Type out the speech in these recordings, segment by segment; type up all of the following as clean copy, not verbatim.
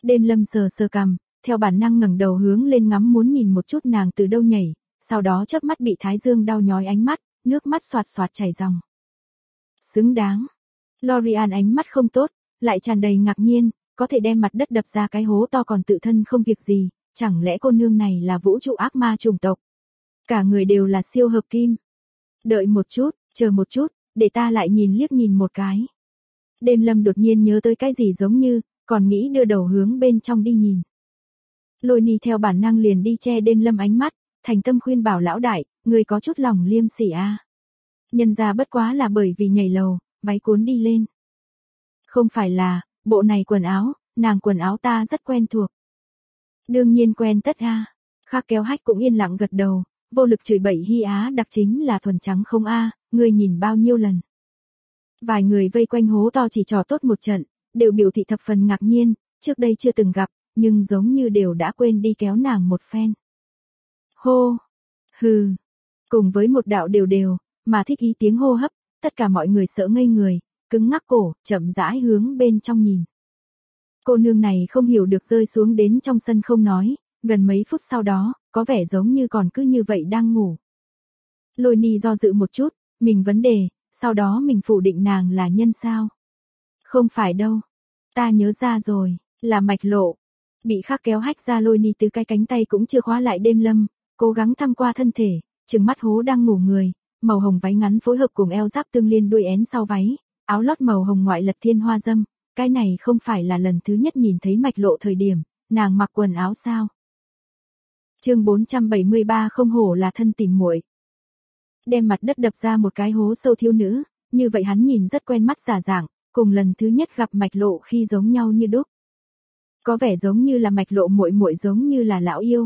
Đêm Lâm sờ sờ cằm, theo bản năng ngẩng đầu hướng lên ngắm muốn nhìn một chút nàng từ đâu nhảy, sau đó chớp mắt bị thái dương đau nhói ánh mắt, nước mắt xoạt xoạt chảy ròng. Xứng đáng. Lorian ánh mắt không tốt, lại tràn đầy ngạc nhiên, có thể đem mặt đất đập ra cái hố to còn tự thân không việc gì, chẳng lẽ cô nương này là vũ trụ ác ma chủng tộc? Cả người đều là siêu hợp kim. Đợi một chút, chờ một chút, để ta lại nhìn liếc nhìn một cái. Đêm Lâm đột nhiên nhớ tới cái gì giống như, còn nghĩ đưa đầu hướng bên trong đi nhìn. Lôi Ni theo bản năng liền đi che Đêm Lâm ánh mắt, thành tâm khuyên bảo lão đại, người có chút lòng liêm sỉ a. Nhân ra bất quá là bởi vì nhảy lầu, váy cuốn đi lên. Không phải là, bộ này quần áo, nàng quần áo ta rất quen thuộc. Đương nhiên quen tất a. Khác Kéo Hách cũng yên lặng gật đầu, vô lực chửi bậy Hi Á đặc chính là thuần trắng không a, ngươi nhìn bao nhiêu lần. Vài người vây quanh hố to chỉ trò tốt một trận, đều biểu thị thập phần ngạc nhiên, trước đây chưa từng gặp, nhưng giống như đều đã quên đi kéo nàng một phen. Hô, hừ, cùng với một đạo đều đều, mà thích ý tiếng hô hấp, tất cả mọi người sợ ngây người, cứng ngắc cổ, chậm rãi hướng bên trong nhìn. Cô nương này không hiểu được rơi xuống đến trong sân không nói, gần mấy phút sau đó, có vẻ giống như còn cứ như vậy đang ngủ. Lôi Ni do dự một chút, mình vấn đề, sau đó mình phủ định nàng là nhân sao. Không phải đâu, ta nhớ ra rồi, là Mạch Lộ. Bị Khác Kéo Hách ra Lôi Ni từ cái cánh tay cũng chưa khóa lại Đêm Lâm, cố gắng thăm qua thân thể, trừng mắt hố đang ngủ người, màu hồng váy ngắn phối hợp cùng eo giáp tương liên đuôi én sau váy, áo lót màu hồng ngoại lật thiên hoa dâm, cái này không phải là lần thứ nhất nhìn thấy Mạch Lộ thời điểm, nàng mặc quần áo sao. Chương 473 không hổ là thân tìm muội. Đem mặt đất đập ra một cái hố sâu thiếu nữ, như vậy hắn nhìn rất quen mắt giả dạng, cùng lần thứ nhất gặp Mạch Lộ khi giống nhau như đúc. Có vẻ giống như là Mạch Lộ muội muội giống như là lão yêu.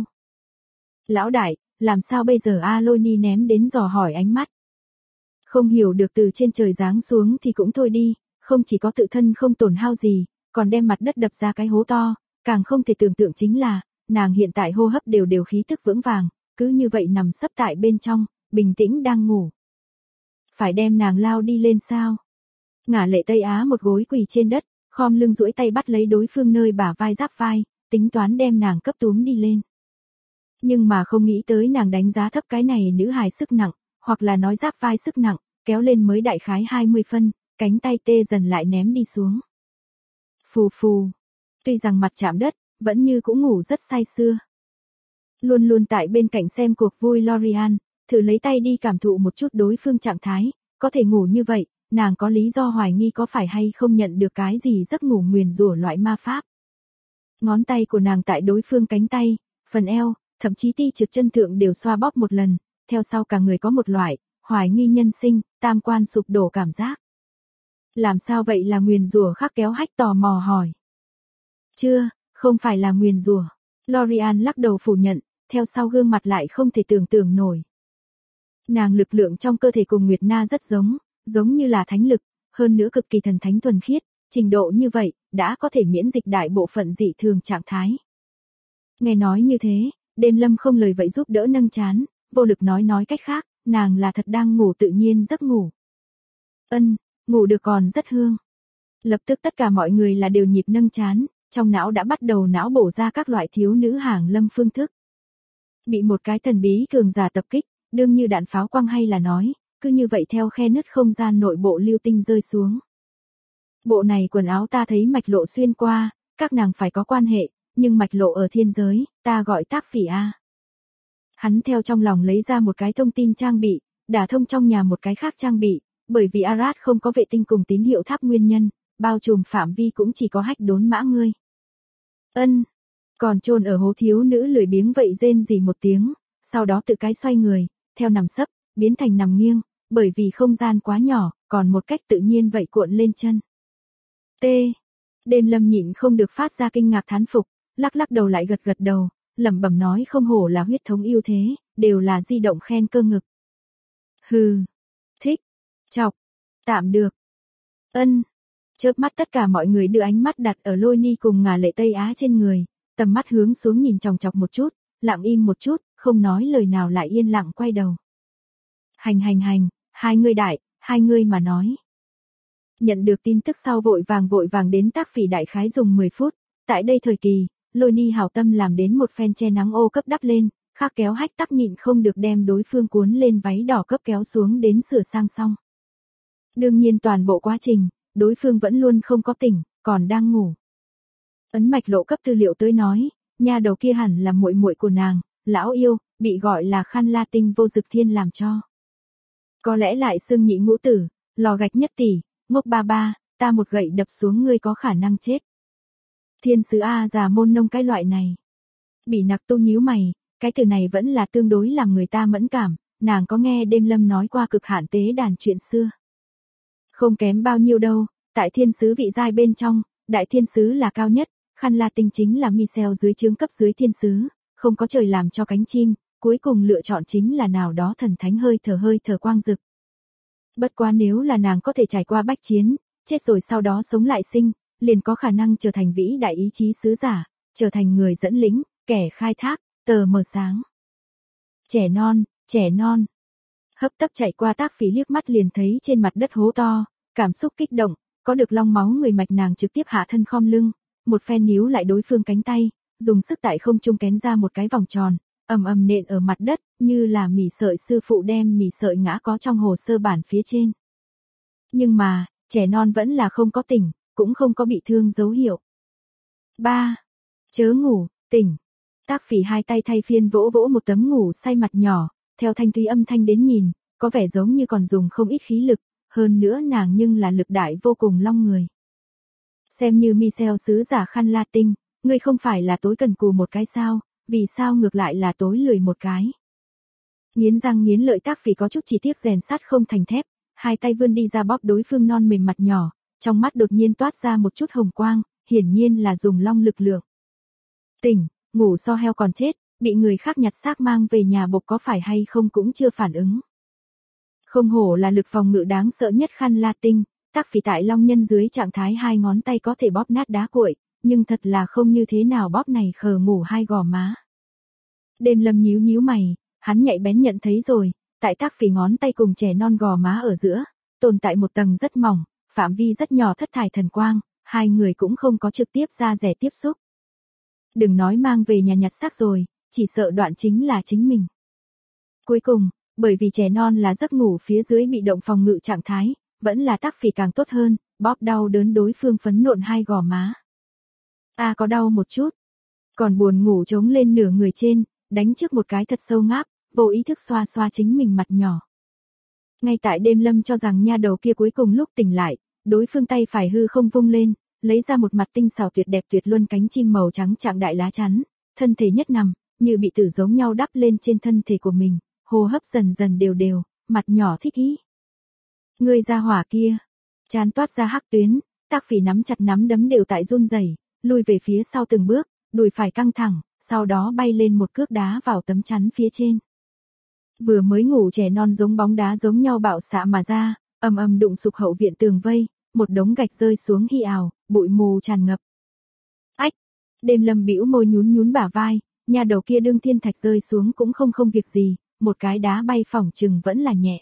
Lão đại, làm sao bây giờ a? Lôi Ni ném đến dò hỏi ánh mắt. Không hiểu được từ trên trời giáng xuống thì cũng thôi đi, không chỉ có tự thân không tổn hao gì, còn đem mặt đất đập ra cái hố to, càng không thể tưởng tượng chính là, nàng hiện tại hô hấp đều khí thức vững vàng, cứ như vậy nằm sấp tại bên trong, bình tĩnh đang ngủ. Phải đem nàng lao đi lên sao? Ngả Lệ Tây Á một gối quỳ trên đất, khom lưng duỗi tay bắt lấy đối phương nơi bả vai giáp vai, tính toán đem nàng cấp túm đi lên. Nhưng mà không nghĩ tới nàng đánh giá thấp cái này nữ hài sức nặng, hoặc là nói giáp vai sức nặng, kéo lên mới đại khái 20 phân, cánh tay tê dần lại ném đi xuống. Phù phù. Tuy rằng mặt chạm đất, vẫn như cũng ngủ rất say sưa. Luôn luôn tại bên cạnh xem cuộc vui Lorian, thử lấy tay đi cảm thụ một chút đối phương trạng thái, có thể ngủ như vậy, nàng có lý do hoài nghi có phải hay không nhận được cái gì giấc ngủ nguyền rủa loại ma pháp. Ngón tay của nàng tại đối phương cánh tay, phần eo, thậm chí ti trượt chân thượng đều xoa bóp một lần, theo sau cả người có một loại, hoài nghi nhân sinh, tam quan sụp đổ cảm giác. Làm sao vậy là nguyền rủa? Khác Kéo Hách tò mò hỏi. Chưa, không phải là nguyền rủa. Lorian lắc đầu phủ nhận, theo sau gương mặt lại không thể tưởng tượng nổi. Nàng lực lượng trong cơ thể cùng Nguyệt Na rất giống như là thánh lực, hơn nữa cực kỳ thần thánh thuần khiết, trình độ như vậy, đã có thể miễn dịch đại bộ phận dị thường trạng thái. Nghe nói như thế, Đêm Lâm không lời vậy giúp đỡ nâng chán, vô lực nói cách khác, nàng là thật đang ngủ tự nhiên giấc ngủ. Ngủ được còn rất hương. Lập tức tất cả mọi người là đều nhịp nâng chán, trong não đã bắt đầu não bổ ra các loại thiếu nữ hàng lâm phương thức. Bị một cái thần bí cường giả tập kích, đương như đạn pháo quăng hay là nói, cứ như vậy theo khe nứt không gian nội bộ lưu tinh rơi xuống. Bộ này quần áo ta thấy Mạch Lộ xuyên qua, các nàng phải có quan hệ, nhưng Mạch Lộ ở thiên giới, ta gọi Tác Phỉ a. Hắn theo trong lòng lấy ra một cái thông tin trang bị, đả thông trong nhà một cái khác trang bị, bởi vì Arad không có vệ tinh cùng tín hiệu tháp nguyên nhân, bao trùm phạm vi cũng chỉ có Hách Đốn Mã ngươi. Còn chôn ở hố thiếu nữ lười biếng vậy rên rỉ một tiếng, sau đó tự cái xoay người, theo nằm sấp, biến thành nằm nghiêng, bởi vì không gian quá nhỏ, còn một cách tự nhiên vậy cuộn lên chân. Đêm Lâm nhịn không được phát ra kinh ngạc thán phục, lắc đầu lại gật đầu, lẩm bẩm nói không hổ là huyết thống ưu thế, đều là di động khen cơ ngực. Hừ, thích, chọc, tạm được. Chớp mắt tất cả mọi người đưa ánh mắt đặt ở Lôi Ni cùng Ngả Lệ Tây Á trên người, tầm mắt hướng xuống nhìn chòng chọc một chút, lặng im một chút, không nói lời nào lại yên lặng quay đầu. Hành, hai người mà nói. Nhận được tin tức sau vội vàng đến Tác Phỉ đại khái dùng 10 phút, Tại đây thời kỳ, Lôi Ni hảo tâm làm đến một phen che nắng ô cấp đắp lên, khác kéo hách tắc nhịn không được đem đối phương cuốn lên váy đỏ cấp kéo xuống đến sửa sang xong. Đương nhiên toàn bộ quá trình, đối phương vẫn luôn không có tỉnh, còn đang ngủ. Ấn Mạch Lộ cấp tư liệu tới nói, nha đầu kia hẳn là muội muội của nàng, lão yêu, bị gọi là Khan La Tinh Vô Dực Thiên làm cho. Có lẽ lại xưng nhị ngũ tử, lò gạch nhất tỷ, ngốc ba ba, ta một gậy đập xuống ngươi có khả năng chết. Thiên sứ A già môn nông cái loại này. Bỉ Nặc Tu nhíu mày, cái từ này vẫn là tương đối làm người ta mẫn cảm, nàng có nghe Đêm Lâm nói qua cực hạn tế đàn chuyện xưa. Không kém bao nhiêu đâu, tại thiên sứ vị giai bên trong, đại thiên sứ là cao nhất, Khan La Tinh chính là Michel dưới trướng cấp dưới thiên sứ, không có trời làm cho cánh chim, cuối cùng lựa chọn chính là nào đó thần thánh hơi thở quang rực. Bất quá nếu là nàng có thể trải qua bách chiến, chết rồi sau đó sống lại sinh, liền có khả năng trở thành vĩ đại ý chí sứ giả, trở thành người dẫn lĩnh, kẻ khai thác, tờ mờ sáng. Trẻ non. Hấp tấp chạy qua Tác Phỉ liếc mắt liền thấy trên mặt đất hố to, cảm xúc kích động, có được long máu người mạch nàng trực tiếp hạ thân khom lưng, một phen níu lại đối phương cánh tay, dùng sức tại không trung kén ra một cái vòng tròn, ầm nện ở mặt đất, như là mỉ sợi sư phụ đem mỉ sợi ngã có trong hồ sơ bản phía trên. Nhưng mà, trẻ non vẫn là không có tỉnh, cũng không có bị thương dấu hiệu. 3. Chớ ngủ, tỉnh. Tác Phỉ hai tay thay phiên vỗ vỗ một tấm ngủ say mặt nhỏ, theo thanh thúy âm thanh đến nhìn, có vẻ giống như còn dùng không ít khí lực, hơn nữa nàng nhưng là lực đại vô cùng long người. Xem như Michel sứ giả Khan La Tinh, ngươi không phải là tối cần cù một cái sao, vì sao ngược lại là tối lười một cái. Nghiến răng nghiến lợi Tác Phỉ có chút chỉ tiếc rèn sắt không thành thép, hai tay vươn đi ra bóp đối phương non mềm mặt nhỏ, trong mắt đột nhiên toát ra một chút hồng quang, hiển nhiên là dùng long lực lượng. Tỉnh, ngủ so heo còn chết, bị người khác nhặt xác mang về nhà bộc có phải hay không cũng chưa phản ứng. Không hổ là lực phòng ngự đáng sợ nhất Khan La Tinh, Tác Phỉ tại long nhân dưới trạng thái hai ngón tay có thể bóp nát đá cuội, nhưng thật là không như thế nào bóp này khờ ngủ hai gò má. Đêm Lâm nhíu mày, hắn nhạy bén nhận thấy rồi, tại Tác Phỉ ngón tay cùng trẻ non gò má ở giữa, tồn tại một tầng rất mỏng, phạm vi rất nhỏ thất thải thần quang, hai người cũng không có trực tiếp ra rẻ tiếp xúc. Đừng nói mang về nhà nhặt xác rồi, chỉ sợ đoạn chính là chính mình. Cuối cùng, bởi vì trẻ non là giấc ngủ phía dưới bị động phòng ngự trạng thái, vẫn là Tác Phỉ càng tốt hơn, bóp đau đớn đối phương phấn nộn hai gò má. Có đau một chút. Còn buồn ngủ trống lên nửa người trên, đánh trước một cái thật sâu ngáp, vô ý thức xoa xoa chính mình mặt nhỏ. Ngay tại Đêm Lâm cho rằng nha đầu kia cuối cùng lúc tỉnh lại, đối phương tay phải hư không vung lên, lấy ra một mặt tinh xảo tuyệt đẹp tuyệt luân cánh chim màu trắng trạng đại lá chắn, thân thể nhất nằm, như bị tử giống nhau đắp lên trên thân thể của mình, hô hấp dần dần đều, mặt nhỏ thích ý. Người ra hỏa kia, chán toát ra hắc tuyến, Tác Phỉ nắm chặt nắm đấm đều tại run rẩy, lùi về phía sau từng bước, đùi phải căng thẳng, sau đó bay lên một cước đá vào tấm chắn phía trên. Vừa mới ngủ trẻ non giống bóng đá giống nhau bạo xạ mà ra, ầm đụng sụp hậu viện tường vây, một đống gạch rơi xuống hi ào, bụi mù tràn ngập. Ách! Đêm Lâm bĩu môi nhún bả vai, nhà đầu kia đương thiên thạch rơi xuống cũng không việc gì, một cái đá bay phỏng chừng vẫn là nhẹ.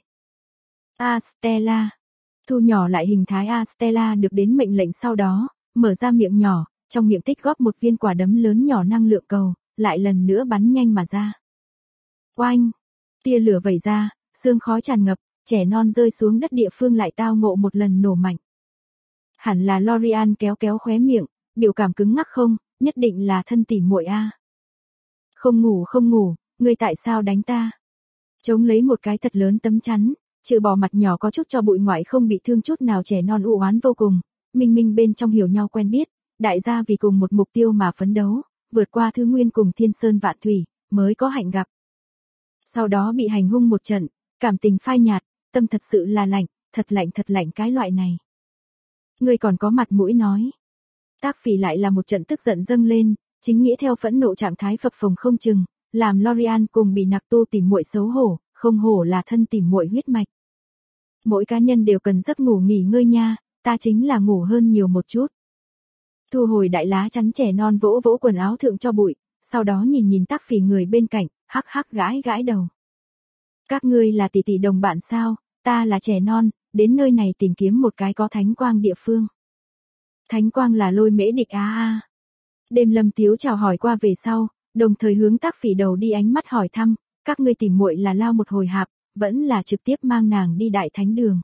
Stella. Thu nhỏ lại hình thái Stella được đến mệnh lệnh sau đó, mở ra miệng nhỏ, trong miệng tích góp một viên quả đấm lớn nhỏ năng lượng cầu, lại lần nữa bắn nhanh mà ra. Oanh! Tia lửa vẩy ra, sương khói tràn ngập, trẻ non rơi xuống đất địa phương lại tao ngộ một lần nổ mạnh. Hẳn là Lorian kéo khóe miệng, biểu cảm cứng ngắc không, nhất định là thân tỉ muội a. Không ngủ, ngươi tại sao đánh ta? Chống lấy một cái thật lớn tấm chắn, trừ bỏ mặt nhỏ có chút cho bụi ngoại không bị thương chút nào trẻ non u oán vô cùng, minh bên trong hiểu nhau quen biết, đại gia vì cùng một mục tiêu mà phấn đấu, vượt qua Thứ Nguyên cùng Thiên Sơn Vạn Thủy, mới có hạnh gặp. Sau đó bị hành hung một trận, cảm tình phai nhạt, tâm thật sự là lạnh, thật lạnh cái loại này. Ngươi còn có mặt mũi nói. Tác Phỉ lại là một trận tức giận dâng lên, chính nghĩa theo phẫn nộ trạng thái phập phồng không chừng, làm Lorian cùng bị Nặc Tu tìm muội xấu hổ, không hổ là thân tìm muội huyết mạch. Mỗi cá nhân đều cần giấc ngủ nghỉ ngơi nha, ta chính là ngủ hơn nhiều một chút. Thu hồi đại lá chắn trẻ non vỗ quần áo thượng cho bụi, sau đó nhìn Tác Phỉ người bên cạnh, hắc gãi đầu. Các ngươi là tỷ tỷ đồng bạn sao, ta là trẻ non, đến nơi này tìm kiếm một cái có thánh quang địa phương. Thánh quang là Lôi Mễ Địch a. Đêm Lâm Tiếu chào hỏi qua về sau, đồng thời hướng Tác Phỉ đầu đi ánh mắt hỏi thăm, các ngươi tìm muội là lao một hồi hạp, vẫn là trực tiếp mang nàng đi Đại Thánh Đường.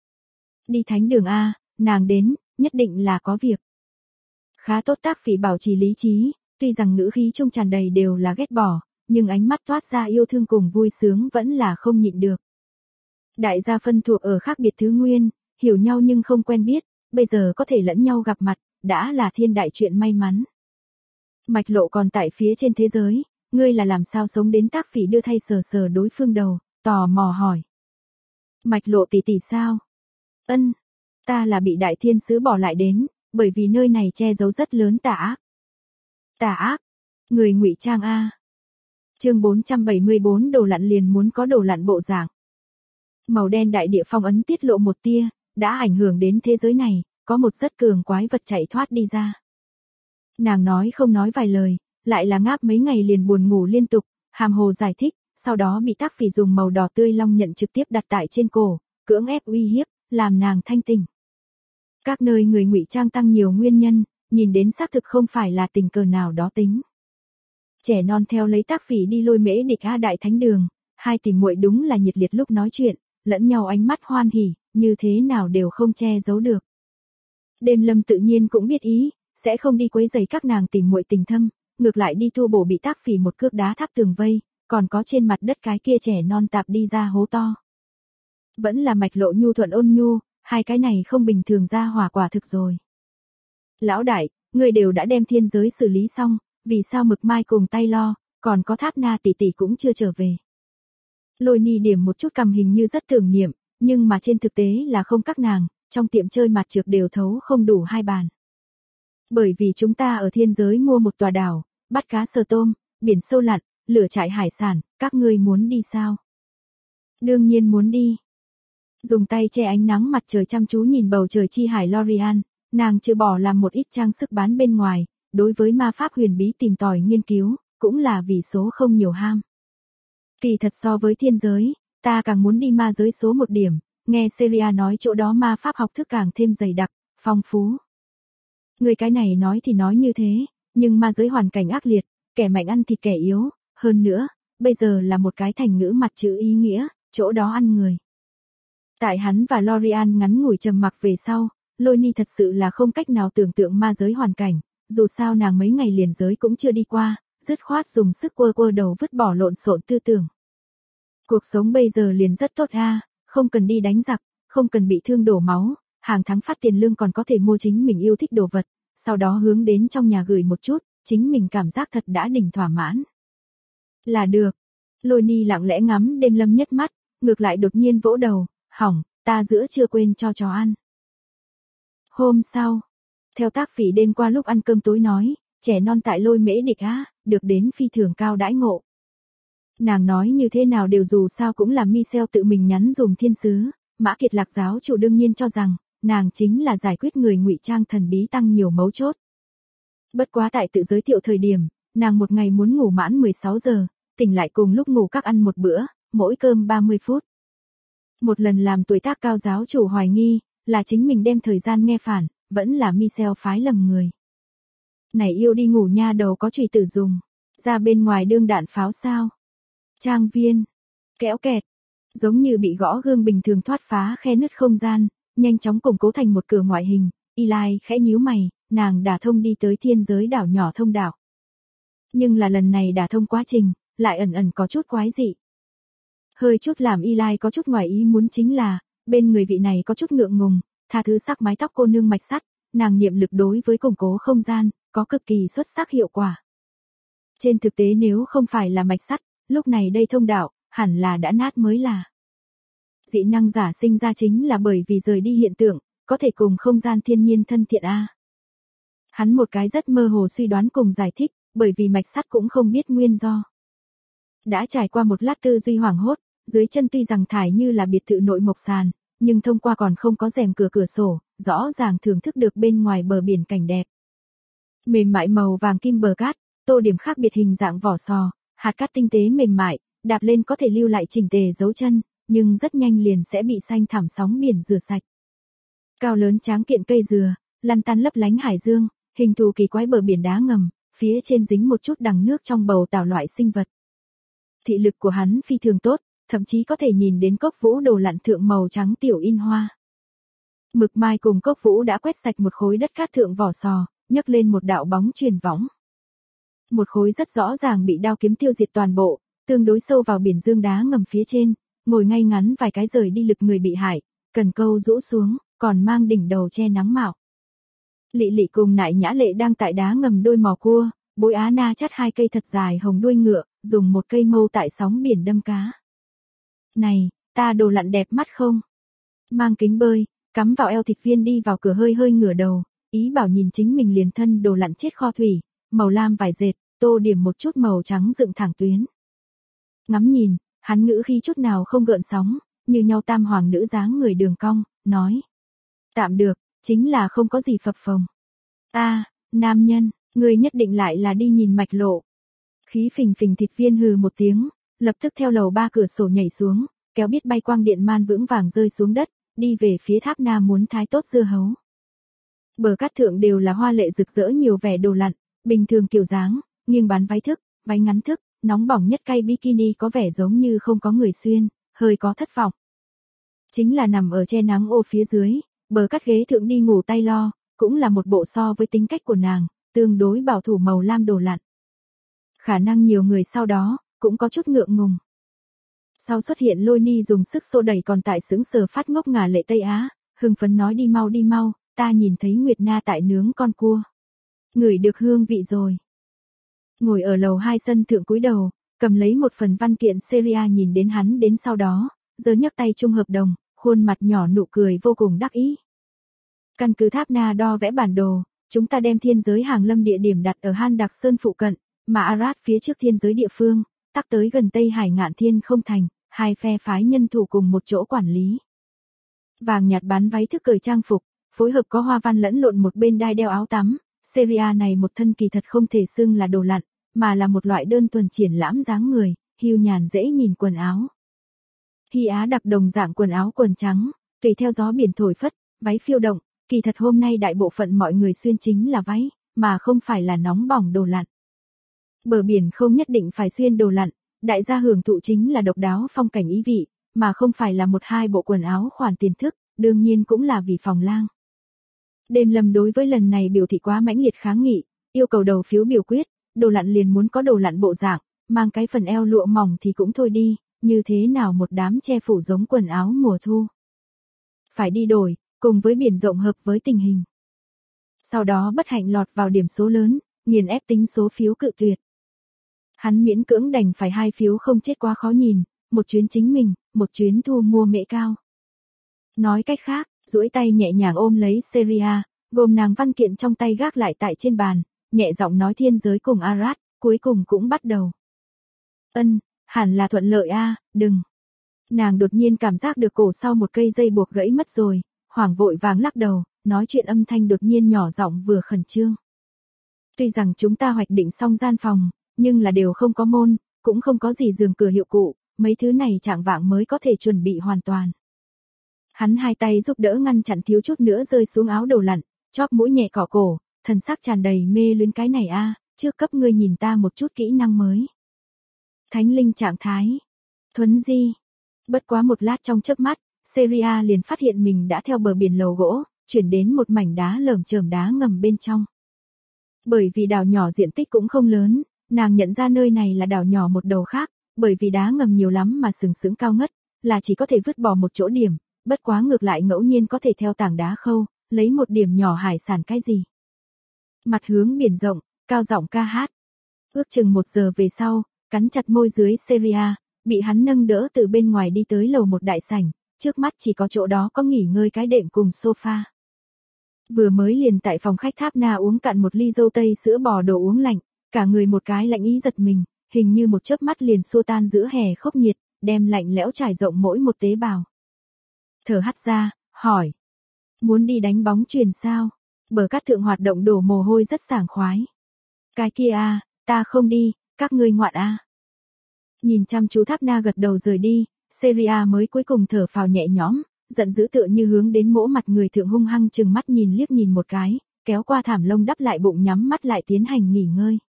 Đi Thánh Đường a, nàng đến, nhất định là có việc. Khá tốt. Tác Phỉ bảo trì lý trí, tuy rằng ngữ khí trung tràn đầy đều là ghét bỏ, nhưng ánh mắt toát ra yêu thương cùng vui sướng vẫn là không nhịn được. Đại gia phân thuộc ở khác biệt thứ nguyên, hiểu nhau nhưng không quen biết, bây giờ có thể lẫn nhau gặp mặt, đã là thiên đại chuyện may mắn. Mạch Lộ còn tại phía trên thế giới, ngươi là làm sao sống đến? Tác Phỉ đưa thay sờ sờ đối phương đầu, tò mò hỏi. Mạch Lộ tỷ tỷ sao? Ân, ta là bị Đại Thiên Sứ bỏ lại đến, bởi vì nơi này che giấu rất lớn tà ác. Tà ác? Người ngụy trang a. Chương 474 đồ lặn liền muốn có đồ lặn bộ dạng. Màu đen đại địa phong ấn tiết lộ một tia, đã ảnh hưởng đến thế giới này, có một rất cường quái vật chạy thoát đi ra. Nàng nói không nói vài lời, lại là ngáp mấy ngày liền buồn ngủ liên tục, hàm hồ giải thích, sau đó bị Tác Phỉ dùng màu đỏ tươi long nhận trực tiếp đặt tại trên cổ, cưỡng ép uy hiếp, làm nàng thanh tỉnh. Các nơi người ngụy trang tăng nhiều nguyên nhân, nhìn đến xác thực không phải là tình cờ nào đó tính. Trẻ non theo lấy Tác Phỉ đi Lôi Mễ Địch A Đại Thánh Đường, hai tỷ muội đúng là nhiệt liệt lúc nói chuyện, lẫn nhau ánh mắt hoan hỉ, như thế nào đều không che giấu được. Đêm Lâm tự nhiên cũng biết ý, sẽ không đi quấy rầy các nàng tỷ muội tình thâm, ngược lại đi tu bổ bị Tác Phỉ một cước đá tháp tường vây, còn có trên mặt đất cái kia trẻ non tạp đi ra hố to. Vẫn là Mạch Lộ nhu thuận ôn nhu, hai cái này không bình thường ra hỏa quả thực rồi. Lão đại, người đều đã đem thiên giới xử lý xong, vì sao Mực Mai cùng tay lo, còn có Tháp Na tỷ tỷ cũng chưa trở về. Lôi Ni điểm một chút cầm hình như rất tưởng niệm, nhưng mà trên thực tế là không, các nàng, trong tiệm chơi mặt trược đều thấu không đủ 2 bàn. Bởi vì chúng ta ở thiên giới mua một tòa đảo, bắt cá sờ tôm, biển sâu lặn, lửa trại hải sản, các ngươi muốn đi sao? Đương nhiên muốn đi. Dùng tay che ánh nắng mặt trời chăm chú nhìn bầu trời chi hải Lorian, nàng chưa bỏ làm một ít trang sức bán bên ngoài, đối với ma pháp huyền bí tìm tòi nghiên cứu, cũng là vì số không nhiều ham. Kỳ thật so với thiên giới, ta càng muốn đi ma giới số 1 điểm, nghe Seria nói chỗ đó ma pháp học thức càng thêm dày đặc, phong phú. Người cái này nói thì nói như thế, nhưng ma giới hoàn cảnh ác liệt, kẻ mạnh ăn thịt kẻ yếu, hơn nữa, bây giờ là một cái thành ngữ mặt chữ ý nghĩa, chỗ đó ăn người. Tại hắn và Lorian ngắn ngủi trầm mặc về sau, Lôi Ni thật sự là không cách nào tưởng tượng ma giới hoàn cảnh, dù sao nàng mấy ngày liền giới cũng chưa đi qua, dứt khoát dùng sức quơ quơ đầu vứt bỏ lộn xộn tư tưởng. Cuộc sống bây giờ liền rất tốt a, không cần đi đánh giặc, không cần bị thương đổ máu, hàng tháng phát tiền lương còn có thể mua chính mình yêu thích đồ vật, sau đó hướng đến trong nhà gửi một chút, chính mình cảm giác thật đã đỉnh thỏa mãn. Là được. Lôi Ni lặng lẽ ngắm Đêm Lâm nhất mắt, ngược lại đột nhiên vỗ đầu, hỏng, ta giữa chưa quên cho chó ăn. Hôm sau, theo Tác Phỉ đêm qua lúc ăn cơm tối nói, trẻ non tại Lôi Mễ Địch á, được đến phi thường cao đãi ngộ. Nàng nói như thế nào đều dù sao cũng là Michel tự mình nhắn dùm thiên sứ, Mã Kiệt Lạc giáo chủ đương nhiên cho rằng, nàng chính là giải quyết người ngụy trang thần bí tăng nhiều mấu chốt. Bất quá tại tự giới thiệu thời điểm, nàng một ngày muốn ngủ mãn 16 giờ, tỉnh lại cùng lúc ngủ các ăn một bữa, mỗi cơm 30 phút. Một lần làm tuổi tác cao giáo chủ hoài nghi, là chính mình đem thời gian nghe phản, vẫn là Michel phái lầm người. Này yêu đi ngủ nha đầu có chùy tử dùng, ra bên ngoài đương đạn pháo sao? Trang viên, kéo kẹt, giống như bị gõ gương bình thường thoát phá khe nứt không gian, nhanh chóng củng cố thành một cửa ngoại hình, Eli khẽ nhíu mày, nàng đả thông đi tới thiên giới đảo nhỏ thông đạo. Nhưng là lần này đả thông quá trình, lại ẩn ẩn có chút quái dị. Hơi chút làm Eli có chút ngoài ý muốn chính là, bên người vị này có chút ngượng ngùng, tha thứ sắc mái tóc cô nương mạch sắt, nàng niệm lực đối với củng cố không gian, có cực kỳ xuất sắc hiệu quả. Trên thực tế nếu không phải là mạch sắt, lúc này đây thông đạo, hẳn là đã nát mới là. Dị năng giả sinh ra chính là bởi vì rời đi hiện tượng, có thể cùng không gian thiên nhiên thân thiện a. Hắn một cái rất mơ hồ suy đoán cùng giải thích, bởi vì mạch sắt cũng không biết nguyên do. Đã trải qua một lát tư duy hoảng hốt, dưới chân tuy rằng thải như là biệt thự nội mộc sàn, nhưng thông qua còn không có rèm cửa cửa sổ, rõ ràng thưởng thức được bên ngoài bờ biển cảnh đẹp. Mềm mại màu vàng kim bờ cát, tô điểm khác biệt hình dạng vỏ sò, hạt cát tinh tế mềm mại, đạp lên có thể lưu lại chỉnh tề dấu chân, nhưng rất nhanh liền sẽ bị xanh thảm sóng biển rửa sạch. Cao lớn tráng kiện cây dừa, lăn tăn lấp lánh hải dương, hình thù kỳ quái bờ biển đá ngầm, phía trên dính một chút đằng nước trong bầu tảo loại sinh vật. Thị lực của hắn phi thường tốt, thậm chí có thể nhìn đến cốc vũ đồ lặn thượng màu trắng tiểu in hoa. Mực Mai cùng cốc vũ đã quét sạch một khối đất cát thượng vỏ sò, nhấc lên một đạo bóng truyền võng. Một khối rất rõ ràng bị đao kiếm tiêu diệt toàn bộ, tương đối sâu vào biển dương đá ngầm phía trên, ngồi ngay ngắn vài cái rời đi lực người bị hại, cần câu rũ xuống, còn mang đỉnh đầu che nắng mạo. Lị Lị cùng Nại Nhã Lệ đang tại đá ngầm đôi mò cua, Bối Á Na chắt 2 cây thật dài hồng đuôi ngựa, dùng một cây mâu tại sóng biển đâm cá. Này, ta đồ lặn đẹp mắt không? Mang kính bơi, cắm vào eo Thịt Viên đi vào cửa hơi hơi ngửa đầu, ý bảo nhìn chính mình liền thân đồ lặn chết kho thủy, màu lam vải dệt, tô điểm một chút màu trắng dựng thẳng tuyến. Ngắm nhìn, hắn ngữ khi chút nào không gợn sóng, như nhau tam hoàng nữ dáng người đường cong, nói. Tạm được, chính là không có gì phập phồng. Nam nhân, người nhất định lại là đi nhìn mạch lộ. Khí phình phình Thịt Viên hừ một tiếng, lập tức theo lầu 3 cửa sổ nhảy xuống, kéo biết bay quang điện man vững vàng rơi xuống đất, đi về phía tháp na muốn thái tốt dưa hấu. Bờ cát thượng đều là hoa lệ rực rỡ nhiều vẻ đồ lặn, bình thường kiểu dáng, nghiêng bán váy thức, váy ngắn thức, nóng bỏng nhất cay bikini có vẻ giống như không có người xuyên, hơi có thất vọng. Chính là nằm ở che nắng ô phía dưới, bờ cát ghế thượng đi ngủ tay lo, cũng là một bộ so với tính cách của nàng, tương đối bảo thủ màu lam đồ lặn. Khả năng nhiều người sau đó, cũng có chút ngượng ngùng. Sau xuất hiện Lôi Ni dùng sức xô đẩy còn tại sững sờ phát ngốc ngả Lệ Tây Á, hưng phấn nói đi mau, ta nhìn thấy Nguyệt Na tại nướng con cua. Ngửi được hương vị rồi. Ngồi ở lầu 2 sân thượng cúi đầu, cầm lấy một phần văn kiện Syria nhìn đến hắn đến sau đó, giơ nhấc tay chung hợp đồng, khuôn mặt nhỏ nụ cười vô cùng đắc ý. Căn cứ tháp na đo vẽ bản đồ, chúng ta đem thiên giới hàng lâm địa điểm đặt ở Han Đặc Sơn phụ cận, mà Arad phía trước thiên giới địa phương, tắc tới gần Tây Hải Ngạn Thiên không thành, hai phe phái nhân thủ cùng một chỗ quản lý. Vàng nhạt bán váy thức cởi trang phục, phối hợp có hoa văn lẫn lộn một bên đai đeo áo tắm, Syria này một thân kỳ thật không thể xưng là đồ lặn, mà là một loại đơn thuần triển lãm dáng người, hiu nhàn dễ nhìn quần áo. Hy Á đặc đồng dạng quần áo quần trắng, tùy theo gió biển thổi phất, váy phiêu động, kỳ thật hôm nay đại bộ phận mọi người xuyên chính là váy, mà không phải là nóng bỏng đồ lặn. Bờ biển không nhất định phải xuyên đồ lặn, đại gia hưởng thụ chính là độc đáo phong cảnh ý vị, mà không phải là một hai bộ quần áo khoản tiền thức, đương nhiên cũng là vì phòng lang. Đêm Lâm đối với lần này biểu thị quá mãnh liệt kháng nghị, yêu cầu đầu phiếu biểu quyết, đồ lặn liền muốn có đồ lặn bộ dạng, mang cái phần eo lụa mỏng thì cũng thôi đi, như thế nào một đám che phủ giống quần áo mùa thu. Phải đi đổi, cùng với biển rộng hợp với tình hình. Sau đó bất hạnh lọt vào điểm số lớn, nghiền ép tính số phiếu cự tuyệt. Hắn miễn cưỡng đành phải 2 phiếu không chết quá khó nhìn, một chuyến chính mình, một chuyến thu mua mễ cao. Nói cách khác, duỗi tay nhẹ nhàng ôm lấy Syria, gồm nàng văn kiện trong tay gác lại tại trên bàn, nhẹ giọng nói thiên giới cùng Arad, cuối cùng cũng bắt đầu. Hẳn là thuận lợi đừng. Nàng đột nhiên cảm giác được cổ sau một cây dây buộc gãy mất rồi, hoảng vội vàng lắc đầu, nói chuyện âm thanh đột nhiên nhỏ giọng vừa khẩn trương. Tuy rằng chúng ta hoạch định xong gian phòng, nhưng là đều không có môn, cũng không có gì giường cửa hiệu cụ, mấy thứ này chạng vạng mới có thể chuẩn bị hoàn toàn. Hắn hai tay giúp đỡ ngăn chặn thiếu chút nữa rơi xuống áo đồ lặn, chóp mũi nhẹ cọ cổ, thần sắc tràn đầy mê luyến cái này trước cấp ngươi nhìn ta một chút kỹ năng mới. Thánh linh trạng thái. Thuấn di. Bất quá một lát trong chớp mắt, Syria liền phát hiện mình đã theo bờ biển lầu gỗ, chuyển đến một mảnh đá lởm chởm đá ngầm bên trong. Bởi vì đảo nhỏ diện tích cũng không lớn, nàng nhận ra nơi này là đảo nhỏ một đầu khác, bởi vì đá ngầm nhiều lắm mà sừng sững cao ngất, là chỉ có thể vứt bỏ một chỗ điểm, bất quá ngược lại ngẫu nhiên có thể theo tảng đá khâu, lấy một điểm nhỏ hải sản cái gì. Mặt hướng biển rộng, cao giọng ca hát. Ước chừng 1 giờ về sau, cắn chặt môi dưới Syria, bị hắn nâng đỡ từ bên ngoài đi tới lầu một đại sảnh, trước mắt chỉ có chỗ đó có nghỉ ngơi cái đệm cùng sofa. Vừa mới liền tại phòng khách tháp na uống cạn một ly dâu tây sữa bò đồ uống lạnh, cả người một cái lạnh ý giật mình, hình như một chớp mắt liền xua tan giữa hè khốc nhiệt, đem lạnh lẽo trải rộng mỗi một tế bào. Thở hắt ra, hỏi. Muốn đi đánh bóng chuyền sao? Bờ cát thượng hoạt động đổ mồ hôi rất sảng khoái. Cái kia ta không đi, các ngươi ngoạn Nhìn chăm chú tháp na gật đầu rời đi, Syria mới cuối cùng thở phào nhẹ nhõm, giận dữ tựa như hướng đến mỗ mặt người thượng hung hăng chừng mắt nhìn liếc nhìn một cái, kéo qua thảm lông đắp lại bụng nhắm mắt lại tiến hành nghỉ ngơi.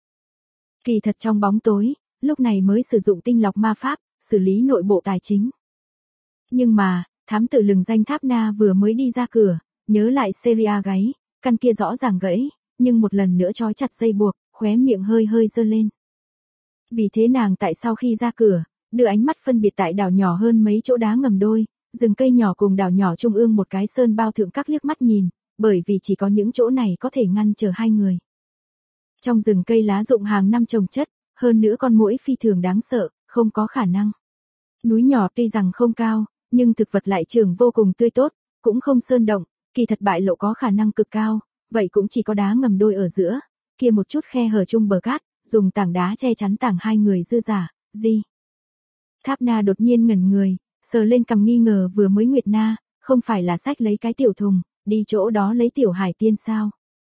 Kỳ thật trong bóng tối, lúc này mới sử dụng tinh lọc ma pháp, xử lý nội bộ tài chính. Nhưng mà, thám tử lừng danh Tháp Na vừa mới đi ra cửa, nhớ lại Seria gáy, căn kia rõ ràng gãy, nhưng một lần nữa trói chặt dây buộc, khóe miệng hơi hơi giơ lên. Vì thế nàng tại sau khi ra cửa, đưa ánh mắt phân biệt tại đảo nhỏ hơn mấy chỗ đá ngầm đôi, rừng cây nhỏ cùng đảo nhỏ trung ương một cái sơn bao thượng các liếc mắt nhìn, bởi vì chỉ có những chỗ này có thể ngăn chờ hai người. Trong rừng cây lá rụng hàng năm trồng chất, hơn nữa con muỗi phi thường đáng sợ, không có khả năng. Núi nhỏ tuy rằng không cao, nhưng thực vật lại trường vô cùng tươi tốt, cũng không sơn động, kỳ thật bại lộ có khả năng cực cao, vậy cũng chỉ có đá ngầm đôi ở giữa, kia một chút khe hở chung bờ cát, dùng tảng đá che chắn tảng hai người dư giả, gì? Tháp Na đột nhiên ngẩn người, sờ lên cằm nghi ngờ vừa mới Nguyệt Na, không phải là xách lấy cái tiểu thùng, đi chỗ đó lấy tiểu hải tiên sao?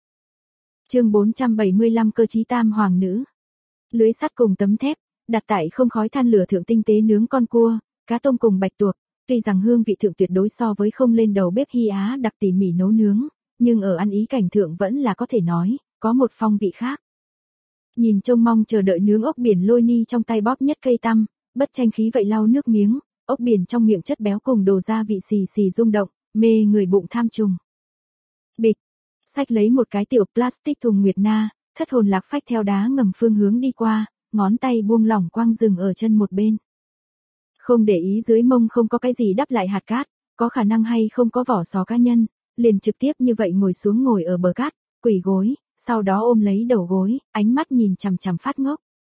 Chương 475 cơ chí tam hoàng nữ. Lưới sắt cùng tấm thép, đặt tại không khói than lửa thượng tinh tế nướng con cua, cá tôm cùng bạch tuộc, tuy rằng hương vị thượng tuyệt đối so với không lên đầu bếp Hy Á đặc tỉ mỉ nấu nướng, nhưng ở ăn ý cảnh thượng vẫn là có thể nói, có một phong vị khác. Nhìn trông mong chờ đợi nướng ốc biển lôi ni trong tay bóp nhất cây tăm, bất tranh khí vậy lau nước miếng, ốc biển trong miệng chất béo cùng đồ gia vị xì xì rung động, mê người bụng tham trùng. Bịch, xách lấy một cái tiểu plastic thùng Nguyệt Na, thất hồn lạc phách theo đá ngầm phương hướng đi qua, ngón tay buông lỏng quang dừng ở chân một bên. Không để ý dưới mông không có cái gì đắp lại hạt cát, có khả năng hay không có vỏ sò cá nhân, liền trực tiếp như vậy ngồi xuống ngồi ở bờ cát, quỳ gối, sau đó ôm lấy đầu gối, ánh mắt nhìn chằm chằm phát ngốc.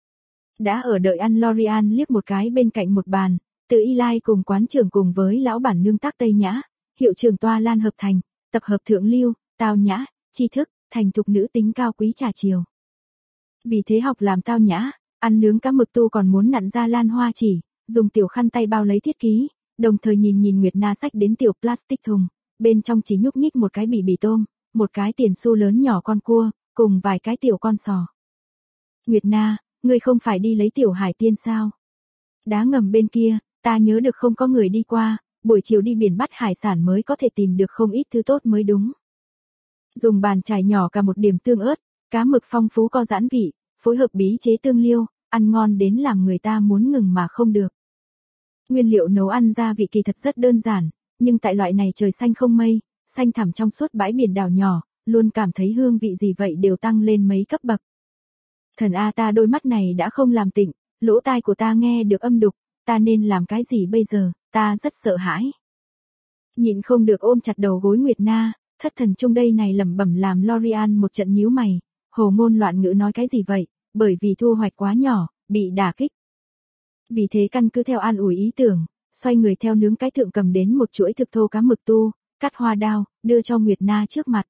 Đã ở đợi ăn Lorian liếc một cái bên cạnh một bàn, từ Eli cùng quán trưởng cùng với lão bản nương tác Tây Nhã, hiệu trưởng toa lan hợp thành, tập hợp thượng lưu, tao nhã, tri thức, thành thục nữ tính cao quý trà chiều. Vì thế học làm tao nhã, ăn nướng cá mực tu còn muốn nặn ra lan hoa chỉ, dùng tiểu khăn tay bao lấy thiết ký, đồng thời nhìn Nguyệt Na xách đến tiểu plastic thùng, bên trong chỉ nhúc nhích một cái bì tôm, một cái tiền xu lớn nhỏ con cua, cùng vài cái tiểu con sò. Nguyệt Na, ngươi không phải đi lấy tiểu hải tiên sao? Đá ngầm bên kia, ta nhớ được không có người đi qua, buổi chiều đi biển bắt hải sản mới có thể tìm được không ít thứ tốt mới đúng. Dùng bàn chải nhỏ cả một điểm tương ớt, cá mực phong phú có giãn vị, phối hợp bí chế tương liêu, ăn ngon đến làm người ta muốn ngừng mà không được. Nguyên liệu nấu ăn gia vị kỳ thật rất đơn giản, nhưng tại loại này trời xanh không mây, xanh thẳm trong suốt bãi biển đảo nhỏ, luôn cảm thấy hương vị gì vậy đều tăng lên mấy cấp bậc. Thần A ta đôi mắt này đã không làm tịnh, lỗ tai của ta nghe được âm đục, ta nên làm cái gì bây giờ, ta rất sợ hãi. Nhịn không được ôm chặt đầu gối Nguyệt Na, thất thần chung đây này lẩm bẩm làm Lorian một trận nhíu mày, hồ ngôn loạn ngữ nói cái gì vậy, bởi vì thu hoạch quá nhỏ, bị đả kích. Vì thế căn cứ theo an ủi ý tưởng, xoay người theo nướng cái thượng cầm đến một chuỗi thực thô cá mực tu, cắt hoa đao, đưa cho Nguyệt Na trước mặt.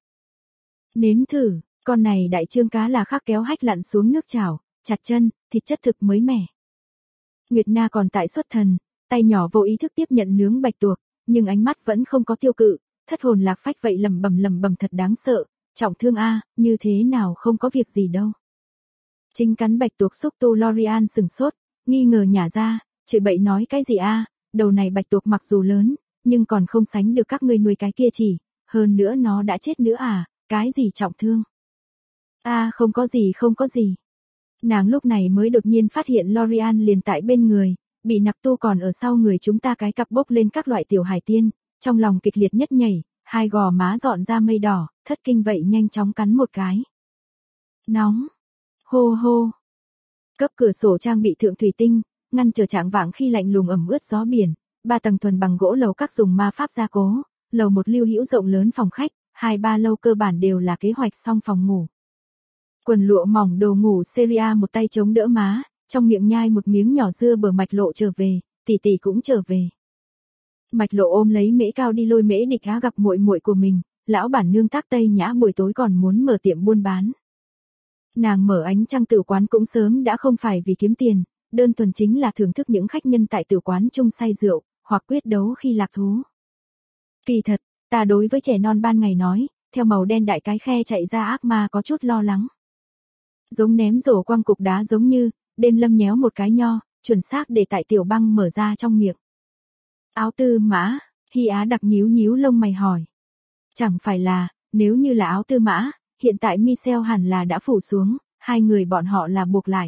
Nếm thử, con này đại trương cá là khắc kéo hách lặn xuống nước chảo, chặt chân, thịt chất thực mới mẻ. Nguyệt Na còn tại xuất thần, tay nhỏ vô ý thức tiếp nhận nướng bạch tuộc, nhưng ánh mắt vẫn không có tiêu cự, thất hồn lạc phách vậy lẩm bẩm thật đáng sợ, trọng thương a, như thế nào không có việc gì đâu. Chính cắn bạch tuộc xúc tu Lorian sừng sốt, nghi ngờ nhả ra, chửi bậy nói cái gì a, đầu này bạch tuộc mặc dù lớn, nhưng còn không sánh được các ngươi nuôi cái kia chỉ, hơn nữa nó đã chết nữa à, cái gì trọng thương. A không có gì. Nàng lúc này mới đột nhiên phát hiện Lorian liền tại bên người, bị nặc tu còn ở sau người chúng ta cái cặp bốc lên các loại tiểu hải tiên, trong lòng kịch liệt nhất nhảy, hai gò má dọn ra mây đỏ, thất kinh vậy nhanh chóng cắn một cái. Nóng. Hô hô. Cấp cửa sổ trang bị thượng thủy tinh, ngăn trở trạng vạng khi lạnh lùng ẩm ướt gió biển, 3 tầng thuần bằng gỗ lầu các dùng ma pháp gia cố, lầu một lưu hữu rộng lớn phòng khách, 2-3 lâu cơ bản đều là kế hoạch xong phòng ngủ. Quần lụa mỏng đồ ngủ Seria một tay chống đỡ má, trong miệng nhai một miếng nhỏ dưa bờ Mạch Lộ trở về, tỷ tỷ cũng trở về. Mạch Lộ ôm lấy Mễ Cao đi lôi Mễ Địch Á gặp muội muội của mình, lão bản nương tác Tây Nhã buổi tối còn muốn mở tiệm buôn bán. Nàng mở ánh trăng tử quán cũng sớm đã không phải vì kiếm tiền, đơn thuần chính là thưởng thức những khách nhân tại tử quán chung say rượu, hoặc quyết đấu khi lạc thú. Kỳ thật, ta đối với trẻ non ban ngày nói, theo màu đen đại cái khe chạy ra ác ma có chút lo lắng. Giống ném rổ quăng cục đá giống như, đêm lâm nhéo một cái nho, chuẩn xác để tại tiểu băng mở ra trong miệng. Áo tư mã, Hy Á đặc nhíu lông mày hỏi. Chẳng phải là, nếu như là áo tư mã, hiện tại Michelle hẳn là đã phủ xuống, hai người bọn họ là buộc lại.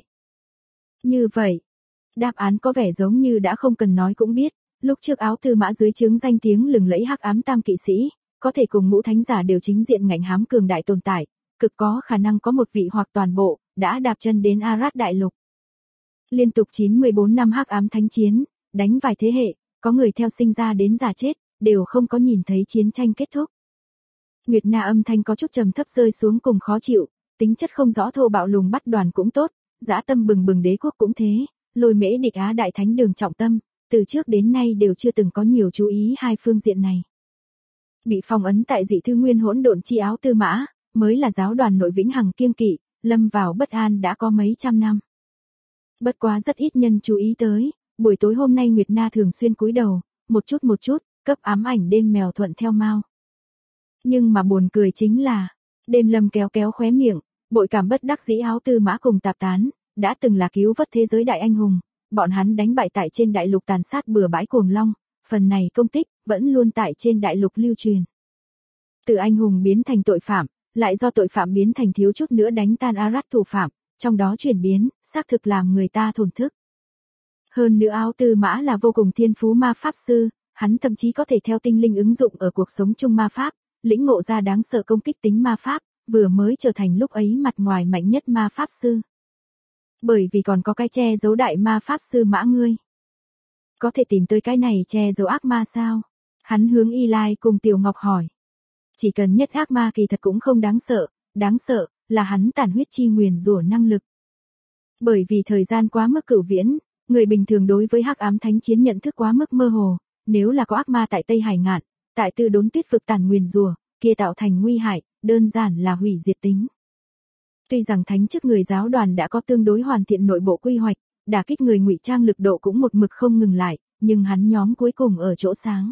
Như vậy, đáp án có vẻ giống như đã không cần nói cũng biết, lúc trước Áo Tư Mã dưới trướng danh tiếng lừng lẫy hắc ám tam kỵ sĩ, có thể cùng ngũ thánh giả đều chính diện ngạnh hám cường đại tồn tại, cực có khả năng có một vị hoặc toàn bộ, đã đạp chân đến Arad đại lục. Liên tục 94 năm hắc ám thánh chiến, đánh vài thế hệ, có người theo sinh ra đến già chết, đều không có nhìn thấy chiến tranh kết thúc. Nguyệt Na âm thanh có chút trầm thấp rơi xuống cùng khó chịu, tính chất không rõ thô bạo lùng bắt đoàn cũng tốt, dã tâm bừng bừng đế quốc cũng thế, lôi mễ địch Á đại thánh đường trọng tâm, từ trước đến nay đều chưa từng có nhiều chú ý hai phương diện này. Bị phong ấn tại dị thư nguyên hỗn độn chi Áo Tư Mã, mới là giáo đoàn nội vĩnh hằng kiêng kỵ, lâm vào bất an đã có mấy trăm năm. Bất quá rất ít nhân chú ý tới, buổi tối hôm nay Nguyệt Na thường xuyên cúi đầu, một chút, cấp ám ảnh đêm mèo thuận theo mau. Nhưng mà buồn cười chính là, đêm lâm kéo kéo khóe miệng, bội cảm bất đắc dĩ Áo Tư Mã cùng tạp tán, đã từng là cứu vớt thế giới đại anh hùng, bọn hắn đánh bại tại trên đại lục tàn sát bừa bãi cuồng long, phần này công tích, vẫn luôn tại trên đại lục lưu truyền. Từ anh hùng biến thành tội phạm, lại do tội phạm biến thành thiếu chút nữa đánh tan Arad thủ phạm, trong đó chuyển biến, xác thực làm người ta thổn thức. Hơn nữa Áo Tư Mã là vô cùng thiên phú ma pháp sư, hắn thậm chí có thể theo tinh linh ứng dụng ở cuộc sống chung ma pháp, lĩnh ngộ ra đáng sợ công kích tính ma pháp, vừa mới trở thành lúc ấy mặt ngoài mạnh nhất ma pháp sư. Bởi vì còn có cái che giấu đại ma pháp sư Mã ngươi. Có thể tìm tới cái này che giấu ác ma sao? Hắn hướng Y Lai cùng Tiểu Ngọc hỏi. Chỉ cần nhất ác ma kỳ thật cũng không đáng sợ là hắn tàn huyết chi nguyền rủa năng lực. Bởi vì thời gian quá mức cửu viễn, người bình thường đối với hắc ám thánh chiến nhận thức quá mức mơ hồ, nếu là có ác ma tại Tây Hải Ngạn, tại Tư Đốn Tuyết vực tàn nguyền rủa, kia tạo thành nguy hại, đơn giản là hủy diệt tính. Tuy rằng thánh chức người giáo đoàn đã có tương đối hoàn thiện nội bộ quy hoạch, đả kích người ngụy trang lực độ cũng một mực không ngừng lại, nhưng hắn nhóm cuối cùng ở chỗ sáng.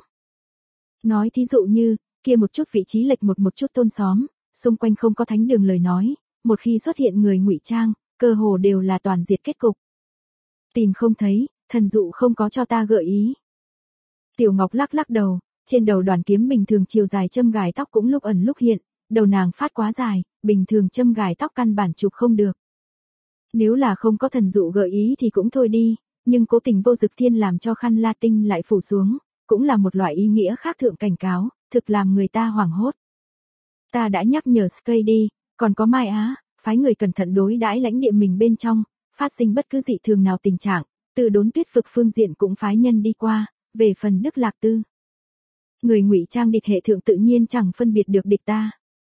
Nói thí dụ như, kia một chút vị trí lệch một chút thôn xóm, xung quanh không có thánh đường lời nói, một khi xuất hiện người ngụy trang, cơ hồ đều là toàn diệt kết cục. Tìm không thấy, thần dụ không có cho ta gợi ý. Tiểu Ngọc lắc lắc đầu, trên đầu đoàn kiếm bình thường chiều dài châm gài tóc cũng lúc ẩn lúc hiện, đầu nàng phát quá dài, bình thường châm gài tóc căn bản chụp không được. Nếu là không có thần dụ gợi ý thì cũng thôi đi, nhưng cố tình vô dực thiên làm cho khăn la tinh lại phủ xuống, cũng là một loại ý nghĩa khác thượng cảnh cáo, thực làm người ta hoảng hốt. Ta đã nhắc nhở Skay đi, còn có Mai Á, phái người cẩn thận đối đãi lãnh địa mình bên trong, phát sinh bất cứ dị thường nào tình trạng, Từ Đốn Tuyết vực phương diện cũng phái nhân đi qua, về phần Đức Lạc Tư. Người ngụy trang địch hệ thượng tự nhiên chẳng phân biệt được địch ta.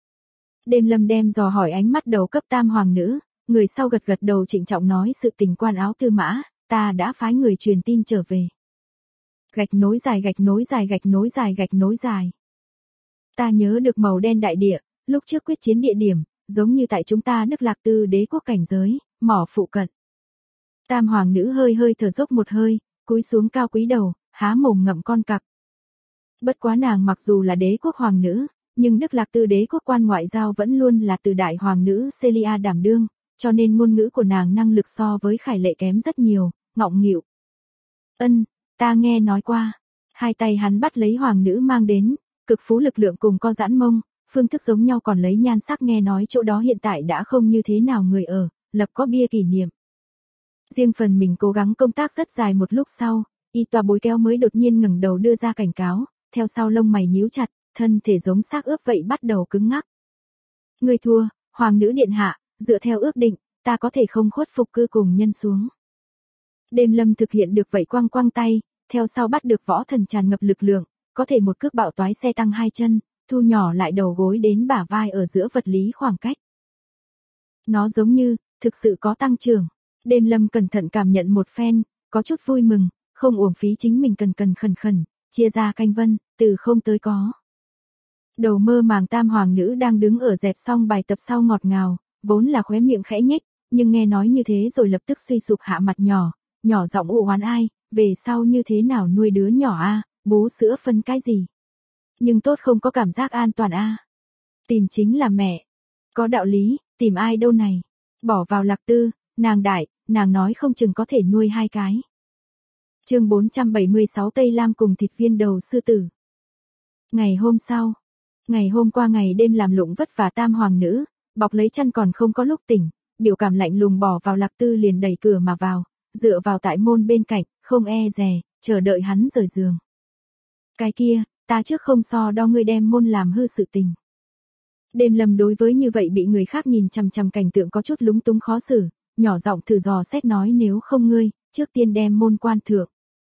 Đêm lâm đem dò hỏi ánh mắt đầu cấp tam hoàng nữ, người sau gật gật đầu trịnh trọng nói sự tình quan Áo Tư Mã, ta đã phái người truyền tin trở về. Gạch nối dài. Ta nhớ được màu đen đại địa, lúc trước quyết chiến địa điểm, giống như tại chúng ta Đức Lạc Tư đế quốc cảnh giới, mỏ phụ cận. Tam hoàng nữ hơi thở dốc một hơi, cúi xuống cao quý đầu, há mồm ngậm con cặc. Bất quá nàng mặc dù là đế quốc hoàng nữ, nhưng Đức Lạc Tư đế quốc quan ngoại giao vẫn luôn là từ đại hoàng nữ Celia đảm đương, cho nên ngôn ngữ của nàng năng lực so với Khải Lệ kém rất nhiều, ngọng nghịu. Ta nghe nói qua. Hai tay hắn bắt lấy hoàng nữ mang đến, cực phú lực lượng cùng co giãn mông, phương thức giống nhau còn lấy nhan sắc nghe nói chỗ đó hiện tại đã không như thế nào người ở, lập có bia kỷ niệm. Riêng phần mình cố gắng công tác rất dài một lúc sau, y tòa bối kéo mới đột nhiên ngẩng đầu đưa ra cảnh cáo, theo sau lông mày nhíu chặt, thân thể giống xác ướp vậy bắt đầu cứng ngắc. Người thua, hoàng nữ điện hạ, dựa theo ước định, ta có thể không khuất phục cư cùng nhân xuống. Đêm lâm thực hiện được vậy quăng tay, theo sau bắt được võ thần tràn ngập lực lượng, có thể một cước bạo toái xe tăng hai chân, thu nhỏ lại đầu gối đến bả vai ở giữa vật lý khoảng cách. Nó giống như, thực sự có tăng trưởng. Đêm lâm cẩn thận cảm nhận một phen, có chút vui mừng, không uổng phí chính mình cần khẩn, chia ra canh vân, từ không tới có. Đầu mơ màng tam hoàng nữ đang đứng ở dẹp xong bài tập sau ngọt ngào, vốn là khóe miệng khẽ nhếch, nhưng nghe nói như thế rồi lập tức suy sụp hạ mặt nhỏ giọng ủ oán ai, về sau như thế nào nuôi đứa nhỏ a, bú sữa phân cái gì. Nhưng tốt không có cảm giác an toàn a. Tìm chính là mẹ. Có đạo lý, tìm ai đâu này. Bỏ vào Lạc Tư, nàng nói không chừng có thể nuôi hai cái. Chương 476 Tây Lam cùng thịt viên đầu sư tử. Ngày hôm qua ngày đêm làm lụng vất vả tam hoàng nữ, bọc lấy chăn còn không có lúc tỉnh, biểu cảm lạnh lùng bỏ vào Lạc Tư liền đẩy cửa mà vào, dựa vào tại môn bên cạnh, không e dè, chờ đợi hắn rời giường. Cái kia, ta trước không so đo ngươi đem môn làm hư sự tình. Đêm Lâm đối với như vậy bị người khác nhìn chằm chằm cảnh tượng có chút lúng túng khó xử, nhỏ giọng thử dò xét nói nếu không ngươi, trước tiên đem môn quan thượng.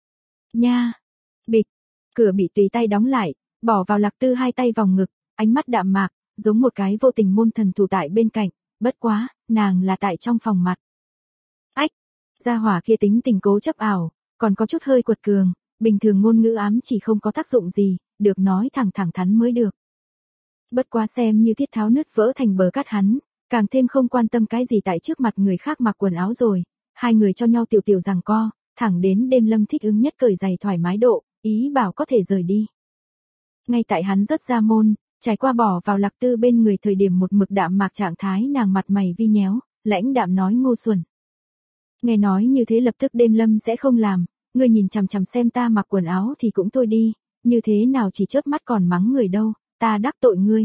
Nha! Bịch! Cửa bị tùy tay đóng lại, bỏ vào Lạc Tư hai tay vòng ngực, ánh mắt đạm mạc, giống một cái vô tình môn thần thủ tại bên cạnh, bất quá, nàng là tại trong phòng mặt. Ách! Gia hỏa kia tính tình cố chấp ảo, còn có chút hơi quật cường, bình thường ngôn ngữ ám chỉ không có tác dụng gì, được nói thẳng thẳng thắn mới được. Bất quá xem như thiết tháo nứt vỡ thành bờ cát hắn, càng thêm không quan tâm cái gì tại trước mặt người khác mặc quần áo rồi, hai người cho nhau tiểu tiểu giằng co, thẳng đến Đêm Lâm thích ứng nhất cởi giày thoải mái độ, ý bảo có thể rời đi. Ngay tại hắn rớt ra môn, trải qua bỏ vào Lạc Tư bên người thời điểm một mực đạm mạc trạng thái nàng mặt mày vi nhéo, lãnh đạm nói ngu xuẩn. Nghe nói như thế lập tức Đêm Lâm sẽ không làm, ngươi nhìn chằm chằm xem ta mặc quần áo thì cũng thôi đi, như thế nào chỉ chớp mắt còn mắng người đâu, ta đắc tội ngươi.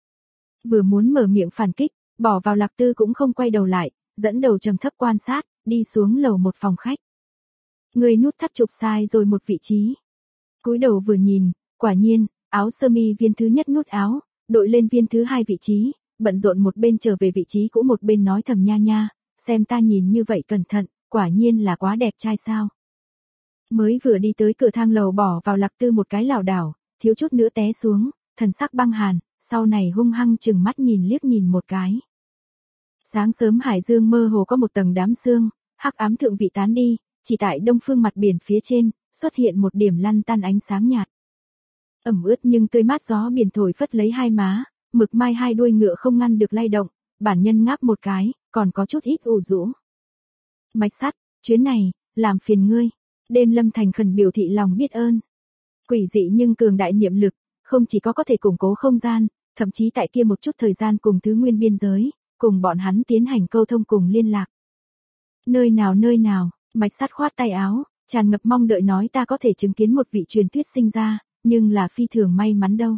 Vừa muốn mở miệng phản kích, bỏ vào Lạc Tư cũng không quay đầu lại, dẫn đầu trầm thấp quan sát, đi xuống lầu một phòng khách. Ngươi nút thắt chụp sai rồi một vị trí. Cúi đầu vừa nhìn, quả nhiên, áo sơ mi viên thứ nhất nút áo, đội lên viên thứ hai vị trí, bận rộn một bên trở về vị trí cũ một bên nói thầm nha nha, xem ta nhìn như vậy cẩn thận, quả nhiên là quá đẹp trai sao. Mới vừa đi tới cửa thang lầu bỏ vào Lạc Tư một cái lảo đảo, thiếu chút nữa té xuống, thần sắc băng hàn, sau này hung hăng chừng mắt nhìn liếc nhìn một cái. Sáng sớm hải dương mơ hồ có một tầng đám sương, hắc ám thượng vị tán đi, chỉ tại đông phương mặt biển phía trên, xuất hiện một điểm lăn tăn ánh sáng nhạt. Ẩm ướt nhưng tươi mát gió biển thổi phất lấy hai má, mực mai hai đuôi ngựa không ngăn được lay động, bản nhân ngáp một cái, còn có chút ít ủ rũ. Mạch Sắt, chuyến này, làm phiền ngươi. Đêm Lâm thành khẩn biểu thị lòng biết ơn. Quỷ dị nhưng cường đại niệm lực, không chỉ có thể củng cố không gian, thậm chí tại kia một chút thời gian cùng thứ nguyên biên giới, cùng bọn hắn tiến hành câu thông cùng liên lạc. Nơi nào, Mạch Sắt khoát tay áo, tràn ngập mong đợi nói ta có thể chứng kiến một vị truyền thuyết sinh ra, nhưng là phi thường may mắn đâu.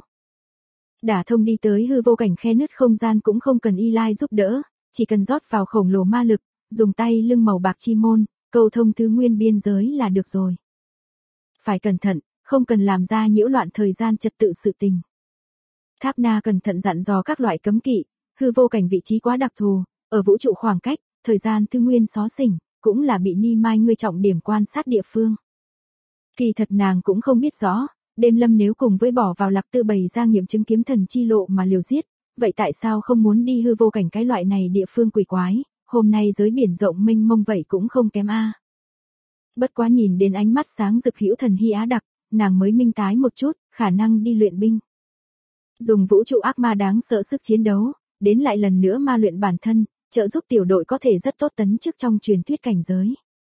Đả thông đi tới hư vô cảnh khe nứt không gian cũng không cần y lai giúp đỡ, chỉ cần rót vào khổng lồ ma lực, dùng tay lưng màu bạc chi môn, câu thông thứ nguyên biên giới là được rồi. Phải cẩn thận, không cần làm ra nhiễu loạn thời gian trật tự sự tình. Tháp Na cẩn thận dặn dò các loại cấm kỵ, hư vô cảnh vị trí quá đặc thù, ở vũ trụ khoảng cách, thời gian thứ nguyên xó xỉnh, cũng là bị Ni Mai ngươi trọng điểm quan sát địa phương. Kỳ thật nàng cũng không biết rõ, Đêm Lâm nếu cùng với bỏ vào Lạc Tư bày ra nghiệm chứng kiếm thần chi lộ mà liều giết, vậy tại sao không muốn đi hư vô cảnh cái loại này địa phương quỷ quái, hôm nay giới biển rộng mênh mông vậy cũng không kém a. Bất quá nhìn đến ánh mắt sáng rực hữu thần hy á đặc, nàng mới minh tái một chút, khả năng đi luyện binh. Dùng vũ trụ ác ma đáng sợ sức chiến đấu, đến lại lần nữa ma luyện bản thân, trợ giúp tiểu đội có thể rất tốt tấn chức trong truyền thuyết cảnh giới.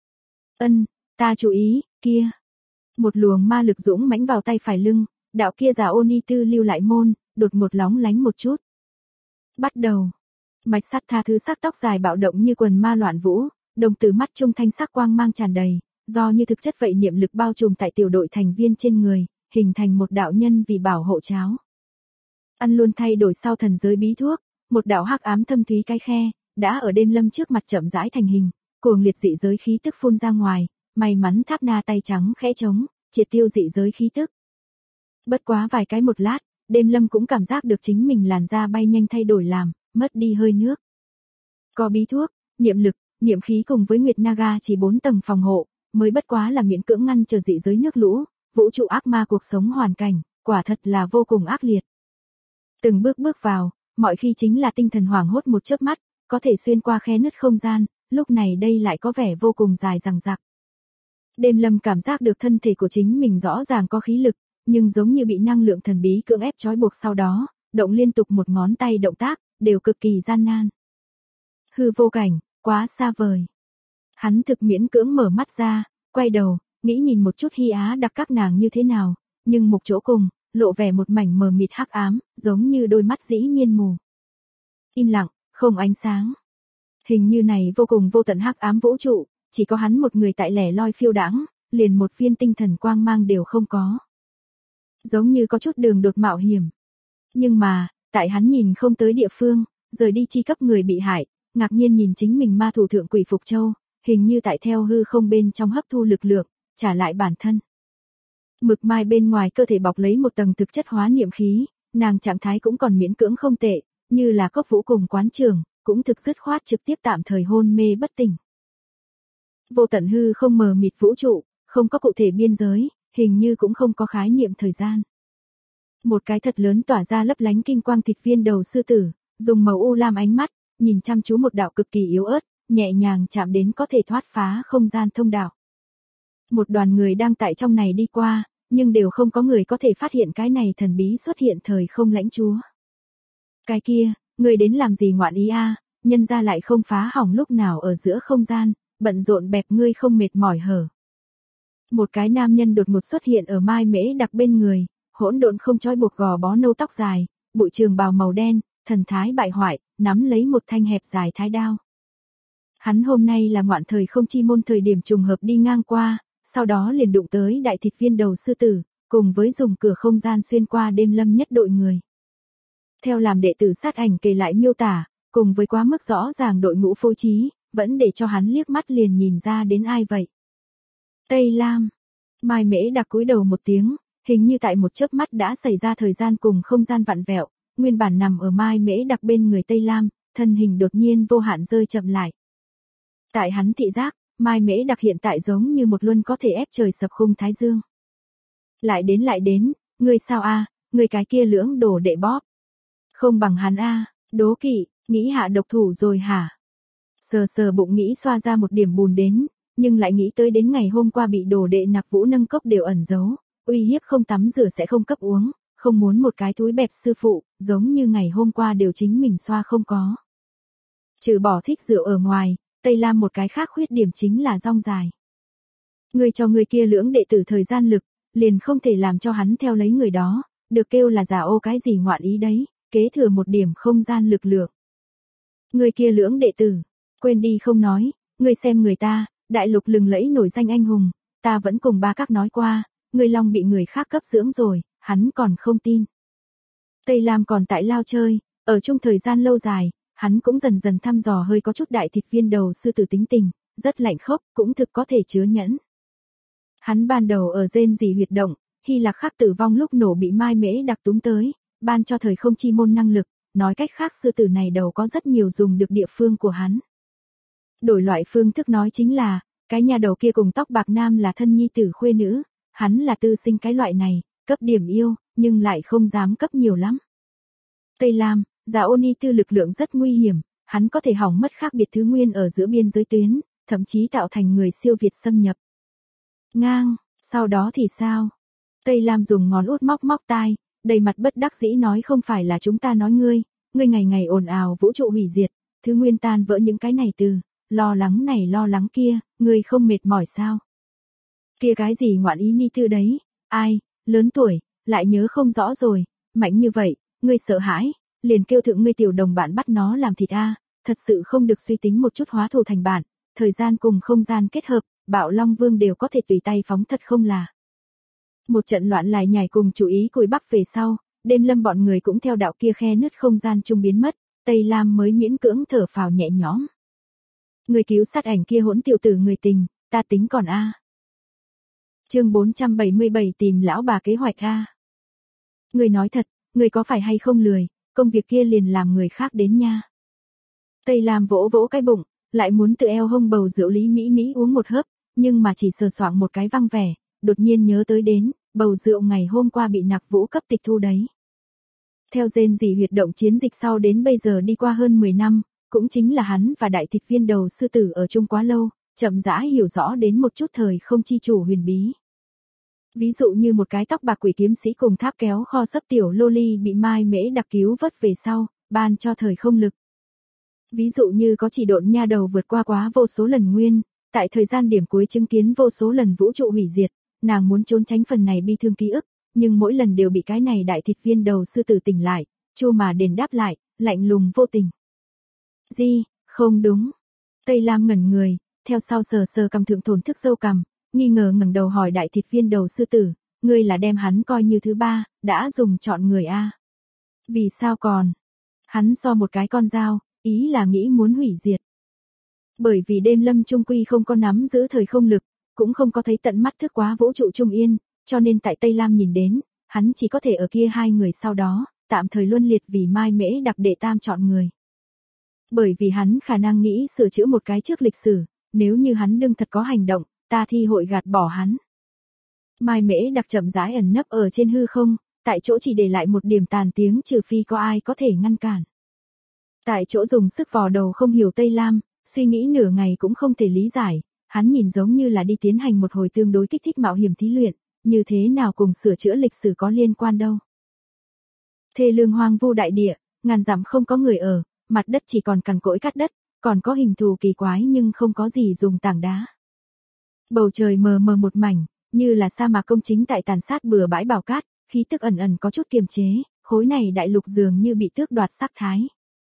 Ta chú ý, kia. Một luồng ma lực dũng mãnh vào tay phải lưng, đạo kia giả Oni Tư lưu lại môn, đột ngột lóng lánh một chút. Bắt đầu. Mạch Sắt tha thứ sắc tóc dài bạo động như quần ma loạn vũ, đồng tử mắt trung thanh sắc quang mang tràn đầy, do như thực chất vậy niệm lực bao trùm tại tiểu đội thành viên trên người, hình thành một đạo nhân vì bảo hộ cháo. Ăn luôn thay đổi sau thần giới bí thuốc, một đạo hắc ám thâm thúy cái khe, đã ở Đêm Lâm trước mặt chậm rãi thành hình, cuồng liệt dị giới khí tức phun ra ngoài, may mắn Tháp Na tay trắng khẽ trống, triệt tiêu dị giới khí tức. Bất quá vài cái một lát, Đêm Lâm cũng cảm giác được chính mình làn da bay nhanh thay đổi làm, mất đi hơi nước. Có bí thuốc, niệm lực, niệm khí cùng với Nguyệt Naga chỉ 4 tầng phòng hộ, mới bất quá là miễn cưỡng ngăn trở dị giới nước lũ, vũ trụ ác ma cuộc sống hoàn cảnh, quả thật là vô cùng ác liệt. Từng bước bước vào, mọi khi chính là tinh thần hoảng hốt một chớp mắt, có thể xuyên qua khe nứt không gian, lúc này đây lại có vẻ vô cùng dài dằng dặc. Đêm Lâm cảm giác được thân thể của chính mình rõ ràng có khí lực, nhưng giống như bị năng lượng thần bí cưỡng ép trói buộc sau đó, động liên tục một ngón tay động tác, đều cực kỳ gian nan. Hư vô cảnh, quá xa vời. Hắn thực miễn cưỡng mở mắt ra, quay đầu, nghĩ nhìn một chút Hy Á đặc các nàng như thế nào, nhưng một chỗ cùng, lộ vẻ một mảnh mờ mịt hắc ám, giống như đôi mắt dĩ nhiên mù. Im lặng, không ánh sáng. Hình như này vô cùng vô tận hắc ám vũ trụ, chỉ có hắn một người tại lẻ loi phiêu đãng, liền một viên tinh thần quang mang đều không có. Giống như có chút đường đột mạo hiểm. Nhưng mà, tại hắn nhìn không tới địa phương, rời đi chi cấp người bị hại, ngạc nhiên nhìn chính mình ma thủ thượng quỷ phục châu, hình như tại theo hư không bên trong hấp thu lực lượng, trả lại bản thân. Mực mai bên ngoài cơ thể bọc lấy một tầng thực chất hóa niệm khí, nàng trạng thái cũng còn miễn cưỡng không tệ, như là Cốc Vũ cùng quán trường, cũng thực dứt khoát trực tiếp tạm thời hôn mê bất tỉnh. Vô tận hư không mờ mịt vũ trụ, không có cụ thể biên giới, hình như cũng không có khái niệm thời gian. Một cái thật lớn tỏa ra lấp lánh kinh quang thịt viên đầu sư tử, dùng màu u lam ánh mắt, nhìn chăm chú một đạo cực kỳ yếu ớt, nhẹ nhàng chạm đến có thể thoát phá không gian thông đạo. Một đoàn người đang tại trong này đi qua, nhưng đều không có người có thể phát hiện cái này thần bí xuất hiện thời không lãnh chúa. Cái kia, người đến làm gì ngoạn ý a? Nhân ra lại không phá hỏng lúc nào ở giữa không gian, bận rộn bẹp ngươi không mệt mỏi hở. Một cái nam nhân đột ngột xuất hiện ở Mai Mễ Đặc bên người, hỗn độn không trói buộc gò bó nâu tóc dài, bụi trường bào màu đen, thần thái bại hoại, nắm lấy một thanh hẹp dài thái đao. Hắn hôm nay là ngoạn thời không chi môn thời điểm trùng hợp đi ngang qua, sau đó liền đụng tới đại thịt viên đầu sư tử, cùng với dùng cửa không gian xuyên qua đêm lâm nhất đội người. Theo làm đệ tử sát ảnh kể lại miêu tả, cùng với quá mức rõ ràng đội ngũ phối trí, vẫn để cho hắn liếc mắt liền nhìn ra đến ai vậy. Tây Lam. Mai Mễ Đặc cúi đầu một tiếng, hình như tại một chớp mắt đã xảy ra thời gian cùng không gian vặn vẹo, nguyên bản nằm ở Mai Mễ Đặc bên người Tây Lam, thân hình đột nhiên vô hạn rơi chậm lại. Tại hắn thị giác, Mai Mễ Đặc hiện tại giống như một luân có thể ép trời sập khung thái dương. Lại đến, ngươi sao a, ngươi cái kia lưỡng đổ đệ bóp. Không bằng hắn a, đố kỵ, nghĩ hạ độc thủ rồi hả? Sờ sờ bụng nghĩ xoa ra một điểm bùn đến, nhưng lại nghĩ tới đến ngày hôm qua bị đồ đệ Nặc Vũ nâng cốc đều ẩn giấu, uy hiếp không tắm rửa sẽ không cấp uống, không muốn một cái túi bẹp sư phụ, giống như ngày hôm qua đều chính mình xoa không có. Trừ bỏ thích rượu ở ngoài, Tây Lam một cái khác khuyết điểm chính là rong dài. Người cho người kia lưỡng đệ tử thời gian lực, liền không thể làm cho hắn theo lấy người đó, được kêu là giả ô cái gì ngoạn ý đấy, kế thừa một điểm không gian lực lượng. Người kia lưỡng đệ tử, quên đi không nói, người xem người ta, đại lục lừng lẫy nổi danh anh hùng, ta vẫn cùng ba các nói qua, người long bị người khác cấp dưỡng rồi, hắn còn không tin. Tây Lam còn tại lao chơi, ở chung thời gian lâu dài, hắn cũng dần dần thăm dò hơi có chút đại thịt viên đầu sư tử tính tình, rất lạnh khốc, cũng thực có thể chứa nhẫn. Hắn ban đầu ở rên rỉ huyệt động, Hy Lạc Khắc tử vong lúc nổ bị Mai Mễ Đặc túm tới, ban cho thời không chi môn năng lực, nói cách khác sư tử này đầu có rất nhiều dùng được địa phương của hắn. Đổi loại phương thức nói chính là, cái nhà đầu kia cùng tóc bạc nam là thân nhi tử khuê nữ, hắn là tư sinh cái loại này, cấp điểm yêu, nhưng lại không dám cấp nhiều lắm. Tây Lam, giả ôn y tư lực lượng rất nguy hiểm, hắn có thể hỏng mất khác biệt thứ nguyên ở giữa biên giới tuyến, thậm chí tạo thành người siêu việt xâm nhập. Ngang, sau đó thì sao? Tây Lam dùng ngón út móc móc tai, đầy mặt bất đắc dĩ nói không phải là chúng ta nói ngươi ngày ngày ồn ào vũ trụ hủy diệt, thứ nguyên tan vỡ những cái này từ, lo lắng này lo lắng kia, ngươi không mệt mỏi sao? Kia cái gì ngoạn ý ni tư đấy, ai, lớn tuổi, lại nhớ không rõ rồi, mạnh như vậy, ngươi sợ hãi, liền kêu thượng ngươi tiểu đồng bạn bắt nó làm thịt a, thật sự không được suy tính một chút hóa thù thành bạn, thời gian cùng không gian kết hợp, Bạo Long Vương đều có thể tùy tay phóng thật không là. Một trận loạn lại nhảy cùng chú ý cùi bắp về sau, đêm lâm bọn người cũng theo đạo kia khe nứt không gian trung biến mất, Tây Lam mới miễn cưỡng thở phào nhẹ nhõm. Người cứu sát ảnh kia hỗn tiểu tử người tình, ta tính còn a. Chương 477 tìm lão bà kế hoạch a. Người nói thật, người có phải hay không lười, công việc kia liền làm người khác đến nha. Tây Lam vỗ vỗ cái bụng, lại muốn tự eo hông bầu rượu Lý Mỹ Mỹ uống một hớp, nhưng mà chỉ sờ soạng một cái văng vẻ, đột nhiên nhớ tới đến, bầu rượu ngày hôm qua bị Nặc Vũ cấp tịch thu đấy. Theo rên rỉ huyệt động chiến dịch sau đến bây giờ đi qua hơn 10 năm, cũng chính là hắn và đại thịt viên đầu sư tử ở chung quá lâu, chậm rãi hiểu rõ đến một chút thời không chi chủ huyền bí. Ví dụ như một cái tóc bạc quỷ kiếm sĩ cùng tháp kéo kho sấp tiểu loli bị Mai Mễ Đặc cứu vớt về sau, ban cho thời không lực. Ví dụ như có chỉ độn nha đầu vượt qua quá vô số lần nguyên, tại thời gian điểm cuối chứng kiến vô số lần vũ trụ hủy diệt, nàng muốn trốn tránh phần này bi thương ký ức, nhưng mỗi lần đều bị cái này đại thịt viên đầu sư tử tỉnh lại, chua mà đền đáp lại, lạnh lùng vô tình. Gì, không đúng. Tây Lam ngẩn người, theo sau sờ sờ cầm thượng thổn thức dâu cầm, nghi ngờ ngẩng đầu hỏi đại thịt viên đầu sư tử, ngươi là đem hắn coi như thứ ba, đã dùng chọn người a. Vì sao còn? Hắn so một cái con dao, ý là nghĩ muốn hủy diệt. Bởi vì đêm lâm trung quy không có nắm giữ thời không lực, cũng không có thấy tận mắt thức quá vũ trụ trung yên, cho nên tại Tây Lam nhìn đến, hắn chỉ có thể ở kia hai người sau đó, tạm thời luân liệt vì Mai Mễ Đặc đệ tam chọn người. Bởi vì hắn khả năng nghĩ sửa chữa một cái trước lịch sử, nếu như hắn đương thật có hành động, ta thi hội gạt bỏ hắn. Mai Mễ Đặc chậm rãi ẩn nấp ở trên hư không, tại chỗ chỉ để lại một điểm tàn tiếng trừ phi có ai có thể ngăn cản. Tại chỗ dùng sức vò đầu không hiểu Tây Lam, suy nghĩ nửa ngày cũng không thể lý giải, hắn nhìn giống như là đi tiến hành một hồi tương đối kích thích mạo hiểm thí luyện, như thế nào cùng sửa chữa lịch sử có liên quan đâu. Thê lương hoang vu đại địa, ngàn dặm không có người ở, mặt đất chỉ còn cằn cỗi cát đất, còn có hình thù kỳ quái nhưng không có gì dùng tảng đá. Bầu trời mờ mờ một mảnh, như là sa mạc công chính tại tàn sát bừa bãi bào cát, khí tức ẩn ẩn có chút kiềm chế, khối này đại lục dường như bị tước đoạt sắc thái.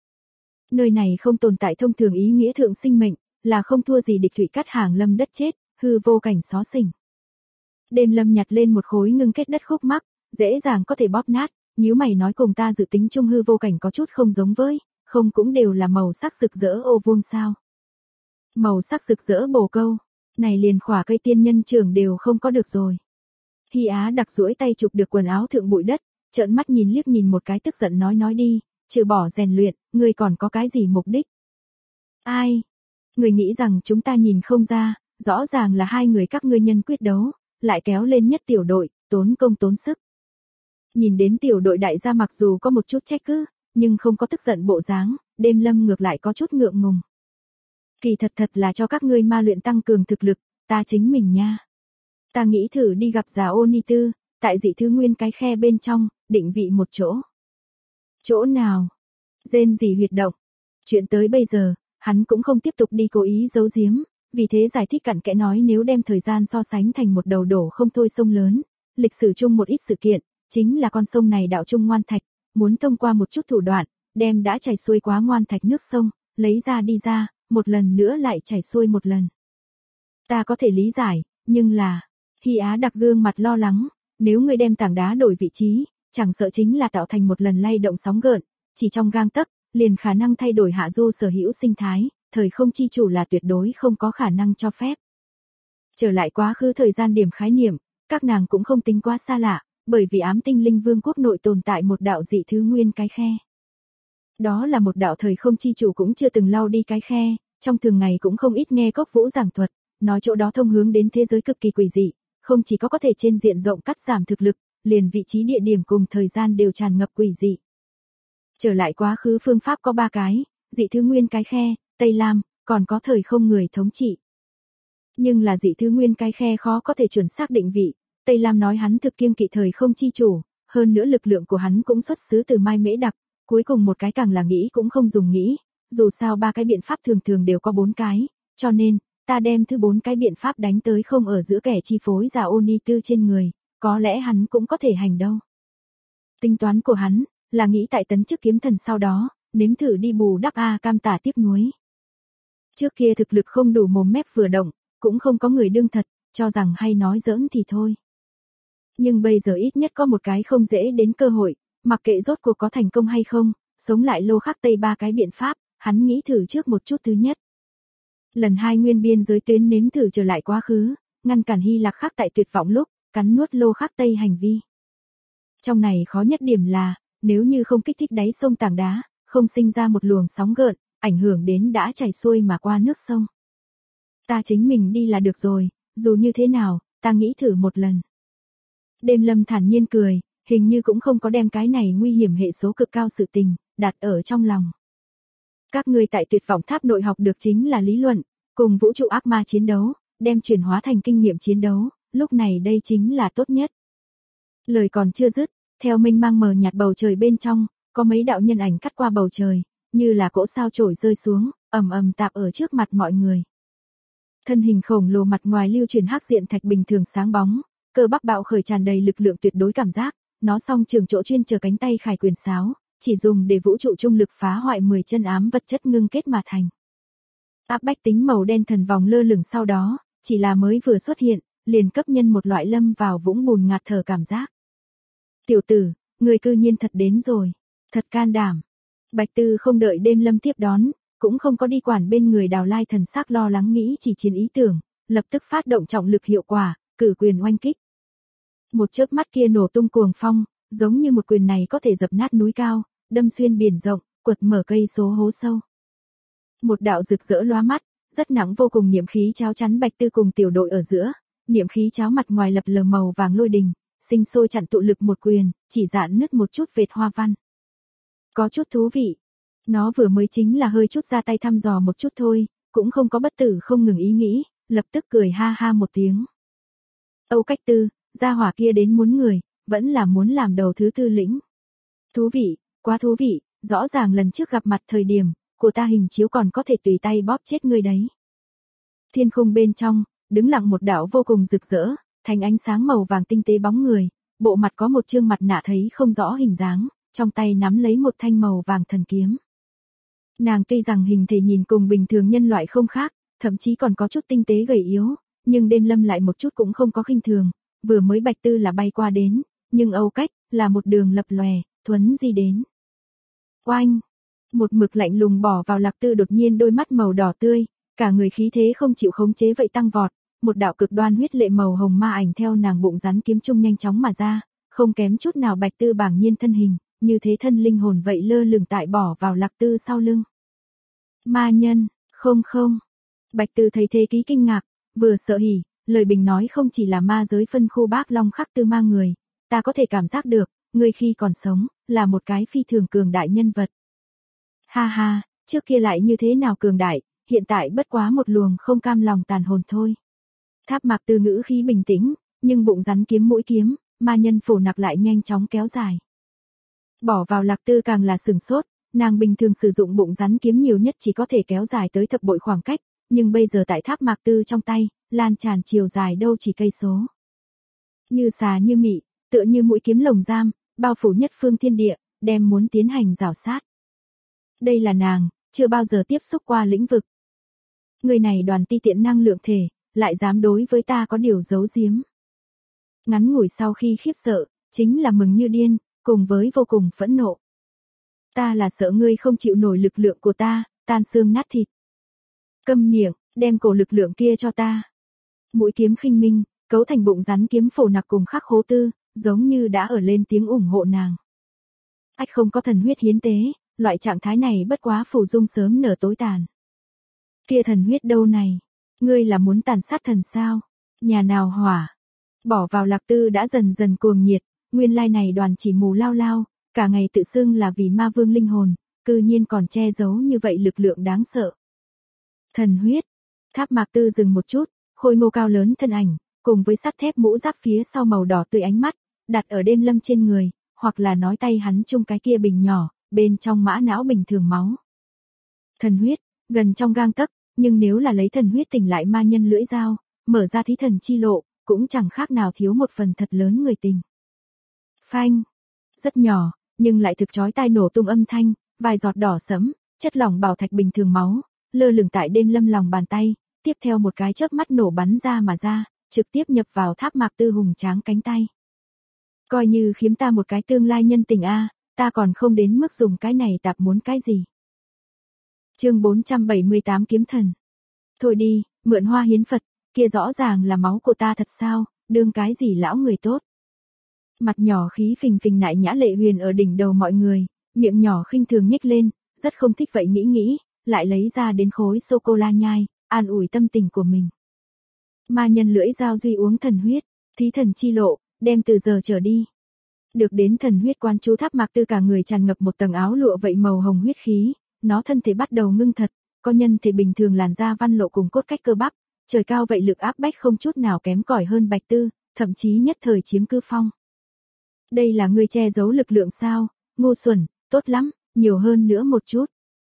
Nơi này không tồn tại thông thường ý nghĩa thượng sinh mệnh, là không thua gì địch thủy cát hàng lâm đất chết, hư vô cảnh xó xỉnh. Đêm lâm nhặt lên một khối ngưng kết đất khúc mắc, dễ dàng có thể bóp nát, nhíu mày nói cùng ta dự tính chung hư vô cảnh có chút không giống với, không cũng đều là màu sắc rực rỡ ô vuông sao. Màu sắc rực rỡ bồ câu, này liền khỏa cây tiên nhân trưởng đều không có được rồi. Hy Á Đặc duỗi tay chụp được quần áo thượng bụi đất, trợn mắt nhìn liếc nhìn một cái tức giận nói đi, trừ bỏ rèn luyện, ngươi còn có cái gì mục đích? Ai? Người nghĩ rằng chúng ta nhìn không ra, rõ ràng là hai người các ngươi nhân quyết đấu, lại kéo lên nhất tiểu đội, tốn công tốn sức. Nhìn đến tiểu đội đại gia mặc dù có một chút trách cứ, nhưng không có tức giận bộ dáng, đêm lâm ngược lại có chút ngượng ngùng. Kỳ thật là cho các ngươi ma luyện tăng cường thực lực, ta chính mình nha. Ta nghĩ thử đi gặp già Ô Ni Tư, tại dị thứ nguyên cái khe bên trong, định vị một chỗ. Chỗ nào? Rên rỉ huyệt động. Chuyện tới bây giờ, hắn cũng không tiếp tục đi cố ý giấu giếm, vì thế giải thích cặn kẽ nói nếu đem thời gian so sánh thành một đầu đổ không thôi sông lớn, lịch sử chung một ít sự kiện, chính là con sông này đạo trung ngoan thạch, muốn thông qua một chút thủ đoạn, đem đã chảy xuôi quá ngoan thạch nước sông, lấy ra đi ra, một lần nữa lại chảy xuôi một lần. Ta có thể lý giải, nhưng là, Hy Á Đặc gương mặt lo lắng, nếu ngươi đem tảng đá đổi vị trí, chẳng sợ chính là tạo thành một lần lay động sóng gợn, chỉ trong gang tấc, liền khả năng thay đổi hạ du sở hữu sinh thái, thời không chi chủ là tuyệt đối không có khả năng cho phép. Trở lại quá khứ thời gian điểm khái niệm, các nàng cũng không tính quá xa lạ, bởi vì ám tinh linh vương quốc nội tồn tại một đạo dị thứ nguyên cái khe. Đó là một đạo thời không chi chủ cũng chưa từng lau đi cái khe, trong thường ngày cũng không ít nghe Cốc Vũ giảng thuật, nói chỗ đó thông hướng đến thế giới cực kỳ quỷ dị, không chỉ có thể trên diện rộng cắt giảm thực lực, liền vị trí địa điểm cùng thời gian đều tràn ngập quỷ dị. Trở lại quá khứ phương pháp có 3 cái, dị thứ nguyên cái khe, Tây Lam, còn có thời không người thống trị. Nhưng là dị thứ nguyên cái khe khó có thể chuẩn xác định vị, Tây Lam nói hắn thực kiêng kỵ thời không chi chủ, hơn nữa lực lượng của hắn cũng xuất xứ từ Mai Mễ Đặc, cuối cùng một cái càng là nghĩ cũng không dùng nghĩ, dù sao 3 cái biện pháp thường thường đều có 4 cái, cho nên, ta đem thứ 4 cái biện pháp đánh tới không ở giữa kẻ chi phối già Ô Ni Tư trên người, có lẽ hắn cũng có thể hành đâu. Tính toán của hắn, là nghĩ tại tấn chức kiếm thần sau đó, nếm thử đi bù đắp cam tả tiếp nuối. Trước kia thực lực không đủ mồm mép vừa động, cũng không có người đương thật, cho rằng hay nói giỡn thì thôi. Nhưng bây giờ ít nhất có một cái không dễ đến cơ hội, mặc kệ rốt cuộc có thành công hay không, sống lại lô khắc tây 3 cái biện pháp, hắn nghĩ thử trước một chút thứ nhất. Lần 2 nguyên biên giới tuyến nếm thử trở lại quá khứ, ngăn cản Hy Lạc Khắc tại tuyệt vọng lúc, cắn nuốt lô khắc tây hành vi. Trong này khó nhất điểm là, nếu như không kích thích đáy sông tảng đá, không sinh ra một luồng sóng gợn, ảnh hưởng đến đã chảy xuôi mà qua nước sông. Ta chính mình đi là được rồi, dù như thế nào, ta nghĩ thử một lần. Đêm lâm thản nhiên cười, hình như cũng không có đem cái này nguy hiểm hệ số cực cao sự tình, đặt ở trong lòng. Các ngươi tại tuyệt vọng tháp nội học được chính là lý luận, cùng vũ trụ ác ma chiến đấu, đem chuyển hóa thành kinh nghiệm chiến đấu, lúc này đây chính là tốt nhất. Lời còn chưa dứt, theo mênh mang mờ nhạt bầu trời bên trong, có mấy đạo nhân ảnh cắt qua bầu trời, như là cỗ sao chổi rơi xuống, ầm ầm tạp ở trước mặt mọi người. Thân hình khổng lồ mặt ngoài lưu truyền hắc diện thạch bình thường sáng bóng, cơ bắp bạo khởi tràn đầy lực lượng tuyệt đối cảm giác, nó song trường chỗ chuyên chờ cánh tay khải quyền sáo, chỉ dùng để vũ trụ trung lực phá hoại 10 chân ám vật chất ngưng kết mà thành. Áp bách tính màu đen thần vòng lơ lửng sau đó, chỉ là mới vừa xuất hiện, liền cấp nhân một loại lâm vào vũng bùn ngạt thở cảm giác. Tiểu tử, người cư nhiên thật đến rồi, thật can đảm. Bạch Tư không đợi Đêm Lâm tiếp đón, cũng không có đi quản bên người Đào Lai thần sắc lo lắng nghĩ chỉ chiến ý tưởng, lập tức phát động trọng lực hiệu quả, cử quyền oanh kích. Một chớp mắt kia nổ tung cuồng phong, giống như một quyền này có thể dập nát núi cao, đâm xuyên biển rộng, quật mở cây số hố sâu. Một đạo rực rỡ lóa mắt, rất nặng vô cùng niệm khí cháo chắn Bạch Tư cùng tiểu đội ở giữa, niệm khí cháo mặt ngoài lập lờ màu vàng lôi đình, sinh sôi chặn tụ lực một quyền, chỉ dạn nứt một chút vệt hoa văn. Có chút thú vị. Nó vừa mới chính là hơi chút ra tay thăm dò một chút thôi, cũng không có bất tử không ngừng ý nghĩ, lập tức cười ha ha một tiếng. Âu Cách Tư, gia hỏa kia đến muốn người, vẫn là muốn làm đầu thứ tư lĩnh. Thú vị, quá thú vị, rõ ràng lần trước gặp mặt thời điểm, của ta hình chiếu còn có thể tùy tay bóp chết ngươi đấy. Thiên khung bên trong, đứng lặng một đạo vô cùng rực rỡ, thành ánh sáng màu vàng tinh tế bóng người, bộ mặt có một trương mặt nạ thấy không rõ hình dáng, trong tay nắm lấy một thanh màu vàng thần kiếm. Nàng tuy rằng hình thể nhìn cùng bình thường nhân loại không khác, thậm chí còn có chút tinh tế gầy yếu, nhưng Đêm Lâm lại một chút cũng không có khinh thường, vừa mới Bạch Tư là bay qua đến, nhưng Âu Cách là một đường lập lòe, thuấn di đến. Oanh! Một mực lạnh lùng bỏ vào Lạc Tư đột nhiên đôi mắt màu đỏ tươi, cả người khí thế không chịu khống chế vậy tăng vọt, một đạo cực đoan huyết lệ màu hồng ma ảnh theo nàng bụng rắn kiếm trung nhanh chóng mà ra, không kém chút nào Bạch Tư bảng nhiên thân hình, như thế thân linh hồn vậy lơ lửng tại bỏ vào Lạc Tư sau lưng. Ma nhân, không không. Bạch Tư thấy thế ký kinh ngạc, vừa sợ hỉ, lời bình nói không chỉ là ma giới phân khu Bác Long Khắc Tư ma người, ta có thể cảm giác được, ngươi khi còn sống, là một cái phi thường cường đại nhân vật. Ha ha, trước kia lại như thế nào cường đại, hiện tại bất quá một luồng không cam lòng tàn hồn thôi. Tháp Mạc Tư ngữ khí bình tĩnh, nhưng bụng rắn kiếm mũi kiếm, ma nhân phổ nặc lại nhanh chóng kéo dài. Bỏ vào Lạc Tư càng là sửng sốt, nàng bình thường sử dụng bụng rắn kiếm nhiều nhất chỉ có thể kéo dài tới thập bội khoảng cách, nhưng bây giờ tại Tháp Mạc Tư trong tay, lan tràn chiều dài đâu chỉ cây số. Như xà như mị, tựa như mũi kiếm lồng giam, bao phủ nhất phương thiên địa, đem muốn tiến hành rào sát. Đây là nàng, chưa bao giờ tiếp xúc qua lĩnh vực. Người này đoàn ti tiện năng lượng thể, lại dám đối với ta có điều giấu giếm. Ngắn ngủi sau khi khiếp sợ, chính là mừng như điên, cùng với vô cùng phẫn nộ. Ta là sợ ngươi không chịu nổi lực lượng của ta, tan xương nát thịt. Câm miệng, đem cổ lực lượng kia cho ta. Mũi kiếm khinh minh, cấu thành bụng rắn kiếm phổ nặc cùng Khắc Hố Tư, giống như đã ở lên tiếng ủng hộ nàng. Ách không có thần huyết hiến tế, loại trạng thái này bất quá phù dung sớm nở tối tàn. Kia thần huyết đâu này? Ngươi là muốn tàn sát thần sao? Nhà nào hỏa? Bỏ vào Lạc Tư đã dần dần cuồng nhiệt, nguyên lai này đoàn chỉ mù lao lao, cả ngày tự xưng là vì ma vương linh hồn, cư nhiên còn che giấu như vậy lực lượng đáng sợ. Thần huyết. Tháp Mạc Tư dừng một chút, khôi ngô cao lớn thân ảnh, cùng với sắt thép mũ giáp phía sau màu đỏ tươi ánh mắt, đặt ở Đêm Lâm trên người, hoặc là nói tay hắn chung cái kia bình nhỏ, bên trong mã não bình thường máu. Thần huyết, gần trong gang tấc, nhưng nếu là lấy thần huyết tỉnh lại ma nhân lưỡi dao, mở ra thí thần chi lộ, cũng chẳng khác nào thiếu một phần thật lớn người tình. Phanh, rất nhỏ, nhưng lại thực chói tai nổ tung âm thanh, vài giọt đỏ sẫm, chất lỏng bảo thạch bình thường máu, lơ lửng tại Đêm Lâm lòng bàn tay, tiếp theo một cái chớp mắt nổ bắn ra mà ra, trực tiếp nhập vào Tháp Mạc Tư hùng tráng cánh tay. Coi như khiếm ta một cái tương lai nhân tình a, ta còn không đến mức dùng cái này tạp muốn cái gì. Chương 478 Kiếm Thần. Thôi đi, mượn hoa hiến Phật, kia rõ ràng là máu của ta thật sao, đương cái gì lão người tốt. Mặt nhỏ khí phình phình nại nhã Lệ Huyền ở đỉnh đầu mọi người, miệng nhỏ khinh thường nhếch lên, rất không thích vậy nghĩ, lại lấy ra đến khối sô-cô-la nhai, an ủi tâm tình của mình. Ma nhân lưỡi dao duy uống thần huyết, thí thần chi lộ, đem từ giờ trở đi. Được đến thần huyết quan chú Tháp Mạc Tư cả người tràn ngập một tầng áo lụa vậy màu hồng huyết khí, nó thân thể bắt đầu ngưng thật, có nhân thể bình thường làn da văn lộ cùng cốt cách cơ bắp, trời cao vậy lực áp bách không chút nào kém cỏi hơn Bạch Tư, thậm chí nhất thời chiếm cư phong. Đây là ngươi che giấu lực lượng sao, ngu xuẩn, tốt lắm, nhiều hơn nữa một chút.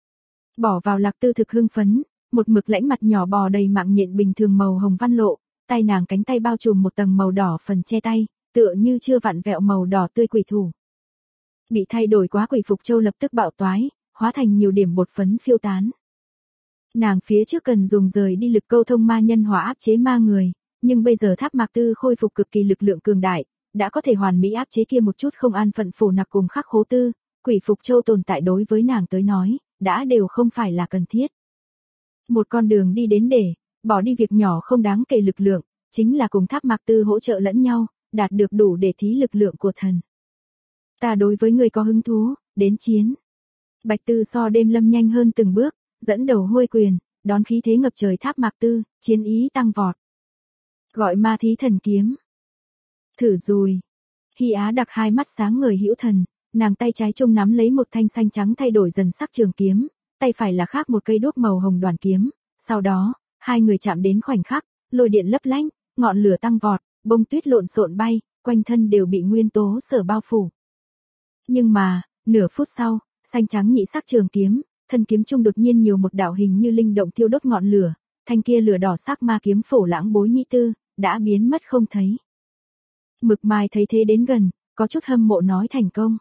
Bỏ vào Lạc Tư thực hưng phấn, một mực lãnh mặt nhỏ bò đầy mạng nhện bình thường màu hồng văn lộ, tay nàng cánh tay bao trùm một tầng màu đỏ phần che tay, tựa như chưa vặn vẹo màu đỏ tươi quỷ thủ. Bị thay đổi quá quỷ phục châu lập tức bạo toái, hóa thành nhiều điểm bột phấn phiêu tán. Nàng phía trước cần dùng rời đi lực câu thông ma nhân hỏa áp chế ma người, nhưng bây giờ Tháp Mạc Tư khôi phục cực kỳ lực lượng cường đại, đã có thể hoàn mỹ áp chế kia một chút không an phận phổ nặc cùng Khắc Hố Tư, Quỷ Phục Châu tồn tại đối với nàng tới nói, đã đều không phải là cần thiết. Một con đường đi đến để, bỏ đi việc nhỏ không đáng kể lực lượng, chính là cùng Tháp Mạc Tư hỗ trợ lẫn nhau, đạt được đủ để thí lực lượng của thần. Ta đối với người có hứng thú, đến chiến. Bạch Tư so Đêm Lâm nhanh hơn từng bước, dẫn đầu huôi quyền, đón khí thế ngập trời Tháp Mạc Tư, chiến ý tăng vọt. Gọi ma thí thần kiếm. Thử rồi. Hy Á Đặc hai mắt sáng ngời hữu thần, nàng tay trái trông nắm lấy một thanh xanh trắng thay đổi dần sắc trường kiếm, tay phải là khác một cây đuốc màu hồng đoàn kiếm, sau đó, hai người chạm đến khoảnh khắc, lôi điện lấp lánh, ngọn lửa tăng vọt, bông tuyết lộn xộn bay, quanh thân đều bị nguyên tố sở bao phủ. Nhưng mà, nửa phút sau, xanh trắng nhị sắc trường kiếm, thân kiếm trung đột nhiên nhiều một đạo hình như linh động thiêu đốt ngọn lửa, thanh kia lửa đỏ sắc ma kiếm Phổ Lãng Bối Nhĩ Tư, đã biến mất không thấy. Mực Mai thấy thế đến gần, có chút hâm mộ nói thành công.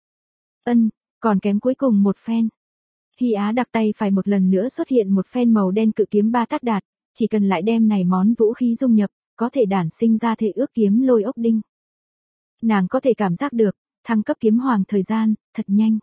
Còn kém cuối cùng một phen. Hy Á Đặc tay phải một lần nữa xuất hiện một phen màu đen cự kiếm ba tác đạt, chỉ cần lại đem này món vũ khí dung nhập, có thể đản sinh ra thể ước kiếm lôi ốc đinh. Nàng có thể cảm giác được, thăng cấp kiếm hoàng thời gian, thật nhanh.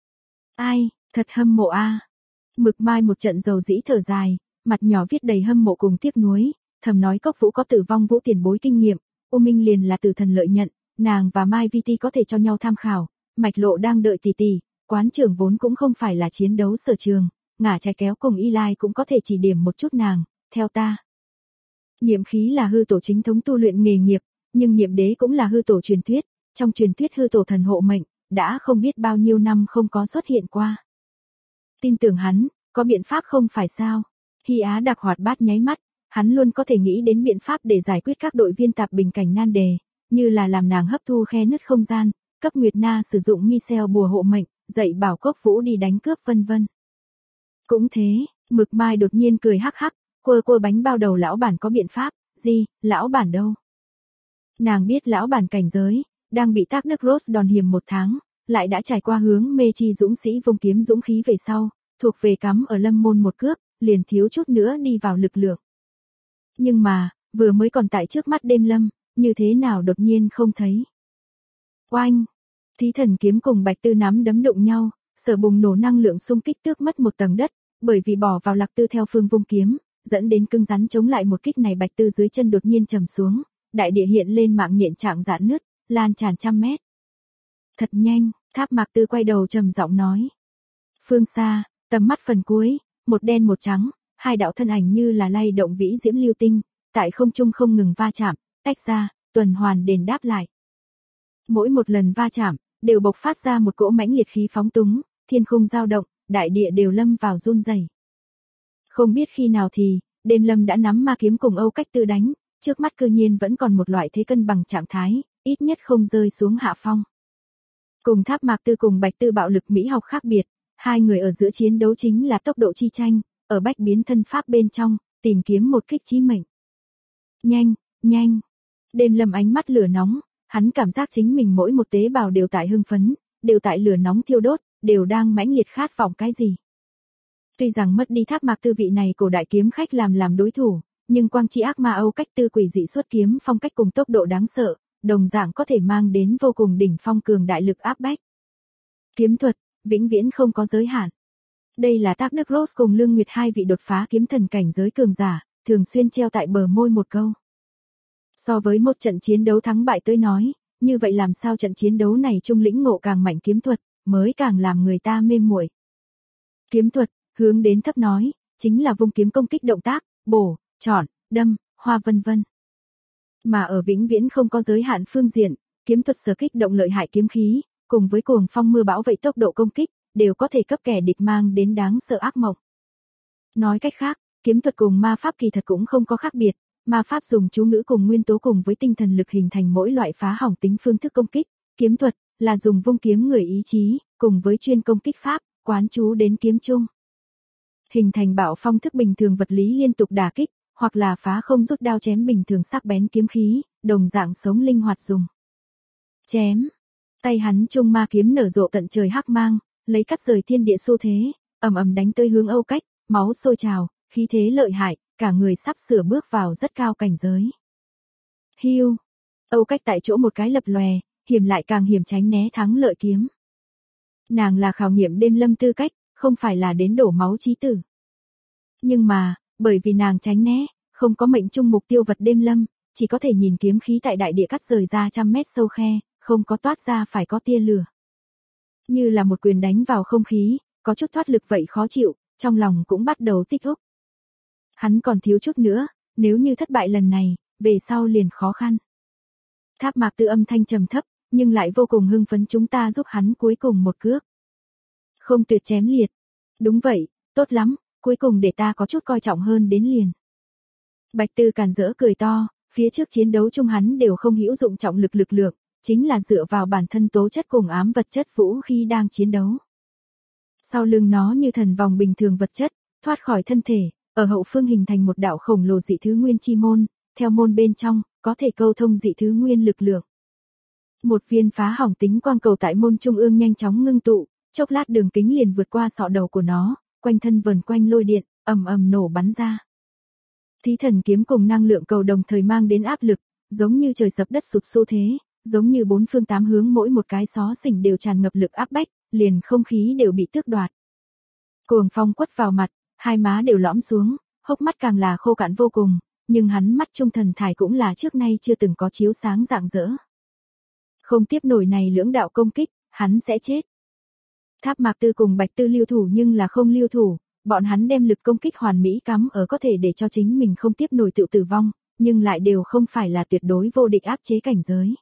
Ai, thật hâm mộ a. Mực Mai một trận dầu dĩ thở dài, mặt nhỏ viết đầy hâm mộ cùng tiếc nuối, thầm nói Cốc Vũ có tử vong vũ tiền bối kinh nghiệm, U Minh liền là tử thần lợi nhận, nàng và Mai Vi Ti có thể cho nhau tham khảo, Mạch Lộ đang đợi tỷ tỷ, quán trưởng vốn cũng không phải là chiến đấu sở trường, ngả trái kéo cùng Y Lai cũng có thể chỉ điểm một chút nàng, theo ta. Niệm khí là hư tổ chính thống tu luyện nghề nghiệp, nhưng niệm đế cũng là hư tổ truyền thuyết, trong truyền thuyết hư tổ thần hộ mệnh, đã không biết bao nhiêu năm không có xuất hiện qua. Tin tưởng hắn, có biện pháp không phải sao? Hy Á Đặc hoạt bát nháy mắt, hắn luôn có thể nghĩ đến biện pháp để giải quyết các đội viên tạp bình cảnh nan đề, như là làm nàng hấp thu khe nứt không gian, cấp Nguyệt Na sử dụng Michel bùa hộ mệnh, dạy bảo Cốc Vũ đi đánh cướp vân vân. Cũng thế, Mực Mai đột nhiên cười hắc hắc, quơ bánh bao đầu lão bản có biện pháp, gì, lão bản đâu? Nàng biết lão bản cảnh giới, đang bị Thác Nước Rose đòn hiểm 1 tháng, lại đã trải qua hướng mê chi dũng sĩ vung kiếm dũng khí về sau, thuộc về cắm ở Lâm Môn một cước, liền thiếu chút nữa đi vào lực lượng. Nhưng mà, vừa mới còn tại trước mắt Đêm Lâm, như thế nào đột nhiên không thấy. Oanh! Thí thần kiếm cùng Bạch Tư nắm đấm đụng nhau, sở bùng nổ năng lượng xung kích tước mất một tầng đất, bởi vì bỏ vào Lạc Tư theo phương vung kiếm, dẫn đến cứng rắn chống lại một kích này Bạch Tư dưới chân đột nhiên trầm xuống, đại địa hiện lên mạng nhện trạng rạn nứt, lan tràn trăm mét. Thật nhanh, Tháp Mạc Tư quay đầu trầm giọng nói. Phương xa, tầm mắt phần cuối, một đen một trắng, hai đạo thân ảnh như là lay động vĩ diễm lưu tinh, tại không trung không ngừng va chạm, tách ra, tuần hoàn đền đáp lại. Mỗi một lần va chạm, đều bộc phát ra một cỗ mãnh liệt khí phóng túng, thiên khung dao động, đại địa đều lâm vào run rẩy. Không biết khi nào thì, Đêm Lâm đã nắm ma kiếm cùng Âu Cách Tư đánh, trước mắt cư nhiên vẫn còn một loại thế cân bằng trạng thái, ít nhất không rơi xuống hạ phong. Cùng Tháp Mạc Tư cùng Bạch Tư bạo lực mỹ học khác biệt, hai người ở giữa chiến đấu chính là tốc độ chi tranh, ở bách biến thân pháp bên trong, tìm kiếm một kích chí mệnh. Nhanh, nhanh. Đêm Lâm ánh mắt lửa nóng, hắn cảm giác chính mình mỗi một tế bào đều tại hưng phấn, đều tại lửa nóng thiêu đốt, đều đang mãnh liệt khát vọng cái gì. Tuy rằng mất đi Tháp Mạc Tư vị này cổ đại kiếm khách làm đối thủ, nhưng quang chi ác ma Âu Cách Tư quỷ dị xuất kiếm phong cách cùng tốc độ đáng sợ, đồng dạng có thể mang đến vô cùng đỉnh phong cường đại lực áp bách. Kiếm thuật, vĩnh viễn không có giới hạn. Đây là Thác Nước Rose cùng Lương Nguyệt hai vị đột phá kiếm thần cảnh giới cường giả, thường xuyên treo tại bờ môi một câu. So với một trận chiến đấu thắng bại tới nói, như vậy làm sao trận chiến đấu này trung lĩnh ngộ càng mạnh kiếm thuật, mới càng làm người ta mê muội. Kiếm thuật, hướng đến thấp nói, chính là vung kiếm công kích động tác, bổ, chọn, đâm, hoa vân vân. Mà ở vĩnh viễn không có giới hạn phương diện, kiếm thuật sở kích động lợi hại kiếm khí, cùng với cuồng phong mưa bão vậy tốc độ công kích, đều có thể cấp kẻ địch mang đến đáng sợ ác mộng. Nói cách khác, kiếm thuật cùng ma pháp kỳ thật cũng không có khác biệt, ma pháp dùng chú ngữ cùng nguyên tố cùng với tinh thần lực hình thành mỗi loại phá hỏng tính phương thức công kích, kiếm thuật là dùng vung kiếm người ý chí, cùng với chuyên công kích pháp, quán chú đến kiếm chung. Hình thành bạo phong thức bình thường vật lý liên tục đả kích, hoặc là phá không rút đao chém bình thường sắc bén kiếm khí, đồng dạng sống linh hoạt dùng. Chém. Tay hắn trung ma kiếm nở rộ tận trời hắc mang, lấy cắt rời thiên địa xu thế, ầm ầm đánh tới hướng Âu Cách, máu sôi trào, khí thế lợi hại, cả người sắp sửa bước vào rất cao cảnh giới. Hưu. Âu Cách tại chỗ một cái lập lòe, hiểm lại càng hiểm tránh né thắng lợi kiếm. Nàng là khảo nghiệm đêm lâm tư cách, không phải là đến đổ máu chí tử. Nhưng mà, bởi vì nàng tránh né, không có mệnh trung mục tiêu vật đêm lâm, chỉ có thể nhìn kiếm khí tại đại địa cắt rời ra trăm mét sâu khe, không có toát ra phải có tia lửa. Như là một quyền đánh vào không khí, có chút thoát lực vậy khó chịu, trong lòng cũng bắt đầu tích úc. Hắn còn thiếu chút nữa, nếu như thất bại lần này, về sau liền khó khăn. Tháp Mạc Tư âm thanh trầm thấp, nhưng lại vô cùng hưng phấn, chúng ta giúp hắn cuối cùng một cước. Không tuyệt chém liệt. Đúng vậy, tốt lắm, cuối cùng để ta có chút coi trọng hơn đến liền. Bạch Tư càn rỡ cười to, phía trước chiến đấu chung hắn đều không hữu dụng trọng lực lượng, chính là dựa vào bản thân tố chất cùng ám vật chất vũ khí đang chiến đấu. Sau lưng nó như thần vòng bình thường vật chất, thoát khỏi thân thể, ở hậu phương hình thành một đạo khổng lồ dị thứ nguyên chi môn, theo môn bên trong, có thể câu thông dị thứ nguyên lực lượng. Một viên phá hỏng tính quang cầu tại môn trung ương nhanh chóng ngưng tụ, chốc lát đường kính liền vượt qua sọ đầu của nó, quanh thân vần quanh lôi điện, ầm ầm nổ bắn ra. Thí thần kiếm cùng năng lượng cầu đồng thời mang đến áp lực, giống như trời sập đất sụt xu thế, giống như bốn phương tám hướng mỗi một cái xó xỉnh đều tràn ngập lực áp bách, liền không khí đều bị tước đoạt. Cuồng phong quất vào mặt, hai má đều lõm xuống, hốc mắt càng là khô cạn vô cùng, nhưng hắn mắt trung thần thải cũng là trước nay chưa từng có chiếu sáng rạng rỡ. Không tiếp nổi này lưỡng đạo công kích, hắn sẽ chết. Tháp Mạc Tư cùng Bạch Tư lưu thủ nhưng là không lưu thủ, bọn hắn đem lực công kích hoàn mỹ cắm ở có thể để cho chính mình không tiếp nổi tự tử vong, nhưng lại đều không phải là tuyệt đối vô địch áp chế cảnh giới.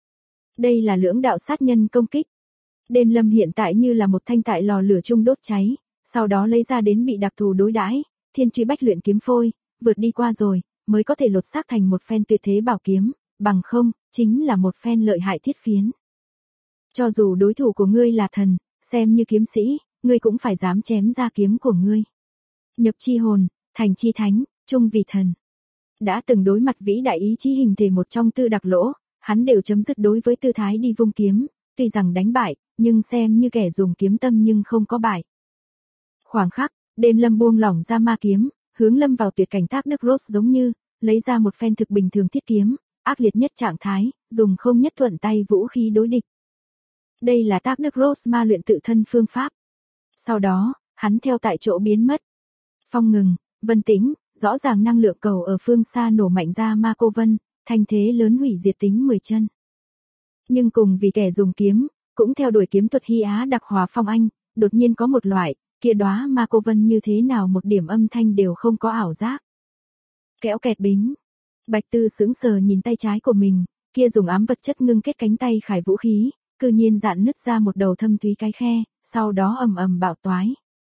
Đây là lưỡng đạo sát nhân công kích. Đêm lâm hiện tại như là một thanh tại lò lửa chung đốt cháy, sau đó lấy ra đến bị đặc thù đối đãi, thiên truy bách luyện kiếm phôi, vượt đi qua rồi, mới có thể lột xác thành một phen tuyệt thế bảo kiếm, bằng không, chính là một phen lợi hại thiết phiến. Cho dù đối thủ của ngươi là thần, xem như kiếm sĩ, ngươi cũng phải dám chém ra kiếm của ngươi. Nhập chi hồn, thành chi thánh, trung vì thần. Đã từng đối mặt vĩ đại ý chí hình thể một trong tư đặc lỗ, hắn đều chấm dứt đối với tư thái đi vung kiếm, tuy rằng đánh bại, nhưng xem như kẻ dùng kiếm tâm nhưng không có bại. Khoảng khắc, đêm lâm buông lỏng ra ma kiếm, hướng lâm vào tuyệt cảnh Thác Đức Rose giống như, lấy ra một phen thực bình thường thiết kiếm, ác liệt nhất trạng thái, dùng không nhất thuận tay vũ khí đối địch. Đây là Thác Đức Rose ma luyện tự thân phương pháp. Sau đó, hắn theo tại chỗ biến mất. Phong ngừng, vân tĩnh, rõ ràng năng lượng cầu ở phương xa nổ mạnh ra ma cô vân, thanh thế lớn hủy diệt tính 10 chân. Nhưng cùng vì kẻ dùng kiếm, cũng theo đuổi kiếm thuật Hy Á đặc hòa phong anh, đột nhiên có một loại, kia đóa ma cô vân như thế nào một điểm âm thanh đều không có ảo giác. Kéo kẹt bính. Bạch Tư sững sờ nhìn tay trái của mình, kia dùng ám vật chất ngưng kết cánh tay khải vũ khí, cư nhiên dạn nứt ra một đầu thâm thúy cái khe, sau đó ầm ầm bạo toái.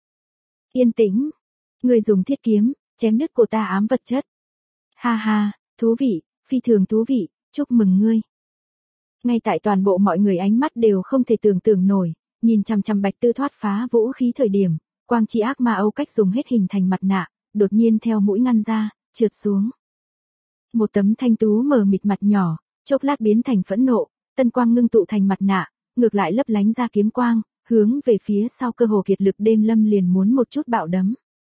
Yên tĩnh. Người dùng thiết kiếm, chém đứt của ta ám vật chất. Ha ha, thú vị, phi thường thú vị, chúc mừng ngươi. Ngay tại toàn bộ mọi người ánh mắt đều không thể tưởng tượng nổi, nhìn chằm chằm Bạch Tư thoát phá vũ khí thời điểm, quang chi ác ma Âu cách dùng hết hình thành mặt nạ, đột nhiên theo mũi ngăn ra, trượt xuống. Một tấm thanh tú mờ mịt mặt nhỏ, chốc lát biến thành phẫn nộ, tân quang ngưng tụ thành mặt nạ, ngược lại lấp lánh ra kiếm quang, hướng về phía sau cơ hồ kiệt lực đêm lâm liền muốn một chút bạo đấm.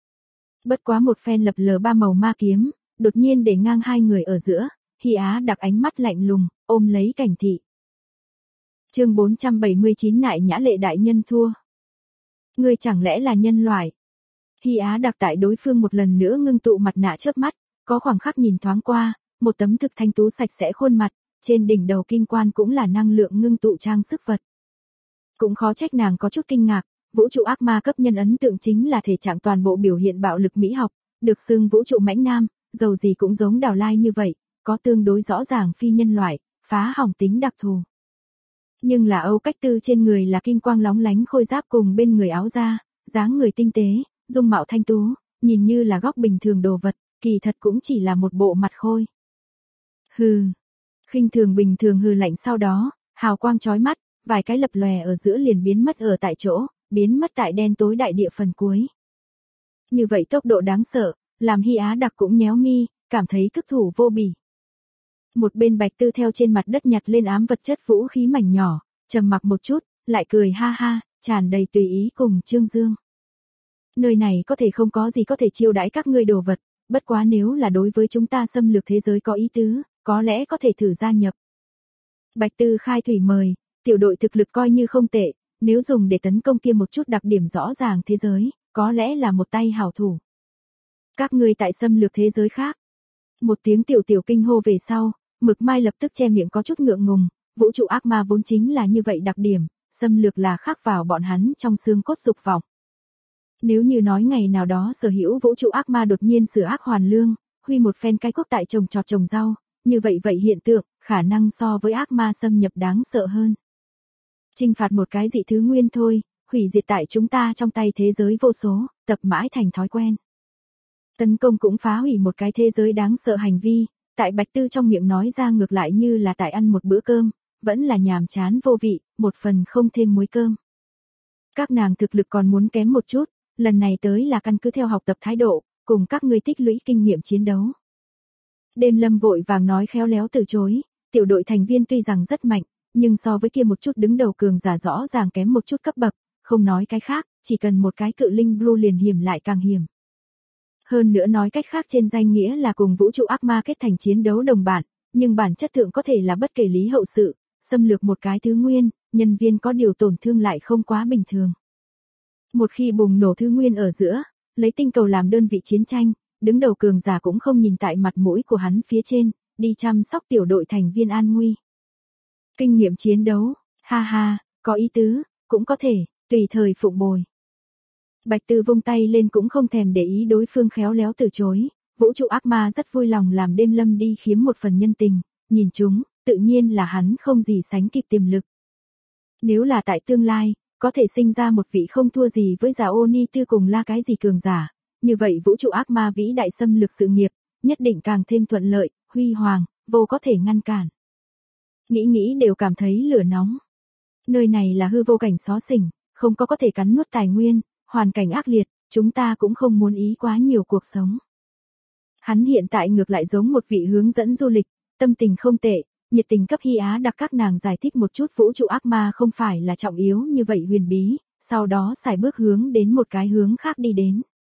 Bất quá một phen lập lờ ba màu ma kiếm, đột nhiên để ngang hai người ở giữa, Hy Á đặc ánh mắt lạnh lùng, ôm lấy Cảnh Thị. Chương 479 Nại Nhã Lệ đại nhân thua. Ngươi chẳng lẽ là nhân loại? Hy Á đặc tại đối phương một lần nữa ngưng tụ mặt nạ chớp mắt, có khoảng khắc nhìn thoáng qua, một tấm thực thanh tú sạch sẽ khuôn mặt, trên đỉnh đầu kim quan cũng là năng lượng ngưng tụ trang sức vật. Cũng khó trách nàng có chút kinh ngạc, vũ trụ ác ma cấp nhân ấn tượng chính là thể trạng toàn bộ biểu hiện bạo lực mỹ học, được xưng vũ trụ mãnh nam, dầu gì cũng giống Đào Lai như vậy, có tương đối rõ ràng phi nhân loại, phá hỏng tính đặc thù. Nhưng là Âu Cách Tư trên người là kim quang lóng lánh khôi giáp cùng bên người áo da, dáng người tinh tế, dung mạo thanh tú, nhìn như là góc bình thường đồ vật, kỳ thật cũng chỉ là một bộ mặt khôi. Hừ. Khinh thường bình thường hừ lạnh sau đó, hào quang chói mắt, vài cái lập lòe ở giữa liền biến mất ở tại chỗ, biến mất tại đen tối đại địa phần cuối. Như vậy tốc độ đáng sợ, làm Hy Á đặc cũng nhéo mi, cảm thấy cức thủ vô bỉ. Một bên Bạch Tư theo trên mặt đất nhặt lên ám vật chất vũ khí mảnh nhỏ, trầm mặc một chút, lại cười ha ha, tràn đầy tùy ý cùng trương dương. Nơi này có thể không có gì có thể chiêu đãi các ngươi đồ vật, bất quá nếu là đối với chúng ta xâm lược thế giới có ý tứ, có lẽ có thể thử gia nhập. Bạch Tư khai thủy mời, tiểu đội thực lực coi như không tệ, Nếu dùng để tấn công kia một chút đặc điểm rõ ràng thế giới, có lẽ là một tay hảo thủ. Các ngươi tại xâm lược thế giới khác. Một tiếng tiểu tiểu kinh hô về sau, Mực Mai lập tức che miệng có chút ngượng ngùng, vũ trụ ác ma vốn chính là như vậy đặc điểm, xâm lược là khắc vào bọn hắn trong xương cốt dục vọng. Nếu như nói ngày nào đó sở hữu vũ trụ ác ma đột nhiên sửa ác hoàn lương, huy một phen cái quốc tại trồng trọt trồng rau, như vậy vậy hiện tượng, khả năng so với ác ma xâm nhập đáng sợ hơn. Chinh phạt một cái dị thứ nguyên thôi, hủy diệt tại chúng ta trong tay thế giới vô số, tập mãi thành thói quen. Tấn công cũng phá hủy một cái thế giới đáng sợ hành vi, tại Bạch Tư trong miệng nói ra ngược lại như là tại ăn một bữa cơm, vẫn là nhàm chán vô vị, một phần không thêm muối cơm. Các nàng thực lực còn muốn kém một chút, lần này tới là căn cứ theo học tập thái độ, cùng các ngươi tích lũy kinh nghiệm chiến đấu. Đêm Lâm vội vàng nói khéo léo từ chối, tiểu đội thành viên tuy rằng rất mạnh, nhưng so với kia một chút đứng đầu cường giả rõ ràng kém một chút cấp bậc, không nói cái khác, chỉ cần một cái cự linh blue liền hiểm lại càng hiểm. Hơn nữa nói cách khác trên danh nghĩa là cùng vũ trụ ác ma kết thành chiến đấu đồng bạn, nhưng bản chất thượng có thể là bất kể lý hậu sự, xâm lược một cái thứ nguyên, nhân viên có điều tổn thương lại không quá bình thường. Một khi bùng nổ thứ nguyên ở giữa, lấy tinh cầu làm đơn vị chiến tranh, đứng đầu cường giả cũng không nhìn tại mặt mũi của hắn phía trên, đi chăm sóc tiểu đội thành viên an nguy. Kinh nghiệm chiến đấu, ha ha, có ý tứ, cũng có thể, tùy thời phụng bồi. Bạch Tư vung tay lên cũng không thèm để ý đối phương khéo léo từ chối, vũ trụ ác ma rất vui lòng làm Đêm Lâm đi khiếm một phần nhân tình, nhìn chúng, tự nhiên là hắn không gì sánh kịp tiềm lực. Nếu là tại tương lai, có thể sinh ra một vị không thua gì với giả ô ni tư cùng la cái gì cường giả, như vậy vũ trụ ác ma vĩ đại xâm lược sự nghiệp, nhất định càng thêm thuận lợi, huy hoàng, vô có thể ngăn cản. Nghĩ đều cảm thấy lửa nóng. Nơi này là hư vô cảnh xó xỉnh, không có thể cắn nuốt tài nguyên, hoàn cảnh ác liệt, chúng ta cũng không muốn ý quá nhiều cuộc sống. Hắn hiện tại ngược lại giống một vị hướng dẫn du lịch, tâm tình không tệ, nhiệt tình cấp Hy Á đặc các nàng giải thích một chút vũ trụ ác ma không phải là trọng yếu như vậy huyền bí, sau đó xài bước hướng đến một cái hướng khác đi đến.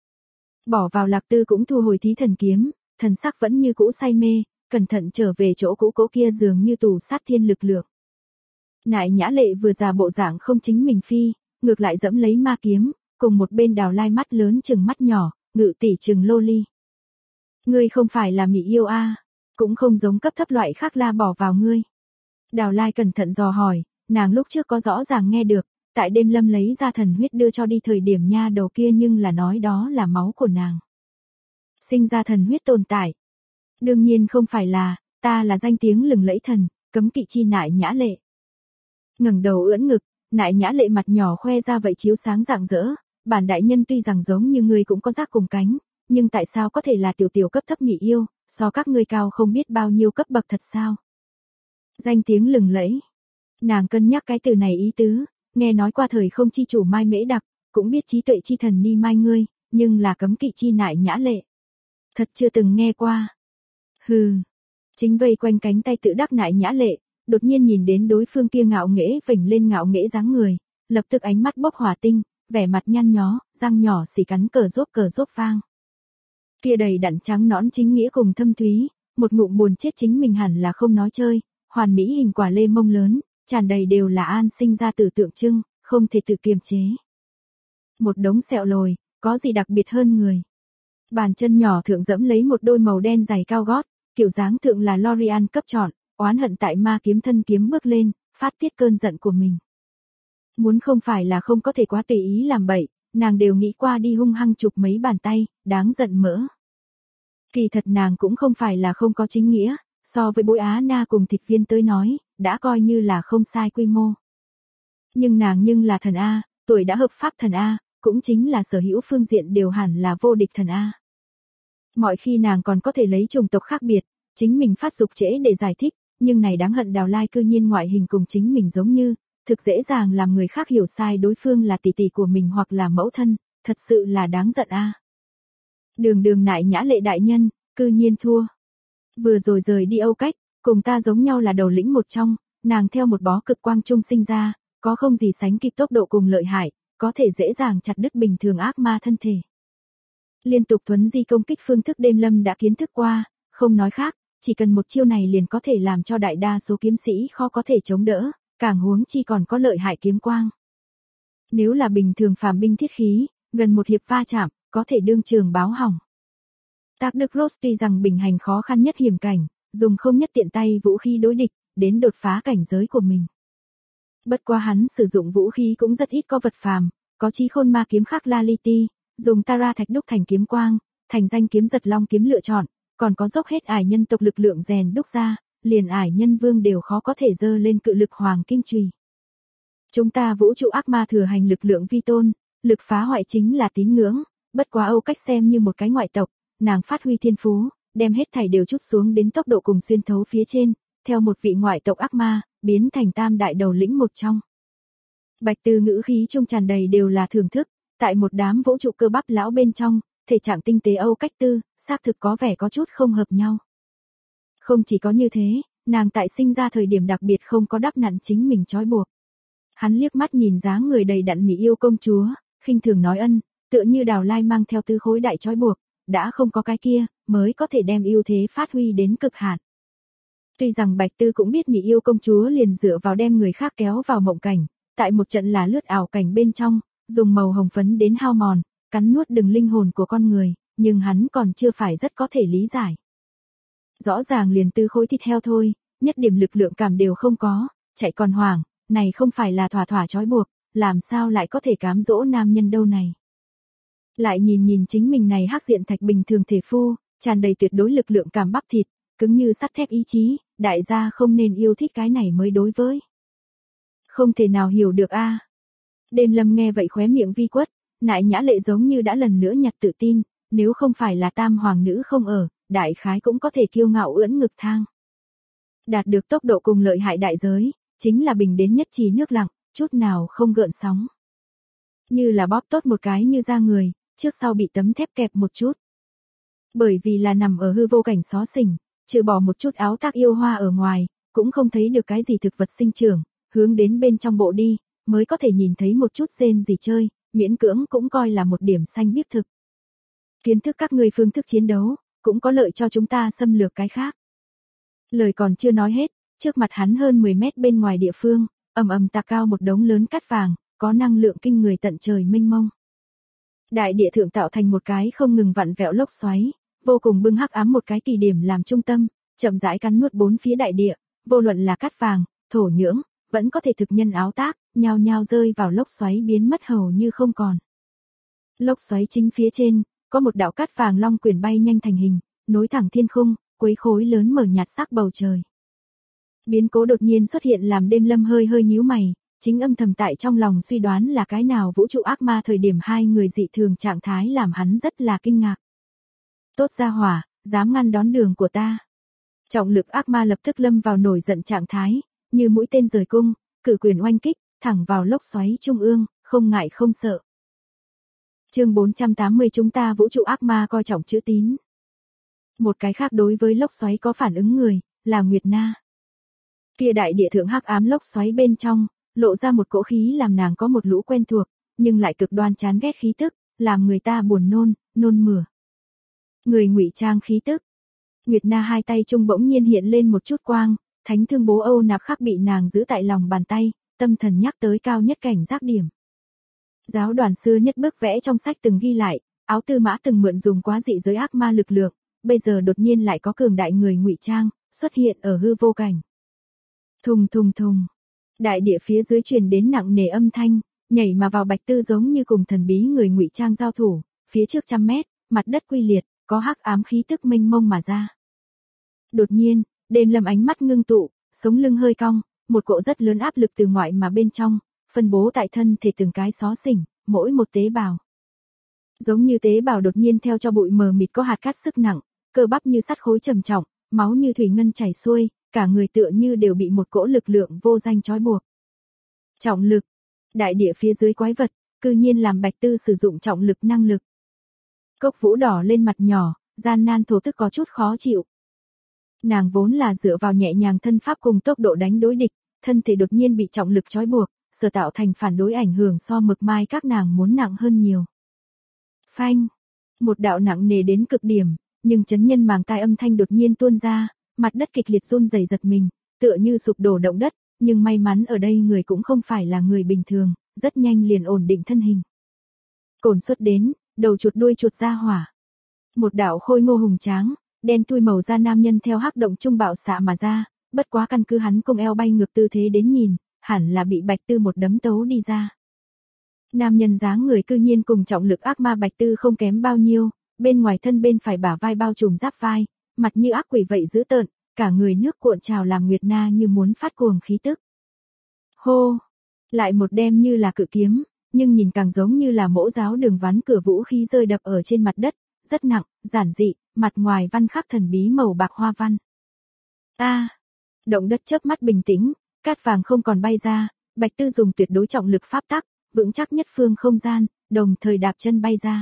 Bỏ vào Lạc Tư cũng thu hồi thí thần kiếm, thần sắc vẫn như cũ say mê, cẩn thận trở về chỗ cũ cố kia dường như tù sát thiên lực lượng. Nại Nhã Lệ vừa già bộ dạng không chính mình phi, ngược lại dẫm lấy ma kiếm, cùng một bên Đào Lai mắt lớn chừng mắt nhỏ, Ngự tỷ chừng lô ly. Ngươi không phải là mỹ yêu a, cũng không giống cấp thấp loại khác la bỏ vào ngươi. Đào Lai cẩn thận dò hỏi, nàng lúc trước có rõ ràng nghe được, tại Đêm Lâm lấy ra thần huyết đưa cho đi thời điểm nha đầu kia nhưng là nói đó là máu của nàng. Sinh ra thần huyết tồn tại. Đương nhiên không phải là, ta là danh tiếng lừng lẫy thần, cấm kỵ chi Nại Nhã Lệ. Ngẩng đầu ưỡn ngực, Nại Nhã Lệ mặt nhỏ khoe ra vậy chiếu sáng rạng rỡ, bản đại nhân tuy rằng giống như ngươi cũng có giác cùng cánh, nhưng tại sao có thể là tiểu tiểu cấp thấp mỹ yêu, so các ngươi cao không biết bao nhiêu cấp bậc thật sao? Danh tiếng lừng lẫy. Nàng cân nhắc cái từ này ý tứ, nghe nói qua thời không chi chủ Mai Mễ Đặc, cũng biết trí tuệ chi thần Ni Mai ngươi, nhưng là cấm kỵ chi Nại Nhã Lệ. Thật chưa từng nghe qua. Hừ. Chính vây quanh cánh tay tự đắc Nại Nhã Lệ, đột nhiên nhìn đến đối phương kia ngạo nghễ vểnh lên ngạo nghễ dáng người, lập tức ánh mắt bốc hỏa tinh, vẻ mặt nhăn nhó, răng nhỏ xì cắn cờ rốt vang. Kia đầy đặn trắng nõn chính nghĩa cùng thâm thúy, một ngụm buồn chết chính mình hẳn là không nói chơi, hoàn mỹ hình quả lê mông lớn, tràn đầy đều là an sinh ra từ tượng trưng, không thể tự kiềm chế. Một đống sẹo lồi, có gì đặc biệt hơn người. Bàn chân nhỏ thượng dẫm lấy một đôi màu đen giày cao gót, kiểu dáng thượng là L'Oreal cấp chọn, oán hận tại ma kiếm thân kiếm bước lên, phát tiết cơn giận của mình. Muốn không phải là không có thể quá tùy ý làm bậy, nàng đều nghĩ qua đi hung hăng chụp mấy bàn tay, đáng giận mỡ. Kỳ thật nàng cũng không phải là không có chính nghĩa, so với Bối Á Na cùng Thịt Viên tới nói, đã coi như là không sai quy mô. Nhưng nàng là thần A, tuổi đã hợp pháp thần A, cũng chính là sở hữu phương diện đều hẳn là vô địch thần A. Mọi khi nàng còn có thể lấy chủng tộc khác biệt, chính mình phát dục trễ để giải thích, nhưng này đáng hận Đào Lai cư nhiên ngoại hình cùng chính mình giống như, thực dễ dàng làm người khác hiểu sai đối phương là tỷ tỷ của mình hoặc là mẫu thân, thật sự là đáng giận a. Đường Nại Nhã Lệ đại nhân, cư nhiên thua. Vừa rồi rời đi Âu Cách, cùng ta giống nhau là đầu lĩnh một trong, nàng theo một bó cực quang trung sinh ra, có không gì sánh kịp tốc độ cùng lợi hại, có thể dễ dàng chặt đứt bình thường ác ma thân thể. Liên tục thuấn di công kích phương thức Đêm Lâm đã kiến thức qua, không nói khác, chỉ cần một chiêu này liền có thể làm cho đại đa số kiếm sĩ khó có thể chống đỡ, càng huống chi còn có lợi hại kiếm quang. Nếu là bình thường phàm binh thiết khí, gần một hiệp va chạm, có thể đương trường báo hỏng. Tác Đức Ross tuy rằng bình hành khó khăn nhất hiểm cảnh, dùng không nhất tiện tay vũ khí đối địch, đến đột phá cảnh giới của mình. Bất quá hắn sử dụng vũ khí cũng rất ít có vật phàm, có chí khôn ma kiếm khắc la li ti, dùng tara thạch đúc thành kiếm quang, thành danh kiếm giật long kiếm lựa chọn, còn có dốc hết ải nhân tộc lực lượng rèn đúc ra, liền ải nhân vương đều khó có thể dơ lên cự lực hoàng kim chùy. Chúng ta vũ trụ ác ma thừa hành lực lượng vi tôn, lực phá hoại chính là tín ngưỡng, bất quá Âu Cách xem như một cái ngoại tộc, nàng phát huy thiên phú, đem hết thảy đều trút xuống đến tốc độ cùng xuyên thấu phía trên, theo một vị ngoại tộc ác ma, biến thành tam đại đầu lĩnh một trong. Bạch Tư ngữ khí trung tràn đầy đều là thưởng thức, tại một đám vũ trụ cơ bắp lão bên trong, thể trạng tinh tế Âu Cách Tư, xác thực có vẻ có chút không hợp nhau. Không chỉ có như thế, nàng tại sinh ra thời điểm đặc biệt không có đắp nặn chính mình trói buộc. Hắn liếc mắt nhìn dáng người đầy đặn mỹ yêu công chúa, khinh thường nói ân, tựa như Đào Lai mang theo tư khối đại trói buộc, đã không có cái kia, mới có thể đem ưu thế phát huy đến cực hạn. Tuy rằng Bạch Tư cũng biết mỹ yêu công chúa liền dựa vào đem người khác kéo vào mộng cảnh, tại một trận là lướt ảo cảnh bên trong, dùng màu hồng phấn đến hao mòn, cắn nuốt đường linh hồn của con người, nhưng hắn còn chưa phải rất có thể lý giải. Rõ ràng liền tư khối thịt heo thôi, nhất điểm lực lượng cảm đều không có, chạy còn hoảng, này không phải là thỏa thỏa trói buộc, làm sao lại có thể cám dỗ nam nhân đâu này. Lại nhìn chính mình này hắc diện thạch bình thường thể phu, tràn đầy tuyệt đối lực lượng cảm bắp thịt, cứng như sắt thép ý chí, đại gia không nên yêu thích cái này mới đối với. Không thể nào hiểu được a. Đêm Lâm nghe vậy khóe miệng vi quất, nại nhã lệ giống như đã lần nữa nhặt tự tin, nếu không phải là tam hoàng nữ không ở, đại khái cũng có thể kiêu ngạo ưỡn ngực thang. Đạt được tốc độ cùng lợi hại đại giới, chính là bình đến nhất trí nước lặng, chút nào không gợn sóng. Như là bóp tốt một cái như da người, trước sau bị tấm thép kẹp một chút. Bởi vì là nằm ở hư vô cảnh xó xỉnh, trừ bỏ một chút áo tác yêu hoa ở ngoài, cũng không thấy được cái gì thực vật sinh trưởng, hướng đến bên trong bộ đi, mới có thể nhìn thấy một chút rên gì chơi, miễn cưỡng cũng coi là một điểm xanh biếc thực. Kiến thức các ngươi phương thức chiến đấu, cũng có lợi cho chúng ta xâm lược cái khác. Lời còn chưa nói hết, trước mặt hắn hơn 10 mét bên ngoài địa phương, ầm ầm tạc cao một đống lớn cát vàng, có năng lượng kinh người tận trời mênh mông. Đại địa thượng tạo thành một cái không ngừng vặn vẹo lốc xoáy, vô cùng bưng hắc ám một cái kỳ điểm làm trung tâm, chậm rãi cắn nuốt bốn phía đại địa, vô luận là cát vàng, thổ nhưỡng, vẫn có thể thực nhân áo tác, nhao nhao rơi vào lốc xoáy biến mất hầu như không còn. Lốc xoáy chính phía trên, có một đạo cát vàng long quyển bay nhanh thành hình, nối thẳng thiên khung, quấy khối lớn mở nhạt sắc bầu trời. Biến cố đột nhiên xuất hiện làm Đêm Lâm hơi nhíu mày, chính âm thầm tại trong lòng suy đoán là cái nào vũ trụ ác ma thời điểm hai người dị thường trạng thái làm hắn rất là kinh ngạc. Tốt ra hỏa, dám ngăn đón đường của ta. Trọng lực ác ma lập tức lâm vào nổi giận trạng thái, như mũi tên rời cung, cử quyền oanh kích, thẳng vào lốc xoáy trung ương, không ngại không sợ. Chương 480 chúng ta vũ trụ ác ma coi trọng chữ tín. Một cái khác đối với lốc xoáy có phản ứng người, là Nguyệt Na. Kia đại địa thượng hắc ám lốc xoáy bên trong, lộ ra một cỗ khí làm nàng có một lũ quen thuộc, nhưng lại cực đoan chán ghét khí tức, làm người ta buồn nôn mửa. Người ngụy trang khí tức. Nguyệt Na hai tay trung bỗng nhiên hiện lên một chút quang, thánh thương bố Âu nạp khắc bị nàng giữ tại lòng bàn tay, tâm thần nhắc tới cao nhất cảnh giác điểm. Giáo đoàn xưa nhất bức vẽ trong sách từng ghi lại, áo tư mã từng mượn dùng quá dị giới ác ma lực lượng, bây giờ đột nhiên lại có cường đại người ngụy trang, xuất hiện ở hư vô cảnh. Thùng thùng thùng. Đại địa phía dưới truyền đến nặng nề âm thanh, nhảy mà vào Bạch Tư giống như cùng thần bí người ngụy trang giao thủ, phía trước 100 mét, mặt đất quy liệt, có hắc ám khí tức mênh mông mà ra. Đột nhiên, Đêm Lâm ánh mắt ngưng tụ, sống lưng hơi cong, một cỗ rất lớn áp lực từ ngoại mà bên trong, phân bố tại thân thể từng cái xó xỉnh, mỗi một tế bào. Giống như tế bào đột nhiên theo cho bụi mờ mịt có hạt cát sức nặng, cơ bắp như sắt khối trầm trọng, máu như thủy ngân chảy xuôi, cả người tựa như đều bị một cỗ lực lượng vô danh trói buộc. Trọng lực. Đại địa phía dưới quái vật, cư nhiên làm Bạch Tư sử dụng trọng lực năng lực. Cốc Vũ đỏ lên mặt nhỏ, gian nan thổ thức có chút khó chịu. Nàng vốn là dựa vào nhẹ nhàng thân pháp cùng tốc độ đánh đối địch, thân thể đột nhiên bị trọng lực trói buộc, sở tạo thành phản đối ảnh hưởng so mực mai các nàng muốn nặng hơn nhiều. Phanh. Một đạo nặng nề đến cực điểm, nhưng chấn nhân màng tai âm thanh đột nhiên tuôn ra, mặt đất kịch liệt run rẩy giật mình, tựa như sụp đổ động đất, nhưng may mắn ở đây người cũng không phải là người bình thường, rất nhanh liền ổn định thân hình. Cổn xuất đến, đầu chuột đuôi chuột ra hỏa. Một đạo khôi ngô hùng tráng, đen thui màu da nam nhân theo hắc động trung bạo xạ mà ra, bất quá căn cứ hắn cùng eo bay ngược tư thế đến nhìn, hẳn là bị Bạch Tư một đấm tấu đi ra. Nam nhân dáng người cư nhiên cùng trọng lực ác ma Bạch Tư không kém bao nhiêu, bên ngoài thân bên phải bả vai bao trùm giáp vai, mặt như ác quỷ vậy dữ tợn, cả người nước cuộn trào làm Nguyệt Na như muốn phát cuồng khí tức. Hô! Lại một đem như là cự kiếm, nhưng nhìn càng giống như là mỗ giáo đường ván cửa vũ khí rơi đập ở trên mặt đất, rất nặng, giản dị, mặt ngoài văn khắc thần bí màu bạc hoa văn. Động đất chớp mắt bình tĩnh, cát vàng không còn bay ra, Bạch Tư dùng tuyệt đối trọng lực pháp tắc, vững chắc nhất phương không gian, đồng thời đạp chân bay ra.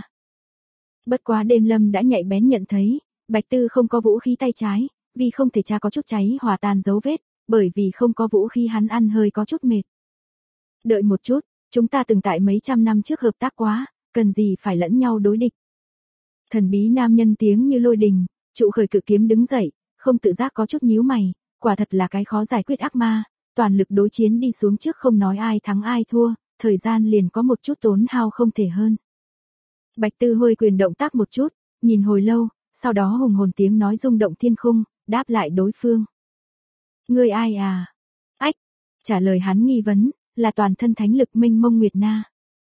Bất quá đêm lâm đã nhạy bén nhận thấy, Bạch Tư không có vũ khí tay trái, vì không thể tra có chút cháy hòa tan dấu vết, bởi vì không có vũ khí hắn ăn hơi có chút mệt. Đợi một chút, chúng ta từng tại mấy trăm năm trước hợp tác quá, cần gì phải lẫn nhau đối địch. Thần bí nam nhân tiếng như lôi đình, trụ khởi cự kiếm đứng dậy, không tự giác có chút nhíu mày, quả thật là cái khó giải quyết ác ma, toàn lực đối chiến đi xuống trước không nói ai thắng ai thua, thời gian liền có một chút tốn hao không thể hơn. Bạch Tư hơi quyền động tác một chút, nhìn hồi lâu, sau đó hùng hồn tiếng nói rung động thiên khung, đáp lại đối phương. Ngươi ai à? Ách! Trả lời hắn nghi vấn, là toàn thân thánh lực minh mông Nguyệt Na.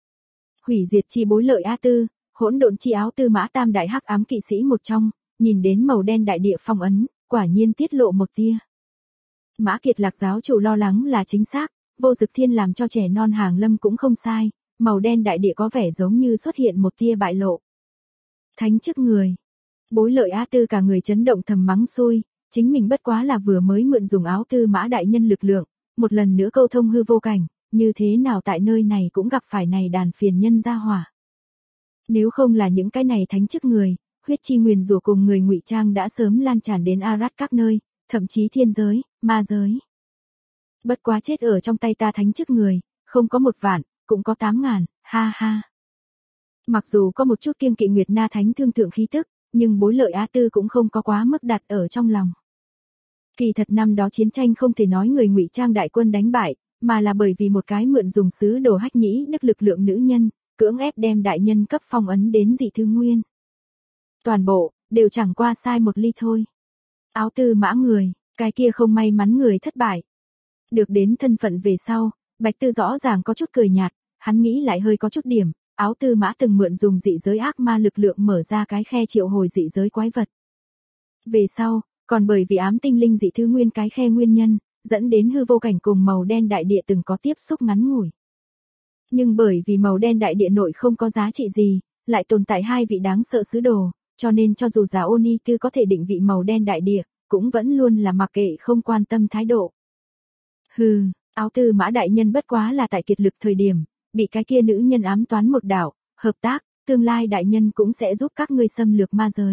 Hủy diệt chi bối lợi A Tư, hỗn độn chi áo tư mã tam đại hắc ám kỵ sĩ một trong, nhìn đến màu đen đại địa phong ấn, quả nhiên tiết lộ một tia. Mã Kiệt Lạc giáo chủ lo lắng là chính xác, Vô Dực Thiên làm cho trẻ non hàng lâm cũng không sai, màu đen đại địa có vẻ giống như xuất hiện một tia bại lộ. Thánh chức người. Bối lợi A Tư cả người chấn động thầm mắng xui, chính mình bất quá là vừa mới mượn dùng áo tư mã đại nhân lực lượng, một lần nữa câu thông hư vô cảnh, như thế nào tại nơi này cũng gặp phải này đàn phiền nhân gia hỏa. Nếu không là những cái này thánh chức người, huyết chi nguyền rủa cùng người ngụy trang đã sớm lan tràn đến Arad các nơi, thậm chí thiên giới, ma giới. Bất quá chết ở trong tay ta thánh chức người, không có 1 vạn, cũng có 8.000, ha ha. Mặc dù có một chút kiêng kỵ Nguyệt Na thánh thương thượng khí tức, nhưng bối lợi Á Tư cũng không có quá mức đặt ở trong lòng. Kỳ thật năm đó chiến tranh không thể nói người ngụy trang đại quân đánh bại, mà là bởi vì một cái mượn dùng sứ đồ hách nhĩ đức lực lượng nữ nhân, cưỡng ép đem đại nhân cấp phong ấn đến dị thư nguyên. Toàn bộ, đều chẳng qua sai một ly thôi. Áo tư mã người, cái kia không may mắn người thất bại. Được đến thân phận về sau, Bạch Tư rõ ràng có chút cười nhạt, hắn nghĩ lại hơi có chút điểm, áo tư mã từng mượn dùng dị giới ác ma lực lượng mở ra cái khe triệu hồi dị giới quái vật. Về sau, còn bởi vì ám tinh linh dị thư nguyên cái khe nguyên nhân, dẫn đến hư vô cảnh cùng màu đen đại địa từng có tiếp xúc ngắn ngủi. Nhưng bởi vì màu đen đại địa nội không có giá trị gì, lại tồn tại 2 vị đáng sợ sứ đồ, cho nên cho dù giả Oni Tư có thể định vị màu đen đại địa, cũng vẫn luôn là mặc kệ không quan tâm thái độ. Hừ, áo tư mã đại nhân bất quá là tại kiệt lực thời điểm, bị cái kia nữ nhân ám toán một đạo, hợp tác, tương lai đại nhân cũng sẽ giúp các ngươi xâm lược ma giới.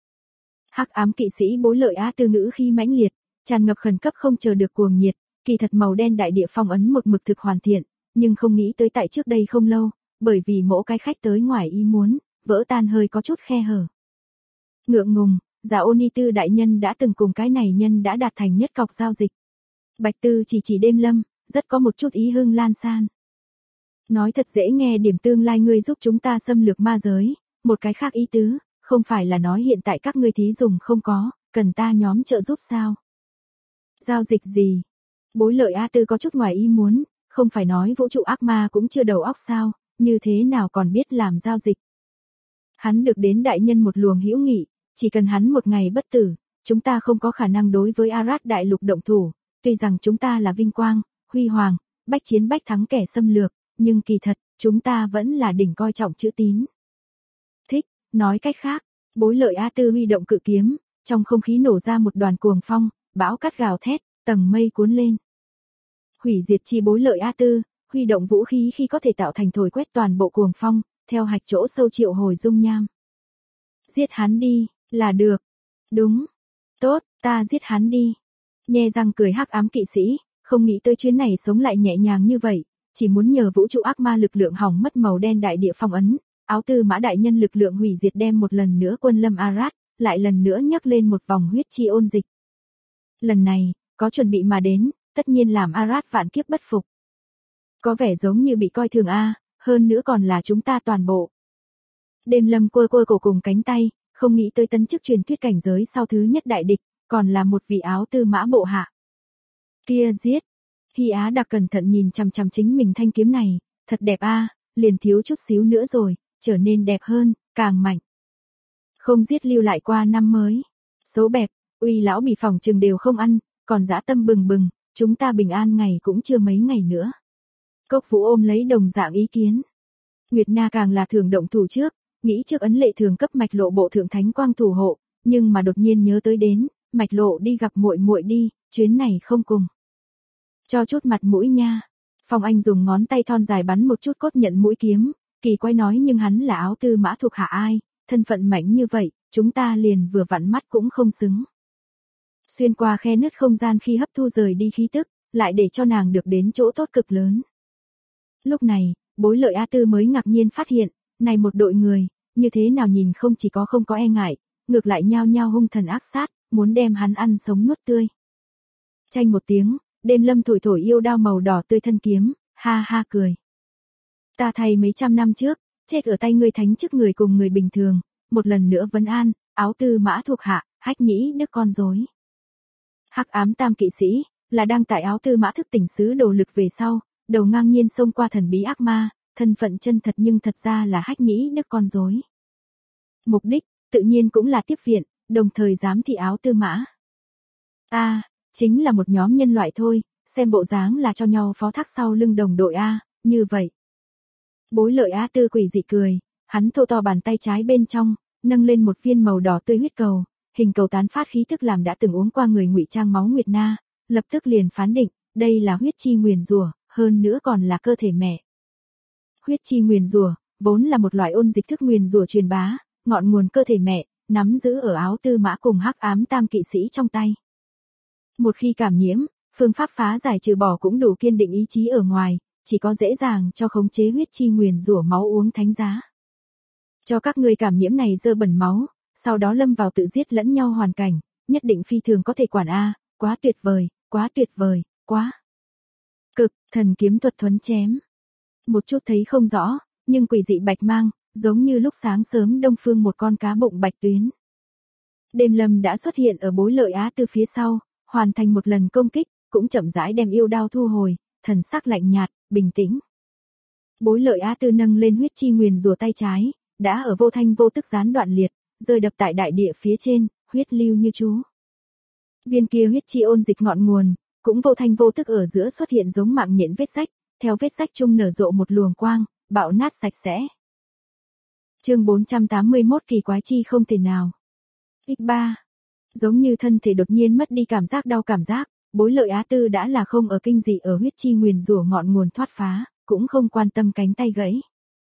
Hắc ám kỵ sĩ bối lợi Á Tư ngữ khi mãnh liệt, tràn ngập khẩn cấp không chờ được cuồng nhiệt, kỳ thật màu đen đại địa phong ấn một mực thực hoàn thiện, nhưng không nghĩ tới tại trước đây không lâu, bởi vì mỗi cái khách tới ngoài ý muốn, vỡ tan hơi có chút khe hở. Ngượng ngùng, giả Oni Tư đại nhân đã từng cùng cái này nhân đã đạt thành nhất cọc giao dịch. Bạch Tư chỉ đêm lâm, rất có một chút ý hưng lan san. Nói thật dễ nghe điểm tương lai ngươi giúp chúng ta xâm lược ma giới, một cái khác ý tứ, không phải là nói hiện tại các ngươi thí dùng không có, cần ta nhóm trợ giúp sao? Giao dịch gì? Bối lợi A Tư có chút ngoài ý muốn, không phải nói vũ trụ ác ma cũng chưa đầu óc sao, như thế nào còn biết làm giao dịch. Hắn được đến đại nhân một luồng hữu nghị, chỉ cần hắn một ngày bất tử, chúng ta không có khả năng đối với Arad đại lục động thủ, tuy rằng chúng ta là vinh quang, huy hoàng, bách chiến bách thắng kẻ xâm lược, nhưng kỳ thật, chúng ta vẫn là đỉnh coi trọng chữ tín. Thích, nói cách khác, bối lợi A Tư huy động cự kiếm, trong không khí nổ ra một đoàn cuồng phong, bão cát gào thét, tầng mây cuốn lên. Hủy diệt chi bối lợi A Tư, huy động vũ khí khi có thể tạo thành thổi quét toàn bộ cuồng phong, theo hạch chỗ sâu triệu hồi dung nham. Giết hắn đi, là được. Đúng. Tốt, ta giết hắn đi. Nhe răng cười hắc ám kỵ sĩ, không nghĩ tới chuyến này sống lại nhẹ nhàng như vậy, chỉ muốn nhờ vũ trụ ác ma lực lượng hỏng mất màu đen đại địa phong ấn, áo tư mã đại nhân lực lượng hủy diệt đem một lần nữa quân lâm Arad, lại lần nữa nhấc lên một vòng huyết chi ôn dịch. Lần này, có chuẩn bị mà đến, tất nhiên làm Arad vạn kiếp bất phục. Có vẻ giống như bị coi thường a, hơn nữa còn là chúng ta toàn bộ. Đêm Lâm quơ quơ cổ cùng cánh tay, không nghĩ tới tấn chức truyền thuyết cảnh giới sau thứ nhất đại địch, còn là một vị áo tư mã bộ hạ. Kia giết. Hy Á Đặc cẩn thận nhìn chằm chằm chính mình thanh kiếm này, thật đẹp a, liền thiếu chút xíu nữa rồi, trở nên đẹp hơn, càng mạnh. Không giết lưu lại qua năm mới. Xấu bẹp, uy lão bị phòng trừng đều không ăn, còn dã tâm bừng bừng, chúng ta bình an ngày cũng chưa mấy ngày nữa. Cốc Vũ ôm lấy đồng dạng ý kiến. Nguyệt Na càng là thường động thủ trước, nghĩ trước ấn lệ thường cấp Mạch Lộ bộ thượng thánh quang thủ hộ, nhưng mà đột nhiên nhớ tới đến, Mạch Lộ đi gặp muội muội đi, chuyến này không cùng. Cho chút mặt mũi nha. Phong Anh dùng ngón tay thon dài bắn một chút cốt nhận mũi kiếm, kỳ quái nói nhưng hắn là áo tư mã thuộc hạ ai, thân phận mạnh như vậy, chúng ta liền vừa vặn mắt cũng không xứng. Xuyên qua khe nứt không gian khi hấp thu rời đi khí tức, lại để cho nàng được đến chỗ tốt cực lớn. Lúc này, Bối Lợi A Tư mới ngạc nhiên phát hiện, này một đội người, như thế nào nhìn không chỉ có không có e ngại, ngược lại nhao nhao hung thần ác sát, muốn đem hắn ăn sống nuốt tươi. Chanh một tiếng, Đêm Lâm thổi thổi yêu đao màu đỏ tươi thân kiếm, ha ha cười. Ta thay mấy trăm năm trước, chết ở tay ngươi thánh chức người cùng người bình thường, một lần nữa vấn an, áo tư mã thuộc hạ, Hách Nhĩ Đức con rối. Hắc ám tam kỵ sĩ, là đang tại áo tư mã thức tỉnh sứ đồ lực về sau, đầu ngang nhiên xông qua thần bí ác ma, thân phận chân thật nhưng thật ra là Hách Nhĩ Đức con rối. Mục đích, tự nhiên cũng là tiếp viện, đồng thời giám thị áo tư mã. Chính là một nhóm nhân loại thôi, xem bộ dáng là cho nhau phó thác sau lưng đồng đội như vậy. Bối Lợi A Tư quỷ dị cười, hắn thô to bàn tay trái bên trong, nâng lên một viên màu đỏ tươi huyết cầu, hình cầu tán phát khí tức làm đã từng uống qua người ngụy trang máu Nguyệt Na, lập tức liền phán định, đây là huyết chi nguyền rủa, hơn nữa còn là cơ thể mẹ. Huyết chi nguyền rủa, vốn là một loại ôn dịch thức nguyền rủa truyền bá, ngọn nguồn cơ thể mẹ, nắm giữ ở áo tư mã cùng hắc ám tam kỵ sĩ trong tay. Một khi cảm nhiễm, phương pháp phá giải trừ bỏ cũng đủ kiên định ý chí ở ngoài, chỉ có dễ dàng cho khống chế huyết chi nguyền rủa máu uống thánh giá. Cho các ngươi cảm nhiễm này dơ bẩn máu, sau đó lâm vào tự giết lẫn nhau hoàn cảnh, nhất định phi thường có thể quản quá tuyệt vời, quá tuyệt vời, quá. Cực, thần kiếm thuật thuấn chém. Một chút thấy không rõ, nhưng quỷ dị bạch mang, giống như lúc sáng sớm đông phương một con cá bụng bạch tuyến. Đêm Lâm đã xuất hiện ở Bối Lợi Á Tư phía sau, hoàn thành một lần công kích, cũng chậm rãi đem yêu đao thu hồi, thần sắc lạnh nhạt, bình tĩnh. Bối Lợi Á Tư nâng lên huyết chi nguyền rủa tay trái, đã ở vô thanh vô tức gián đoạn liệt, rơi đập tại đại địa phía trên, huyết lưu như chú. Viên kia huyết chi ôn dịch ngọn nguồn, cũng vô thanh vô tức ở giữa xuất hiện giống mạng nhện vết rách, theo vết rách chung nở rộ một luồng quang, bạo nát sạch sẽ. Chương 481 kỳ quái chi không thể nào. X3. Giống như thân thể đột nhiên mất đi cảm giác đau cảm giác, Bối Lợi Á Tư đã là không ở kinh dị ở huyết chi nguyền rủa ngọn nguồn thoát phá, cũng không quan tâm cánh tay gãy.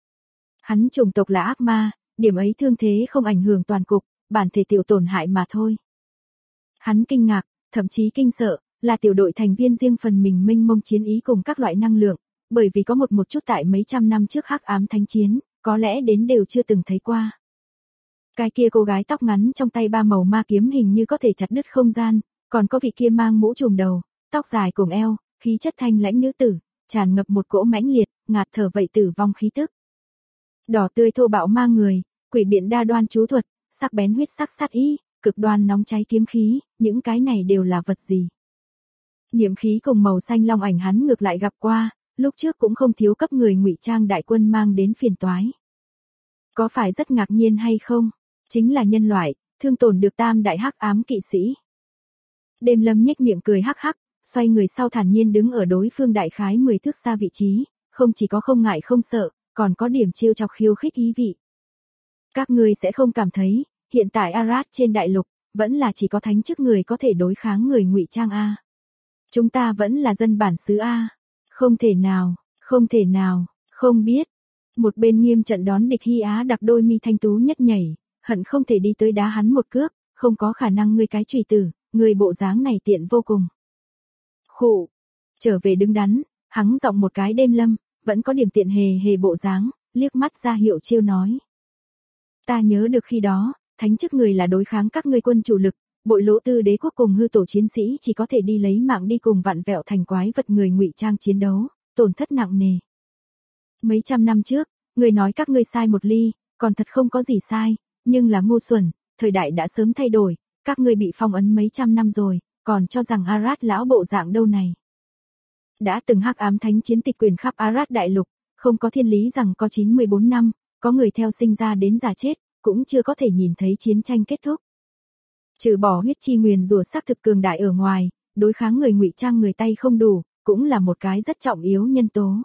Hắn chủng tộc là ác ma, điểm ấy thương thế không ảnh hưởng toàn cục, bản thể tiểu tổn hại mà thôi. Hắn kinh ngạc, thậm chí kinh sợ, là tiểu đội thành viên riêng phần mình mênh mông chiến ý cùng các loại năng lượng, bởi vì có một chút tại mấy trăm năm trước hắc ám thánh chiến, có lẽ đến đều chưa từng thấy qua. Cái kia cô gái tóc ngắn trong tay ba màu ma kiếm hình như có thể chặt đứt không gian, còn có vị kia mang mũ trùm đầu, tóc dài cùng eo, khí chất thanh lãnh nữ tử, tràn ngập một cỗ mãnh liệt, ngạt thở vậy tử vong khí tức. Đỏ tươi thô bạo ma người, quỷ biện đa đoan chú thuật, sắc bén huyết sắc sát ý, cực đoan nóng cháy kiếm khí, những cái này đều là vật gì? Niệm khí cùng màu xanh long ảnh hắn ngược lại gặp qua, lúc trước cũng không thiếu cấp người ngụy trang đại quân mang đến phiền toái. Có phải rất ngạc nhiên hay không? Chính là nhân loại, thương tổn được tam đại hắc ám kỵ sĩ. Đêm Lâm nhếch miệng cười hắc hắc, xoay người sau thản nhiên đứng ở đối phương đại khái 10 thước xa vị trí, không chỉ có không ngại không sợ, còn có điểm trêu chọc khiêu khích ý vị. Các ngươi sẽ không cảm thấy, hiện tại Arad trên đại lục, vẫn là chỉ có thánh chức người có thể đối kháng người ngụy trang Chúng ta vẫn là dân bản xứ Không thể nào, không thể nào, không biết. Một bên nghiêm trận đón địch Hy Á Đặc đôi mi thanh tú nhất nhảy, hận không thể đi tới đá hắn một cước, không có khả năng ngươi cái chùy tử, người bộ dáng này tiện vô cùng. Khụ, trở về đứng đắn, hắng giọng một cái Đêm Lâm, vẫn có điểm tiện hề hề bộ dáng, liếc mắt ra hiệu chiêu nói. Ta nhớ được khi đó, thánh chức người là đối kháng các ngươi quân chủ lực, bội lỗ tư đế quốc cùng hư tổ chiến sĩ chỉ có thể đi lấy mạng đi cùng vặn vẹo thành quái vật người ngụy trang chiến đấu, tổn thất nặng nề. Mấy trăm năm trước, người nói các ngươi sai một ly, còn thật không có gì sai, nhưng là ngu xuẩn, thời đại đã sớm thay đổi, các ngươi bị phong ấn mấy trăm năm rồi, còn cho rằng Arad lão bộ dạng đâu này. Đã từng hắc ám thánh chiến tịch quyền khắp Arad đại lục, không có thiên lý rằng có 94 năm, có người theo sinh ra đến già chết, cũng chưa có thể nhìn thấy chiến tranh kết thúc. Trừ bỏ huyết chi nguyền rủa xác thực cường đại ở ngoài, đối kháng người ngụy trang người tay không đủ, cũng là một cái rất trọng yếu nhân tố.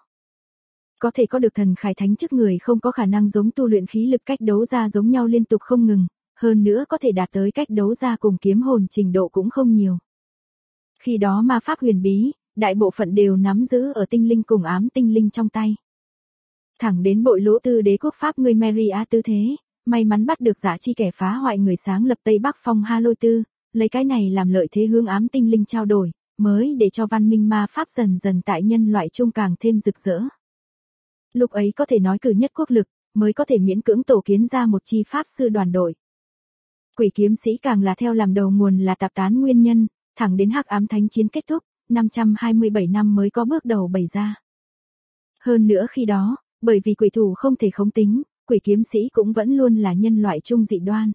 Có thể có được thần khải thánh chức người không có khả năng giống tu luyện khí lực cách đấu ra giống nhau liên tục không ngừng, hơn nữa có thể đạt tới cách đấu ra cùng kiếm hồn trình độ cũng không nhiều. Khi đó ma pháp huyền bí, đại bộ phận đều nắm giữ ở tinh linh cùng ám tinh linh trong tay. Thẳng đến bội lỗ tư đế quốc Pháp người Maria tư thế, may mắn bắt được giả chi kẻ phá hoại người sáng lập Tây Bắc Phong Ha Lôi Tư, lấy cái này làm lợi thế hướng ám tinh linh trao đổi, mới để cho văn minh ma pháp dần dần tại nhân loại chung càng thêm rực rỡ. Lúc ấy có thể nói cử nhất quốc lực, mới có thể miễn cưỡng tổ kiến ra một chi pháp sư đoàn đội. Quỷ kiếm sĩ càng là theo làm đầu nguồn là tạp tán nguyên nhân, thẳng đến hắc ám thánh chiến kết thúc, 527 năm mới có bước đầu bày ra. Hơn nữa khi đó, bởi vì quỷ thủ không thể khống tính, quỷ kiếm sĩ cũng vẫn luôn là nhân loại chung dị đoan.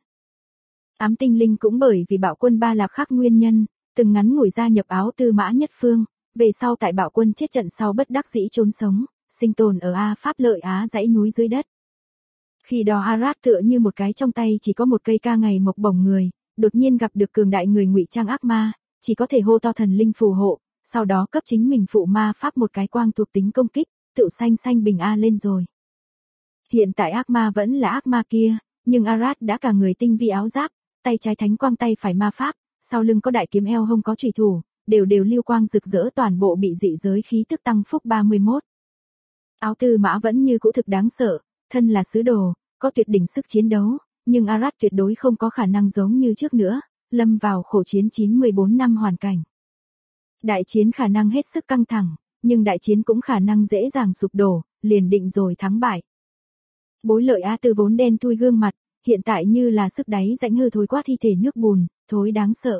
Ám tinh linh cũng bởi vì bạo quân Ba Lạp khác nguyên nhân, từng ngắn ngủi gia nhập Áo Tư Mã Nhất Phương, về sau tại bạo quân chết trận sau bất đắc dĩ trốn sống, sinh tồn ở A Pháp Lợi Á dãy núi dưới đất. Khi đó Arad tựa như một cái trong tay chỉ có một cây ca ngày mộc bổng người, đột nhiên gặp được cường đại người ngụy trang ác ma, chỉ có thể hô to thần linh phù hộ, sau đó cấp chính mình phụ ma pháp một cái quang thuộc tính công kích, tự xanh bình A lên rồi. Hiện tại ác ma vẫn là ác ma kia, nhưng Arad đã cả người tinh vi áo giáp, tay trái thánh quang tay phải ma pháp, sau lưng có đại kiếm eo hông có chủy thủ, đều lưu quang rực rỡ toàn bộ bị dị giới khí tức tăng phúc 31. Áo Tư Mã vẫn như cũ thực đáng sợ, thân là sứ đồ, có tuyệt đỉnh sức chiến đấu, nhưng Arad tuyệt đối không có khả năng giống như trước nữa, lâm vào khổ chiến 94 năm hoàn cảnh. Đại chiến khả năng hết sức căng thẳng, nhưng đại chiến cũng khả năng dễ dàng sụp đổ, liền định rồi thắng bại. Bối Lợi A Tư vốn đen thui gương mặt, hiện tại như là sức đáy rãnh hư thối qua thi thể nước bùn, thối đáng sợ.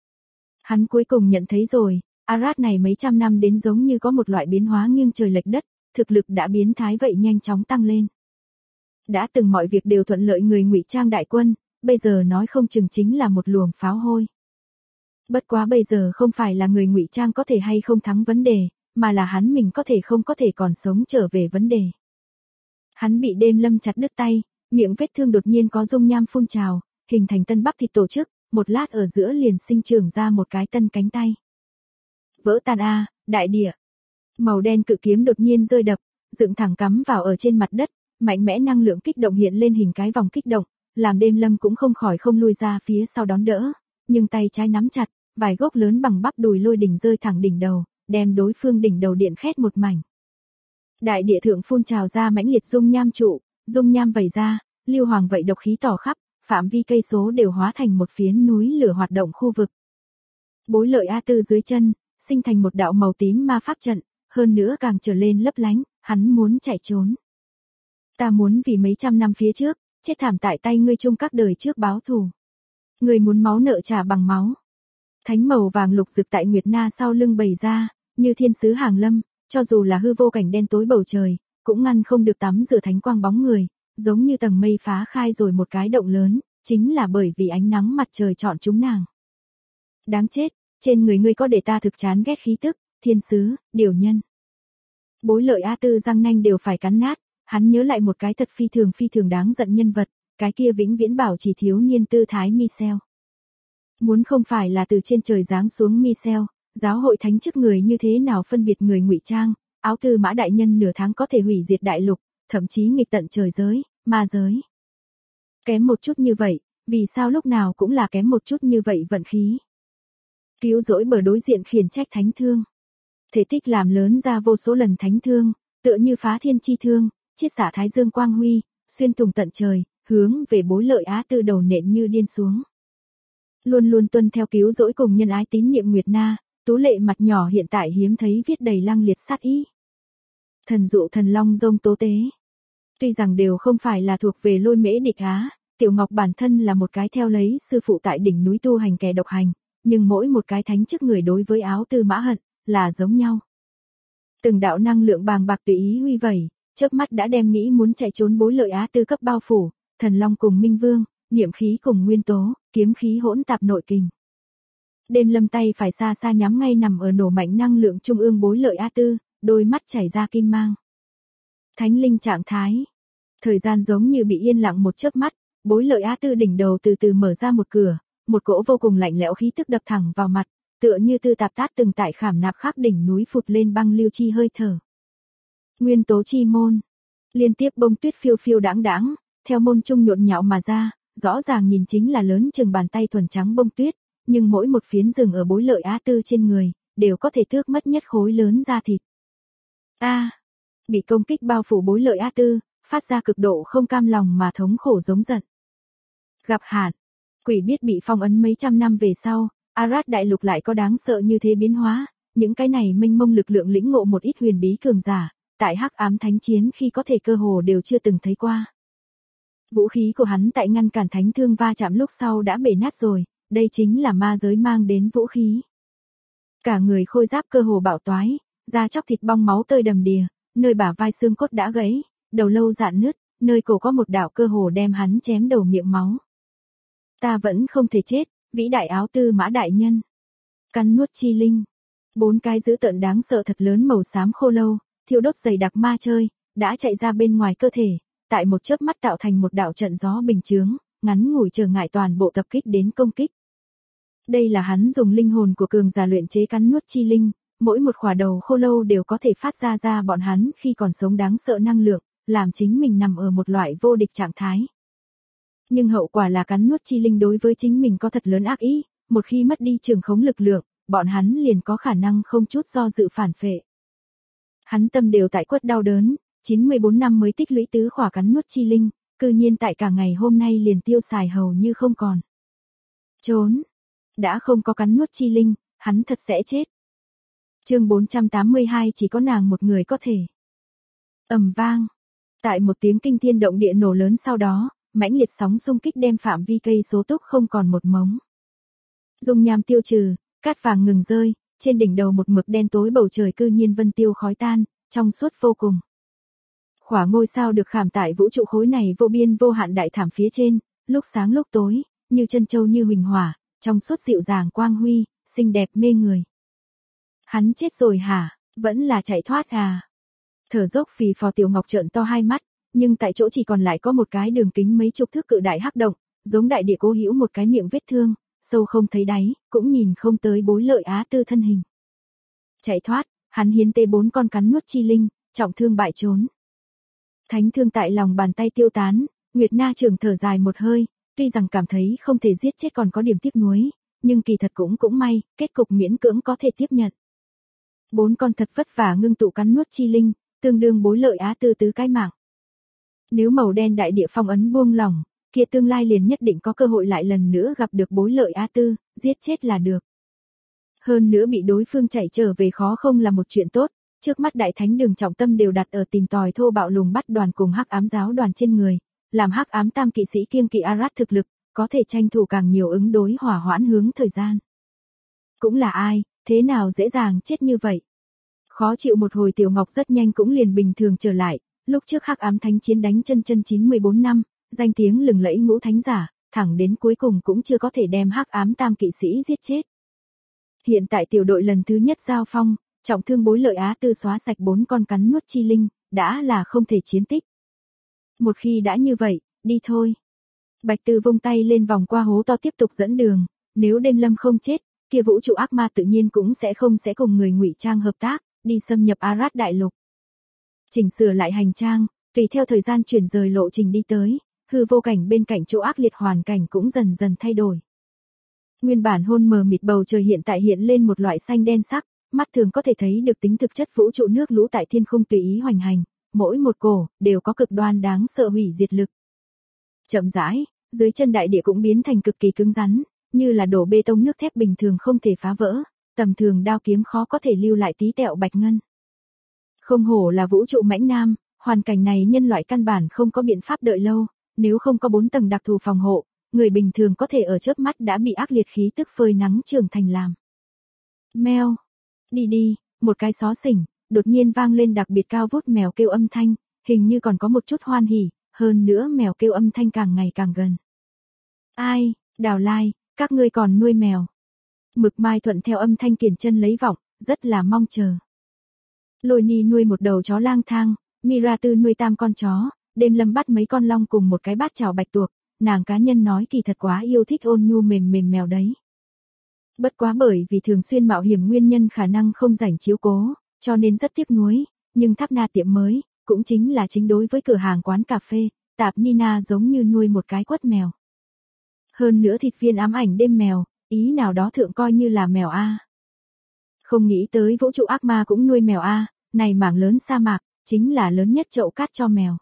Hắn cuối cùng nhận thấy rồi, Arad này mấy trăm năm đến giống như có một loại biến hóa nghiêng trời lệch đất, thực lực đã biến thái vậy nhanh chóng tăng lên. Đã từng mọi việc đều thuận lợi người ngụy trang đại quân, bây giờ nói không chừng chính là một luồng pháo hôi. Bất quá bây giờ không phải là người ngụy trang có thể hay không thắng vấn đề, mà là hắn mình có thể không có thể còn sống trở về vấn đề. Hắn bị đêm lâm chặt đứt tay, miệng vết thương đột nhiên có dung nham phun trào, hình thành tân bắp thịt tổ chức, một lát ở giữa liền sinh trưởng ra một cái tân cánh tay. Vỡ tan a, đại địa. Màu đen cự kiếm đột nhiên rơi đập, dựng thẳng cắm vào ở trên mặt đất, mạnh mẽ năng lượng kích động hiện lên hình cái vòng kích động, làm đêm lâm cũng không khỏi không lui ra phía sau đón đỡ, nhưng tay trái nắm chặt, vài gốc lớn bằng bắp đùi lôi đỉnh rơi thẳng đỉnh đầu, đem đối phương đỉnh đầu điện khét một mảnh. Đại địa thượng phun trào ra mãnh liệt dung nham trụ, dung nham vẩy ra, lưu hoàng vậy độc khí tỏ khắp, phạm vi cây số đều hóa thành một phiến núi lửa hoạt động khu vực. Bối Lợi A Tư dưới chân, sinh thành một đạo màu tím ma pháp trận, hơn nữa càng trở lên lấp lánh, hắn muốn chạy trốn. Ta muốn vì mấy trăm năm phía trước, chết thảm tại tay ngươi chung các đời trước báo thù. Ngươi muốn máu nợ trả bằng máu. Thánh màu vàng lục rực tại Nguyệt Na sau lưng bày ra, như thiên sứ hàng lâm, cho dù là hư vô cảnh đen tối bầu trời, cũng ngăn không được tắm rửa thánh quang bóng người, giống như tầng mây phá khai rồi một cái động lớn, chính là bởi vì ánh nắng mặt trời chọn chúng nàng. Đáng chết, trên người ngươi có để ta thực chán ghét khí tức, thiên sứ, điều nhân. Bối Lợi A Tư răng nanh đều phải cắn nát, hắn nhớ lại một cái thật phi thường đáng giận nhân vật, cái kia vĩnh viễn bảo chỉ thiếu niên tư thái Michel. Muốn không phải là từ trên trời giáng xuống Michel, giáo hội thánh chức người như thế nào phân biệt người ngụy trang, Áo Tư Mã đại nhân nửa tháng có thể hủy diệt đại lục, thậm chí nghịch tận trời giới, ma giới. Kém một chút như vậy, vì sao lúc nào cũng là kém một chút như vậy vận khí. Cứu rỗi bờ đối diện khiển trách thánh thương. Thể tích làm lớn ra vô số lần thánh thương, tựa như phá thiên chi thương, chiết xả thái dương quang huy, xuyên thủng tận trời, hướng về Bối Lợi Á Tư đầu nện như điên xuống. Luôn luôn tuân theo cứu rỗi cùng nhân ái tín niệm Nguyệt Na, tú lệ mặt nhỏ hiện tại hiếm thấy viết đầy lăng liệt sát ý. Thần dụ thần long dông tố tế. Tuy rằng đều không phải là thuộc về Lôi Mễ Địch Á, Tiểu Ngọc bản thân là một cái theo lấy sư phụ tại đỉnh núi tu hành kẻ độc hành, nhưng mỗi một cái thánh chức người đối với Áo Tư Mã hận là giống nhau. Từng đạo năng lượng bàng bạc tùy ý huy vẩy, chớp mắt đã đem nghĩ muốn chạy trốn Bối Lợi Á Tư cấp bao phủ, Thần Long cùng Minh Vương, niệm khí cùng nguyên tố, kiếm khí hỗn tạp nội kình. Đêm Lâm tay phải xa xa nhắm ngay nằm ở nổ mạnh năng lượng trung ương Bối Lợi Á Tư, đôi mắt chảy ra kim mang. Thánh linh trạng thái. Thời gian giống như bị yên lặng một chớp mắt, Bối Lợi Á Tư đỉnh đầu từ từ mở ra một cửa, một cỗ vô cùng lạnh lẽo khí tức đập thẳng vào mặt, tựa như tư tạp tát từng tại khảm nạp khắc đỉnh núi phụt lên băng lưu chi hơi thở. Nguyên tố chi môn. Liên tiếp bông tuyết phiêu phiêu đãng đãng, theo môn trung nhộn nhạo mà ra, rõ ràng nhìn chính là lớn chừng bàn tay thuần trắng bông tuyết, nhưng mỗi một phiến rừng ở Bối Lợi Á Tư trên người, đều có thể tước mất nhất khối lớn da thịt. Bị công kích bao phủ Bối Lợi Á Tư, phát ra cực độ không cam lòng mà thống khổ giống giận. Gặp hạn. Quỷ biết bị phong ấn mấy trăm năm về sau, Arad đại lục lại có đáng sợ như thế biến hóa, những cái này mênh mông lực lượng lĩnh ngộ một ít huyền bí cường giả, tại hắc ám thánh chiến khi có thể cơ hồ đều chưa từng thấy qua. Vũ khí của hắn tại ngăn cản thánh thương va chạm lúc sau đã bể nát rồi, đây chính là ma giới mang đến vũ khí. Cả người khôi giáp cơ hồ bạo toái, da chóc thịt bong máu tơi đầm đìa, nơi bả vai xương cốt đã gãy, đầu lâu rạn nứt, nơi cổ có một đạo cơ hồ đem hắn chém đầu miệng máu. Ta vẫn không thể chết, vĩ đại áo tư mã đại nhân. Cắn nuốt chi linh. 4 cái dữ tợn đáng sợ thật lớn màu xám khô lâu, thiêu đốt dày đặc ma chơi, đã chạy ra bên ngoài cơ thể, tại một chớp mắt tạo thành một đạo trận gió bình chướng, ngắn ngủi trở ngại toàn bộ tập kích đến công kích. Đây là hắn dùng linh hồn của cường giả luyện chế cắn nuốt chi linh, mỗi một khỏa đầu khô lâu đều có thể phát ra bọn hắn khi còn sống đáng sợ năng lượng, làm chính mình nằm ở một loại vô địch trạng thái. Nhưng hậu quả là cắn nuốt chi linh đối với chính mình có thật lớn ác ý, một khi mất đi trường khống lực lượng, bọn hắn liền có khả năng không chút do dự phản phệ. Hắn tâm đều tại quất đau đớn, 94 năm mới tích lũy tứ khỏa cắn nuốt chi linh, cư nhiên tại cả ngày hôm nay liền tiêu xài hầu như không còn. Trốn. Đã không có cắn nuốt chi linh, hắn thật sẽ chết. Chương 482 chỉ có nàng một người có thể. Ầm vang. Tại một tiếng kinh thiên động địa nổ lớn sau đó, mãnh liệt sóng xung kích đem phạm vi cây số tốc không còn một mống. Dung nham tiêu trừ, cát vàng ngừng rơi, trên đỉnh đầu một mực đen tối bầu trời cư nhiên vân tiêu khói tan, trong suốt vô cùng. Khỏa ngôi sao được khảm tại vũ trụ khối này vô biên vô hạn đại thảm phía trên, lúc sáng lúc tối, như chân châu như huỳnh hỏa, trong suốt dịu dàng quang huy, xinh đẹp mê người. Hắn chết rồi hả, vẫn là chạy thoát à? Thở dốc phì phò Tiểu Ngọc trợn to hai mắt, nhưng tại chỗ chỉ còn lại có một cái đường kính mấy chục thước cự đại hắc động, giống đại địa cố hữu một cái miệng vết thương, sâu không thấy đáy, cũng nhìn không tới Bối Lợi Á Tư thân hình. Chạy thoát, hắn hiến tế 4 con cắn nuốt chi linh, trọng thương bại trốn. Thánh thương tại lòng bàn tay tiêu tán, Nguyệt Na Trường thở dài một hơi, tuy rằng cảm thấy không thể giết chết còn có điểm tiếc nuối, nhưng kỳ thật cũng may, kết cục miễn cưỡng có thể tiếp nhận. 4 con thật vất vả ngưng tụ cắn nuốt chi linh, tương đương Bối Lợi Á Tư tứ cái mạng. Nếu màu đen đại địa phong ấn buông lỏng, kia tương lai liền nhất định có cơ hội lại lần nữa gặp được Bối Lợi Á Tư, giết chết là được. Hơn nữa bị đối phương chạy trở về khó không là một chuyện tốt, trước mắt đại thánh đường trọng tâm đều đặt ở tìm tòi thô bạo lùng bắt đoàn cùng hắc ám giáo đoàn trên người, làm hắc ám tam kỵ sĩ kiêng kỵ Arad thực lực, có thể tranh thủ càng nhiều ứng đối hỏa hoãn hướng thời gian. Cũng là ai, thế nào dễ dàng chết như vậy? Khó chịu một hồi Tiểu Ngọc rất nhanh cũng liền bình thường trở lại, lúc trước hắc ám thánh chiến đánh chân 94 năm, danh tiếng lừng lẫy ngũ thánh giả, thẳng đến cuối cùng cũng chưa có thể đem hắc ám tam kỵ sĩ giết chết. Hiện tại tiểu đội lần thứ nhất giao phong, trọng thương Bối Lợi Á Tư xóa sạch 4 con cắn nuốt chi linh, đã là không thể chiến tích. Một khi đã như vậy, đi thôi. Bạch Tư vung tay lên vòng qua hố to tiếp tục dẫn đường, nếu Đêm Lâm không chết, kia vũ trụ ác ma tự nhiên cũng sẽ cùng người ngụy trang hợp tác, đi xâm nhập Arad đại lục. Chỉnh sửa lại hành trang, tùy theo thời gian chuyển rời lộ trình đi tới, hư vô cảnh bên cạnh chỗ ác liệt hoàn cảnh cũng dần dần thay đổi. Nguyên bản hôn mờ mịt bầu trời hiện tại hiện lên một loại xanh đen sắc, mắt thường có thể thấy được tính thực chất vũ trụ nước lũ tại thiên không tùy ý hoành hành, mỗi một cổ đều có cực đoan đáng sợ hủy diệt lực. Chậm rãi, dưới chân đại địa cũng biến thành cực kỳ cứng rắn, như là đổ bê tông nước thép bình thường không thể phá vỡ, tầm thường đao kiếm khó có thể lưu lại tí tẹo bạch ngân. Không hổ là vũ trụ mãnh nam, hoàn cảnh này nhân loại căn bản không có biện pháp đợi lâu, nếu không có 4 tầng đặc thù phòng hộ, người bình thường có thể ở chớp mắt đã bị ác liệt khí tức phơi nắng trưởng thành làm. Meo, đi đi, một cái xó xỉnh, đột nhiên vang lên đặc biệt cao vút mèo kêu âm thanh, hình như còn có một chút hoan hỉ, hơn nữa mèo kêu âm thanh càng ngày càng gần. Ai, Đào Lai, các ngươi còn nuôi mèo. Mực Mai thuận theo âm thanh kiển chân lấy vọng, rất là mong chờ. Lôi Ni nuôi một đầu chó lang thang, Mira Tư nuôi 8 con chó, Đêm Lâm bắt mấy con long cùng một cái bát chảo bạch tuộc, nàng cá nhân nói kỳ thật quá yêu thích ôn nhu mềm mềm mèo đấy. Bất quá bởi vì thường xuyên mạo hiểm nguyên nhân khả năng không rảnh chiếu cố, cho nên rất tiếc nuối, nhưng Tháp Na tiệm mới, cũng chính là chính đối với cửa hàng quán cà phê, tạp Nina giống như nuôi một cái quất mèo. Hơn nữa thịt viên ám ảnh đêm mèo, ý nào đó thượng coi như là mèo A. Không nghĩ tới vũ trụ ác ma cũng nuôi mèo A, này mảng lớn sa mạc, chính là lớn nhất chậu cát cho mèo.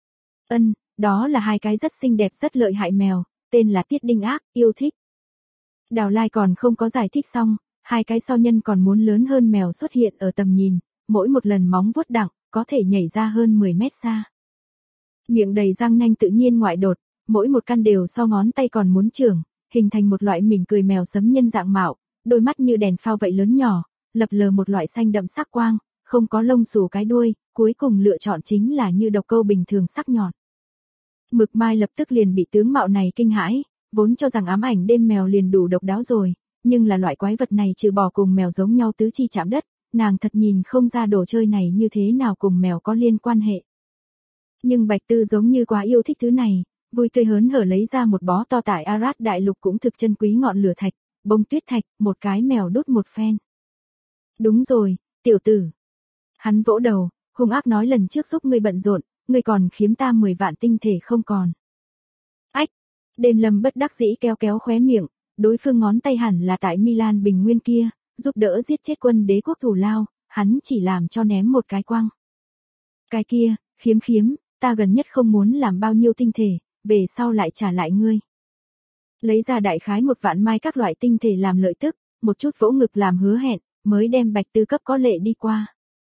Đó là 2 cái rất xinh đẹp rất lợi hại mèo, tên là Tiết Đinh Ác, yêu thích. Đào Lai còn không có giải thích xong, 2 cái so nhân còn muốn lớn hơn mèo xuất hiện ở tầm nhìn, mỗi một lần móng vuốt đặng, có thể nhảy ra hơn 10 mét xa. Miệng đầy răng nanh tự nhiên ngoại đột, mỗi một căn đều so ngón tay còn muốn trưởng, hình thành một loại mỉm cười mèo sấm nhân dạng mạo, đôi mắt như đèn phao vậy lớn nhỏ, lập lờ một loại xanh đậm sắc quang, không có lông xù cái đuôi, cuối cùng lựa chọn chính là như độc câu bình thường sắc nhọn. Mực Mai lập tức liền bị tướng mạo này kinh hãi, vốn cho rằng ám ảnh đêm mèo liền đủ độc đáo rồi, nhưng là loại quái vật này trừ bỏ cùng mèo giống nhau tứ chi chạm đất, nàng thật nhìn không ra đồ chơi này như thế nào cùng mèo có liên quan hệ. Nhưng Bạch Tư giống như quá yêu thích thứ này, vui tươi hớn hở lấy ra một bó to tại Arad đại lục cũng thực chân quý ngọn lửa thạch, bông tuyết thạch, một cái mèo đốt một phen. Đúng rồi, tiểu tử. Hắn vỗ đầu, hung ác nói lần trước giúp ngươi bận rộn, ngươi còn khiếm ta 10 vạn tinh thể không còn. Ách, Đêm Lâm bất đắc dĩ kéo kéo khóe miệng, đối phương ngón tay hẳn là tại Milan Bình Nguyên kia, giúp đỡ giết chết quân đế quốc thủ lao, hắn chỉ làm cho ném một cái quăng. Cái kia, khiếm, ta gần nhất không muốn làm bao nhiêu tinh thể, về sau lại trả lại ngươi. Lấy ra đại khái 1 vạn mai các loại tinh thể làm lợi tức, một chút vỗ ngực làm hứa hẹn, mới đem Bạch Tư cấp có lệ đi qua.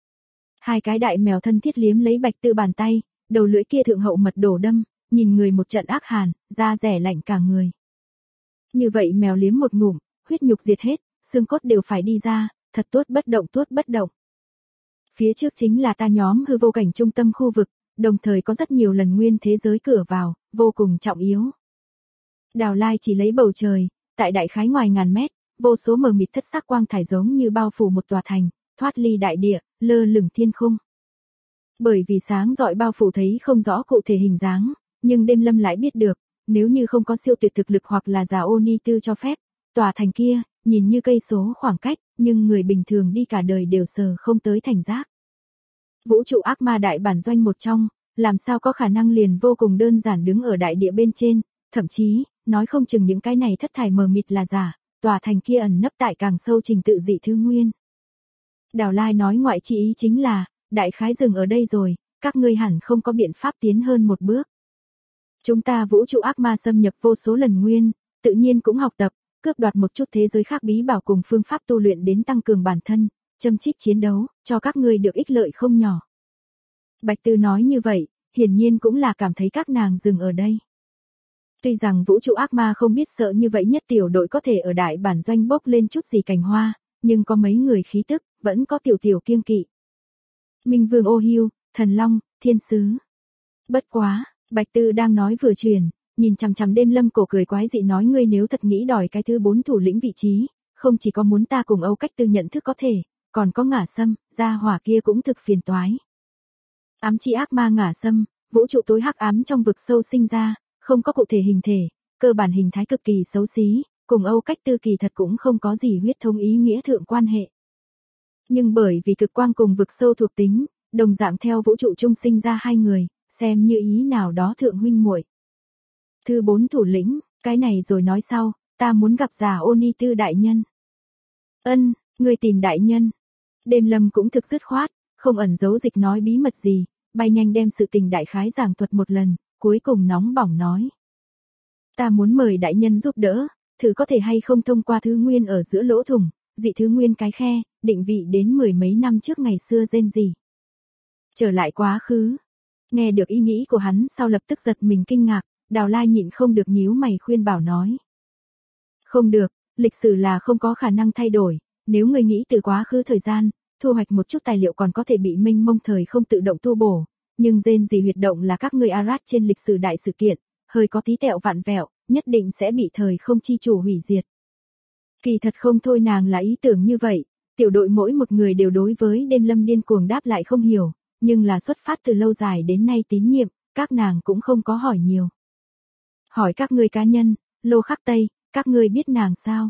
2 cái đại mèo thân thiết liếm lấy Bạch Tư bàn tay, đầu lưỡi kia thượng hậu mật đổ đâm, nhìn người một trận ác hàn, da rẻ lạnh cả người. Như vậy mèo liếm một ngụm, huyết nhục diệt hết, xương cốt đều phải đi ra, thật tốt bất động. Phía trước chính là ta nhóm hư vô cảnh trung tâm khu vực, đồng thời có rất nhiều lần nguyên thế giới cửa vào, vô cùng trọng yếu. Đào Lai chỉ lấy bầu trời, tại đại khái ngoài ngàn mét, vô số mờ mịt thất sắc quang thải giống như bao phủ một tòa thành, thoát ly đại địa, lơ lửng thiên khung. Bởi vì sáng rọi bao phủ thấy không rõ cụ thể hình dáng, nhưng Đêm Lâm lại biết được, nếu như không có siêu tuyệt thực lực hoặc là giả ô ni tư cho phép, tòa thành kia, nhìn như cây số khoảng cách, nhưng người bình thường đi cả đời đều sờ không tới thành giác. Vũ trụ ác ma đại bản doanh một trong, làm sao có khả năng liền vô cùng đơn giản đứng ở đại địa bên trên, thậm chí, nói không chừng những cái này thất thải mờ mịt là giả, tòa thành kia ẩn nấp tại càng sâu trình tự dị thứ nguyên. Đào Lai nói ngoại chỉ ý chính là, đại khái dừng ở đây rồi, các ngươi hẳn không có biện pháp tiến hơn một bước. Chúng ta vũ trụ ác ma xâm nhập vô số lần nguyên, tự nhiên cũng học tập, cướp đoạt một chút thế giới khác bí bảo cùng phương pháp tu luyện đến tăng cường bản thân, châm chích chiến đấu, cho các ngươi được ích lợi không nhỏ. Bạch Tư nói như vậy, hiển nhiên cũng là cảm thấy các nàng dừng ở đây. Tuy rằng vũ trụ ác ma không biết sợ như vậy nhất tiểu đội có thể ở đại bản doanh bốc lên chút gì cành hoa, nhưng có mấy người khí tức, vẫn có tiểu kiêng kỵ. Minh Vương Ô Hưu, Thần Long, Thiên Sứ. Bất quá, Bạch Tư đang nói vừa truyền, nhìn chằm chằm Đêm Lâm cổ cười quái dị nói ngươi nếu thật nghĩ đòi cái thứ 4 thủ lĩnh vị trí, không chỉ có muốn ta cùng Âu Cách Tư nhận thức có thể, còn có Ngả Sâm, gia hỏa kia cũng thực phiền toái. Ám chi ác ma Ngả Sâm, vũ trụ tối hắc ám trong vực sâu sinh ra, không có cụ thể hình thể, cơ bản hình thái cực kỳ xấu xí, cùng Âu Cách Tư kỳ thật cũng không có gì huyết thống ý nghĩa thượng quan hệ. Nhưng bởi vì cực quang cùng vực sâu thuộc tính, đồng dạng theo vũ trụ chung sinh ra 2 người, xem như ý nào đó thượng huynh muội. Thứ 4 thủ lĩnh, cái này rồi nói sau, ta muốn gặp già ô ni tư đại nhân. Người tìm đại nhân. Đêm Lâm cũng thực dứt khoát, không ẩn giấu dịch nói bí mật gì, bay nhanh đem sự tình đại khái giảng thuật một lần, cuối cùng nóng bỏng nói. Ta muốn mời đại nhân giúp đỡ, thử có thể hay không thông qua thứ nguyên ở giữa lỗ thủng, dị thứ nguyên cái khe, định vị đến 10 mấy năm trước ngày xưa rên gì. Trở lại quá khứ. Nghe được ý nghĩ của hắn sau lập tức giật mình kinh ngạc, Đào Lai nhịn không được nhíu mày khuyên bảo nói. Không được, lịch sử là không có khả năng thay đổi, nếu người nghĩ từ quá khứ thời gian, thu hoạch một chút tài liệu còn có thể bị mênh mông thời không tự động tu bổ, nhưng rên gì huyệt động là các ngươi Arad trên lịch sử đại sự kiện, hơi có tí tẹo vặn vẹo, nhất định sẽ bị thời không chi chủ hủy diệt. Kỳ thật không thôi, nàng là ý tưởng như vậy, tiểu đội mỗi một người đều đối với đêm lâm điên cuồng đáp lại không hiểu, nhưng là xuất phát từ lâu dài đến nay tín nhiệm, các nàng cũng không có hỏi nhiều. Hỏi các ngươi cá nhân, Lô Khắc Tây, các ngươi biết nàng sao?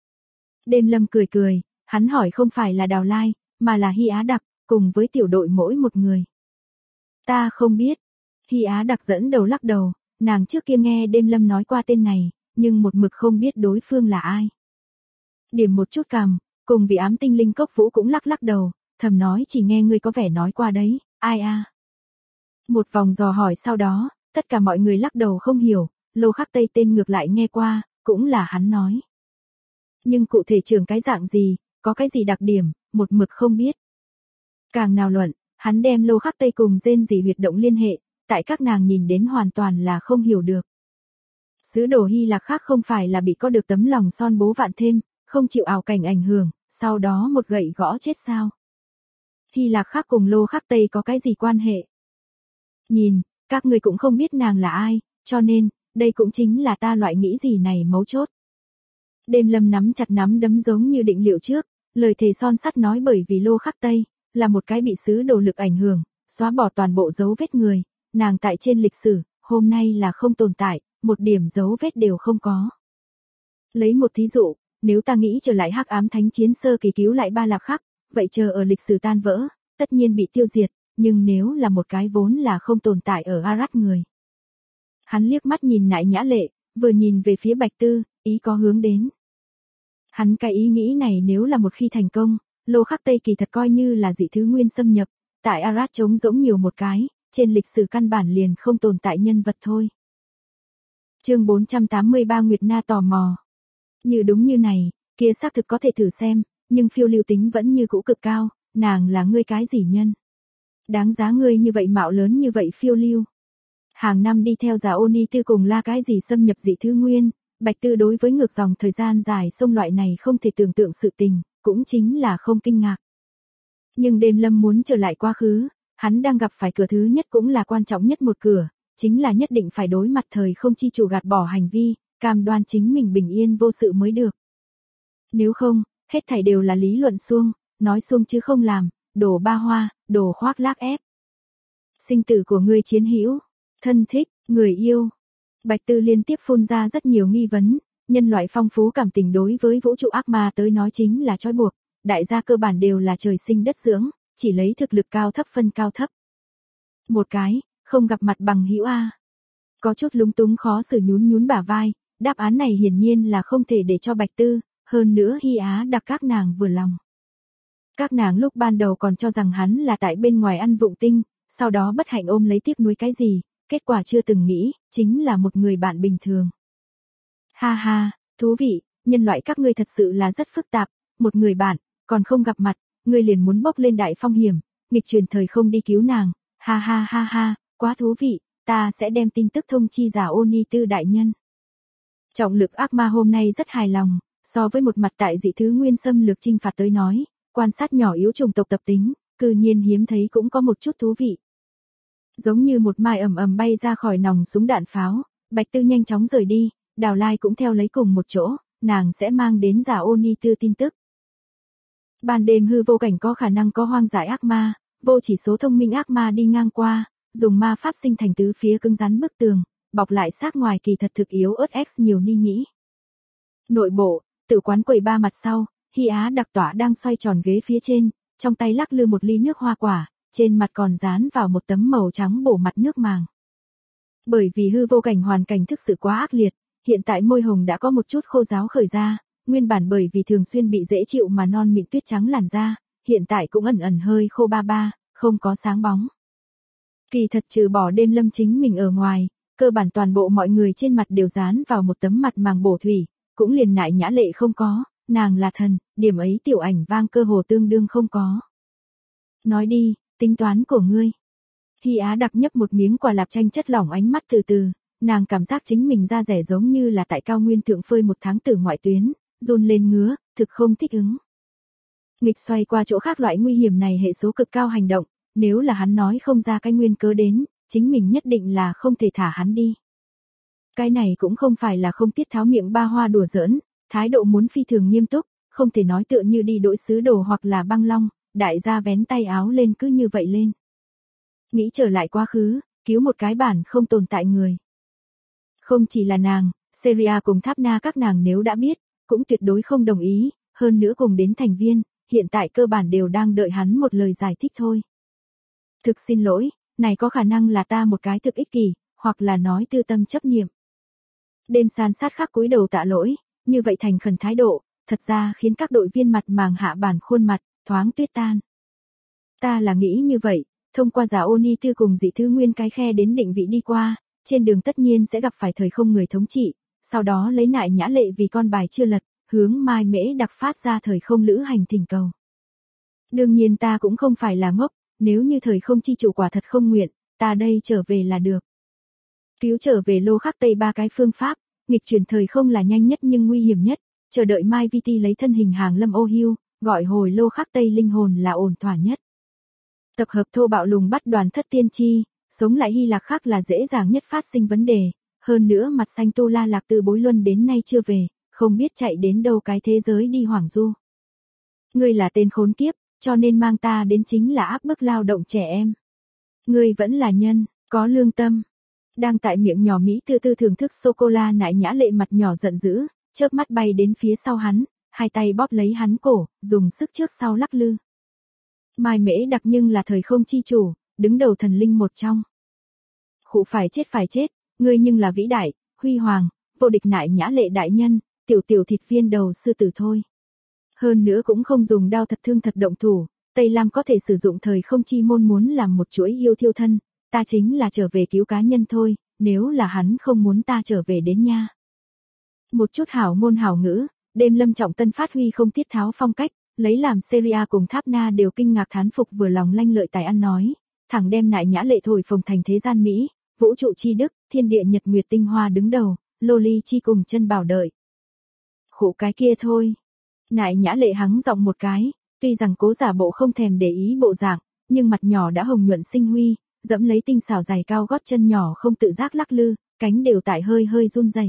Đêm lâm cười cười, hắn hỏi không phải là Đào Lai, mà là Hy Á Đặc, cùng với tiểu đội mỗi một người. Ta không biết. Hy Á Đặc dẫn đầu lắc đầu, nàng trước kia nghe đêm lâm nói qua tên này, nhưng một mực không biết đối phương là ai. Điểm một chút cằm, cùng vị ám tinh linh Cốc Vũ cũng lắc đầu, thầm nói chỉ nghe ngươi có vẻ nói qua đấy, ai a? Một vòng dò hỏi sau đó, tất cả mọi người lắc đầu không hiểu, Lô Khắc Tây tên ngược lại nghe qua, cũng là hắn nói. Nhưng cụ thể trưởng cái dạng gì, có cái gì đặc điểm, một mực không biết. Càng nào luận, hắn đem Lô Khắc Tây cùng rên gì huyệt động liên hệ, tại các nàng nhìn đến hoàn toàn là không hiểu được. Sứ đồ Hy Lạc khác không phải là bị có được tấm lòng son bố vạn thêm, không chịu ảo cảnh ảnh hưởng, sau đó một gậy gõ chết sao? Hy Lạc khác cùng Lô Khắc Tây có cái gì quan hệ? Nhìn, các người cũng không biết nàng là ai, cho nên, đây cũng chính là ta loại nghĩ gì này mấu chốt. Đêm lâm nắm chặt nắm đấm giống như định liệu trước, lời thề son sắt nói bởi vì Lô Khắc Tây, là một cái bị sứ đồ lực ảnh hưởng, xóa bỏ toàn bộ dấu vết người, nàng tại trên lịch sử, hôm nay là không tồn tại, một điểm dấu vết đều không có. Lấy một thí dụ, nếu ta nghĩ trở lại Hắc Ám Thánh Chiến sơ kỳ cứu lại Ba Lạc Khắc, vậy chờ ở lịch sử tan vỡ, tất nhiên bị tiêu diệt, nhưng nếu là một cái vốn là không tồn tại ở Arad người. Hắn liếc mắt nhìn Nại Nhã Lệ, vừa nhìn về phía Bạch Tư, ý có hướng đến. Hắn cái ý nghĩ này nếu là một khi thành công, Lô Khắc Tây kỳ thật coi như là dị thứ nguyên xâm nhập, tại Arad trống rỗng nhiều một cái, trên lịch sử căn bản liền không tồn tại nhân vật thôi. Chương 483 Nguyệt Na tò mò. Như đúng như này, kia xác thực có thể thử xem, nhưng phiêu lưu tính vẫn như cũ cực cao, nàng là ngươi cái gì nhân? Đáng giá ngươi như vậy mạo lớn như vậy phiêu lưu. Hàng năm đi theo Già Oni Tư cùng la cái gì xâm nhập dị thứ nguyên, Bạch Tư đối với ngược dòng thời gian dài sông loại này không thể tưởng tượng sự tình, cũng chính là không kinh ngạc. Nhưng đêm lâm muốn trở lại quá khứ, hắn đang gặp phải cửa thứ nhất cũng là quan trọng nhất một cửa, chính là nhất định phải đối mặt thời không chi chủ gạt bỏ hành vi, cam đoan chính mình bình yên vô sự mới được. Nếu không, hết thảy đều là lý luận suông, nói suông chứ không làm, đồ ba hoa, đồ khoác lác ép. Sinh tử của ngươi chiến hữu, thân thích, người yêu. Bạch Tư liên tiếp phun ra rất nhiều nghi vấn, nhân loại phong phú cảm tình đối với vũ trụ ác ma tới nói chính là trói buộc, đại gia cơ bản đều là trời sinh đất dưỡng, chỉ lấy thực lực cao thấp phân cao thấp. Một cái, không gặp mặt bằng hữu a. Có chút lúng túng khó xử nhún bả vai, đáp án này hiển nhiên là không thể để cho Bạch Tư, hơn nữa Hy Á Đặc các nàng vừa lòng. Các nàng lúc ban đầu còn cho rằng hắn là tại bên ngoài ăn vụng tinh, sau đó bất hạnh ôm lấy tiếc nuối cái gì, kết quả chưa từng nghĩ, chính là một người bạn bình thường. Ha ha, thú vị, nhân loại các ngươi thật sự là rất phức tạp, một người bạn, còn không gặp mặt, ngươi liền muốn bốc lên đại phong hiểm, nghịch truyền thời không đi cứu nàng, ha ha ha ha, quá thú vị, ta sẽ đem tin tức thông chi Già Oni Tư đại nhân. Trọng lực ác ma hôm nay rất hài lòng, so với một mặt tại dị thứ nguyên xâm lược chinh phạt tới nói, quan sát nhỏ yếu chủng tộc tập tính, cư nhiên hiếm thấy cũng có một chút thú vị. Giống như một mai ầm ầm bay ra khỏi nòng súng đạn pháo, Bạch Tư nhanh chóng rời đi, Đào Lai cũng theo lấy cùng một chỗ, nàng sẽ mang đến Già Oni Tư tin tức. Ban đêm hư vô cảnh có khả năng có hoang dại ác ma, vô chỉ số thông minh ác ma đi ngang qua, dùng ma pháp sinh thành tứ phía cứng rắn bức tường, bọc lại xác ngoài kỳ thật thực yếu ớt x nhiều ni nhĩ. Nội bộ, tử quán quầy ba mặt sau, Hy Á Đặc tỏa đang xoay tròn ghế phía trên, trong tay lắc lư một ly nước hoa quả, trên mặt còn dán vào một tấm màu trắng bổ mặt nước màng. Bởi vì hư vô cảnh hoàn cảnh thực sự quá ác liệt, hiện tại môi hồng đã có một chút khô ráo khởi ra, nguyên bản bởi vì thường xuyên bị dễ chịu mà non mịn tuyết trắng làn da, hiện tại cũng ẩn ẩn hơi khô ba ba, không có sáng bóng. Kỳ thật trừ bỏ đêm lâm chính mình ở ngoài, cơ bản toàn bộ mọi người trên mặt đều dán vào một tấm mặt màng bổ thủy, cũng liền Nại Nhã Lệ không có, nàng là thần, điểm ấy tiểu ảnh vang cơ hồ tương đương không có. Nói đi, tính toán của ngươi. Hy Á Đặc nhấp một miếng quả lạp chanh chất lỏng ánh mắt từ từ, nàng cảm giác chính mình da rẻ giống như là tại cao nguyên thượng phơi một tháng từ ngoại tuyến, run lên ngứa, thực không thích ứng. Nghịch xoay qua chỗ khác, loại nguy hiểm này hệ số cực cao hành động, nếu là hắn nói không ra cái nguyên cớ đến, chính mình nhất định là không thể thả hắn đi. Cái này cũng không phải là không tiết tháo miệng ba hoa đùa giỡn, thái độ muốn phi thường nghiêm túc, không thể nói tựa như đi đội sứ đồ hoặc là băng long, đại gia vén tay áo lên cứ như vậy lên. Nghĩ trở lại quá khứ, cứu một cái bản không tồn tại người. Không chỉ là nàng, Seria cùng Tháp Na các nàng nếu đã biết, cũng tuyệt đối không đồng ý, hơn nữa cùng đến thành viên, hiện tại cơ bản đều đang đợi hắn một lời giải thích thôi. Thực xin lỗi, này có khả năng là ta một cái thực ích kỷ, hoặc là nói tư tâm chấp niệm. Đêm san sát khắc cúi đầu tạ lỗi, như vậy thành khẩn thái độ, thật ra khiến các đội viên mặt màng hạ bản khuôn mặt, thoáng tuyết tan. Ta là nghĩ như vậy, thông qua giả Oni Tư cùng dị thư nguyên cái khe đến định vị đi qua, trên đường tất nhiên sẽ gặp phải thời không người thống trị, sau đó lấy nại nhã lệ vì con bài chưa lật, hướng Mai Mễ đặc phát ra thời không lữ hành thỉnh cầu. Đương nhiên ta cũng không phải là ngốc, nếu như thời không chi chủ quả thật không nguyện, ta đây trở về là được. Cứu trở về lô khắc Tây ba cái phương pháp, nghịch chuyển thời không là nhanh nhất nhưng nguy hiểm nhất, chờ đợi Mai Viti lấy thân hình hàng lâm ô hưu, gọi hồi lô khắc Tây linh hồn là ổn thỏa nhất. Tập hợp thô bạo lùng bắt đoàn thất tiên tri, sống lại Hy Lạc khác là dễ dàng nhất phát sinh vấn đề, hơn nữa mặt xanh Tô La Lạc từ Bối Luân đến nay chưa về, không biết chạy đến đâu cái thế giới đi hoảng du. Ngươi là tên khốn kiếp, cho nên mang ta đến chính là áp bức lao động trẻ em. Ngươi vẫn là nhân, có lương tâm. Đang tại miệng nhỏ Mỹ tư tư thưởng thức sô-cô-la nại nhã lệ mặt nhỏ giận dữ, chớp mắt bay đến phía sau hắn, hai tay bóp lấy hắn cổ, dùng sức trước sau lắc lư. Mai Mễ đặc nhưng là thời không chi chủ, đứng đầu thần linh một trong. Khụ phải chết, ngươi nhưng là vĩ đại, huy hoàng, vô địch nại nhã lệ đại nhân, tiểu thịt viên đầu sư tử thôi. Hơn nữa cũng không dùng đao thật thương thật động thủ, Tây Lam có thể sử dụng thời không chi môn muốn làm một chuỗi yêu thiêu thân, ta chính là trở về cứu cá nhân thôi, nếu là hắn không muốn ta trở về đến nha. Một chút hảo ngôn hảo ngữ, đêm Lâm Trọng Tân phát huy không tiết tháo phong cách, lấy làm Seria cùng Tháp Na đều kinh ngạc thán phục vừa lòng lanh lợi tài ăn nói, thẳng đem nại nhã lệ thổi phồng thành thế gian Mỹ, vũ trụ chi đức, thiên địa nhật nguyệt tinh hoa đứng đầu, loli chi cùng chân bảo đợi. Khụ cái kia thôi. Nại nhã lệ hắng giọng một cái, tuy rằng cố giả bộ không thèm để ý bộ dạng, nhưng mặt nhỏ đã hồng nhuận sinh huy, dẫm lấy tinh xảo giày cao gót chân nhỏ không tự giác lắc lư, cánh đều tại hơi hơi run rẩy.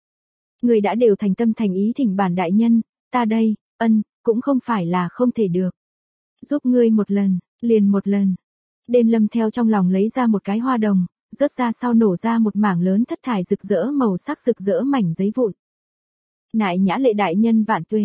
Người đã đều thành tâm thành ý thỉnh bản đại nhân, ta đây, cũng không phải là không thể được. Giúp ngươi một lần, liền một lần. Đêm Lâm theo trong lòng lấy ra một cái hoa đồng, rớt ra sau nổ ra một mảng lớn thất thải rực rỡ màu sắc rực rỡ mảnh giấy vụn. Nại nhã lệ đại nhân vạn tuế.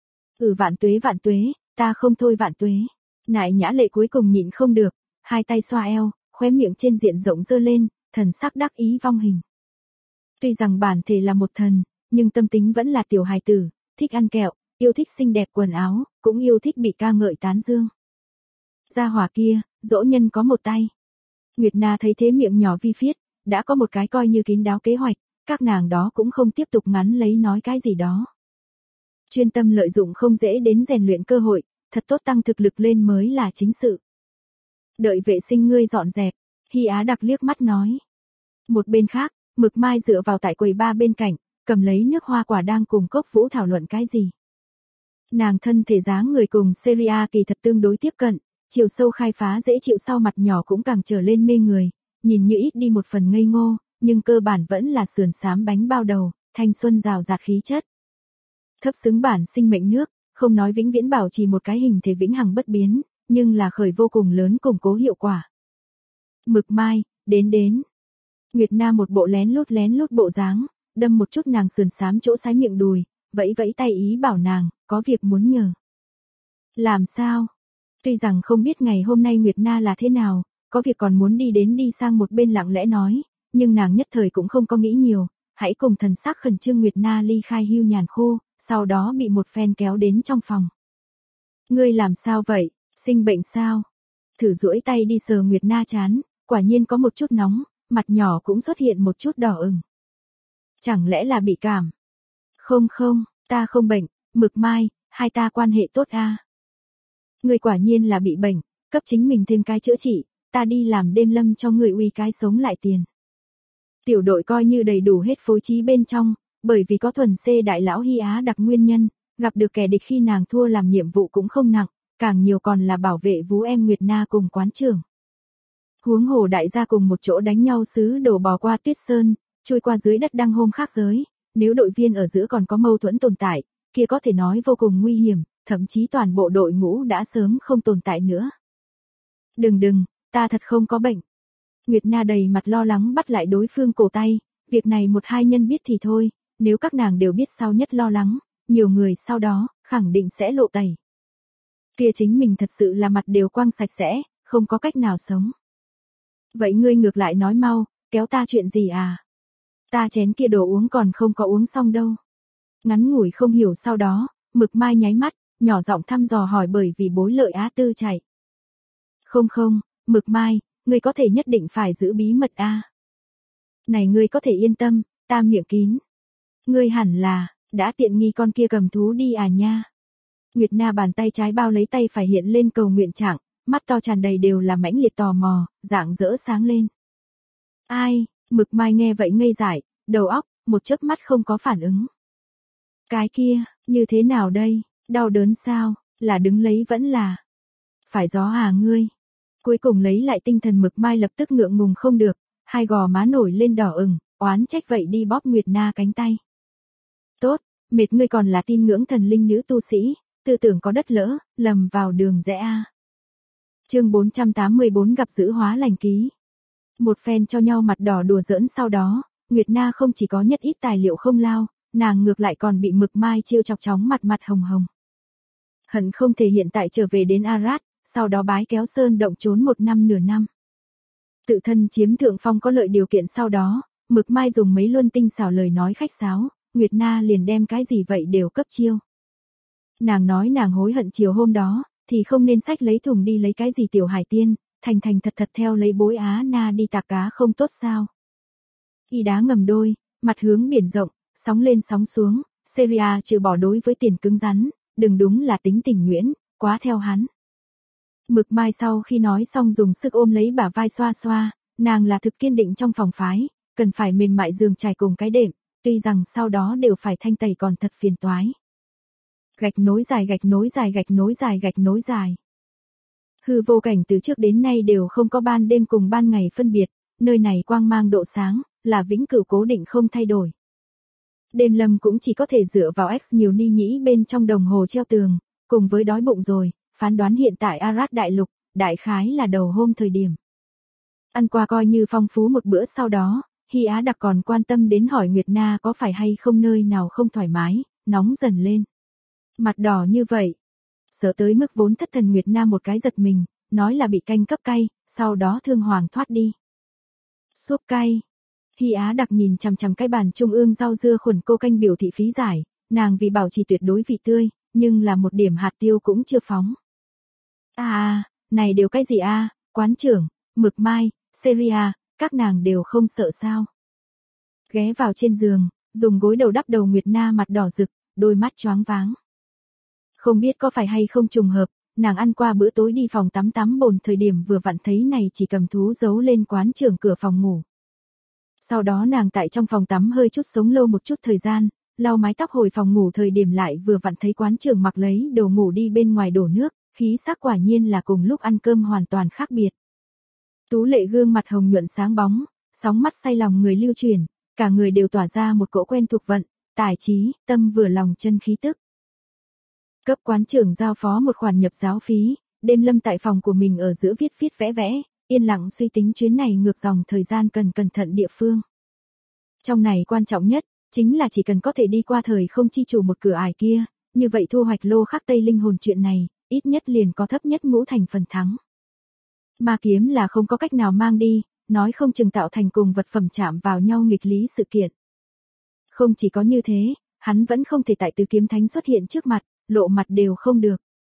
Vạn tuế, ta không thôi vạn tuế. Nại nhã lệ cuối cùng nhịn không được, hai tay xoa eo, khóe miệng trên diện rộng dơ lên, thần sắc đắc ý vong hình. Tuy rằng bản thể là một thần, nhưng tâm tính vẫn là tiểu hài tử, thích ăn kẹo, yêu thích xinh đẹp quần áo, cũng yêu thích bị ca ngợi tán dương. Gia hỏa kia, dỗ nhân có một tay. Nguyệt Na thấy thế miệng nhỏ vi phiết, đã có một cái coi như kín đáo kế hoạch, các nàng đó cũng không tiếp tục ngắn lấy nói cái gì đó. Chuyên tâm lợi dụng không dễ đến rèn luyện cơ hội, thật tốt tăng thực lực lên mới là chính sự. Đợi vệ sinh ngươi dọn dẹp, Hy Á đặc liếc mắt nói. Một bên khác, Mực Mai dựa vào tại quầy ba bên cạnh, cầm lấy nước hoa quả đang cùng Cốc Vũ thảo luận cái gì. Nàng thân thể dáng người cùng Seria kỳ thật tương đối tiếp cận, chiều sâu khai phá dễ chịu sau mặt nhỏ cũng càng trở lên mê người, nhìn như ít đi một phần ngây ngô, nhưng cơ bản vẫn là sườn xám bánh bao đầu, thanh xuân rào rạt khí chất. Thấp xứng bản sinh mệnh nước, không nói vĩnh viễn bảo trì một cái hình thể vĩnh hằng bất biến, nhưng là khởi vô cùng lớn củng cố hiệu quả. Mực Mai, đến. Nguyệt Na một bộ lén lút bộ dáng, đâm một chút nàng sườn xám chỗ sái miệng đùi, vẫy tay ý bảo nàng, có việc muốn nhờ. Làm sao? Tuy rằng không biết ngày hôm nay Nguyệt Na là thế nào, có việc còn muốn đi sang một bên lặng lẽ nói, nhưng nàng nhất thời cũng không có nghĩ nhiều, hãy cùng thần sắc khẩn trương Nguyệt Na ly khai hưu nhàn khô, sau đó bị một phen kéo đến trong phòng. Ngươi làm sao vậy, sinh bệnh sao? Thử duỗi tay đi sờ Nguyệt Na trán, quả nhiên có một chút nóng, mặt nhỏ cũng xuất hiện một chút đỏ ửng. Chẳng lẽ là bị cảm? Không, ta không bệnh, Mực Mai, hai ta quan hệ tốt a. Ngươi quả nhiên là bị bệnh, cấp chính mình thêm cái chữa trị, ta đi làm Đêm Lâm cho người uy cái sống lại tiền. Tiểu đội coi như đầy đủ hết phối trí bên trong, bởi vì có thuần C đại lão Hy Á đặc nguyên nhân, Gặp được kẻ địch khi nàng thua làm nhiệm vụ cũng không nặng, càng nhiều còn là bảo vệ vú em Nguyệt Na cùng quán trưởng. Huống hồ đại gia cùng một chỗ đánh nhau xứ đổ bò qua tuyết sơn, trôi qua dưới đất đăng hôm khác giới, nếu đội viên ở giữa còn có mâu thuẫn tồn tại, kia có thể nói vô cùng nguy hiểm, thậm chí toàn bộ đội ngũ đã sớm không tồn tại nữa. Đừng, ta thật không có bệnh. Nguyệt Na đầy mặt lo lắng bắt lại đối phương cổ tay, việc này một hai nhân biết thì thôi, nếu các nàng đều biết sau nhất lo lắng, nhiều người sau đó, khẳng định sẽ lộ tẩy. Kia chính mình thật sự là mặt đều quăng sạch sẽ, không có cách nào sống. Vậy ngươi ngược lại nói mau, kéo ta chuyện gì à? Ta chén kia đồ uống còn không có uống xong đâu. Ngắn ngủi không hiểu sau đó, Mực Mai nháy mắt, nhỏ giọng thăm dò hỏi bởi vì bối lợi Á Tư chạy. Không, Mực Mai, ngươi có thể nhất định phải giữ bí mật a. Này ngươi có thể yên tâm, ta miệng kín. Ngươi hẳn là, đã tiện nghi con kia cầm thú đi à nha. Nguyệt Na bàn tay trái bao lấy tay phải hiện lên cầu nguyện trạng, mắt to tràn đầy đều là mãnh liệt tò mò, rạng rỡ sáng lên. Ai, Mực Mai nghe vậy ngây dại, đầu óc, một chớp mắt không có phản ứng. Cái kia, như thế nào đây, đau đớn sao, là đứng lấy vẫn là. Phải gió à ngươi. Cuối cùng lấy lại tinh thần Mực Mai lập tức ngượng ngùng không được, hai gò má nổi lên đỏ ửng, oán trách vậy đi bóp Nguyệt Na cánh tay. Tốt, mệt ngươi còn là tin ngưỡng thần linh nữ tu sĩ, tư tưởng có đất lỡ, lầm vào đường rẽ a. Chương 484 gặp dữ hóa lành ký. Một phen cho nhau mặt đỏ đùa giỡn sau đó, Nguyệt Na không chỉ có nhất ít tài liệu không lao, nàng ngược lại còn bị Mực Mai trêu chọc chóng mặt hồng hồng. Hận không thể hiện tại trở về đến Arad, sau đó bái kéo sơn động trốn một năm nửa năm. Tự thân chiếm thượng phong có lợi điều kiện sau đó, Mực Mai dùng mấy luân tinh xảo lời nói khách sáo, Nguyệt Na liền đem cái gì vậy đều cấp chiêu. Nàng nói nàng hối hận chiều hôm đó, thì không nên xách lấy thùng đi lấy cái gì tiểu hải tiên, thành thật theo lấy bối Á Na đi tạc cá không tốt sao. Y đá ngầm đôi, mặt hướng biển rộng, sóng lên sóng xuống, Syria trừ bỏ đối với tiền cứng rắn, đừng đúng là tính tình nhuyễn, quá theo hắn. Mực Mai sau khi nói xong dùng sức ôm lấy bả vai xoa xoa, nàng là thực kiên định trong phòng phái, cần phải mềm mại giường trải cùng cái đệm, tuy rằng sau đó đều phải thanh tẩy còn thật phiền toái. Gạch nối dài. Hư vô cảnh từ trước đến nay đều không có ban đêm cùng ban ngày phân biệt, nơi này quang mang độ sáng, là vĩnh cửu cố định không thay đổi. Đêm lâm cũng chỉ có thể dựa vào X nhiều ni nhĩ bên trong đồng hồ treo tường, cùng với đói bụng rồi, phán đoán hiện tại Arad đại lục, đại khái là đầu hôm thời điểm. Ăn qua coi như phong phú một bữa sau đó, Hy Á Đặc còn quan tâm đến hỏi Nguyệt Na có phải hay không nơi nào không thoải mái, nóng dần lên. Mặt đỏ như vậy. Sợ tới mức vốn thất thần Nguyệt Na một cái giật mình, nói là bị canh cấp cay, sau đó thương hoàng thoát đi. Súp cay. Hy Á Đặc nhìn chằm chằm cái bàn trung ương rau dưa khuẩn cô canh biểu thị phí giải, nàng vì bảo trì tuyệt đối vị tươi, nhưng là một điểm hạt tiêu cũng chưa phóng. Này đều cái gì a, quán trưởng, Mực Mai, Syria, các nàng đều không sợ sao. Ghé vào trên giường, dùng gối đầu đắp đầu Nguyệt Na mặt đỏ rực, đôi mắt choáng váng. Không biết có phải hay không trùng hợp, nàng ăn qua bữa tối đi phòng tắm bồn thời điểm vừa vặn thấy này chỉ cầm thú giấu lên quán trưởng cửa phòng ngủ. Sau đó nàng tại trong phòng tắm hơi chút sống lâu một chút thời gian, lau mái tóc hồi phòng ngủ thời điểm lại vừa vặn thấy quán trưởng mặc lấy đồ ngủ đi bên ngoài đổ nước, khí sắc quả nhiên là cùng lúc ăn cơm hoàn toàn khác biệt. Tú lệ gương mặt hồng nhuận sáng bóng, sóng mắt say lòng người lưu chuyển, cả người đều tỏa ra một cỗ quen thuộc vận, tài trí, tâm vừa lòng chân khí tức. Cấp quán trưởng giao phó một khoản nhập giáo phí, đêm lâm tại phòng của mình ở giữa viết vẽ, yên lặng suy tính chuyến này ngược dòng thời gian cần cẩn thận địa phương. Trong này quan trọng nhất, chính là chỉ cần có thể đi qua thời không chi chủ một cửa ải kia, như vậy thu hoạch lô khắc Tây linh hồn chuyện này, ít nhất liền có thấp nhất ngũ thành phần thắng. Ma kiếm là không có cách nào mang đi, nói không chừng tạo thành cùng vật phẩm chạm vào nhau nghịch lý sự kiện. Không chỉ có như thế, hắn vẫn không thể tại Tứ Kiếm Thánh xuất hiện trước mặt, lộ mặt đều không được.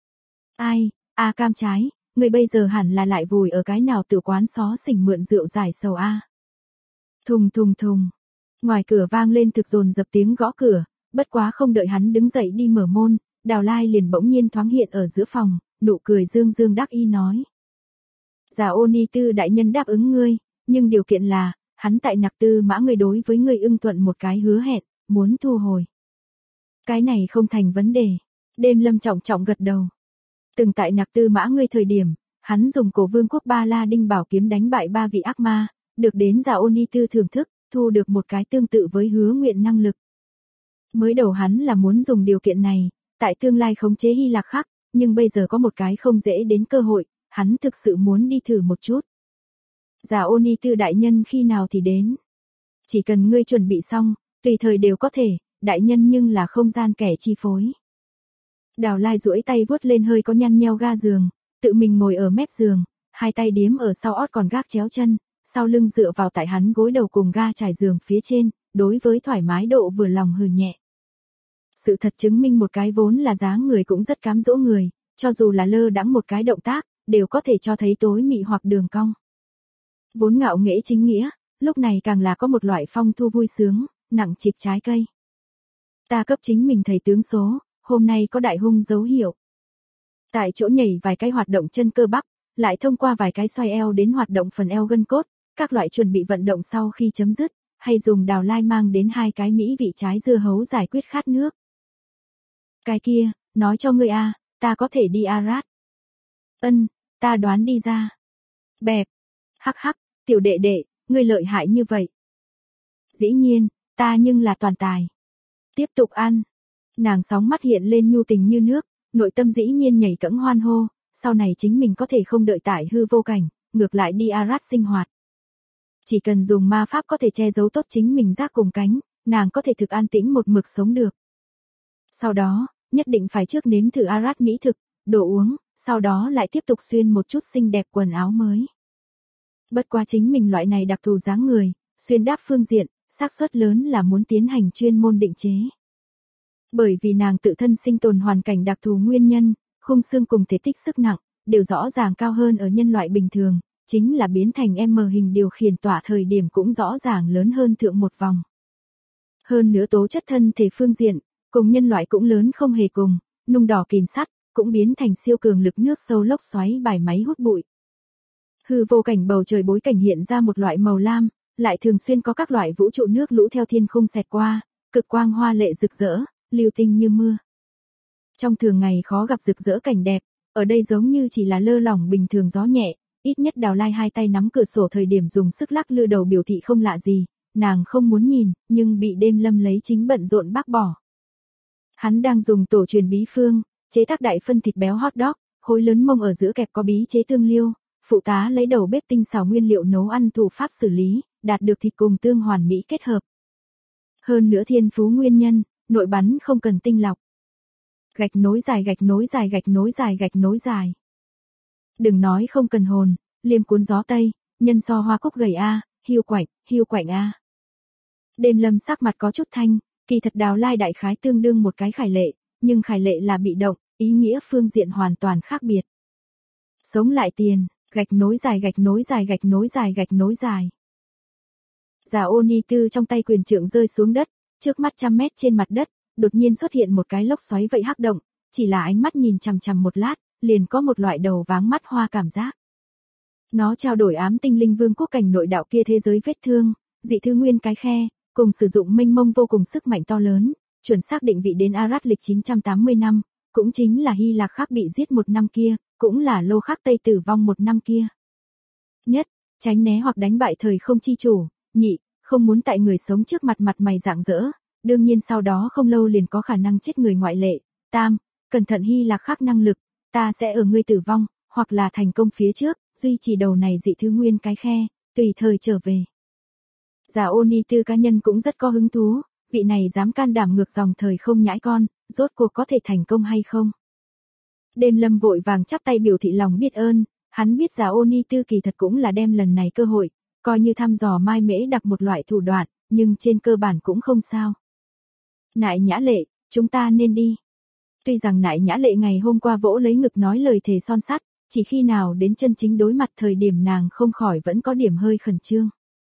Cam trái, người bây giờ hẳn là lại vùi ở cái nào tiểu quán xó xỉnh mượn rượu giải sầu a. Thùng. Ngoài cửa vang lên thực dồn dập tiếng gõ cửa, bất quá không đợi hắn đứng dậy đi mở môn, Đào Lai liền bỗng nhiên thoáng hiện ở giữa phòng, nụ cười dương đắc ý nói. Già Ô Ni Tư đại nhân đáp ứng ngươi, nhưng điều kiện là, hắn tại Nặc Tư Mã ngươi đối với ngươi ưng thuận một cái hứa hẹn, muốn thu hồi. Cái này không thành vấn đề. Đêm Lâm trọng trọng gật đầu. Từng tại Nặc Tư Mã Ngươi thời điểm, hắn dùng cổ vương quốc Ba La Đinh bảo kiếm đánh bại 3 vị ác ma, được đến Già Ô Ni Tư thưởng thức, thu được một cái tương tự với hứa nguyện năng lực. Mới đầu hắn là muốn dùng điều kiện này, tại tương lai khống chế Hy Lạc khác, nhưng bây giờ có một cái không dễ đến cơ hội, hắn thực sự muốn đi thử một chút. Già Ô Ni Tư đại nhân khi nào thì đến? Chỉ cần ngươi chuẩn bị xong, tùy thời đều có thể, đại nhân nhưng là không gian kẻ chi phối. Đào Lai duỗi tay vuốt lên hơi có nhăn nheo ga giường, tự mình ngồi ở mép giường, hai tay điếm ở sau ót còn gác chéo chân, sau lưng dựa vào tại hắn gối đầu cùng ga trải giường phía trên, đối với thoải mái độ vừa lòng hừ nhẹ. Sự thật chứng minh một cái vốn là dáng người cũng rất cám dỗ người, cho dù là lơ đãng một cái động tác, đều có thể cho thấy tối mị hoặc đường cong. Vốn ngạo nghễ chính nghĩa, lúc này càng là có một loại phong thu vui sướng, nặng trịch trái cây. Ta cấp chính mình thầy tướng số, hôm nay có đại hung dấu hiệu. Tại chỗ nhảy vài cái hoạt động chân cơ bắp, lại thông qua vài cái xoay eo đến hoạt động phần eo gân cốt, các loại chuẩn bị vận động sau khi chấm dứt, hay dùng Đào Lai mang đến 2 cái mỹ vị trái dưa hấu giải quyết khát nước. Cái kia, nói cho ngươi a, ta có thể đi Arad. Ân, ta đoán đi ra. Bẹp. Hắc hắc, tiểu đệ đệ, ngươi lợi hại như vậy. Dĩ nhiên, ta nhưng là toàn tài. Tiếp tục ăn. Nàng sóng mắt hiện lên nhu tình như nước, nội tâm dĩ nhiên nhảy cẫng hoan hô, sau này chính mình có thể không đợi tại hư vô cảnh, ngược lại đi Arad sinh hoạt. Chỉ cần dùng ma pháp có thể che giấu tốt chính mình giác cùng cánh, nàng có thể thực an tĩnh một mực sống được. Sau đó, nhất định phải trước nếm thử Arad mỹ thực, đồ uống, sau đó lại tiếp tục xuyên một chút xinh đẹp quần áo mới. Bất quá chính mình loại này đặc thù dáng người, xuyên đáp phương diện, xác suất lớn là muốn tiến hành chuyên môn định chế. Bởi vì nàng tự thân sinh tồn hoàn cảnh đặc thù nguyên nhân, khung xương cùng thể tích sức nặng, đều rõ ràng cao hơn ở nhân loại bình thường, chính là biến thành M hình điều khiển tỏa thời điểm cũng rõ ràng lớn hơn thượng một vòng. Hơn nữa tố chất thân thể phương diện, cùng nhân loại cũng lớn không hề cùng, nung đỏ kìm sắt, cũng biến thành siêu cường lực nước sâu lốc xoáy bài máy hút bụi. Hư vô cảnh bầu trời bối cảnh hiện ra một loại màu lam, lại thường xuyên có các loại vũ trụ nước lũ theo thiên khung xẹt qua, cực quang hoa lệ rực rỡ, lưu tinh như mưa. Trong thường ngày khó gặp rực rỡ cảnh đẹp, ở đây giống như chỉ là lơ lỏng bình thường gió nhẹ, ít nhất Đào Lai hai tay nắm cửa sổ thời điểm dùng sức lắc lư đầu biểu thị không lạ gì, nàng không muốn nhìn, nhưng bị Đêm Lâm lấy chính bận rộn bác bỏ. Hắn đang dùng tổ truyền bí phương, chế tác đại phân thịt béo hot dog, khối lớn mông ở giữa kẹp có bí chế tương liêu, phụ tá lấy đầu bếp tinh xào nguyên liệu nấu ăn thủ pháp xử lý, đạt được thịt cùng tương hoàn mỹ kết hợp. Hơn nữa thiên phú nguyên nhân, nội bắn không cần tinh lọc. Gạch nối dài gạch nối dài gạch nối dài gạch nối dài. Đừng nói không cần hồn, liêm cuốn gió tây, nhân so hoa cúc gầy a, hiu quạnh a. Đêm Lâm sắc mặt có chút thanh, kỳ thật Đào Lai đại khái tương đương một cái khải lệ, nhưng khải lệ là bị động, ý nghĩa phương diện hoàn toàn khác biệt. Sống lại tiền, gạch nối dài gạch nối dài gạch nối dài gạch nối dài. Già Ô Ni Tư trong tay quyền trượng rơi xuống đất, trước mắt 100 mét trên mặt đất, đột nhiên xuất hiện một cái lốc xoáy vậy hắc động, chỉ là ánh mắt nhìn chằm chằm một lát, liền có một loại đầu váng mắt hoa cảm giác. Nó trao đổi ám tinh linh vương quốc cảnh nội đạo kia thế giới vết thương, dị thư nguyên cái khe, cùng sử dụng mênh mông vô cùng sức mạnh to lớn, chuẩn xác định vị đến Arad lịch 980 năm, cũng chính là Hy Lạc Khắc bị giết một năm kia, cũng là Lô Khắc Tây tử vong một năm kia. Nhất, tránh né hoặc đánh bại thời không chi chủ, nhị, không muốn tại người sống trước mặt mặt mày rạng rỡ, đương nhiên sau đó không lâu liền có khả năng chết người ngoại lệ, tam, cẩn thận Hy Lạc Khắc năng lực, ta sẽ ở ngươi tử vong, hoặc là thành công phía trước, duy trì đầu này dị thứ nguyên cái khe, tùy thời trở về. Già Ô Ni Tư cá nhân cũng rất có hứng thú, vị này dám can đảm ngược dòng thời không nhãi con, rốt cuộc có thể thành công hay không. Đêm Lâm vội vàng chắp tay biểu thị lòng biết ơn, hắn biết Già Ô Ni Tư kỳ thật cũng là đem lần này cơ hội, coi như thăm dò Mai Mễ Đặc một loại thủ đoạn, nhưng trên cơ bản cũng không sao. Nại Nhã Lệ, chúng ta nên đi. Tuy rằng Nại Nhã Lệ ngày hôm qua vỗ lấy ngực nói lời thề son sắt, chỉ khi nào đến chân chính đối mặt thời điểm nàng không khỏi vẫn có điểm hơi khẩn trương.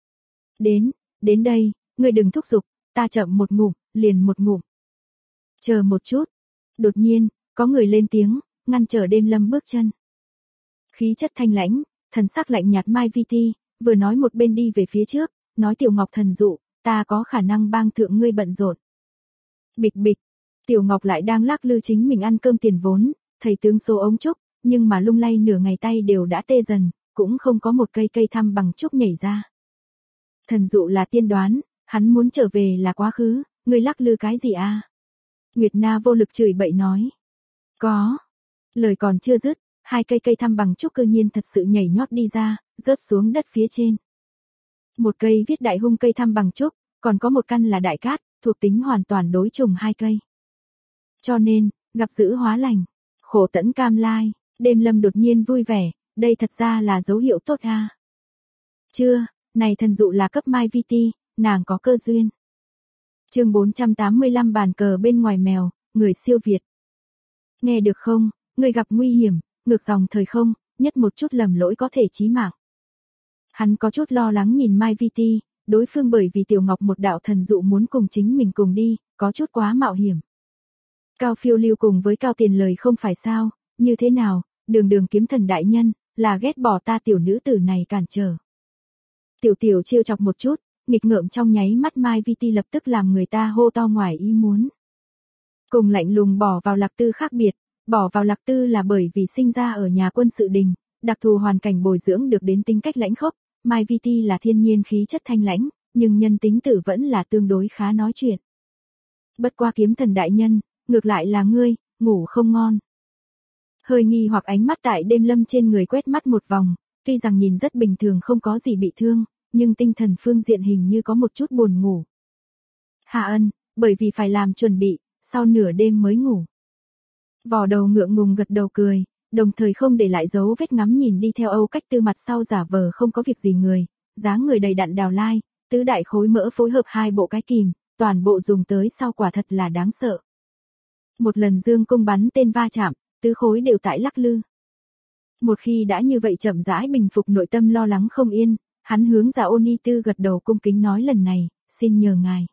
Đến đây, ngươi đừng thúc giục, ta chậm một ngụm, liền một ngụm. Chờ một chút. Đột nhiên, có người lên tiếng, ngăn trở Đêm Lâm bước chân. Khí chất thanh lãnh, thần sắc lạnh nhạt Mai Vi Ti, vừa nói một bên đi về phía trước, nói Tiểu Ngọc thần dụ, ta có khả năng bang thượng ngươi bận rộn. Bịch bịch, Tiểu Ngọc lại đang lắc lư chính mình ăn cơm tiền vốn, thầy tướng số ống trúc, nhưng mà lung lay nửa ngày tay đều đã tê dần, cũng không có một cây cây thăm bằng trúc nhảy ra. Thần dụ là tiên đoán, hắn muốn trở về là quá khứ, ngươi lắc lư cái gì a? Nguyệt Na vô lực chửi bậy nói. Có. Lời còn chưa dứt, hai cây cây thăm bằng trúc cơ nhiên thật sự nhảy nhót đi ra, rớt xuống đất phía trên. Một cây viết đại hung cây thăm bằng trúc, còn có một căn là đại cát, thuộc tính hoàn toàn đối trùng hai cây. Cho nên, gặp dữ hóa lành, khổ tẫn cam lai, Đêm Lâm đột nhiên vui vẻ, đây thật ra là dấu hiệu tốt a. Chưa, này thần dụ là cấp Mai Vi Ti, nàng có cơ duyên. Chương 485 bàn cờ bên ngoài mèo, người siêu việt. Nghe được không, người gặp nguy hiểm, ngược dòng thời không, nhất một chút lầm lỗi có thể chí mạng. Hắn có chút lo lắng nhìn Mai Vi Ti, đối phương bởi vì Tiểu Ngọc một đạo thần dụ muốn cùng chính mình cùng đi, có chút quá mạo hiểm. Cao Phiêu Lưu cùng với Cao Tiền lời không phải sao, như thế nào, đường kiếm thần đại nhân, là ghét bỏ ta tiểu nữ tử này cản trở. Tiểu trêu chọc một chút, nghịch ngợm trong nháy mắt Mai Vi Ti lập tức làm người ta hô to ngoài ý muốn. Cùng lạnh lùng bỏ vào Lạc Tư khác biệt, bỏ vào Lạc Tư là bởi vì sinh ra ở nhà quân sự đình, đặc thù hoàn cảnh bồi dưỡng được đến tính cách lãnh khốc, Mai Vi Ti là thiên nhiên khí chất thanh lãnh, nhưng nhân tính tử vẫn là tương đối khá nói chuyện. Bất qua kiếm thần đại nhân, ngược lại là ngươi, ngủ không ngon. Hơi nghi hoặc ánh mắt tại Đêm Lâm trên người quét mắt một vòng, tuy rằng nhìn rất bình thường không có gì bị thương, nhưng tinh thần phương diện hình như có một chút buồn ngủ. Hạ Ân, bởi vì phải làm chuẩn bị, sau nửa đêm mới ngủ. Vò đầu ngượng ngùng gật đầu cười, đồng thời không để lại dấu vết ngắm nhìn đi theo Âu Cách Tư mặt sau giả vờ không có việc gì người, dáng người đầy đặn đào lai, tứ đại khối mỡ phối hợp hai bộ cái kìm, toàn bộ dùng tới sau quả thật là đáng sợ. Một lần dương cung bắn tên va chạm, tứ khối đều tại lắc lư. Một khi đã như vậy chậm rãi bình phục nội tâm lo lắng không yên, hắn hướng Dạ Ôn Ni Tư gật đầu cung kính nói lần này, xin nhờ ngài.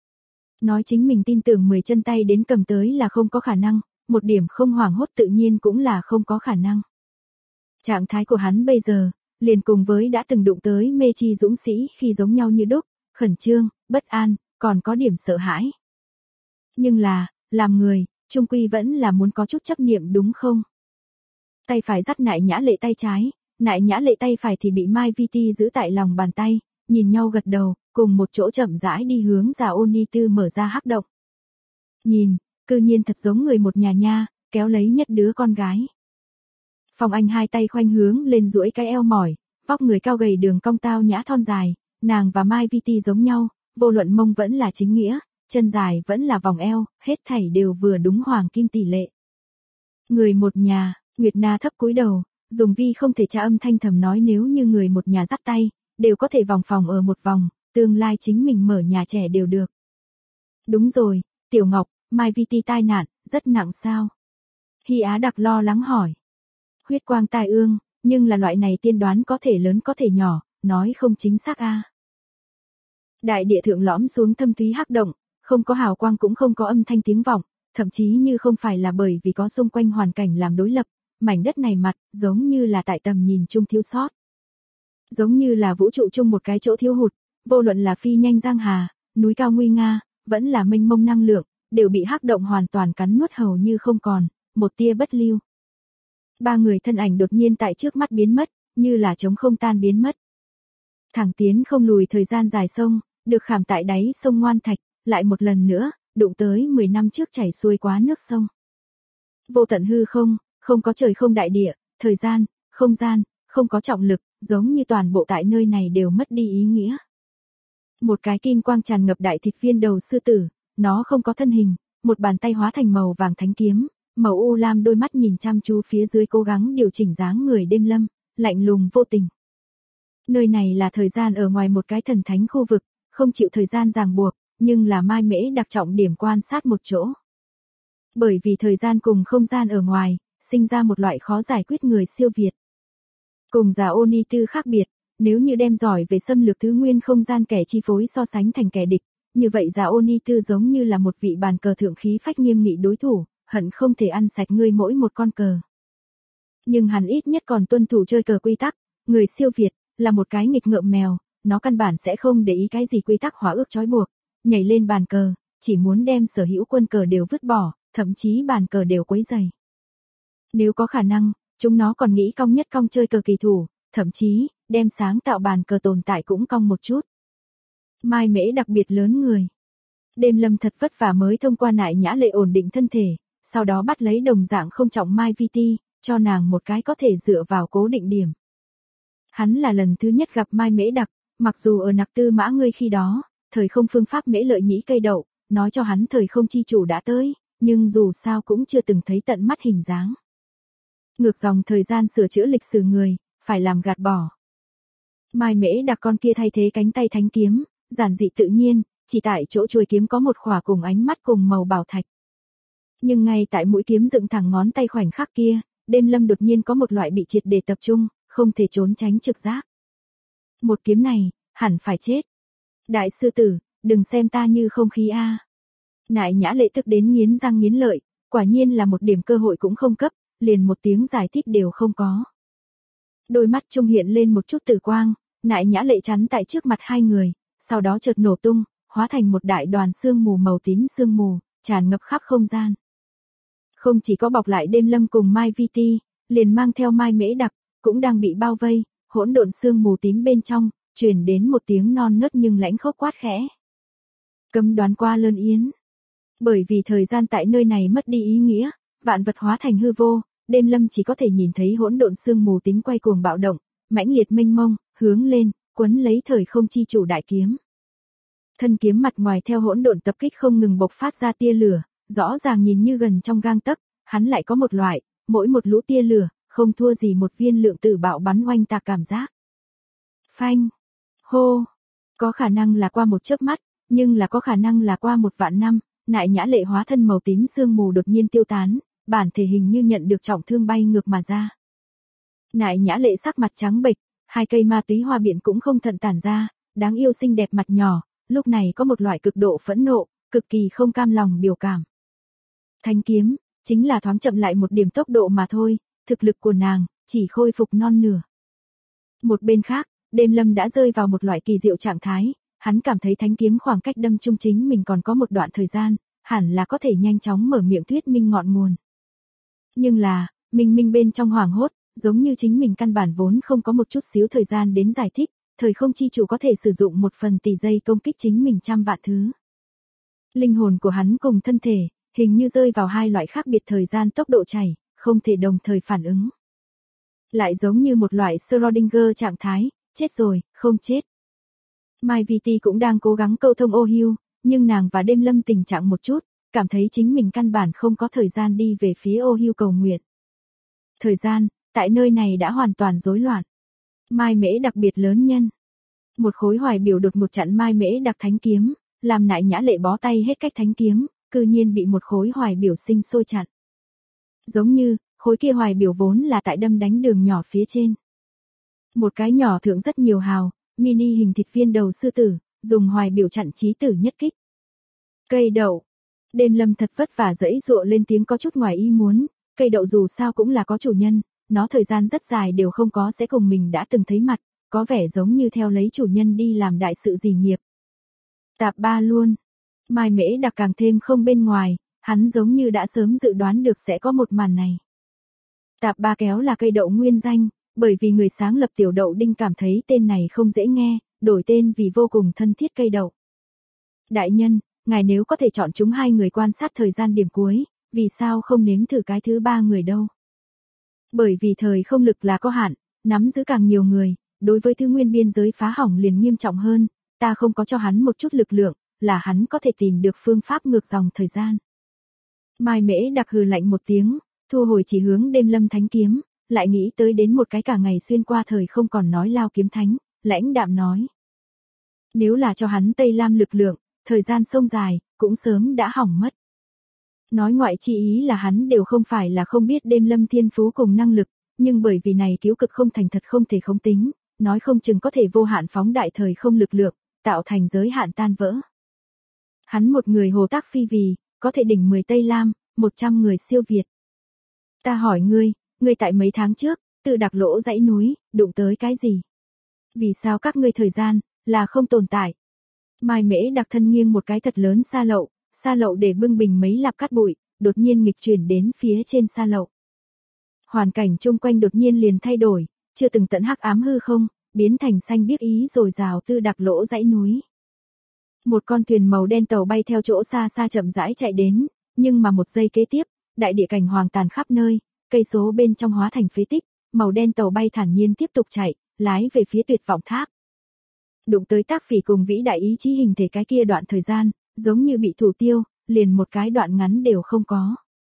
Nói chính mình tin tưởng 10 chân tay đến cầm tới là không có khả năng, một điểm không hoảng hốt tự nhiên cũng là không có khả năng. Trạng thái của hắn bây giờ, liền cùng với đã từng đụng tới mê chi dũng sĩ khi giống nhau như đúc, khẩn trương, bất an, còn có điểm sợ hãi. Nhưng là, làm người, chung quy vẫn là muốn có chút chấp niệm đúng không? Tay phải dắt Nại Nhã Lệ tay trái, Nại Nhã Lệ tay phải thì bị Mai Vi Ti giữ tại lòng bàn tay, nhìn nhau gật đầu, cùng một chỗ chậm rãi đi hướng Dạ Ôn Ni Tư mở ra hắc động. Nhìn, cư nhiên thật giống người một nhà nha, kéo lấy nhất đứa con gái. Phong Anh hai tay khoanh hướng lên duỗi cái eo mỏi, vóc người cao gầy đường cong tao nhã thon dài, nàng và Mai Vi Ti giống nhau, vô luận mông vẫn là chính nghĩa, chân dài vẫn là vòng eo, hết thảy đều vừa đúng hoàng kim tỷ lệ. Người một nhà, Nguyệt Na thấp cúi đầu, dùng vi không thể tra âm thanh thầm nói nếu như người một nhà dắt tay, đều có thể vòng phòng ở một vòng, tương lai chính mình mở nhà trẻ đều được. Đúng rồi, Tiểu Ngọc, Mai Vi Ti tai nạn, rất nặng sao? Hy Á Đặc lo lắng hỏi. Huyết quang tai ương, nhưng là loại này tiên đoán có thể lớn có thể nhỏ, nói không chính xác a. Đại địa thượng lõm xuống thâm thúy hắc động, không có hào quang cũng không có âm thanh tiếng vọng, thậm chí như không phải là bởi vì có xung quanh hoàn cảnh làm đối lập, mảnh đất này mặt, giống như là tại tầm nhìn chung thiếu sót. Giống như là vũ trụ chung một cái chỗ thiếu hụt, vô luận là phi nhanh giang hà, núi cao nguy nga, vẫn là mênh mông năng lượng, đều bị hắc động hoàn toàn cắn nuốt hầu như không còn, một tia bất lưu. Ba người thân ảnh đột nhiên tại trước mắt biến mất, như là trống không tan biến mất. Thẳng tiến không lùi thời gian dài sông, được khảm tại đáy sông Ngoan Thạch, lại một lần nữa, đụng tới 10 năm trước chảy xuôi quá nước sông. Vô tận hư không, không có trời không đại địa, thời gian, không gian, không có trọng lực, giống như toàn bộ tại nơi này đều mất đi ý nghĩa. Một cái kim quang tràn ngập đại thịt viên đầu sư tử, nó không có thân hình, một bàn tay hóa thành màu vàng thánh kiếm, màu u lam đôi mắt nhìn chăm chú phía dưới cố gắng điều chỉnh dáng người Đêm Lâm, lạnh lùng vô tình. Nơi này là thời gian ở ngoài một cái thần thánh khu vực, không chịu thời gian ràng buộc, nhưng là Mai Mễ đặc trọng điểm quan sát một chỗ. Bởi vì thời gian cùng không gian ở ngoài, sinh ra một loại khó giải quyết người siêu việt. Cùng Dạ Ôn Ni Tư khác biệt, nếu như đem giỏi về xâm lược thứ nguyên không gian kẻ chi phối so sánh thành kẻ địch, như vậy Dạ Ôn Ni Tư giống như là một vị bàn cờ thượng khí phách nghiêm nghị đối thủ, hận không thể ăn sạch ngươi mỗi một con cờ. Nhưng hắn ít nhất còn tuân thủ chơi cờ quy tắc, người siêu việt, là một cái nghịch ngợm mèo, nó căn bản sẽ không để ý cái gì quy tắc hóa ước trói buộc, nhảy lên bàn cờ, chỉ muốn đem sở hữu quân cờ đều vứt bỏ, thậm chí bàn cờ đều quấy rầy. Nếu có khả năng, chúng nó còn nghĩ cong nhất cong chơi cờ kỳ thủ, thậm chí, đem sáng tạo bàn cờ tồn tại cũng cong một chút. Mai Mễ đặc biệt lớn người. Đêm Lâm thật vất vả mới thông qua Nại Nhã Lệ ổn định thân thể, sau đó bắt lấy đồng dạng không trọng Mai VT, cho nàng một cái có thể dựa vào cố định điểm. Hắn là lần thứ nhất gặp Mai Mễ đặc, mặc dù ở Nặc Tư Mã Ngươi khi đó, thời không phương pháp Mễ Lợi Nhĩ cây đậu, nói cho hắn thời không chi chủ đã tới, nhưng dù sao cũng chưa từng thấy tận mắt hình dáng. Ngược dòng thời gian sửa chữa lịch sử người, phải làm gạt bỏ. Mai Mễ đặc con kia thay thế cánh tay thánh kiếm, giản dị tự nhiên, chỉ tại chỗ chuôi kiếm có một khỏa cùng ánh mắt cùng màu bảo thạch. Nhưng ngay tại mũi kiếm dựng thẳng ngón tay khoảnh khắc kia, Đêm Lâm đột nhiên có một loại bị triệt để tập trung, không thể trốn tránh trực giác. Một kiếm này, hẳn phải chết. Đại sư tử, đừng xem ta như không khí a. Nại Nhã Lệ tức đến nghiến răng nghiến lợi, quả nhiên là một điểm cơ hội cũng không cấp, liền một tiếng giải thích đều không có. Đôi mắt trung hiện lên một chút tử quang, Nại Nhã Lệ chắn tại trước mặt hai người, sau đó chợt nổ tung, hóa thành một đại đoàn sương mù màu tím sương mù, tràn ngập khắp không gian. Không chỉ có bọc lại Đêm Lâm cùng Mai VT, liền mang theo Mai Mễ đặc, cũng đang bị bao vây, hỗn độn sương mù tím bên trong, truyền đến một tiếng non nớt nhưng lãnh khốc quát khẽ. Cấm đoán qua Lơn Yến. Bởi vì thời gian tại nơi này mất đi ý nghĩa, vạn vật hóa thành hư vô, Đêm Lâm chỉ có thể nhìn thấy hỗn độn sương mù tím quay cuồng bạo động, mãnh liệt mênh mông, hướng lên, quấn lấy thời không chi chủ đại kiếm. Thân kiếm mặt ngoài theo hỗn độn tập kích không ngừng bộc phát ra tia lửa, rõ ràng nhìn như gần trong gang tấc, hắn lại có một loại, mỗi một lũ tia lửa, không thua gì một viên lượng tử bạo bắn oanh tạc cảm giác. Phanh, hô, có khả năng là qua một chớp mắt, nhưng là có khả năng là qua một vạn năm. Nại Nhã Lệ hóa thân màu tím sương mù đột nhiên tiêu tán, bản thể hình như nhận được trọng thương bay ngược mà ra. Nại Nhã Lệ sắc mặt trắng bệch, hai cây ma túy hoa biện cũng không thận tản ra, đáng yêu xinh đẹp mặt nhỏ, lúc này có một loại cực độ phẫn nộ, cực kỳ không cam lòng biểu cảm. Thánh kiếm, chính là thoáng chậm lại một điểm tốc độ mà thôi, thực lực của nàng, chỉ khôi phục non nửa. Một bên khác, Đêm Lâm đã rơi vào một loại kỳ diệu trạng thái, hắn cảm thấy thánh kiếm khoảng cách đâm trung chính mình còn có một đoạn thời gian, hẳn là có thể nhanh chóng mở miệng thuyết minh ngọn nguồn. Nhưng là, minh bên trong hoảng hốt, giống như chính mình căn bản vốn không có một chút xíu thời gian đến giải thích, thời không chi chủ có thể sử dụng một phần tỷ giây công kích chính mình trăm vạn thứ. Linh hồn của hắn cùng thân thể, hình như rơi vào hai loại khác biệt thời gian tốc độ chảy, không thể đồng thời phản ứng. Lại giống như một loại Schrödinger trạng thái, chết rồi, không chết. Mai VT cũng đang cố gắng câu thông ô hưu, nhưng nàng và Đêm Lâm tình trạng một chút, cảm thấy chính mình căn bản không có thời gian đi về phía ô hưu cầu nguyện. Thời gian, tại nơi này đã hoàn toàn rối loạn. Mai Mễ đặc biệt lớn nhân. Một khối hoài biểu đột một chặn Mai Mễ đặc thánh kiếm, làm Nại Nhã Lệ bó tay hết cách thánh kiếm, cư nhiên bị một khối hoài biểu sinh sôi chặn. Giống như, khối kia hoài biểu vốn là tại đâm đánh đường nhỏ phía trên. Một cái nhỏ thượng rất nhiều hào, mini hình thịt viên đầu sư tử, dùng hoài biểu chặn chí tử nhất kích. Cây đậu. Đêm Lâm thật vất vả dẫy dụa lên tiếng có chút ngoài ý muốn, cây đậu dù sao cũng là có chủ nhân, nó thời gian rất dài đều không có sẽ cùng mình đã từng thấy mặt, có vẻ giống như theo lấy chủ nhân đi làm đại sự gì nghiệp. Tạp ba luôn. Mai Mễ đặc càng thêm không bên ngoài, hắn giống như đã sớm dự đoán được sẽ có một màn này. Tạp ba kéo là cây đậu nguyên danh, bởi vì người sáng lập tiểu đậu đinh cảm thấy tên này không dễ nghe, đổi tên vì vô cùng thân thiết cây đậu. Đại nhân, ngài nếu có thể chọn chúng hai người quan sát thời gian điểm cuối, vì sao không nếm thử cái thứ ba người đâu? Bởi vì thời không lực là có hạn, nắm giữ càng nhiều người, đối với thứ nguyên biên giới phá hỏng liền nghiêm trọng hơn, ta không có cho hắn một chút lực lượng, là hắn có thể tìm được phương pháp ngược dòng thời gian. Mai Mễ đặc hừ lạnh một tiếng, thu hồi chỉ hướng Đêm Lâm thánh kiếm, lại nghĩ tới đến một cái cả ngày xuyên qua thời không còn nói lao kiếm thánh, lãnh đạm nói. Nếu là cho hắn Tây Lam lực lượng, thời gian sông dài, cũng sớm đã hỏng mất. Nói ngoại chi ý là hắn đều không phải là không biết Đêm Lâm thiên phú cùng năng lực, nhưng bởi vì này cứu cực không thành thật không thể không tính, nói không chừng có thể vô hạn phóng đại thời không lực lượng, tạo thành giới hạn tan vỡ. Hắn một người hồ tác phi vì, có thể đỉnh 10 Tây Lam, 100 người siêu việt. Ta hỏi ngươi tại mấy tháng trước, tự đặc lỗ dãy núi, đụng tới cái gì? Vì sao các ngươi thời gian, là không tồn tại? Mai Mễ đặc thân nghiêng một cái thật lớn xa lậu, Sa lậu để bưng bình mấy lạp cát bụi, đột nhiên nghịch chuyển đến phía trên sa lậu. Hoàn cảnh chung quanh đột nhiên liền thay đổi, chưa từng tận hắc ám hư không, biến thành xanh biếc ý rồi rào tư đặc lỗ dãy núi. Một con thuyền màu đen tàu bay theo chỗ xa xa chậm rãi chạy đến, nhưng mà một giây kế tiếp, đại địa cảnh hoàng tàn khắp nơi, cây số bên trong hóa thành phế tích, màu đen tàu bay thản nhiên tiếp tục chạy, lái về phía tuyệt vọng tháp. Đụng tới Tác Phỉ cùng vĩ đại ý chí hình thể cái kia đoạn thời gian, giống như bị thủ tiêu, liền một cái đoạn ngắn đều không có.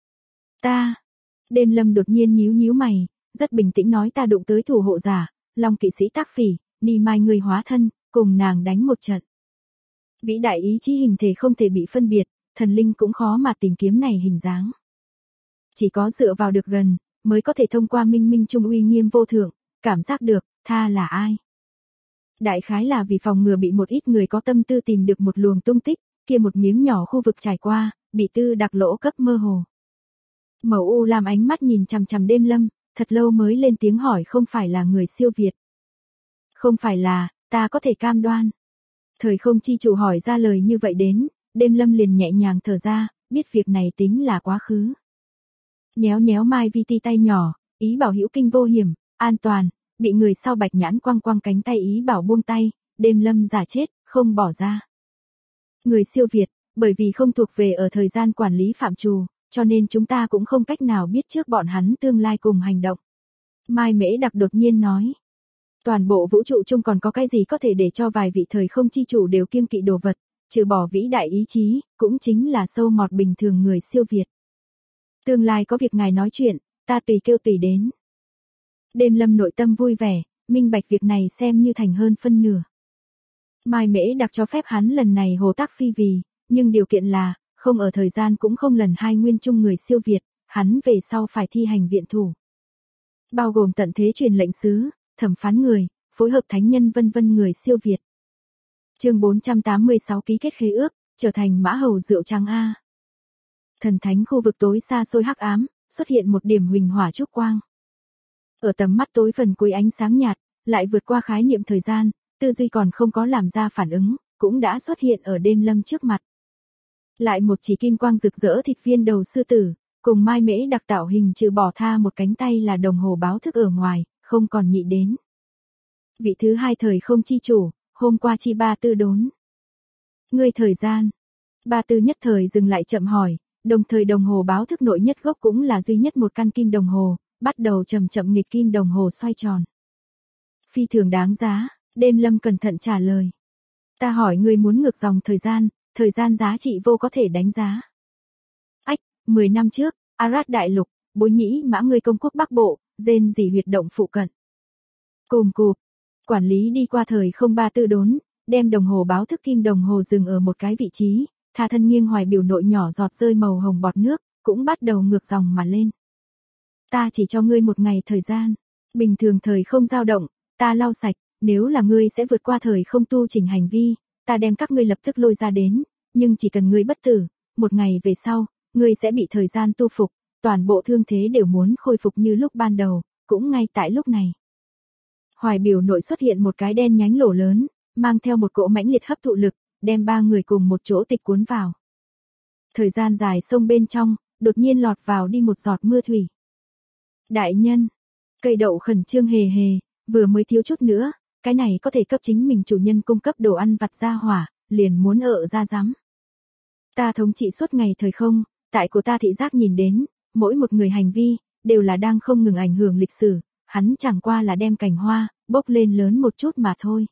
Đêm Lâm đột nhiên nhíu nhíu mày, rất bình tĩnh nói ta đụng tới thủ hộ giả, Long kỵ sĩ Tác Phỉ, Ni Mai người hóa thân, cùng nàng đánh một trận. Vĩ đại ý chí hình thể không thể bị phân biệt, thần linh cũng khó mà tìm kiếm này hình dáng. Chỉ có dựa vào được gần, mới có thể thông qua minh minh trung uy nghiêm vô thượng, cảm giác được, tha là ai. Đại khái là vì phòng ngừa bị một ít người có tâm tư tìm được một luồng tung tích, kia một miếng nhỏ khu vực trải qua, bị tư đặc lỗ cấp mơ hồ. Màu u làm ánh mắt nhìn chằm chằm Đêm Lâm, thật lâu mới lên tiếng hỏi không phải là người siêu việt. Không phải là, ta có thể cam đoan. Thời không chi chủ hỏi ra lời như vậy đến, Đêm Lâm liền nhẹ nhàng thở ra, biết việc này tính là quá khứ. Nhéo nhéo Mai Vi Ti tay nhỏ, ý bảo hữu kinh vô hiểm, an toàn, bị người sau bạch nhãn quăng quăng cánh tay ý bảo buông tay, Đêm Lâm giả chết, không bỏ ra. Người siêu việt, bởi vì không thuộc về ở thời gian quản lý phạm trù, cho nên chúng ta cũng không cách nào biết trước bọn hắn tương lai cùng hành động. Mai Mễ Đặc đột nhiên nói. Toàn bộ vũ trụ chung còn có cái gì có thể để cho vài vị thời không chi chủ đều kiêng kỵ đồ vật, trừ bỏ vĩ đại ý chí, cũng chính là sâu mọt bình thường người siêu việt. Tương lai có việc ngài nói chuyện, ta tùy kêu tùy đến. Đêm Lâm nội tâm vui vẻ, minh bạch việc này xem như thành hơn phân nửa. Mai Mễ Đặc cho phép hắn lần này hồ tác phi vì, nhưng điều kiện là, không ở thời gian cũng không lần hai nguyên chung người siêu việt, hắn về sau phải thi hành viện thủ. Bao gồm tận thế truyền lệnh sứ, thẩm phán người, phối hợp thánh nhân vân vân người siêu việt. Chương 486 ký kết khế ước, trở thành mã hầu rượu trắng A. Thần thánh khu vực tối xa xôi hắc ám, xuất hiện một điểm huỳnh hỏa trúc quang. Ở tầm mắt tối phần cuối ánh sáng nhạt, lại vượt qua khái niệm thời gian, tư duy còn không có làm ra phản ứng, cũng đã xuất hiện ở Đêm Lâm trước mặt. Lại một chỉ kim quang rực rỡ thịt viên đầu sư tử, cùng Mai Mễ Đặc tạo hình trừ bỏ tha một cánh tay là đồng hồ báo thức ở ngoài, không còn nhị đến. Vị thứ hai thời không chi chủ, hôm qua chi ba tư đốn. Ngươi thời gian. Ba tư nhất thời dừng lại chậm hỏi, đồng thời đồng hồ báo thức nội nhất gốc cũng là duy nhất một căn kim đồng hồ, bắt đầu chậm chậm nghịch kim đồng hồ xoay tròn. Phi thường đáng giá, Đêm Lâm cẩn thận trả lời. Ta hỏi ngươi muốn ngược dòng thời gian giá trị vô có thể đánh giá. 10 năm trước, Arad Đại Lục, Bối Nhĩ Mã ngươi công quốc Bắc Bộ, rên rỉ huyệt động phụ cận. Cùm cụp, quản lý đi qua thời không ba tư đốn, đem đồng hồ báo thức kim đồng hồ dừng ở một cái vị trí, tha thân nghiêng hoài biểu nội nhỏ giọt rơi màu hồng bọt nước, cũng bắt đầu ngược dòng mà lên. Ta chỉ cho ngươi một ngày thời gian, bình thường thời không dao động, ta lau sạch, nếu là ngươi sẽ vượt qua thời không tu chỉnh hành vi, ta đem các ngươi lập tức lôi ra đến, nhưng chỉ cần ngươi bất tử, một ngày về sau, ngươi sẽ bị thời gian tu phục, toàn bộ thương thế đều muốn khôi phục như lúc ban đầu, cũng ngay tại lúc này. Hoài biểu nội xuất hiện một cái đen nhánh lỗ lớn, mang theo một cỗ mãnh liệt hấp thụ lực, đem ba người cùng một chỗ tịch cuốn vào. Thời gian dài sông bên trong, đột nhiên lọt vào đi một giọt mưa thủy. Đại nhân, cây đậu khẩn trương hề hề, vừa mới thiếu chút nữa, cái này có thể cấp chính mình chủ nhân cung cấp đồ ăn vặt ra hỏa, liền muốn ở ra rắm. Ta thống trị suốt ngày thời không, tại của ta thị giác nhìn đến, mỗi một người hành vi, đều là đang không ngừng ảnh hưởng lịch sử, hắn chẳng qua là đem cành hoa, bốc lên lớn một chút mà thôi.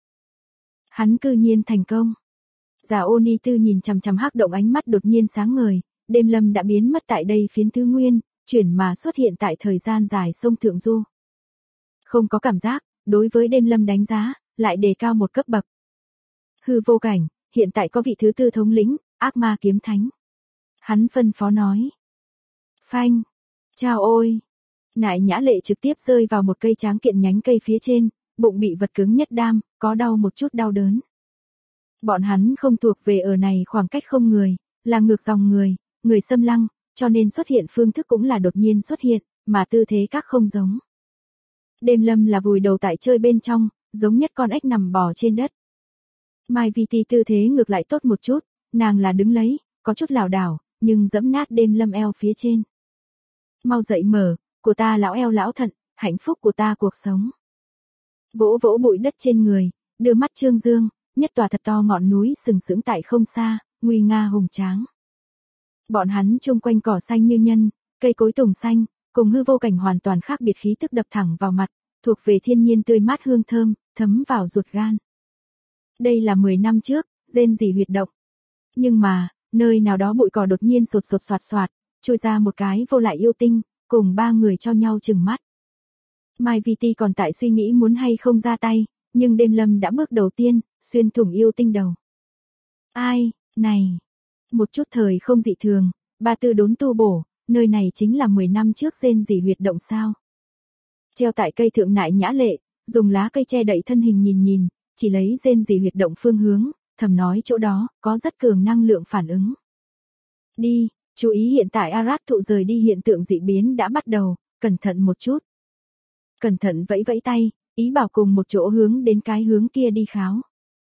Hắn cư nhiên thành công. Già Oni Tư nhìn chằm chằm hắc động ánh mắt đột nhiên sáng ngời, Đêm Lâm đã biến mất tại đây phiến thứ nguyên, chuyển mà xuất hiện tại thời gian dài sông Thượng Du. Không có cảm giác, đối với Đêm Lâm đánh giá, lại đề cao một cấp bậc. Hư vô cảnh, hiện tại có vị thứ tư thống lĩnh, ác ma kiếm thánh. Hắn phân phó nói. Phanh, chao ôi. Nại Nhã Lệ trực tiếp rơi vào một cây tráng kiện nhánh cây phía trên, bụng bị vật cứng nhất đam, có đau một chút đau đớn. Bọn hắn không thuộc về ở này khoảng cách không người, là ngược dòng người xâm lăng, cho nên xuất hiện phương thức cũng là đột nhiên xuất hiện, mà tư thế các không giống. Đêm Lâm là vùi đầu tại chơi bên trong, giống nhất con ếch nằm bò trên đất. Mai Vi Ti tư thế ngược lại tốt một chút, nàng là đứng lấy, có chút lảo đảo, nhưng giẫm nát đêm lâm eo phía trên. Mau dậy mở, của ta lão eo lão thận, hạnh phúc của ta cuộc sống. Vỗ vỗ bụi đất trên người, đưa mắt trương dương, nhất tòa thật to ngọn núi sừng sững tại không xa, nguy nga hùng tráng. Bọn hắn chung quanh cỏ xanh như nhân, cây cối tùng xanh, cùng hư vô cảnh hoàn toàn khác biệt khí tức đập thẳng vào mặt, thuộc về thiên nhiên tươi mát hương thơm, thấm vào ruột gan. Đây là 10 năm trước, rên rỉ huyệt động. Nhưng mà, nơi nào đó bụi cỏ đột nhiên sột sột soạt soạt, chui ra một cái vô lại yêu tinh, cùng 3 người cho nhau chừng mắt. Mai Vi Ti còn tại suy nghĩ muốn hay không ra tay, nhưng đêm lâm đã bước đầu tiên, xuyên thủng yêu tinh đầu. Ai, này, một chút thời không dị thường, ba tư đốn tu bổ, nơi này chính là 10 năm trước rên rỉ huyệt động sao. Treo tại cây thượng nại nhã lệ, dùng lá cây che đậy thân hình nhìn nhìn, chỉ lấy rên rỉ huyệt động phương hướng, thầm nói chỗ đó, có rất cường năng lượng phản ứng. Đi, chú ý hiện tại Arat thụ rời đi hiện tượng dị biến đã bắt đầu, cẩn thận một chút. Cẩn thận vẫy vẫy tay, ý bảo cùng một chỗ hướng đến cái hướng kia đi kháo.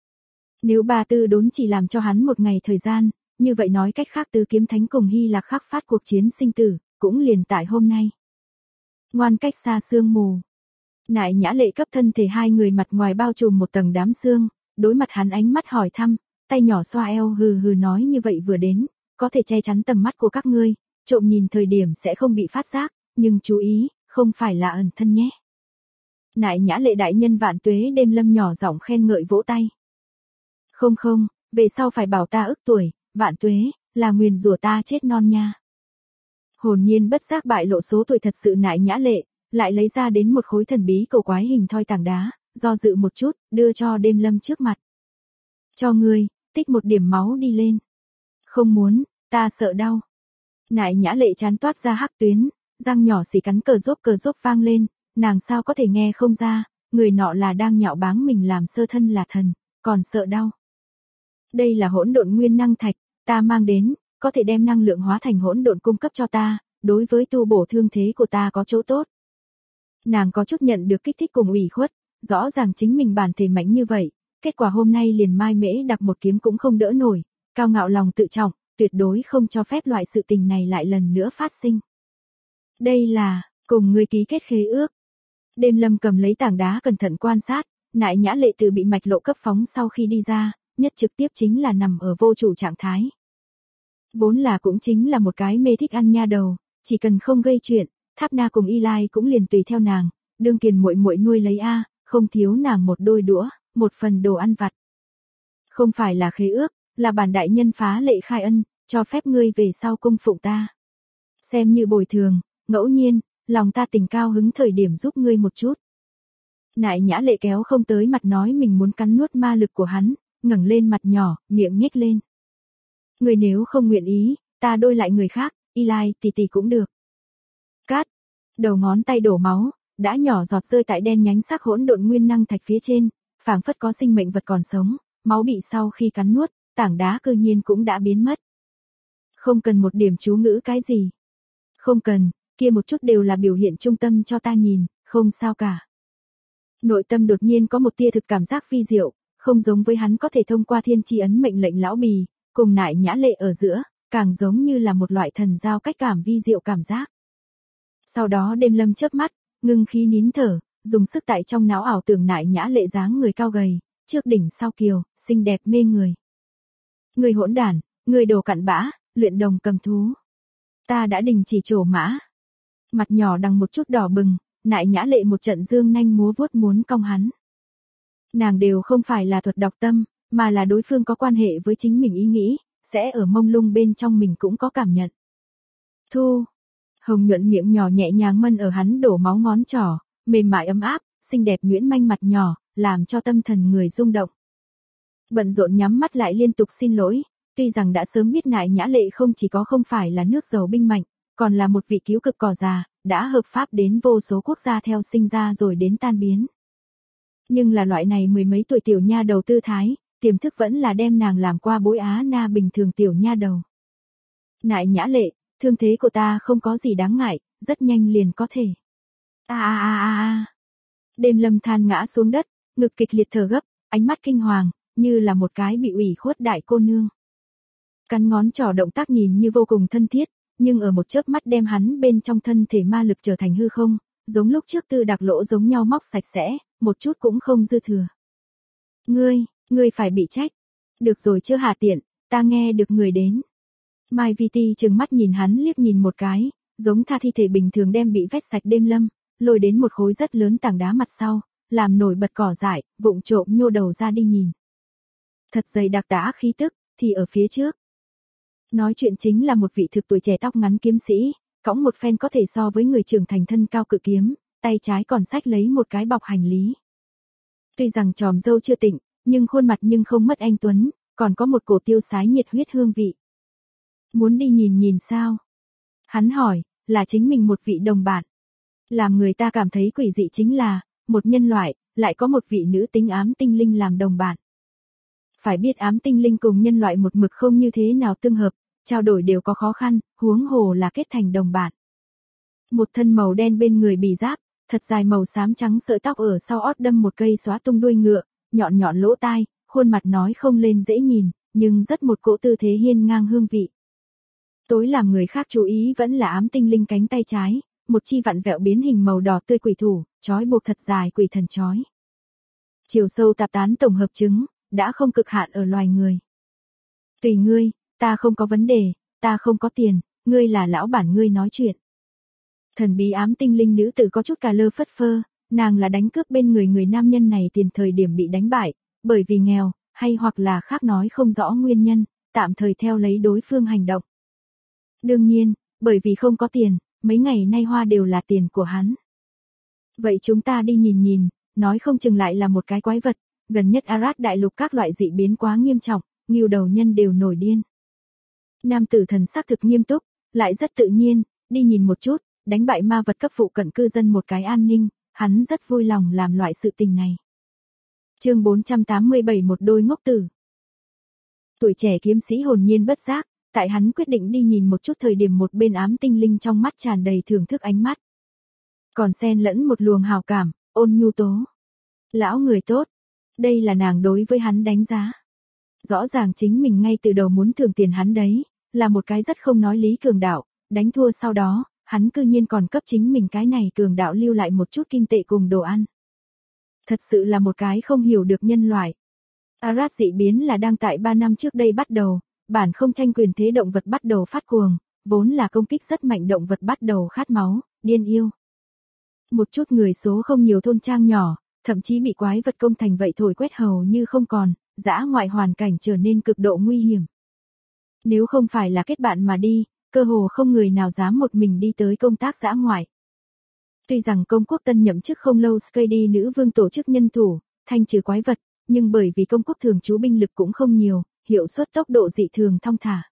Nếu ba tư đốn chỉ làm cho hắn một ngày thời gian, như vậy nói cách khác Tứ Kiếm Thánh cùng Hy Lạc khắc phát cuộc chiến sinh tử, cũng liền tại hôm nay. Ngoan cách xa sương mù. Nại nhã lệ cấp thân thể hai người mặt ngoài bao trùm một tầng đám sương, đối mặt hắn ánh mắt hỏi thăm, tay nhỏ xoa eo hừ hừ nói như vậy vừa đến, có thể che chắn tầm mắt của các ngươi, trộm nhìn thời điểm sẽ không bị phát giác, nhưng chú ý, không phải là ẩn thân nhé. Nại nhã lệ đại nhân vạn tuế đêm lâm nhỏ giọng khen ngợi vỗ tay. Không không, về sau phải bảo ta ức tuổi, vạn tuế, là nguyền rủa ta chết non nha. Hồn nhiên bất giác bại lộ số tuổi thật sự nại nhã lệ, lại lấy ra đến một khối thần bí cầu quái hình thoi tảng đá, do dự một chút, đưa cho đêm lâm trước mặt. Cho ngươi, tích một điểm máu đi lên. Không muốn, ta sợ đau. Nại nhã lệ chán toát ra hắc tuyến, răng nhỏ xì cắn cờ rốp vang lên, nàng sao có thể nghe không ra, người nọ là đang nhạo báng mình làm sơ thân là thần, còn sợ đau. Đây là hỗn độn nguyên năng thạch, ta mang đến, có thể đem năng lượng hóa thành hỗn độn cung cấp cho ta, đối với tu bổ thương thế của ta có chỗ tốt. Nàng có chút nhận được kích thích cùng ủy khuất, rõ ràng chính mình bản thể mạnh như vậy, kết quả hôm nay liền Mai Mễ Đặc một kiếm cũng không đỡ nổi, cao ngạo lòng tự trọng, tuyệt đối không cho phép loại sự tình này lại lần nữa phát sinh. Đây là, cùng người ký kết khế ước. Đêm lâm cầm lấy tảng đá cẩn thận quan sát, nại nhã lệ từ bị mạch lộ cấp phóng sau khi đi ra, nhất trực tiếp chính là nằm ở vô chủ trạng thái. Vốn là cũng chính là một cái mê thích ăn nha đầu, chỉ cần không gây chuyện, Tháp Na cùng Y Lai cũng liền tùy theo nàng, đương kiền muội muội nuôi lấy a, không thiếu nàng một đôi đũa, một phần đồ ăn vặt. Không phải là khế ước, là bản đại nhân phá lệ khai ân, cho phép ngươi về sau cung phụng ta. Xem như bồi thường, ngẫu nhiên, lòng ta tình cao hứng thời điểm giúp ngươi một chút. Nại nhã lệ kéo không tới mặt nói mình muốn cắn nuốt ma lực của hắn, ngẩng lên mặt nhỏ, miệng nhếch lên. Người nếu không nguyện ý, ta đôi lại người khác, Y Lai tỷ tỷ cũng được. Cát, đầu ngón tay đổ máu, đã nhỏ giọt rơi tại đen nhánh sắc hỗn độn nguyên năng thạch phía trên, phảng phất có sinh mệnh vật còn sống, máu bị sau khi cắn nuốt, tảng đá cơ nhiên cũng đã biến mất. Không cần một điểm chú ngữ cái gì. Không cần, kia một chút đều là biểu hiện trung tâm cho ta nhìn, không sao cả. Nội tâm đột nhiên có một tia thực cảm giác vi diệu, không giống với hắn có thể thông qua thiên chi ấn mệnh lệnh lão bì, cùng nại nhã lệ ở giữa, càng giống như là một loại thần giao cách cảm vi diệu cảm giác. Sau đó đêm lâm chớp mắt, ngưng khí nín thở, dùng sức tại trong não ảo tưởng nại nhã lệ dáng người cao gầy, trước đỉnh sau kiều, xinh đẹp mê người. Người hỗn đản, người đồ cặn bã, luyện đồng cầm thú. Ta đã đình chỉ trổ mã. Mặt nhỏ đằng một chút đỏ bừng, nại nhã lệ một trận dương nanh múa vuốt muốn cong hắn. Nàng đều không phải là thuật đọc tâm, mà là đối phương có quan hệ với chính mình ý nghĩ, sẽ ở mông lung bên trong mình cũng có cảm nhận. Thu. Hồng nhuận miệng nhỏ nhẹ nhàng mân ở hắn đổ máu ngón trỏ, mềm mại ấm áp, xinh đẹp nhuyễn manh mặt nhỏ, làm cho tâm thần người rung động. Bận rộn nhắm mắt lại liên tục xin lỗi, tuy rằng đã sớm biết nại nhã lệ không chỉ có không phải là nước giàu binh mạnh, còn là một vị cứu cực cỏ già, đã hợp pháp đến vô số quốc gia theo sinh ra rồi đến tan biến. Nhưng là loại này mười mấy tuổi tiểu nha đầu tư thái, tiềm thức vẫn là đem nàng làm qua bối á na bình thường tiểu nha đầu. Nại nhã lệ, thương thế của ta không có gì đáng ngại, rất nhanh liền có thể. Đêm lâm than ngã xuống đất, ngực kịch liệt thở gấp, ánh mắt kinh hoàng, như là một cái bị ủy khuất đại cô nương. Cắn ngón trỏ động tác nhìn như vô cùng thân thiết, nhưng ở một chớp mắt đem hắn bên trong thân thể ma lực trở thành hư không, giống lúc trước Tư Đạc lỗ giống nhau móc sạch sẽ, một chút cũng không dư thừa. Ngươi phải bị trách. Được rồi chưa Hà Tiện, ta nghe được người đến. Mai Viti trừng mắt nhìn hắn liếc nhìn một cái, giống tha thi thể bình thường đem bị vét sạch đêm lâm, lôi đến một khối rất lớn tảng đá mặt sau, làm nổi bật cỏ dại, vụng trộm nhô đầu ra đi nhìn. Thật dày đặc tả khí tức, thì ở phía trước. Nói chuyện chính là một vị thực tuổi trẻ tóc ngắn kiếm sĩ, cõng một phen có thể so với người trưởng thành thân cao cự kiếm, tay trái còn xách lấy một cái bọc hành lý. Tuy rằng tròm râu chưa tịnh, nhưng khuôn mặt nhưng không mất anh tuấn, còn có một cổ tiêu sái nhiệt huyết hương vị. Muốn đi nhìn nhìn sao? Hắn hỏi, là chính mình một vị đồng bạn. Làm người ta cảm thấy quỷ dị chính là, một nhân loại, lại có một vị nữ tính ám tinh linh làm đồng bạn. Phải biết ám tinh linh cùng nhân loại một mực không như thế nào tương hợp, trao đổi đều có khó khăn, huống hồ là kết thành đồng bạn. Một thân màu đen bên người bì giáp, thật dài màu xám trắng sợi tóc ở sau ót đâm một cây xóa tung đuôi ngựa, nhọn nhọn lỗ tai, khuôn mặt nói không lên dễ nhìn, nhưng rất một cỗ tư thế hiên ngang hương vị. Tối làm người khác chú ý vẫn là ám tinh linh cánh tay trái, một chi vặn vẹo biến hình màu đỏ tươi quỷ thủ, trói buộc thật dài quỷ thần trói. Chiều sâu tạp tán tổng hợp chứng, đã không cực hạn ở loài người. Tùy ngươi, ta không có vấn đề, ta không có tiền, ngươi là lão bản ngươi nói chuyện. Thần bí ám tinh linh nữ tử có chút cà lơ phất phơ, nàng là đánh cướp bên người nam nhân này tiền thời điểm bị đánh bại, bởi vì nghèo, hay hoặc là khác nói không rõ nguyên nhân, tạm thời theo lấy đối phương hành động. Đương nhiên, bởi vì không có tiền, mấy ngày nay hoa đều là tiền của hắn. Vậy chúng ta đi nhìn nhìn, nói không chừng lại là một cái quái vật, gần nhất Arad đại lục các loại dị biến quá nghiêm trọng, ngưu đầu nhân đều nổi điên. Nam tử thần sắc thực nghiêm túc, lại rất tự nhiên, đi nhìn một chút, đánh bại ma vật cấp phụ cận cư dân một cái an ninh, hắn rất vui lòng làm loại sự tình này. Chương 487 một đôi ngốc tử. Tuổi trẻ kiếm sĩ hồn nhiên bất giác, tại hắn quyết định đi nhìn một chút thời điểm một bên ám tinh linh trong mắt tràn đầy thưởng thức ánh mắt. Còn xen lẫn một luồng hào cảm, ôn nhu tố. Lão người tốt, đây là nàng đối với hắn đánh giá. Rõ ràng chính mình ngay từ đầu muốn thưởng tiền hắn đấy, là một cái rất không nói lý cường đạo, đánh thua sau đó, hắn cư nhiên còn cấp chính mình cái này cường đạo lưu lại một chút kim tệ cùng đồ ăn. Thật sự là một cái không hiểu được nhân loại. Arad dị biến là đang tại 3 năm trước đây bắt đầu, bản không tranh quyền thế động vật bắt đầu phát cuồng, vốn là công kích rất mạnh động vật bắt đầu khát máu, điên yêu. Một chút người số không nhiều thôn trang nhỏ, thậm chí bị quái vật công thành vậy thổi quét hầu như không còn, dã ngoại hoàn cảnh trở nên cực độ nguy hiểm. Nếu không phải là kết bạn mà đi, cơ hồ không người nào dám một mình đi tới công tác dã ngoại. Tuy rằng công quốc tân nhậm chức không lâu Skady nữ vương tổ chức nhân thủ, thanh trừ quái vật, nhưng bởi vì công quốc thường trú binh lực cũng không nhiều, hiệu suất tốc độ dị thường thong thả.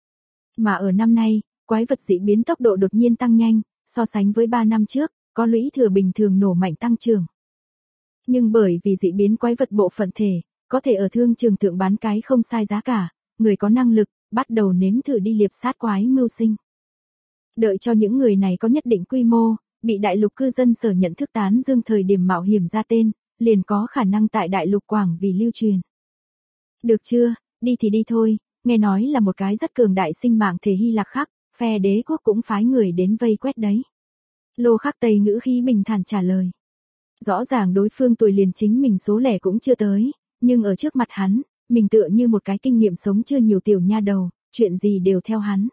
Mà ở năm nay, quái vật dị biến tốc độ đột nhiên tăng nhanh, so sánh với 3 năm trước, có lũy thừa bình thường nổ mạnh tăng trưởng. Nhưng bởi vì dị biến quái vật bộ phận thể, có thể ở thương trường thượng bán cái không sai giá cả, người có năng lực, bắt đầu nếm thử đi liệp sát quái mưu sinh. Đợi cho những người này có nhất định quy mô, bị đại lục cư dân sở nhận thức tán dương thời điểm mạo hiểm ra tên, liền có khả năng tại đại lục Quảng vì lưu truyền. Được chưa, đi thì đi thôi, nghe nói là một cái rất cường đại sinh mạng thể Hy Lạc Khắc, phe đế quốc cũng phái người đến vây quét đấy. Lô Khắc Tây ngữ khí bình thản trả lời. Rõ ràng đối phương tuổi liền chính mình số lẻ cũng chưa tới, nhưng ở trước mặt hắn, mình tựa như một cái kinh nghiệm sống chưa nhiều tiểu nha đầu, chuyện gì đều theo hắn.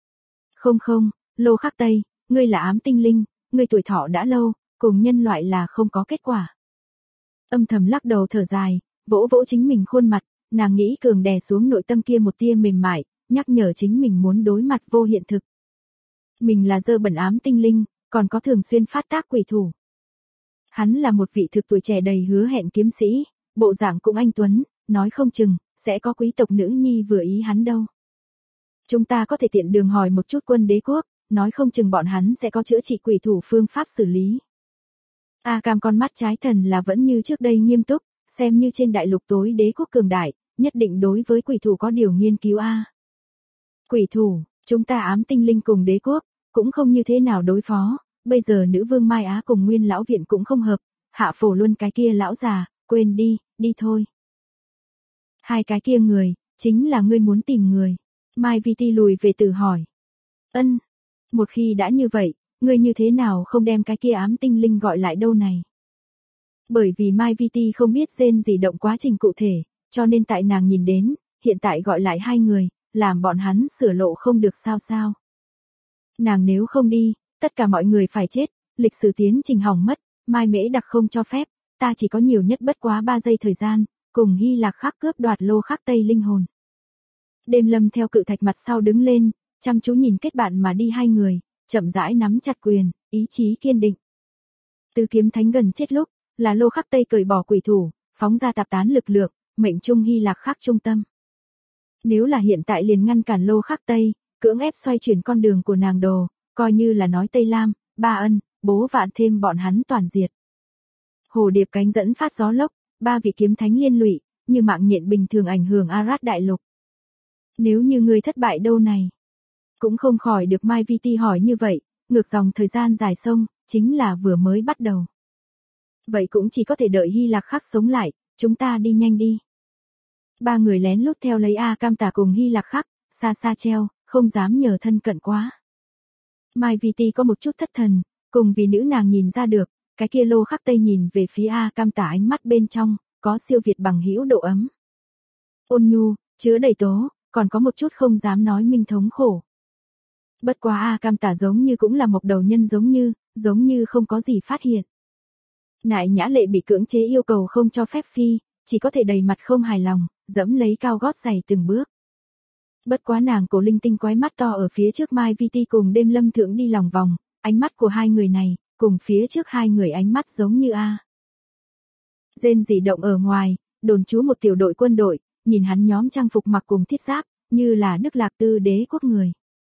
Không, Lô Khắc Tây, ngươi là ám tinh linh, ngươi tuổi thọ đã lâu, cùng nhân loại là không có kết quả. Âm thầm lắc đầu thở dài, vỗ vỗ chính mình khuôn mặt, nàng nghĩ cường đè xuống nội tâm kia một tia mềm mại, nhắc nhở chính mình muốn đối mặt vô hiện thực. Mình là dơ bẩn ám tinh linh, còn có thường xuyên phát tác quỷ thủ. Hắn là một vị thực tuổi trẻ đầy hứa hẹn kiếm sĩ, bộ dạng cũng anh tuấn, nói không chừng, sẽ có quý tộc nữ nhi vừa ý hắn đâu. Chúng ta có thể tiện đường hỏi một chút quân đế quốc, nói không chừng bọn hắn sẽ có chữa trị quỷ thủ phương pháp xử lý. A Cam con mắt trái thần là vẫn như trước đây nghiêm túc, xem như trên đại lục tối đế quốc cường đại, nhất định đối với quỷ thủ có điều nghiên cứu a. Quỷ thủ, chúng ta ám tinh linh cùng đế quốc, cũng không như thế nào đối phó, bây giờ nữ vương Mai Á cùng nguyên lão viện cũng không hợp, hạ phổ luân cái kia lão già, quên đi, đi thôi. Hai cái kia người, chính là ngươi muốn tìm người. Mai VT lùi về từ hỏi. Ân, một khi đã như vậy, ngươi như thế nào không đem cái kia ám tinh linh gọi lại đâu này? Bởi vì Mai VT không biết Gen gì động quá trình cụ thể, cho nên tại nàng nhìn đến, hiện tại gọi lại hai người, làm bọn hắn sửa lộ không được sao sao. Nàng nếu không đi, tất cả mọi người phải chết, lịch sử tiến trình hỏng mất, Mai Mễ Đặc không cho phép, ta chỉ có nhiều nhất bất quá 3 giây thời gian, cùng Hy Lạc Khắc cướp đoạt Lô Khắc Tây linh hồn. Đêm Lâm theo cự thạch mặt sau đứng lên, chăm chú nhìn kết bạn mà đi hai người, chậm rãi nắm chặt quyền, ý chí kiên định. Tứ kiếm thánh gần chết lúc, là Lô Khắc Tây cởi bỏ quỷ thủ, phóng ra tạp tán lực lượng, mệnh trung Hy Lạc Khắc trung tâm. Nếu là hiện tại liền ngăn cản Lô Khắc Tây, cưỡng ép xoay chuyển con đường của nàng đồ, coi như là nói Tây Lam, Ba Ân, Bố Vạn thêm bọn hắn toàn diệt. Hồ điệp cánh dẫn phát gió lốc, 3 vị kiếm thánh liên lụy, như mạng nhện bình thường ảnh hưởng Arad đại lục. Nếu như ngươi thất bại đâu này, cũng không khỏi được Mai VT hỏi như vậy, ngược dòng thời gian dài sông, chính là vừa mới bắt đầu. Vậy cũng chỉ có thể đợi Hy Lạc Khắc sống lại, chúng ta đi nhanh đi. Ba người lén lút theo lấy A Cam Tả cùng Hy Lạc Khắc, xa xa treo, không dám nhờ thân cận quá. Mai VT có một chút thất thần, cùng vì nữ nàng nhìn ra được, cái kia Lô Khắc Tây nhìn về phía A Cam Tả ánh mắt bên trong, có siêu việt bằng hữu độ ấm. Ôn nhu, chứa đầy tố, còn có một chút không dám nói minh thống khổ. Bất quá A Cam Tả giống như cũng là một đầu nhân giống như không có gì phát hiện. Nại Nhã Lệ bị cưỡng chế yêu cầu không cho phép phi, chỉ có thể đầy mặt không hài lòng, dẫm lấy cao gót giày từng bước. Bất quá nàng cổ linh tinh quái mắt to ở phía trước Mai VT cùng Đêm Lâm thượng đi lòng vòng, ánh mắt của hai người này, cùng phía trước hai người ánh mắt giống như A. Gen dị động ở ngoài, đồn trú một tiểu đội quân đội, nhìn hắn nhóm trang phục mặc cùng thiết giáp, như là Đức Lạc Tư đế quốc người.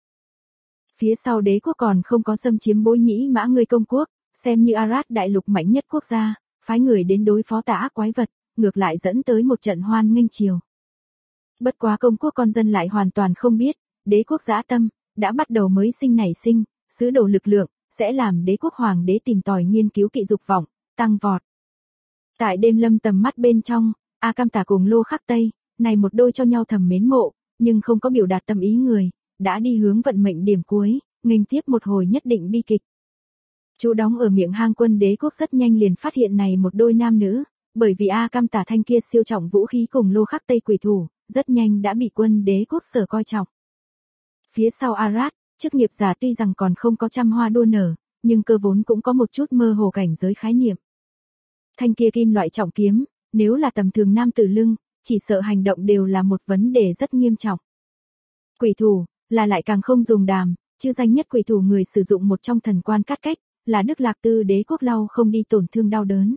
Phía sau đế quốc còn không có xâm chiếm Bối Nhĩ Mã người công quốc, xem như Arad đại lục mạnh nhất quốc gia, phái người đến đối phó tà ác quái vật, ngược lại dẫn tới một trận hoan nghênh chiều. Bất quá công quốc con dân lại hoàn toàn không biết, đế quốc dã tâm, đã bắt đầu mới sinh nảy sinh, sứ đồ lực lượng, sẽ làm đế quốc hoàng đế tìm tòi nghiên cứu kỵ dục vọng, tăng vọt. Tại Đêm Lâm tầm mắt bên trong, A Cam Tả cùng Lô Khắc Tây, này một đôi cho nhau thầm mến mộ, nhưng không có biểu đạt tâm ý người, đã đi hướng vận mệnh điểm cuối, nghênh tiếp một hồi nhất định bi kịch. Chú đóng ở miệng hang quân đế quốc rất nhanh liền phát hiện này một đôi nam nữ, bởi vì A Cam Tả thanh kia siêu trọng vũ khí cùng Lô Khắc Tây quỷ thủ, rất nhanh đã bị quân đế quốc sở coi trọng. Phía sau Arad, chức nghiệp giả tuy rằng còn không có trăm hoa đua nở, nhưng cơ vốn cũng có một chút mơ hồ cảnh giới khái niệm. Thanh kia kim loại trọng kiếm, nếu là tầm thường nam tử lưng, chỉ sợ hành động đều là một vấn đề rất nghiêm trọng. Quỷ thủ, là lại càng không dùng đàm, chứ danh nhất quỷ thủ người sử dụng một trong thần quan cắt cách, là Đức Lạc Tư đế quốc lau không đi tổn thương đau đớn.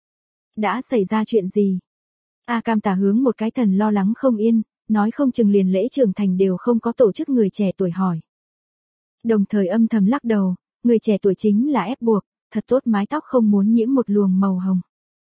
Đã xảy ra chuyện gì? A Cam Tả hướng một cái thần lo lắng không yên, nói không chừng liền lễ trưởng thành đều không có tổ chức người trẻ tuổi hỏi. Đồng thời âm thầm lắc đầu, người trẻ tuổi chính là ép buộc, thật tốt mái tóc không muốn nhiễm một luồng màu hồng.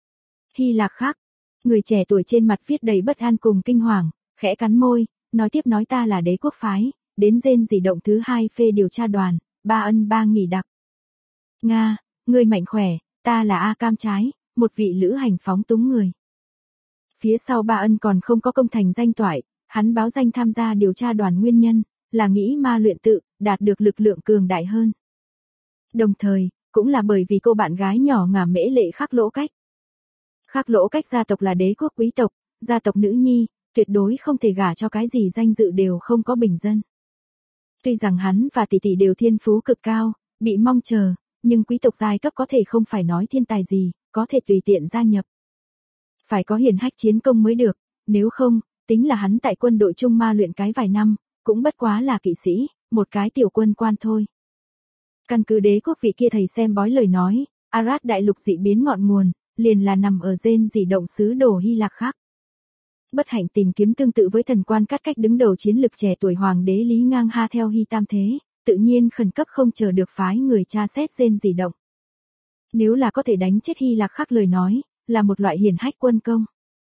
Hy Lạc Khắc, người trẻ tuổi trên mặt viết đầy bất an cùng kinh hoàng, khẽ cắn môi, nói tiếp nói ta là đế quốc phái, đến Gen dị động thứ 2 phê điều tra đoàn, Ba Ân Ba nghỉ đặc. Nga, người mạnh khỏe, ta là A Cam trái, một vị lữ hành phóng túng người. Phía sau Ba Ân còn không có công thành danh toại, hắn báo danh tham gia điều tra đoàn nguyên nhân, là nghĩ ma luyện tự, đạt được lực lượng cường đại hơn. Đồng thời, cũng là bởi vì cô bạn gái nhỏ Ngả Mễ Lệ Khắc Lỗ Cách. Khắc Lỗ Cách gia tộc là đế quốc quý tộc, gia tộc nữ nhi, tuyệt đối không thể gả cho cái gì danh dự đều không có bình dân. Tuy rằng hắn và tỷ tỷ đều thiên phú cực cao, bị mong chờ, nhưng quý tộc giai cấp có thể không phải nói thiên tài gì, có thể tùy tiện gia nhập. Phải có hiển hách chiến công mới được, nếu không, tính là hắn tại quân đội Trung ma luyện cái vài năm, cũng bất quá là kỵ sĩ, một cái tiểu quân quan thôi. Căn cứ đế quốc vị kia thầy xem bói lời nói, Arad đại lục dị biến ngọn nguồn, liền là nằm ở Gen dị động sứ đồ Hy Lạc Khắc. Bất hạnh tìm kiếm tương tự với thần quan cắt cách đứng đầu chiến lực trẻ tuổi hoàng đế Lý Ngang Ha theo Hy Tam Thế, tự nhiên khẩn cấp không chờ được phái người tra xét Gen dị động. Nếu là có thể đánh chết Hy Lạc Khắc lời nói, là một loại hiển hách quân công.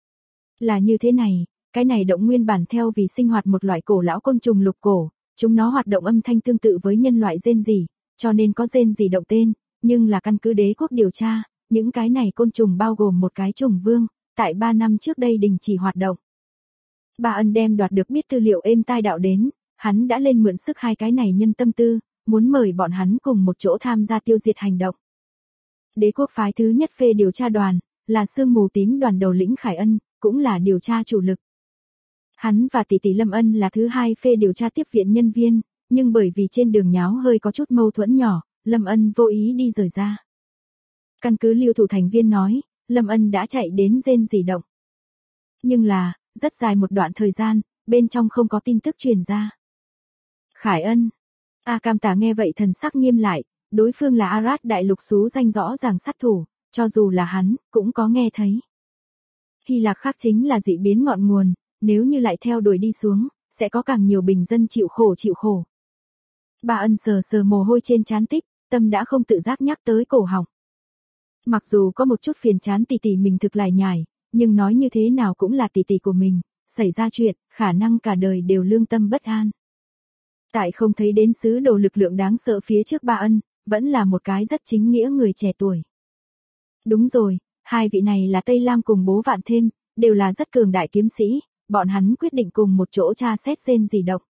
Là như thế này, cái này động nguyên bản theo vì sinh hoạt một loại cổ lão côn trùng lục cổ, chúng nó hoạt động âm thanh tương tự với nhân loại Gen dị, cho nên có Gen dị động tên, nhưng là căn cứ đế quốc điều tra, những cái này côn trùng bao gồm một cái trùng vương, tại 3 năm trước đây đình chỉ hoạt động. Ba Ân đem đoạt được biết tư liệu êm tai đạo đến, hắn đã lên mượn sức hai cái này nhân tâm tư, muốn mời bọn hắn cùng một chỗ tham gia tiêu diệt hành động. Đế quốc phái thứ nhất phê điều tra đoàn, là sương mù tím đoàn đầu lĩnh Khải Ân, cũng là điều tra chủ lực. Hắn và tỷ tỷ Lâm Ân là thứ hai phê điều tra tiếp viện nhân viên, nhưng bởi vì trên đường nháo hơi có chút mâu thuẫn nhỏ, Lâm Ân vô ý đi rời ra. Căn cứ lưu thủ thành viên nói, Lâm Ân đã chạy đến rên rỉ động. Nhưng là, rất dài một đoạn thời gian, bên trong không có tin tức truyền ra. Khải Ân. A Cam Tả nghe vậy thần sắc nghiêm lại, đối phương là Arad đại lục xú danh rõ ràng sát thủ, cho dù là hắn, cũng có nghe thấy. Hy Lạc khác chính là dị biến ngọn nguồn, nếu như lại theo đuổi đi xuống, sẽ có càng nhiều bình dân chịu khổ. Ba Ân sờ sờ mồ hôi trên trán tích, tâm đã không tự giác nhắc tới cổ họng. Mặc dù có một chút phiền chán tỷ tỷ mình thực lải nhải, nhưng nói như thế nào cũng là tỷ tỷ của mình, xảy ra chuyện, khả năng cả đời đều lương tâm bất an. Tại không thấy đến sứ đồ lực lượng đáng sợ phía trước Ba Ân, vẫn là một cái rất chính nghĩa người trẻ tuổi. Đúng rồi, hai vị này là Tây Lam cùng Bố Vạn Thêm, đều là rất cường đại kiếm sĩ, bọn hắn quyết định cùng một chỗ tra xét rên rỉ động.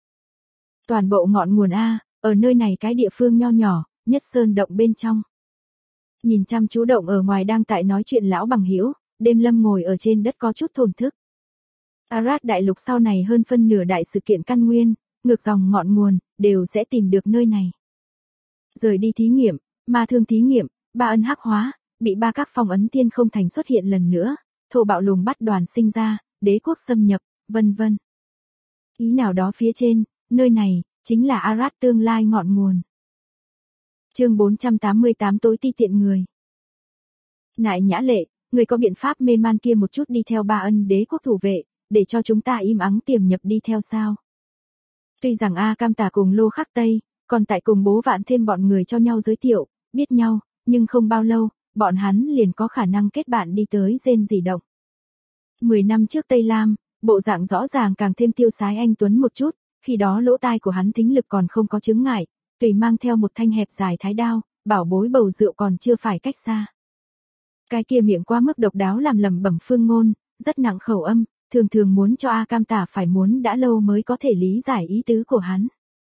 Toàn bộ ngọn nguồn A, ở nơi này cái địa phương nho nhỏ, nhất sơn động bên trong. Nhìn chăm chú động ở ngoài đang tại nói chuyện lão bằng hữu, Đêm Lâm ngồi ở trên đất có chút thổn thức. Arad đại lục sau này hơn phân nửa đại sự kiện căn nguyên, ngược dòng ngọn nguồn, đều sẽ tìm được nơi này. Rời đi thí nghiệm, ma thương thí nghiệm, Ba Ân hắc hóa, bị ba các phong ấn tiên không thành xuất hiện lần nữa, thổ bạo lùng bắt đoàn sinh ra, đế quốc xâm nhập, vân vân. Ý nào đó phía trên, nơi này, chính là Arad tương lai ngọn nguồn. Chương 488 tối ti tiện người. Nại Nhã Lệ, người có biện pháp mê man kia một chút đi theo Ba Ân đế quốc thủ vệ, để cho chúng ta im ắng tiềm nhập đi theo sao? Tuy rằng A Cam Tả cùng Lô Khắc Tây, còn tại cùng Bố Vạn Thêm bọn người cho nhau giới thiệu, biết nhau, nhưng không bao lâu, bọn hắn liền có khả năng kết bạn đi tới rên rỉ động. 10 năm trước Tây Lam, bộ dạng rõ ràng càng thêm tiêu sái anh tuấn một chút, khi đó lỗ tai của hắn thính lực còn không có chướng ngại, tùy mang theo một thanh hẹp dài thái đao, bảo bối bầu rượu còn chưa phải cách xa. Cái kia miệng quá mức độc đáo làm lẩm bẩm phương ngôn, rất nặng khẩu âm, thường thường muốn cho A Cam Tả phải muốn đã lâu mới có thể lý giải ý tứ của hắn.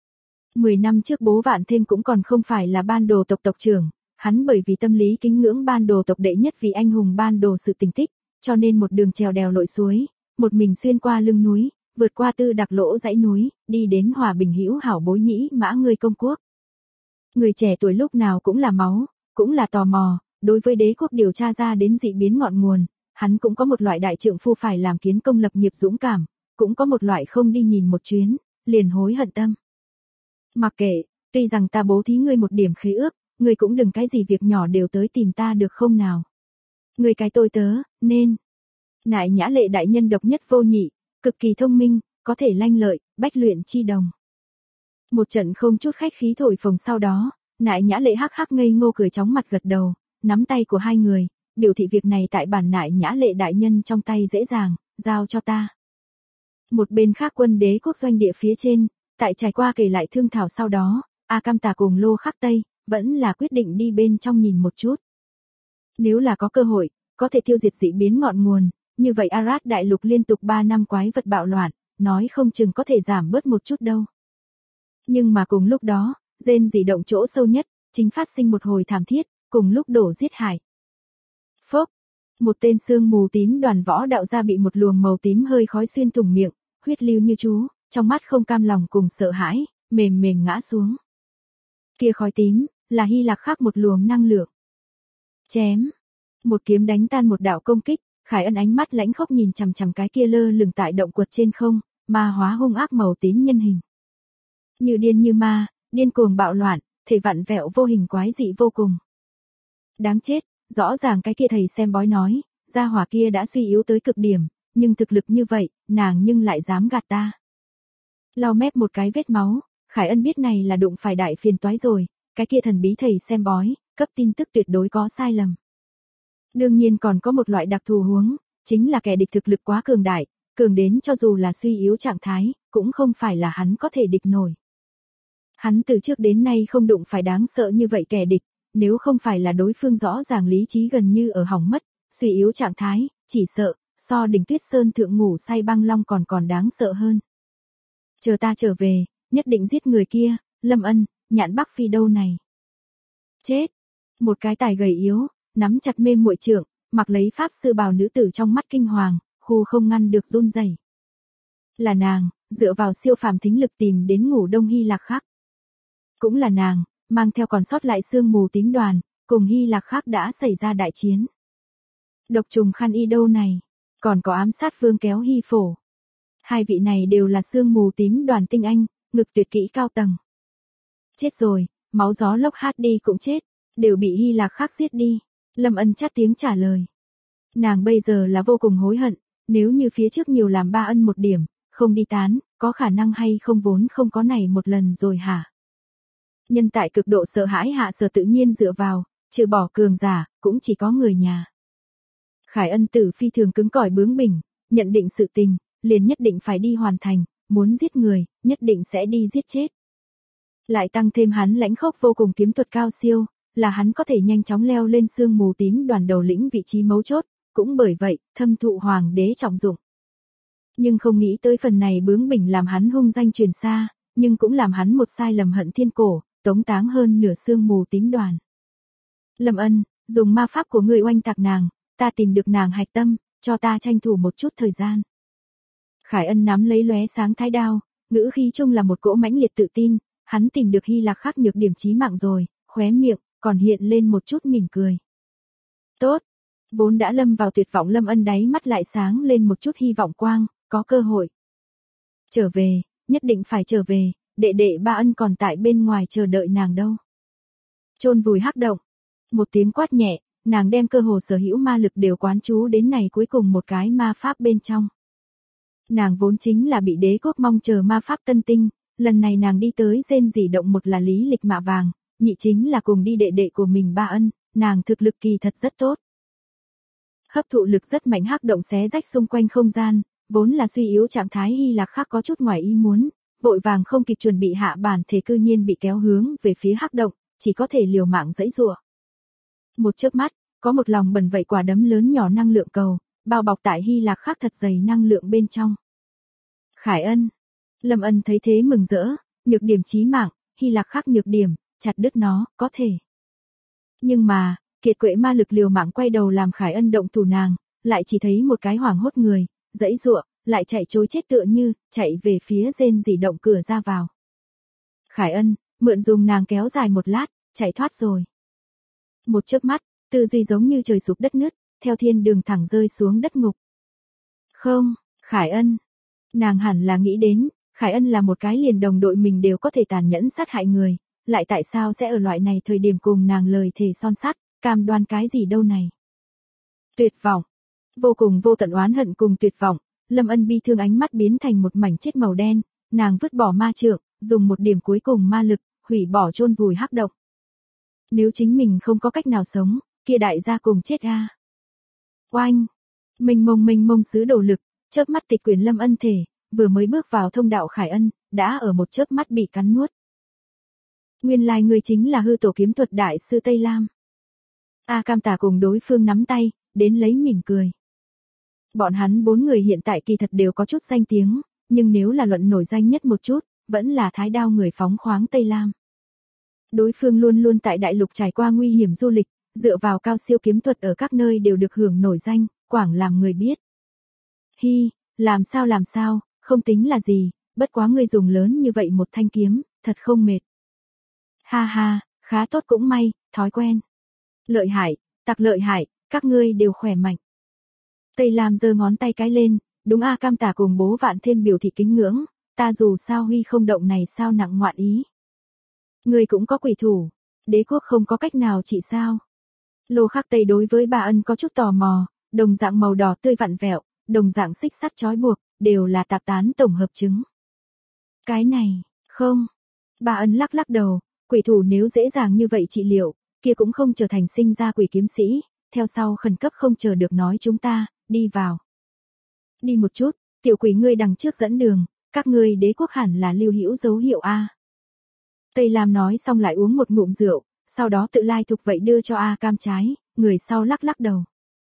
10 năm trước Bố Vạn Thêm cũng còn không phải là ban đồ tộc tộc trưởng, hắn bởi vì tâm lý kính ngưỡng ban đồ tộc đệ nhất vị anh hùng ban đồ sự tình tích, cho nên một đường trèo đèo lội suối, một mình xuyên qua lưng núi, vượt qua tư đặc lỗ dãy núi, đi đến Hòa Bình hữu hảo Bối Nhĩ Mã người công quốc. Người trẻ tuổi lúc nào cũng là máu, cũng là tò mò, đối với đế quốc điều tra ra đến dị biến ngọn nguồn, hắn cũng có một loại đại trượng phu phải làm kiến công lập nghiệp dũng cảm, cũng có một loại không đi nhìn một chuyến, liền hối hận tâm. Mặc kệ, tuy rằng ta bố thí ngươi một điểm khế ước, ngươi cũng đừng cái gì việc nhỏ đều tới tìm ta được không nào. Ngươi cái tôi tớ, nên. Nại Nhã Lệ đại nhân độc nhất vô nhị, cực kỳ thông minh, có thể lanh lợi, bách luyện chi đồng. Một trận không chút khách khí thổi phồng sau đó, Nại Nhã Lệ hắc hắc ngây ngô cười chóng mặt gật đầu, nắm tay của hai người, biểu thị việc này tại bản Nại Nhã Lệ đại nhân trong tay dễ dàng, giao cho ta. Một bên khác quân đế quốc doanh địa phía trên, tại trải qua kể lại thương thảo sau đó, A Cam Tả cùng Lô Khắc Tây, vẫn là quyết định đi bên trong nhìn một chút. Nếu là có cơ hội, có thể tiêu diệt dị biến ngọn nguồn, như vậy Arad đại lục liên tục 3 năm quái vật bạo loạn, nói không chừng có thể giảm bớt một chút đâu. Nhưng mà cùng lúc đó, rên rỉ động chỗ sâu nhất, chính phát sinh một hồi thảm thiết, cùng lúc đổ giết hại. Phốc, một tên sương mù tím đoàn võ đạo gia bị một luồng màu tím hơi khói xuyên thủng miệng, huyết lưu như chú, trong mắt không cam lòng cùng sợ hãi, mềm mềm ngã xuống. Kia khói tím, là Hy Lạc khác một luồng năng lượng. Chém, một kiếm đánh tan một đạo công kích, Khải Ân ánh mắt lãnh khốc nhìn chằm chằm cái kia lơ lửng tại động quật trên không, ma hóa hung ác màu tím nhân hình. Như điên như ma, điên cuồng bạo loạn, thể vặn vẹo vô hình quái dị vô cùng. Đáng chết, rõ ràng cái kia thầy xem bói nói, gia hỏa kia đã suy yếu tới cực điểm, nhưng thực lực như vậy, nàng nhưng lại dám gạt ta. Lau mép một cái vết máu, Khải Ân biết này là đụng phải đại phiền toái rồi, cái kia thần bí thầy xem bói, cấp tin tức tuyệt đối có sai lầm. Đương nhiên còn có một loại đặc thù huống, chính là kẻ địch thực lực quá cường đại, cường đến cho dù là suy yếu trạng thái, cũng không phải là hắn có thể địch nổi. Hắn từ trước đến nay không đụng phải đáng sợ như vậy kẻ địch, nếu không phải là đối phương rõ ràng lý trí gần như ở hỏng mất, suy yếu trạng thái, chỉ sợ, so đỉnh Tuyết Sơn thượng ngủ say băng long còn đáng sợ hơn. Chờ ta trở về, nhất định giết người kia, Lâm Ân, Nhạn Bắc Phi đâu này. Chết. Một cái tài gầy yếu, nắm chặt mê muội trượng, mặc lấy pháp sư bào nữ tử trong mắt kinh hoàng, khu không ngăn được run rẩy. Là nàng, dựa vào siêu phàm thính lực tìm đến Ngủ Đông Hy Lạc Khắc. Cũng là nàng, mang theo còn sót lại sương mù tím đoàn, cùng Hy Lạc Khắc đã xảy ra đại chiến. Độc trùng Khăn Y đâu này, còn có ám sát vương kéo Hy Phổ. Hai vị này đều là sương mù tím đoàn tinh anh, ngực tuyệt kỹ cao tầng. Chết rồi, máu gió lốc hát đi cũng chết, đều bị Hy Lạc Khắc giết đi. Lâm Ân chát tiếng trả lời. Nàng bây giờ là vô cùng hối hận, nếu như phía trước nhiều làm ba ân một điểm, không đi tán, có khả năng hay không vốn không có này một lần rồi hả? Nhân tại cực độ sợ hãi hạ sở tự nhiên dựa vào, trừ bỏ cường giả, cũng chỉ có người nhà. Khải Ân tử phi thường cứng cỏi bướng bỉnh, nhận định sự tình, liền nhất định phải đi hoàn thành, muốn giết người, nhất định sẽ đi giết chết. Lại tăng thêm hắn lãnh khốc vô cùng kiếm thuật cao siêu, là hắn có thể nhanh chóng leo lên sương mù tím đoàn đầu lĩnh vị trí mấu chốt, cũng bởi vậy, thâm thụ hoàng đế trọng dụng. Nhưng không nghĩ tới phần này bướng bỉnh làm hắn hung danh truyền xa, nhưng cũng làm hắn một sai lầm hận thiên cổ, tống táng hơn nửa sương mù tím đoàn. Lâm Ân, dùng ma pháp của ngươi oanh tạc nàng, ta tìm được nàng hạch tâm, cho ta tranh thủ một chút thời gian. Khải Ân nắm lấy lóe sáng thái đao, ngữ khí chung là một cỗ mãnh liệt tự tin, hắn tìm được Hy Lạc Khắc nhược điểm chí mạng rồi, khóe miệng còn hiện lên một chút mỉm cười. Tốt, vốn đã lâm vào tuyệt vọng Lâm Ân đáy mắt lại sáng lên một chút hy vọng quang, có cơ hội. Trở về, nhất định phải trở về, đệ đệ Ba Ân còn tại bên ngoài chờ đợi nàng đâu. Chôn vùi hắc động. Một tiếng quát nhẹ, nàng đem cơ hồ sở hữu ma lực đều quán chú đến này cuối cùng một cái ma pháp bên trong. Nàng vốn chính là bị đế quốc mong chờ ma pháp tân tinh, lần này nàng đi tới rên rỉ động một là lý lịch mạ vàng, nhị chính là cùng đi đệ đệ của mình Ba Ân, nàng thực lực kỳ thật rất tốt. Hấp thụ lực rất mạnh hắc động xé rách xung quanh không gian, vốn là suy yếu trạng thái Hy Lạc Khắc có chút ngoài ý muốn, vội vàng không kịp chuẩn bị hạ bản thể cư nhiên bị kéo hướng về phía hắc động, chỉ có thể liều mạng giãy giụa. Một chớp mắt, có một lòng bẩn vậy quả đấm lớn nhỏ năng lượng cầu, bao bọc tại Hy Lạc Khắc thật dày năng lượng bên trong. Khải Ân. Lâm Ân thấy thế mừng rỡ, nhược điểm chí mạng, Hy Lạc Khắc nhược điểm, chặt đứt nó, có thể. Nhưng mà, kiệt quệ ma lực liều mạng quay đầu làm Khải Ân động thủ nàng, lại chỉ thấy một cái hoảng hốt người, giãy giụa, lại chạy trối chết tựa như, chạy về phía rên rỉ động cửa ra vào. Khải Ân, mượn dùng nàng kéo dài một lát, chạy thoát rồi. Một chớp mắt, tư duy giống như trời sụp đất nứt, theo thiên đường thẳng rơi xuống đất ngục. Không, Khải Ân. Nàng hẳn là nghĩ đến, Khải Ân là một cái liền đồng đội mình đều có thể tàn nhẫn sát hại người, lại tại sao sẽ ở loại này thời điểm cùng nàng lời thề son sắt, cam đoan cái gì đâu này. Tuyệt vọng. Vô cùng vô tận oán hận cùng tuyệt vọng, Lâm Ân bi thương ánh mắt biến thành một mảnh chết màu đen, nàng vứt bỏ ma trượng, dùng một điểm cuối cùng ma lực, hủy bỏ chôn vùi hắc động. Nếu chính mình không có cách nào sống, kia đại gia cùng chết a. Oanh, mênh mông sứ đồ lực, chớp mắt tịch quyển Lâm Ân thể, vừa mới bước vào thông đạo Khải Ân, đã ở một chớp mắt bị cắn nuốt. Nguyên lai người chính là hư tổ kiếm thuật đại sư Tây Lam. A Cam Tả cùng đối phương nắm tay, đến lấy mỉm cười. Bọn hắn 4 người hiện tại kỳ thật đều có chút danh tiếng, nhưng nếu là luận nổi danh nhất một chút, vẫn là Thái Đao người phóng khoáng Tây Lam. Đối phương luôn luôn tại đại lục trải qua nguy hiểm du lịch, dựa vào cao siêu kiếm thuật ở các nơi đều được hưởng nổi danh, quảng làm người biết. Hi, làm sao, không tính là gì, bất quá ngươi dùng lớn như vậy một thanh kiếm, thật không mệt. Ha ha, khá tốt cũng may, thói quen. Lợi hại, tặc lợi hại, các ngươi đều khỏe mạnh. Tây Lam giơ ngón tay cái lên, đúng A Cam Tả cùng Bố Vạn thêm biểu thị kính ngưỡng, ta dù sao huy không động này sao nặng ngoạn ý. Ngươi cũng có quỷ thủ, đế quốc không có cách nào trị sao. Lô Khắc Tây đối với Bà Ân có chút tò mò, đồng dạng màu đỏ tươi vặn vẹo, đồng dạng xích sắt trói buộc, đều là tạp tán tổng hợp chứng. Cái này, không. Bà Ân lắc lắc đầu, quỷ thủ nếu dễ dàng như vậy trị liệu, kia cũng không trở thành sinh ra quỷ kiếm sĩ, theo sau khẩn cấp không chờ được nói chúng ta, đi vào. Đi một chút, tiểu quỷ ngươi đằng trước dẫn đường, các ngươi đế quốc hẳn là lưu hữu dấu hiệu A. Tây Lam nói xong lại uống một ngụm rượu, sau đó tự lai thuộc vậy đưa cho A Cam trái, người sau lắc lắc đầu.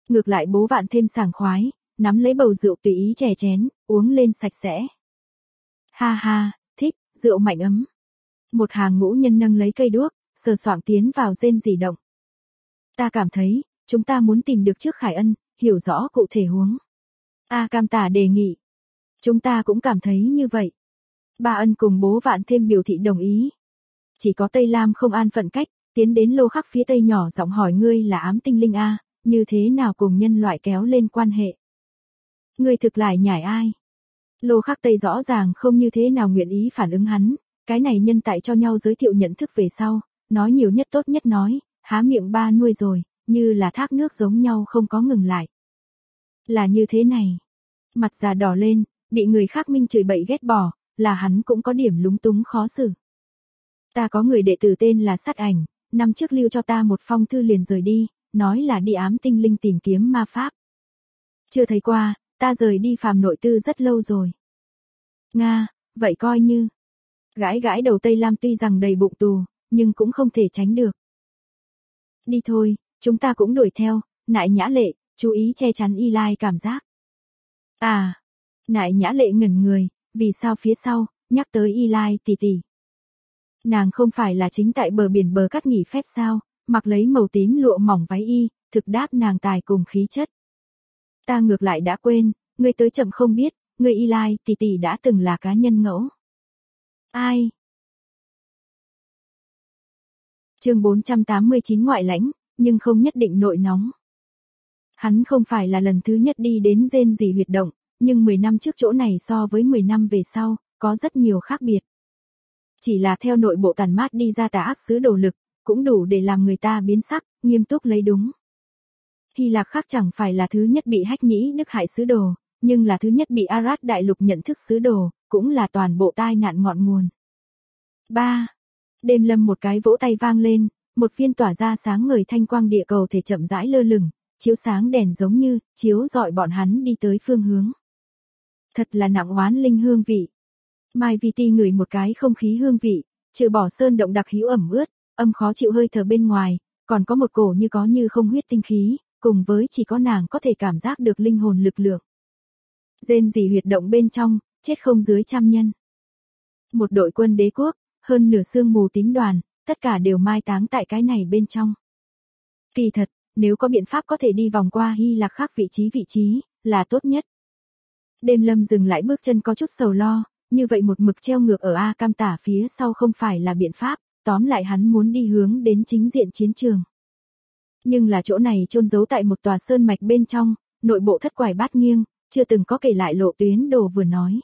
Ngược lại Bố Vạn thêm sảng khoái, nắm lấy bầu rượu tùy ý chè chén, uống lên sạch sẽ. Ha ha, thích, rượu mạnh ấm. Một hàng ngũ nhân nâng lấy cây đuốc, sờ soạng tiến vào rên rỉ động. Ta cảm thấy, chúng ta muốn tìm được trước Khải Ân, hiểu rõ cụ thể huống. A Cam Tả đề nghị. Chúng ta cũng cảm thấy như vậy. Ba Ân cùng Bố Vạn thêm biểu thị đồng ý. Chỉ có Tây Lam không an phận cách, tiến đến lô khắc phía tây nhỏ giọng hỏi ngươi là ám tinh linh A, như thế nào cùng nhân loại kéo lên quan hệ. Ngươi thực lại nhảy ai? Lô khắc tây rõ ràng không như thế nào nguyện ý phản ứng hắn, cái này nhân tại cho nhau giới thiệu nhận thức về sau, nói nhiều nhất tốt nhất nói, há miệng ba nuôi rồi, như là thác nước giống nhau không có ngừng lại. Là như thế này. Mặt già đỏ lên, bị người khác minh chửi bậy ghét bỏ, là hắn cũng có điểm lúng túng khó xử. Ta có người đệ tử tên là Sát Ảnh, năm trước lưu cho ta một phong thư liền rời đi, nói là đi ám tinh linh tìm kiếm ma pháp. Chưa thấy qua, ta rời đi phàm nội tư rất lâu rồi. Nga, vậy coi như. Gãi gãi đầu Tây Lam tuy rằng đầy bụng tù, nhưng cũng không thể tránh được. Đi thôi, chúng ta cũng đuổi theo, Nại Nhã Lệ, chú ý che chắn Y Lai cảm giác. À, Nại Nhã Lệ ngẩn người, vì sao phía sau, nhắc tới Y Lai tỷ tỷ. Nàng không phải là chính tại bờ biển bờ cắt nghỉ phép sao, mặc lấy màu tím lụa mỏng váy y, thực đáp nàng tài cùng khí chất. Ta ngược lại đã quên, ngươi tới chậm không biết, ngươi Y Lai tỷ tỷ đã từng là cá nhân ngẫu. Ai? Chương 489 ngoại lãnh, nhưng không nhất định nội nóng. Hắn không phải là lần thứ nhất đi đến rên rỉ huyệt động, nhưng 10 năm trước chỗ này so với 10 năm về sau, có rất nhiều khác biệt. Chỉ là theo nội bộ tàn mát đi ra tà ác sứ đồ lực, cũng đủ để làm người ta biến sắc, nghiêm túc lấy đúng. Hy Lạc khác chẳng phải là thứ nhất bị Hách Nhĩ Đức hại sứ đồ, nhưng là thứ nhất bị Arad đại lục nhận thức sứ đồ, cũng là toàn bộ tai nạn ngọn nguồn. 3. Đêm lâm một cái vỗ tay vang lên, một viên tỏa ra sáng ngời thanh quang địa cầu thể chậm rãi lơ lửng, chiếu sáng đèn giống như, chiếu rọi bọn hắn đi tới phương hướng. Thật là nặng oán linh hương vị. Mai Vi Ti ngửi một cái không khí hương vị, trừ bỏ sơn động đặc hữu ẩm ướt, âm khó chịu hơi thở bên ngoài, còn có một cổ như có như không huyết tinh khí, cùng với chỉ có nàng có thể cảm giác được linh hồn lực lượng. Rên rỉ huyệt động bên trong, chết không dưới 100 nhân. Một đội quân đế quốc, hơn nửa sương mù tím đoàn, tất cả đều mai táng tại cái này bên trong. Kỳ thật, nếu có biện pháp có thể đi vòng qua Hy Lạc khác vị trí, là tốt nhất. Đêm lâm dừng lại bước chân có chút sầu lo, như vậy một mực treo ngược ở A Cam Tả phía sau không phải là biện pháp, tóm lại hắn muốn đi hướng đến chính diện chiến trường. Nhưng là chỗ này chôn giấu tại một tòa sơn mạch bên trong, nội bộ thất quải bát nghiêng, chưa từng có kể lại lộ tuyến đồ vừa nói.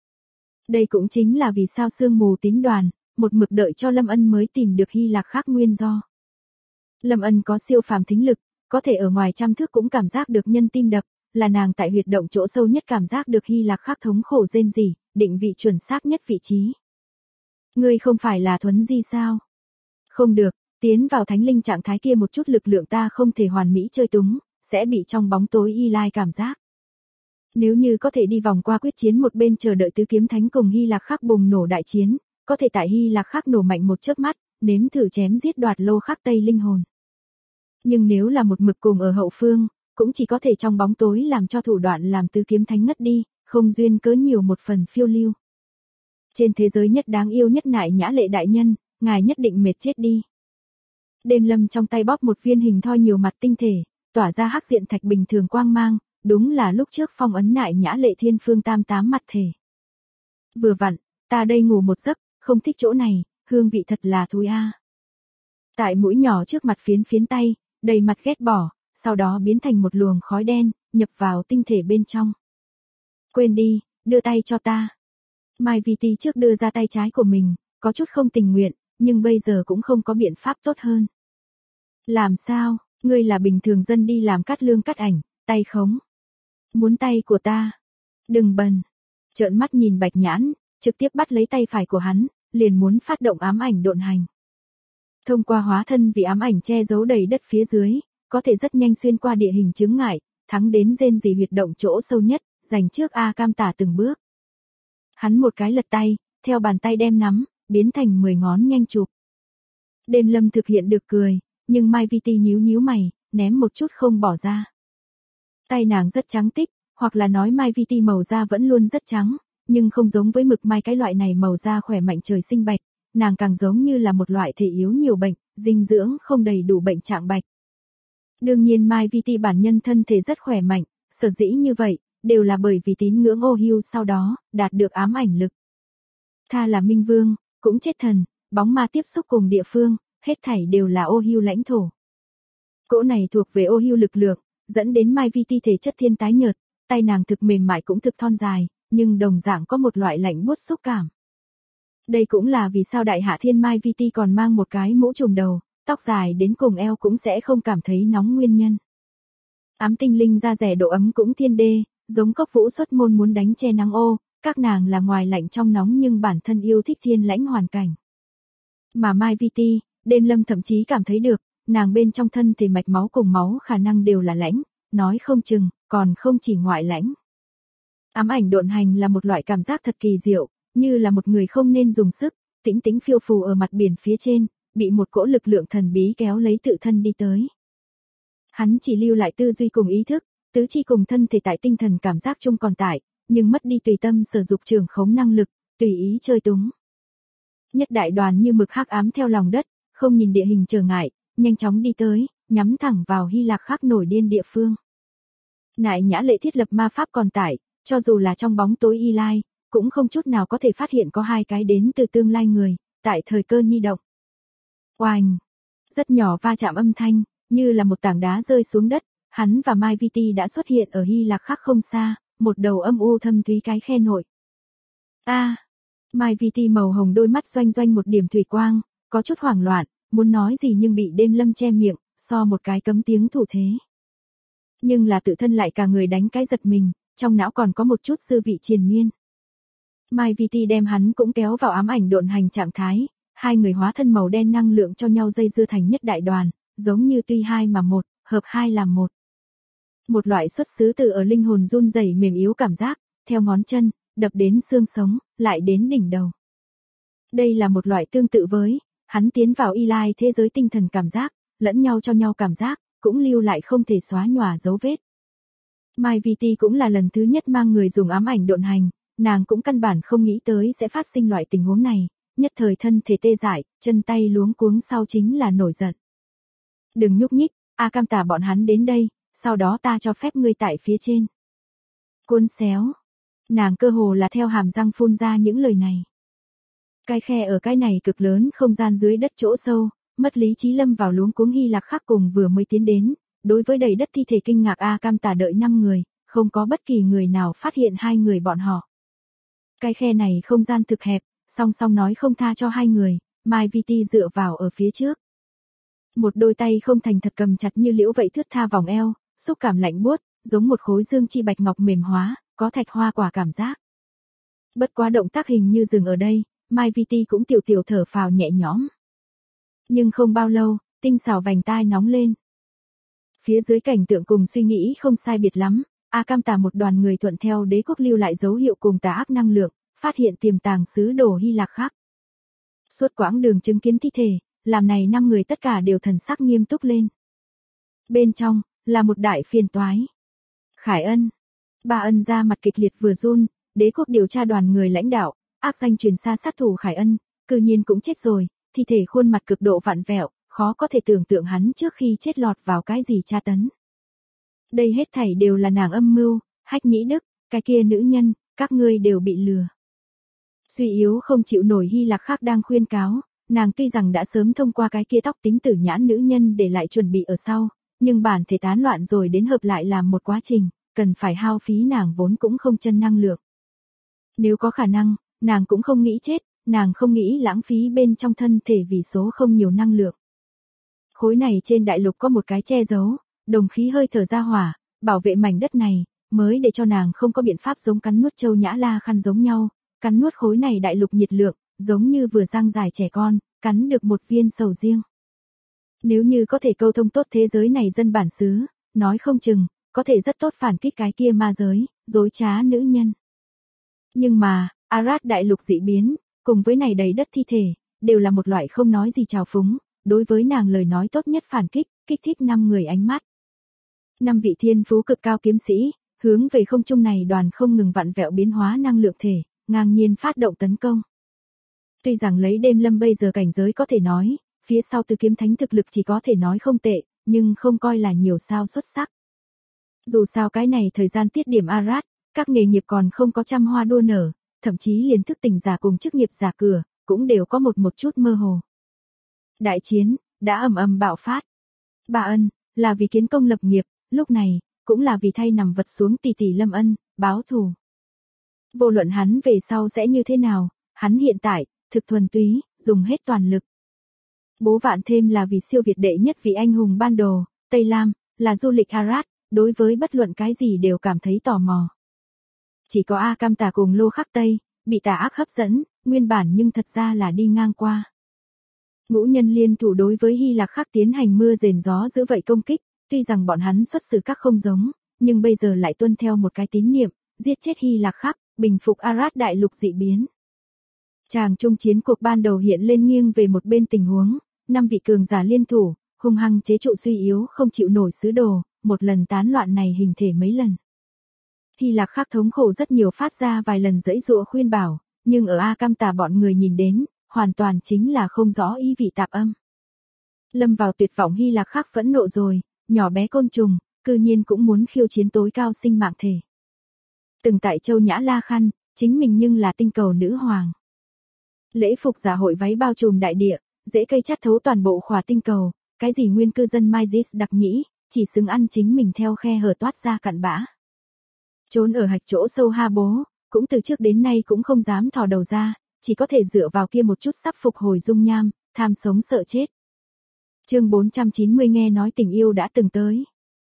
Đây cũng chính là vì sao sương mù tím đoàn, một mực đợi cho Lâm Ân mới tìm được Hy Lạc khác nguyên do. Lâm Ân có siêu phàm thính lực, có thể ở ngoài trăm thước cũng cảm giác được nhân tim đập, là nàng tại huyệt động chỗ sâu nhất cảm giác được Hy Lạc khác thống khổ rên rỉ, định vị chuẩn xác nhất vị trí. Ngươi không phải là Thuấn Di sao? Không được, tiến vào thánh linh trạng thái kia một chút lực lượng ta không thể hoàn mỹ chơi túng, sẽ bị trong bóng tối Y Lai cảm giác. Nếu như có thể đi vòng qua quyết chiến một bên chờ đợi tứ kiếm thánh cùng Hy Lạc khác bùng nổ đại chiến, có thể tại Hy Lạc khác nổ mạnh một chớp mắt, nếm thử chém giết đoạt lô khắc tây linh hồn. Nhưng nếu là một mực cùng ở hậu phương, cũng chỉ có thể trong bóng tối làm cho thủ đoạn làm tứ kiếm thánh ngất đi, không duyên cớ nhiều một phần phiêu lưu. Trên thế giới nhất đáng yêu nhất Nại Nhã Lệ đại nhân, ngài nhất định mệt chết đi. Đêm lâm trong tay bóp một viên hình thoi nhiều mặt tinh thể, tỏa ra hắc diện thạch bình thường quang mang, đúng là lúc trước phong ấn Nại Nhã Lệ thiên phương tam tám mặt thể. Vừa vặn, ta đây ngủ một giấc, không thích chỗ này, hương vị thật là thúi a. Tại mũi nhỏ trước mặt phiến phiến tay, đầy mặt ghét bỏ, sau đó biến thành một luồng khói đen, nhập vào tinh thể bên trong. Quên đi, đưa tay cho ta. Mai Vi Ti trước đưa ra tay trái của mình, có chút không tình nguyện, nhưng bây giờ cũng không có biện pháp tốt hơn. Làm sao, ngươi là bình thường dân đi làm cắt lương cắt ảnh, tay khống. Muốn tay của ta? Đừng bần. Trợn mắt nhìn Bạch Nhãn, trực tiếp bắt lấy tay phải của hắn, liền muốn phát động ám ảnh độn hành. Thông qua hóa thân vì ám ảnh che giấu đầy đất phía dưới, có thể rất nhanh xuyên qua địa hình chướng ngại, thắng đến rên rỉ huyệt động chỗ sâu nhất, giành trước A Cam Tả từng bước. Hắn một cái lật tay, theo bàn tay đem nắm, biến thành 10 ngón nhanh chụp. Đêm lâm thực hiện được cười, nhưng Mai Vi Ti nhíu nhíu mày, ném một chút không bỏ ra. Tay nàng rất trắng tích, hoặc là nói Mai Vi Ti màu da vẫn luôn rất trắng, nhưng không giống với mực mai cái loại này màu da khỏe mạnh trời sinh bạch, nàng càng giống như là một loại thể yếu nhiều bệnh, dinh dưỡng không đầy đủ bệnh trạng bạch. Đương nhiên Mai Vi Ti bản nhân thân thể rất khỏe mạnh, sở dĩ như vậy, đều là bởi vì tín ngưỡng ô hưu sau đó, đạt được ám ảnh lực. Tha là minh vương, cũng chết thần, bóng ma tiếp xúc cùng địa phương, hết thảy đều là ô hưu lãnh thổ. Cỗ này thuộc về ô hưu lực lượng, dẫn đến Mai Vi Ti thể chất thiên tái nhợt, tay nàng thực mềm mại cũng thực thon dài, nhưng đồng dạng có một loại lạnh buốt xúc cảm. Đây cũng là vì sao đại hạ thiên Mai Vi Ti còn mang một cái mũ trùm đầu, tóc dài đến cùng eo cũng sẽ không cảm thấy nóng nguyên nhân. Ám tinh linh da rẻ độ ấm cũng thiên đê, giống Cốc Vũ xuất môn muốn đánh che nắng ô, các nàng là ngoài lạnh trong nóng nhưng bản thân yêu thích thiên lãnh hoàn cảnh. Mà Mai Vi Ti, đêm lâm thậm chí cảm thấy được, nàng bên trong thân thể mạch máu cùng máu khả năng đều là lãnh, nói không chừng, còn không chỉ ngoại lãnh. Ám ảnh độn hành là một loại cảm giác thật kỳ diệu, như là một người không nên dùng sức, tĩnh tĩnh phiêu phù ở mặt biển phía trên, bị một cỗ lực lượng thần bí kéo lấy tự thân đi tới. Hắn chỉ lưu lại tư duy cùng ý thức, tứ chi cùng thân thể tại tinh thần cảm giác chung còn tại, nhưng mất đi tùy tâm sử dụng trường khống năng lực, tùy ý chơi túng. Nhất đại đoàn như mực hắc ám theo lòng đất, không nhìn địa hình trở ngại, nhanh chóng đi tới, nhắm thẳng vào Hy Lạc khắc nổi điên địa phương. Nại Nhã Lệ thiết lập ma pháp còn tại, cho dù là trong bóng tối y lai, cũng không chút nào có thể phát hiện có hai cái đến từ tương lai người, tại thời cơ nhi động. Oanh! Rất nhỏ va chạm âm thanh, như là một tảng đá rơi xuống đất, hắn và Mai Vi Ti đã xuất hiện ở Hy Lạc khắc không xa, một đầu âm u thâm thúy cái khe nội. Mai Vi Ti màu hồng đôi mắt doanh doanh một điểm thủy quang, có chút hoảng loạn, muốn nói gì nhưng bị đêm lâm che miệng, so một cái cấm tiếng thủ thế. Nhưng là tự thân lại cả người đánh cái giật mình, trong não còn có một chút dư vị triền miên. Mai Vi Ti đem hắn cũng kéo vào ám ảnh độn hành trạng thái, hai người hóa thân màu đen năng lượng cho nhau dây dưa thành nhất đại đoàn, giống như tuy hai mà một, hợp hai làm một. Một loại xuất xứ từ ở linh hồn run rẩy mềm yếu cảm giác, theo ngón chân, đập đến xương sống, lại đến đỉnh đầu. Đây là một loại tương tự với, hắn tiến vào y lai thế giới tinh thần cảm giác, lẫn nhau cho nhau cảm giác, cũng lưu lại không thể xóa nhòa dấu vết. Mai Vi Ti cũng là lần thứ nhất mang người dùng ám ảnh độn hành, nàng cũng căn bản không nghĩ tới sẽ phát sinh loại tình huống này, nhất thời thân thể tê dại, chân tay luống cuống sau chính là nổi giận. Đừng nhúc nhích, A Cam Tả bọn hắn đến đây, sau đó ta cho phép ngươi tại phía trên. Cuốn xéo. Nàng cơ hồ là theo hàm răng phun ra những lời này. Cái khe ở cái này cực lớn không gian dưới đất chỗ sâu, mất lý trí lâm vào luống cuống Hy Lạc khắc cùng vừa mới tiến đến, đối với đầy đất thi thể kinh ngạc A Cam Tả đợi 5 người, không có bất kỳ người nào phát hiện hai người bọn họ. Cái khe này không gian thực hẹp, song song nói không tha cho hai người, Mai Vi Ti dựa vào ở phía trước. Một đôi tay không thành thật cầm chặt như liễu vậy thướt tha vòng eo, xúc cảm lạnh buốt, giống một khối dương chi bạch ngọc mềm hóa, có thạch hoa quả cảm giác. Bất quá động tác hình như dừng ở đây, Mai Vi Ti cũng tiểu tiểu thở phào nhẹ nhõm. Nhưng không bao lâu, tinh xảo vành tai nóng lên. Phía dưới cảnh tượng cùng suy nghĩ không sai biệt lắm, A Cam Tả một đoàn người thuận theo đế quốc lưu lại dấu hiệu cùng tà ác năng lượng, phát hiện tiềm tàng sứ đồ Hy Lạc khắc. Suốt quãng đường chứng kiến thi thể, làm này 5 người tất cả đều thần sắc nghiêm túc lên. Bên trong, là một đại phiền toái. Khải Ân. Ba Ân ra mặt kịch liệt vừa run, đế quốc điều tra đoàn người lãnh đạo, ác danh truyền xa sát thủ Khải Ân, cư nhiên cũng chết rồi, thi thể khuôn mặt cực độ vặn vẹo, khó có thể tưởng tượng hắn trước khi chết lọt vào cái gì tra tấn. Đây hết thảy đều là nàng âm mưu, Hách Nhĩ Đức, cái kia nữ nhân, các ngươi đều bị lừa. Suy yếu không chịu nổi Hy Lạc khắc đang khuyên cáo, nàng tuy rằng đã sớm thông qua cái kia tóc tím tử nhãn nữ nhân để lại chuẩn bị ở sau, nhưng bản thể tán loạn rồi đến hợp lại làm một quá trình, cần phải hao phí nàng vốn cũng không chân năng lượng. Nếu có khả năng, nàng cũng không nghĩ chết, nàng không nghĩ lãng phí bên trong thân thể vì số không nhiều năng lượng. Khối này trên đại lục có một cái che giấu, đồng khí hơi thở ra hỏa, bảo vệ mảnh đất này, mới để cho nàng không có biện pháp giống cắn nuốt châu Nhã La Khăn giống nhau, cắn nuốt khối này đại lục nhiệt lượng, giống như vừa răng dài trẻ con, cắn được một viên sầu riêng. Nếu như có thể câu thông tốt thế giới này dân bản xứ, nói không chừng, có thể rất tốt phản kích cái kia ma giới, dối trá nữ nhân. Nhưng mà, Arad đại lục dị biến, cùng với này đầy đất thi thể, đều là một loại không nói gì trào phúng, đối với nàng lời nói tốt nhất phản kích, kích thích 5 người ánh mắt. 5 vị thiên phú cực cao kiếm sĩ, hướng về không trung này đoàn không ngừng vặn vẹo biến hóa năng lượng thể, ngang nhiên phát động tấn công. Tuy rằng lấy đêm lâm bây giờ cảnh giới có thể nói, phía sau Tứ Kiếm Thánh thực lực chỉ có thể nói không tệ, nhưng không coi là nhiều sao xuất sắc. Dù sao cái này thời gian tiết điểm Arad, các nghề nghiệp còn không có trăm hoa đua nở, thậm chí liền thức tỉnh giả cùng chức nghiệp giả cửa, cũng đều có một chút mơ hồ. Đại chiến, đã ầm ầm bạo phát. Ba Ân, là vì kiến công lập nghiệp, lúc này, cũng là vì thay nằm vật xuống tỷ tỷ Lâm Ân, báo thù. Vô luận hắn về sau sẽ như thế nào, hắn hiện tại, thực thuần túy, dùng hết toàn lực. Bố Vạn Thêm là vì siêu việt đệ nhất vị anh hùng ban đồ, Tây Lam, là du lịch Arad, đối với bất luận cái gì đều cảm thấy tò mò. Chỉ có A Cam Tà cùng Lô Khắc Tây, bị tà ác hấp dẫn, nguyên bản nhưng thật ra là đi ngang qua. Ngũ nhân liên thủ đối với Hy Lạc Khắc tiến hành mưa rền gió dữ vậy công kích, tuy rằng bọn hắn xuất xứ các không giống, nhưng bây giờ lại tuân theo một cái tín niệm, giết chết Hy Lạc Khắc, bình phục Arad đại lục dị biến. Tràng trung chiến cuộc ban đầu hiện lên nghiêng về một bên tình huống, 5 vị cường giả liên thủ, hung hăng chế trụ suy yếu không chịu nổi sứ đồ, một lần tán loạn này hình thể mấy lần. Hy Lạc Khắc thống khổ rất nhiều phát ra vài lần giãy giụa khuyên bảo, nhưng ở A Cam Tà bọn người nhìn đến, hoàn toàn chính là không rõ ý vị tạp âm. Lâm vào tuyệt vọng Hy Lạc Khắc phẫn nộ rồi, nhỏ bé côn trùng, cư nhiên cũng muốn khiêu chiến tối cao sinh mạng thể. Từng tại Châu Nhã La Khăn, chính mình nhưng là tinh cầu nữ hoàng. Lễ phục giả hội váy bao trùm đại địa, dễ cây chát thấu toàn bộ khỏa tinh cầu, cái gì nguyên cư dân Mysis đặc nhĩ, chỉ xứng ăn chính mình theo khe hở toát ra cặn bã. Trốn ở hạch chỗ sâu ha bố, cũng từ trước đến nay cũng không dám thò đầu ra, chỉ có thể dựa vào kia một chút sắp phục hồi dung nham, tham sống sợ chết. Chương 490 nghe nói tình yêu đã từng tới.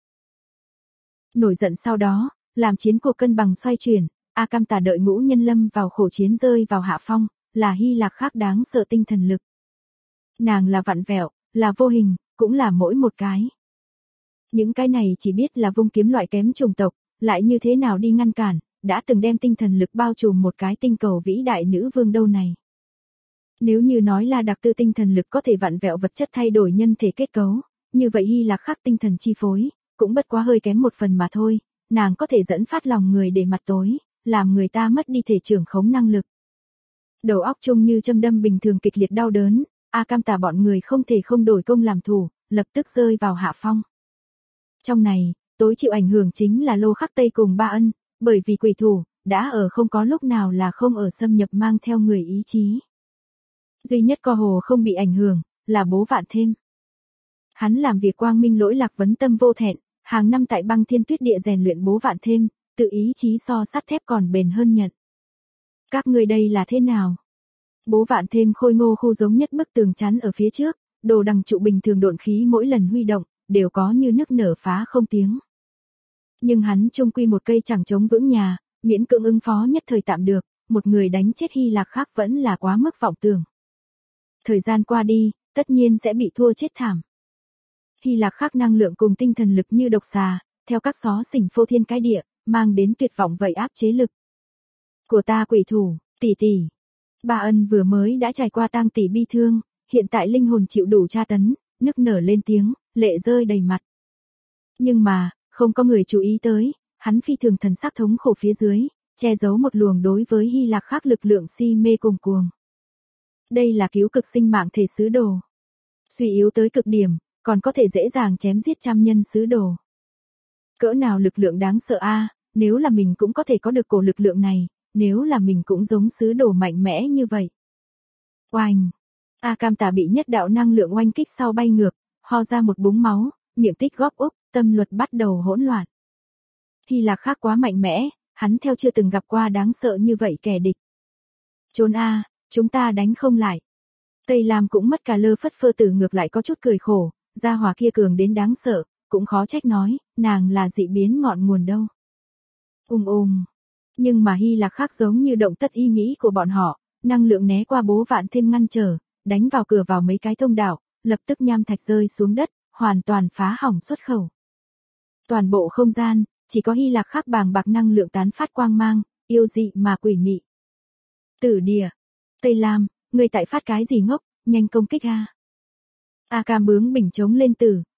Nổi giận sau đó, làm chiến cuộc cân bằng xoay chuyển, A Cam Tà đợi ngũ nhân lâm vào khổ chiến rơi vào hạ phong, là Hy Lạc Khắc đáng sợ tinh thần lực. Nàng là vặn vẹo, là vô hình, cũng là mỗi một cái. Những cái này chỉ biết là vung kiếm loại kém chủng tộc, lại như thế nào đi ngăn cản, đã từng đem tinh thần lực bao trùm một cái tinh cầu vĩ đại nữ vương đâu này. Nếu như nói là đặc tư tinh thần lực có thể vặn vẹo vật chất thay đổi nhân thể kết cấu, như vậy Hy Lạc Khắc tinh thần chi phối, cũng bất quá hơi kém một phần mà thôi, nàng có thể dẫn phát lòng người để mặt tối, làm người ta mất đi thể trưởng khống năng lực. Đầu óc trông như châm đâm bình thường kịch liệt đau đớn, A Cam Tà bọn người không thể không đổi công làm thủ, lập tức rơi vào hạ phong. Trong này, tối chịu ảnh hưởng chính là Lô Khắc Tây cùng Ba Ân, bởi vì quỷ thủ, đã ở không có lúc nào là không ở xâm nhập mang theo người ý chí. Duy nhất co hồ không bị ảnh hưởng, là Bố Vạn Thêm. Hắn làm việc quang minh lỗi lạc vấn tâm vô thẹn, hàng năm tại Băng Thiên Tuyết Địa rèn luyện Bố Vạn Thêm, tự ý chí so sắt thép còn bền hơn nhận. Các ngươi đây là thế nào? Bố Vạn Thêm khôi ngô khu giống nhất bức tường chắn ở phía trước, đồ đằng trụ bình thường độn khí mỗi lần huy động, đều có như nức nở phá không tiếng. Nhưng hắn chung quy một cây chẳng chống vững nhà, miễn cưỡng ứng phó nhất thời tạm được, một người đánh chết Hy Lạc Khắc vẫn là quá mức vọng tưởng. Thời gian qua đi, tất nhiên sẽ bị thua chết thảm. Hy Lạc Khắc năng lượng cùng tinh thần lực như độc xà, theo các xó xỉnh phô thiên cái địa, mang đến tuyệt vọng vậy áp chế lực. Của ta quỷ thủ, tỷ tỷ. Ba Ân vừa mới đã trải qua tang tỷ bi thương, hiện tại linh hồn chịu đủ tra tấn, nức nở lên tiếng, lệ rơi đầy mặt. Nhưng mà, không có người chú ý tới, hắn phi thường thần sắc thống khổ phía dưới, che giấu một luồng đối với Hy Lạc Khắc lực lượng si mê cùng cuồng. Đây là cứu cực sinh mạng thể sứ đồ. Suy yếu tới cực điểm, còn có thể dễ dàng chém giết trăm nhân sứ đồ. Cỡ nào lực lượng đáng sợ a, nếu là mình cũng có thể có được cổ lực lượng này, nếu là mình cũng giống sứ đồ mạnh mẽ như vậy. Oanh! A Cam Tà bị nhất đạo năng lượng oanh kích sau bay ngược, ho ra một búng máu, miệng tích góp úc, tâm luật bắt đầu hỗn loạn. Hy Lạc Khắc quá mạnh mẽ, hắn theo chưa từng gặp qua đáng sợ như vậy kẻ địch. Trốn a, chúng ta đánh không lại. Tây Lam cũng mất cả lơ phất phơ tử ngược lại có chút cười khổ, gia hỏa kia cường đến đáng sợ, cũng khó trách nói, nàng là dị biến ngọn nguồn đâu. Nhưng mà Hy Lạc Khắc giống như động tất ý nghĩ của bọn họ, năng lượng né qua Bố Vạn Thêm ngăn trở, đánh vào cửa vào mấy cái thông đạo, lập tức nham thạch rơi xuống đất, hoàn toàn phá hỏng xuất khẩu. Toàn bộ không gian, chỉ có Hy Lạc Khắc bàng bạc năng lượng tán phát quang mang, yêu dị mà quỷ mị. Tử Địa, Tây Lam, người tại phát cái gì ngốc, nhanh công kích a. A Cam bướng bỉnh chống lên tử,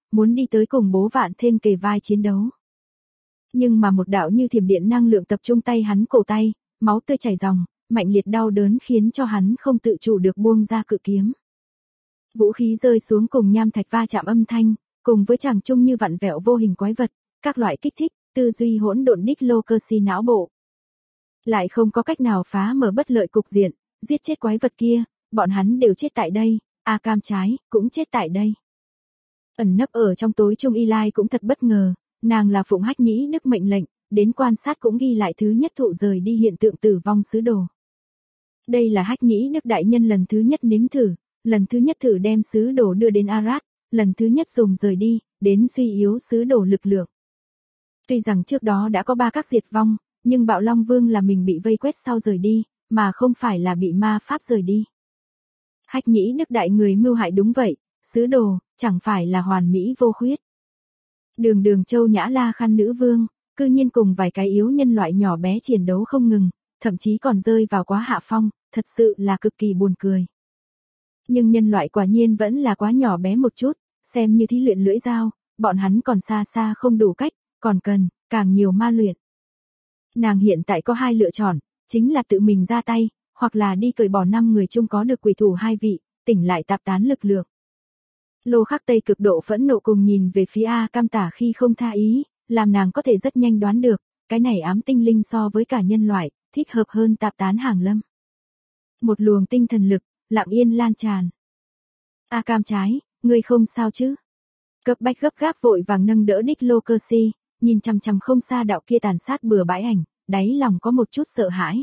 muốn đi tới cùng Bố Vạn thêm kề vai chiến đấu. Nhưng mà một đạo như thiểm điện năng lượng tập trung tay hắn cổ tay, máu tươi chảy ròng, mạnh liệt đau đớn khiến cho hắn không tự chủ được buông ra cự kiếm. Vũ khí rơi xuống cùng nham thạch va chạm âm thanh, cùng với chàng chung như vặn vẹo vô hình quái vật, các loại kích thích, tư duy hỗn độn đích lô cơ si não bộ. Lại không có cách nào phá mở bất lợi cục diện, giết chết quái vật kia, bọn hắn đều chết tại đây, A Cam trái, cũng chết tại đây. Ẩn nấp ở trong tối trung Y Lai cũng thật bất ngờ, nàng là Phụng Hách Nhĩ Đức mệnh lệnh, đến quan sát cũng ghi lại thứ nhất thụ rời đi hiện tượng tử vong sứ đồ. Đây là Hách Nhĩ Đức đại nhân lần thứ nhất nếm thử, lần thứ nhất thử đem sứ đồ đưa đến Arad, lần thứ nhất dùng rời đi, đến suy yếu sứ đồ lực lượng. Tuy rằng trước đó đã có 3 các diệt vong, nhưng Bạo Long Vương là mình bị vây quét sau rời đi, mà không phải là bị ma pháp rời đi. Hách Nhĩ Đức đại người mưu hại đúng vậy, sứ đồ, chẳng phải là hoàn mỹ vô khuyết. Đường Châu Nhã La Khăn nữ vương, cư nhiên cùng vài cái yếu nhân loại nhỏ bé chiến đấu không ngừng, thậm chí còn rơi vào quá hạ phong, thật sự là cực kỳ buồn cười. Nhưng nhân loại quả nhiên vẫn là quá nhỏ bé một chút, xem như thí luyện lưỡi dao, bọn hắn còn xa xa không đủ cách, còn cần, càng nhiều ma luyện. Nàng hiện tại có 2 lựa chọn, chính là tự mình ra tay, hoặc là đi cởi bỏ 5 người chung có được quỷ thủ 2 vị, tỉnh lại tạp tán lực lượng. Lô Khắc Tây cực độ phẫn nộ cùng nhìn về phía A Cam Tả khi không tha ý, làm nàng có thể rất nhanh đoán được, cái này ám tinh linh so với cả nhân loại, thích hợp hơn tạp tán hàng lâm. Một luồng tinh thần lực, lặng yên lan tràn. A Cam trái, ngươi không sao chứ? Cấp bách gấp gáp vội vàng nâng đỡ đích lô cơ si, nhìn chằm chằm không xa đạo kia tàn sát bừa bãi ảnh, đáy lòng có một chút sợ hãi.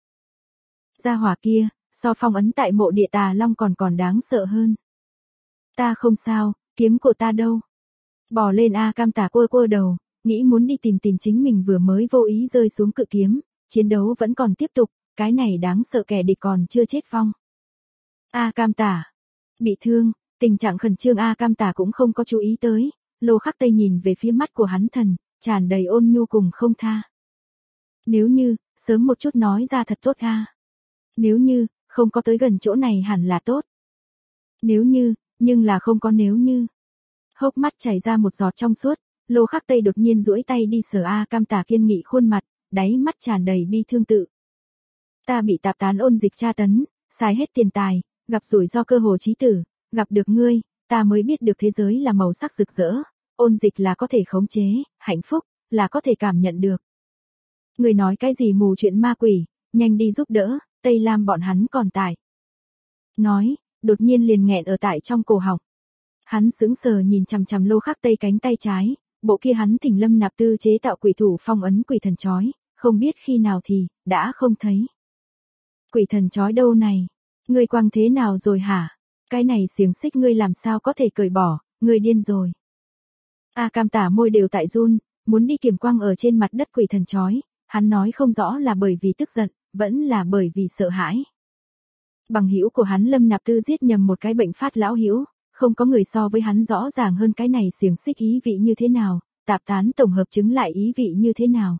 Gia hỏa kia, so phong ấn tại mộ địa Tà Long còn đáng sợ hơn. Ta không sao, kiếm của ta đâu? Bò lên A Cam Tả cua đầu, nghĩ muốn đi tìm chính mình vừa mới vô ý rơi xuống cự kiếm, chiến đấu vẫn còn tiếp tục, cái này đáng sợ kẻ địch còn chưa chết vong. A Cam Tả bị thương, tình trạng khẩn trương A Cam Tả cũng không có chú ý tới, Lô Khắc Tây nhìn về phía mắt của hắn thần, tràn đầy ôn nhu cùng không tha. Nếu như, sớm một chút nói ra thật tốt ha. Nếu như, không có tới gần chỗ này hẳn là tốt. Nếu như, nhưng là không có nếu như. Hốc mắt chảy ra một giọt trong suốt, Lô Khắc Tây đột nhiên duỗi tay đi sờ A Cam Tả kiên nghị khuôn mặt, đáy mắt tràn đầy bi thương tự. Ta bị tạp tán ôn dịch tra tấn, xài hết tiền tài, gặp rủi ro cơ hồ chí tử, gặp được ngươi, ta mới biết được thế giới là màu sắc rực rỡ, ôn dịch là có thể khống chế, hạnh phúc, là có thể cảm nhận được. Ngươi nói cái gì mù chuyện ma quỷ, nhanh đi giúp đỡ, Tây Lam bọn hắn còn tại. Nói, đột nhiên liền nghẹn ở tại trong cổ họng. Hắn sững sờ nhìn chằm chằm Lô Khắc Tây cánh tay trái, bộ kia hắn thỉnh Lâm Nạp Tư chế tạo quỷ thủ phong ấn quỷ thần chói, không biết khi nào thì, đã không thấy. Quỷ thần chói đâu này? Ngươi quăng thế nào rồi hả? Cái này xiềng xích ngươi làm sao có thể cởi bỏ, ngươi điên rồi. A Cam Tả môi đều tại run, muốn đi kiểm quăng ở trên mặt đất quỷ thần chói, hắn nói không rõ là bởi vì tức giận, vẫn là bởi vì sợ hãi. Bằng hữu của hắn Lâm Nạp Tư giết nhầm một cái bệnh phát lão hữu, không có người so với hắn rõ ràng hơn cái này xiềng xích ý vị như thế nào, tạp tán tổng hợp chứng lại ý vị như thế nào.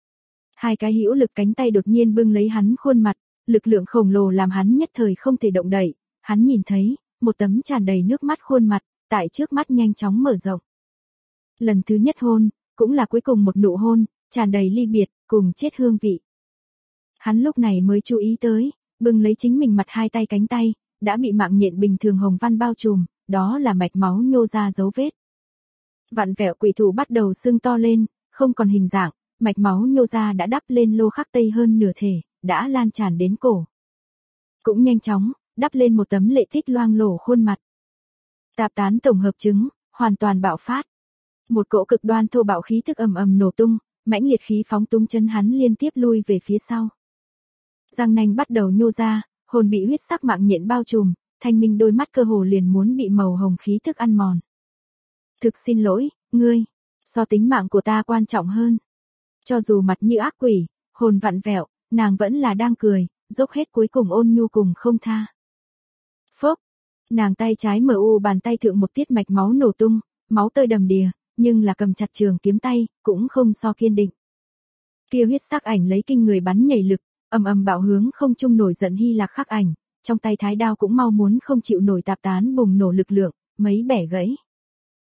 2 cái hữu lực cánh tay đột nhiên bưng lấy hắn khuôn mặt, lực lượng khổng lồ làm hắn nhất thời không thể động đậy, hắn nhìn thấy, một tấm tràn đầy nước mắt khuôn mặt, tại trước mắt nhanh chóng mở rộng. Lần thứ nhất hôn, cũng là cuối cùng một nụ hôn, tràn đầy ly biệt, cùng chết hương vị. Hắn lúc này mới chú ý tới, bưng lấy chính mình mặt 2 tay cánh tay, đã bị mạng nhện bình thường hồng văn bao trùm, đó là mạch máu nhô ra dấu vết. Vặn vẹo quỷ thủ bắt đầu sưng to lên, không còn hình dạng, mạch máu nhô ra đã đắp lên Lô Khắc Tây hơn nửa thể, đã lan tràn đến cổ. Cũng nhanh chóng, đắp lên một tấm lệ thích loang lổ khuôn mặt. Tạp tán tổng hợp chứng, hoàn toàn bạo phát. Một cỗ cực đoan thô bạo khí thức ầm ầm nổ tung, mãnh liệt khí phóng tung chân hắn liên tiếp lui về phía sau. Răng nanh bắt đầu nhô ra, hồn bị huyết sắc mạng nhện bao trùm, thanh minh đôi mắt cơ hồ liền muốn bị màu hồng khí thức ăn mòn. Thực xin lỗi, ngươi, so tính mạng của ta quan trọng hơn. Cho dù mặt như ác quỷ, hồn vặn vẹo, nàng vẫn là đang cười, dốc hết cuối cùng ôn nhu cùng không tha. Phốc, nàng tay trái mở bàn tay thượng một tiết mạch máu nổ tung, máu tơi đầm đìa, nhưng là cầm chặt trường kiếm tay, cũng không so kiên định. Kia huyết sắc ảnh lấy kinh người bắn nhảy lực, ầm ầm bạo hướng không trung nổi giận Hy Lạc khắc ảnh, trong tay thái đao cũng mau muốn không chịu nổi tạp tán bùng nổ lực lượng, mấy bẻ gãy.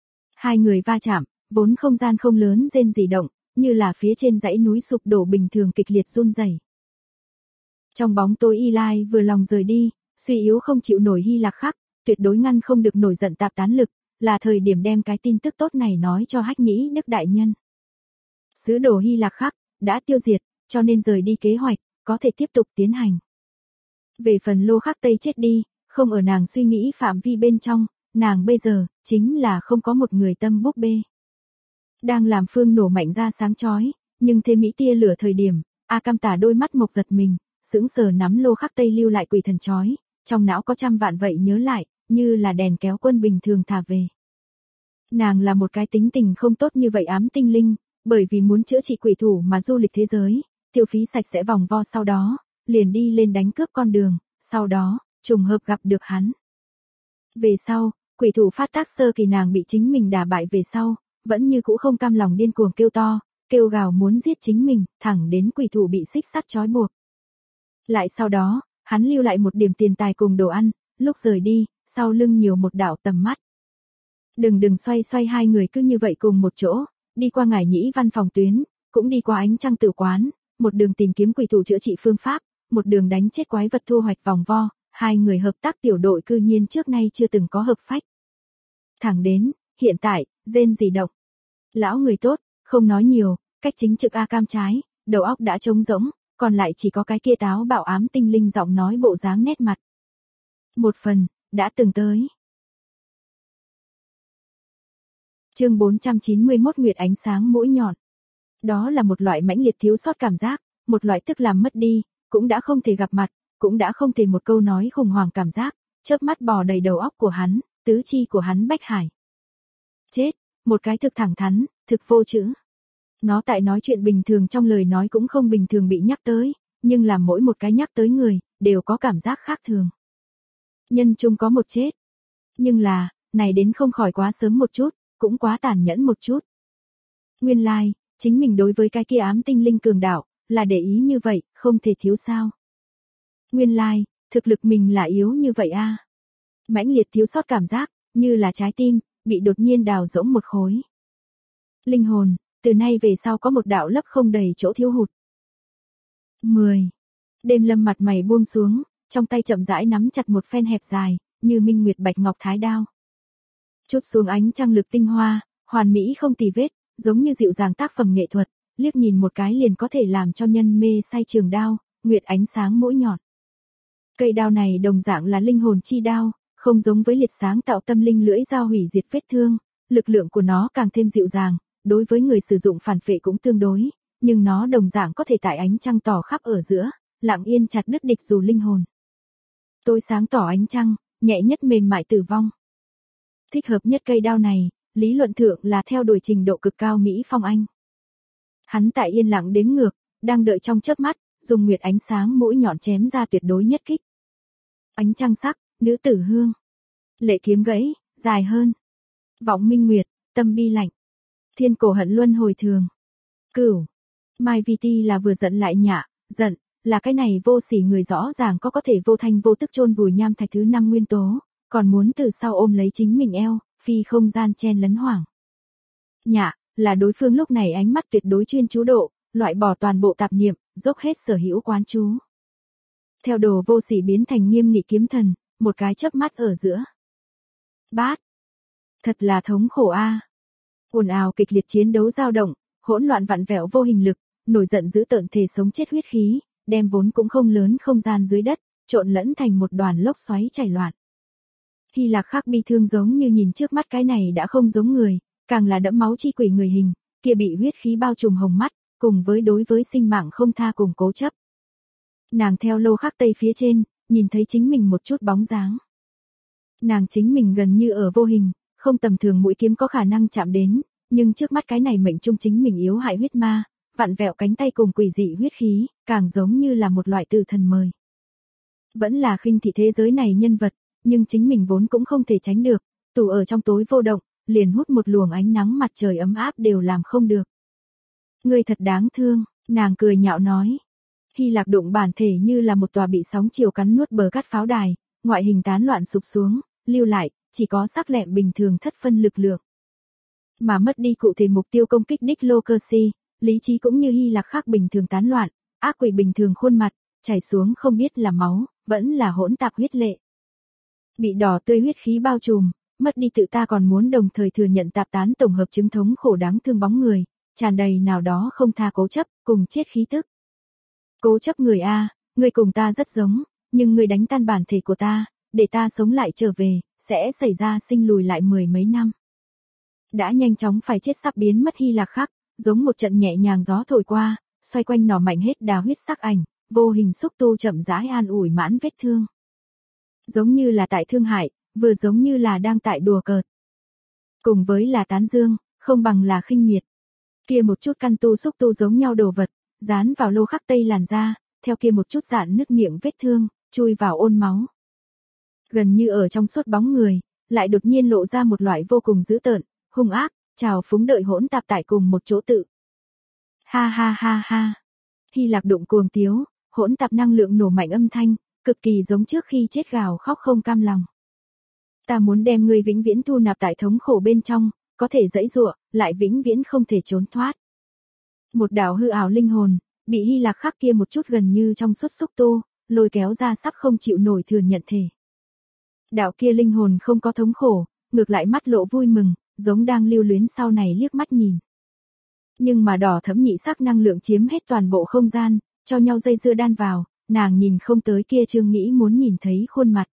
Hai người va chạm, vốn không gian không lớn rên rỉ động, như là phía trên dãy núi sụp đổ bình thường kịch liệt run rẩy. Trong bóng tối Y Lai vừa lòng rời đi, suy yếu không chịu nổi Hy Lạc Khắc, tuyệt đối ngăn không được nổi giận tạp tán lực, là thời điểm đem cái tin tức tốt này nói cho Hách Nhĩ Đức đại nhân. Sứ đồ Hy Lạc Khắc đã tiêu diệt, cho nên rời đi kế hoạch, có thể tiếp tục tiến hành. Về phần Lô Khắc Tây chết đi, không ở nàng suy nghĩ phạm vi bên trong, nàng bây giờ, chính là không có một người tâm búp bê. Đang làm phương nổ mạnh ra sáng chói, nhưng thêm mỹ tia lửa thời điểm, A Cam Tả đôi mắt mộc giật mình, sững sờ nắm Lô Khắc Tây lưu lại quỷ thần chói, trong não có trăm vạn vậy nhớ lại, như là đèn kéo quân bình thường thả về. Nàng là một cái tính tình không tốt như vậy ám tinh linh, bởi vì muốn chữa trị quỷ thủ mà du lịch thế giới, tiêu phí sạch sẽ vòng vo sau đó, liền đi lên đánh cướp con đường, sau đó, trùng hợp gặp được hắn. Về sau, quỷ thủ phát tác sơ kỳ nàng bị chính mình đả bại về sau, vẫn như cũ không cam lòng điên cuồng kêu to, kêu gào muốn giết chính mình, thẳng đến quỷ thủ bị xích sắt trói buộc. Lại sau đó, hắn lưu lại một điểm tiền tài cùng đồ ăn, lúc rời đi, sau lưng nhiều một đạo tầm mắt. Đừng xoay xoay hai người cứ như vậy cùng một chỗ, đi qua Ngải Nhĩ văn phòng tuyến, cũng đi qua Ánh Trăng tử quán, một đường tìm kiếm quỷ thủ chữa trị phương pháp, một đường đánh chết quái vật thu hoạch vòng vo, hai người hợp tác tiểu đội cư nhiên trước nay chưa từng có hợp phách. Thẳng đến, hiện tại, rên rỉ động. Lão người tốt, không nói nhiều, cách chính trực A Cam trái, đầu óc đã trống rỗng, còn lại chỉ có cái kia táo bạo ám tinh linh giọng nói bộ dáng nét mặt. Một phần, đã từng tới. Chương 491 Nguyệt ánh sáng mũi nhọn. Đó là một loại mãnh liệt thiếu sót cảm giác, một loại tức làm mất đi, cũng đã không thể gặp mặt, cũng đã không thể một câu nói khủng hoảng cảm giác, chớp mắt bò đầy đầu óc của hắn, tứ chi của hắn bách hải. Chết, một cái thực thẳng thắn, thực vô chữ. Nó tại nói chuyện bình thường trong lời nói cũng không bình thường bị nhắc tới, nhưng làm mỗi một cái nhắc tới người, đều có cảm giác khác thường. Nhân chung có một chết. Nhưng là, này đến không khỏi quá sớm một chút, cũng quá tàn nhẫn một chút. Nguyên lai, chính mình đối với cái kia ám tinh linh cường đạo, là để ý như vậy, không thể thiếu sao. Nguyên lai, thực lực mình là yếu như vậy a. Mãnh liệt thiếu sót cảm giác, như là trái tim, bị đột nhiên đào rỗng một khối. Linh hồn, từ nay về sau có một đạo lấp không đầy chỗ thiếu hụt. 10. Đêm Lâm mặt mày buông xuống, trong tay chậm rãi nắm chặt một phen hẹp dài, như minh nguyệt bạch ngọc thái đao. Chút xuống ánh trăng lực tinh hoa, hoàn mỹ không tì vết, giống như dịu dàng tác phẩm nghệ thuật, liếc nhìn một cái liền có thể làm cho nhân mê say trường đao, nguyệt ánh sáng mũi nhọn. Cây đao này đồng dạng là linh hồn chi đao, không giống với liệt sáng tạo tâm linh lưỡi dao hủy diệt vết thương, lực lượng của nó càng thêm dịu dàng, đối với người sử dụng phản phệ cũng tương đối, nhưng nó đồng dạng có thể tại ánh trăng tỏ khắp ở giữa, lặng yên chặt đứt địch dù linh hồn. Tối sáng tỏ ánh trăng, nhẹ nhất mềm mại tử vong. Thích hợp nhất cây đao này, lý luận thượng là theo đuổi trình độ cực cao Mỹ Phong Anh. Hắn tại yên lặng đếm ngược, đang đợi trong chớp mắt, dùng nguyệt ánh sáng mũi nhọn chém ra tuyệt đối nhất kích. Ánh trăng sắc, nữ tử hương. Lệ kiếm gãy, dài hơn. Vọng minh nguyệt, tâm bi lạnh. Thiên cổ hận luân hồi thường. Cửu. Mai Vi Ti là vừa giận lại nhạ, giận, là cái này vô sỉ người rõ ràng có thể vô thanh vô tức chôn vùi nham thạch thứ 5 nguyên tố, còn muốn từ sau ôm lấy chính mình eo, phi không gian chen lấn hoảng. Nhạ, là đối phương lúc này ánh mắt tuyệt đối chuyên chú độ, loại bỏ toàn bộ tạp niệm, dốc hết sở hữu quán chú. Theo đồ vô sỉ biến thành nghiêm nghị kiếm thần, một cái chớp mắt ở giữa. Bát. Thật là thống khổ a. Ồn ào kịch liệt chiến đấu dao động, hỗn loạn vặn vẹo vô hình lực, nổi giận giữ tợn thể sống chết huyết khí, đem vốn cũng không lớn không gian dưới đất, trộn lẫn thành một đoàn lốc xoáy chảy loạn. Hy Lạc Khắc bi thương giống như nhìn trước mắt cái này đã không giống người, càng là đẫm máu chi quỷ người hình, kia bị huyết khí bao trùm hồng mắt, cùng với đối với sinh mạng không tha cùng cố chấp. Nàng theo Lô Khắc Tây phía trên, nhìn thấy chính mình một chút bóng dáng. Nàng chính mình gần như ở vô hình, không tầm thường mũi kiếm có khả năng chạm đến, nhưng trước mắt cái này mệnh trung chính mình yếu hại huyết ma, vặn vẹo cánh tay cùng quỷ dị huyết khí, càng giống như là một loại tử thần mời. Vẫn là khinh thị thế giới này nhân vật, nhưng chính mình vốn cũng không thể tránh được, tù ở trong tối vô động, liền hút một luồng ánh nắng mặt trời ấm áp đều làm không được. Ngươi thật đáng thương, nàng cười nhạo nói. Hy Lạc đụng bản thể như là một tòa bị sóng chiều cắn nuốt bờ cát pháo đài, ngoại hình tán loạn sụp xuống, lưu lại, chỉ có sắc lẹm bình thường thất phân lực lượng. Mà mất đi cụ thể mục tiêu công kích Diclokersi, lý trí cũng như Hy Lạc khác bình thường tán loạn, ác quỷ bình thường khuôn mặt, chảy xuống không biết là máu, vẫn là hỗn tạp huyết lệ. Bị đỏ tươi huyết khí bao trùm, mất đi tự ta còn muốn đồng thời thừa nhận tạp tán tổng hợp chứng thống khổ đáng thương bóng người, tràn đầy nào đó không tha cố chấp, cùng chết khí tức. Cố chấp người a, người cùng ta rất giống, nhưng người đánh tan bản thể của ta, để ta sống lại trở về, sẽ xảy ra sinh lùi lại 10 mấy năm. Đã nhanh chóng phải chết sắp biến mất Hy Lạc khắc, giống một trận nhẹ nhàng gió thổi qua, xoay quanh nỏ mạnh hết đà huyết sắc ảnh, vô hình xúc tu chậm rãi an ủi mãn vết thương. Giống như là tại thương hại, vừa giống như là đang tại đùa cợt. Cùng với là tán dương, không bằng là khinh miệt. Kia một chút căn tu xúc tu giống nhau đồ vật, dán vào lô khắc tây làn da, theo kia một chút dạn nứt miệng vết thương, chui vào ôn máu. Gần như ở trong suốt bóng người, lại đột nhiên lộ ra một loại vô cùng dữ tợn, hung ác, trào phúng đợi hỗn tạp tại cùng một chỗ tự. Ha ha ha ha. Hy Lạc đụng cuồng tiếu, hỗn tạp năng lượng nổ mạnh âm thanh, cực kỳ giống trước khi chết gào khóc không cam lòng. Ta muốn đem ngươi vĩnh viễn thu nạp tại thống khổ bên trong, có thể giãy giụa, lại vĩnh viễn không thể trốn thoát. Một đạo hư ảo linh hồn, bị Hy Lạc khắc kia một chút gần như trong suốt xúc tu, lôi kéo ra sắp không chịu nổi thừa nhận thể. Đạo kia linh hồn không có thống khổ, ngược lại mắt lộ vui mừng, giống đang lưu luyến sau này liếc mắt nhìn. Nhưng mà đỏ thẫm nhị sắc năng lượng chiếm hết toàn bộ không gian, cho nhau dây dưa đan vào, nàng nhìn không tới kia Trương nghĩ muốn nhìn thấy khuôn mặt.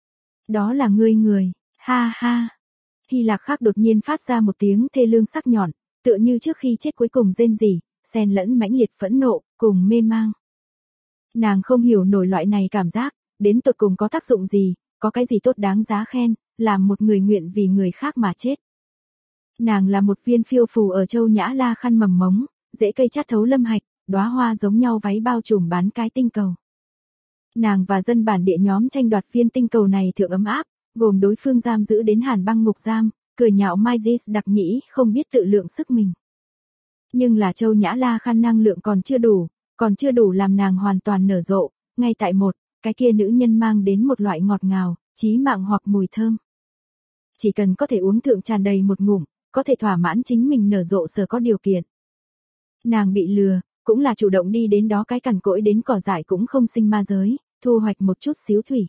Đó là ngươi người, ha ha. Hy Lạc khắc đột nhiên phát ra một tiếng thê lương sắc nhọn, tựa như trước khi chết cuối cùng rên rỉ, xen lẫn mãnh liệt phẫn nộ, cùng mê mang. Nàng không hiểu nổi loại này cảm giác, đến tột cùng có tác dụng gì, có cái gì tốt đáng giá khen, làm một người nguyện vì người khác mà chết. Nàng là một viên phiêu phù ở châu Nhã La khăn mầm mống, rễ cây chát thấu lâm hạch, đóa hoa giống nhau váy bao trùm bán cái tinh cầu. Nàng và dân bản địa nhóm tranh đoạt viên tinh cầu này thượng ấm áp, gồm đối phương giam giữ đến hàn băng ngục giam, cười nhạo Mysis đặc nhĩ không biết tự lượng sức mình. Nhưng là châu Nhã La khăn năng lượng còn chưa đủ làm nàng hoàn toàn nở rộ, ngay tại cái kia nữ nhân mang đến một loại ngọt ngào, chí mạng hoặc mùi thơm. Chỉ cần có thể uống thượng tràn đầy một ngụm, có thể thỏa mãn chính mình nở rộ sở có điều kiện. Nàng bị lừa, cũng là chủ động đi đến đó cái cằn cỗi đến cỏ dại cũng không sinh ma giới, thu hoạch một chút xíu thủy.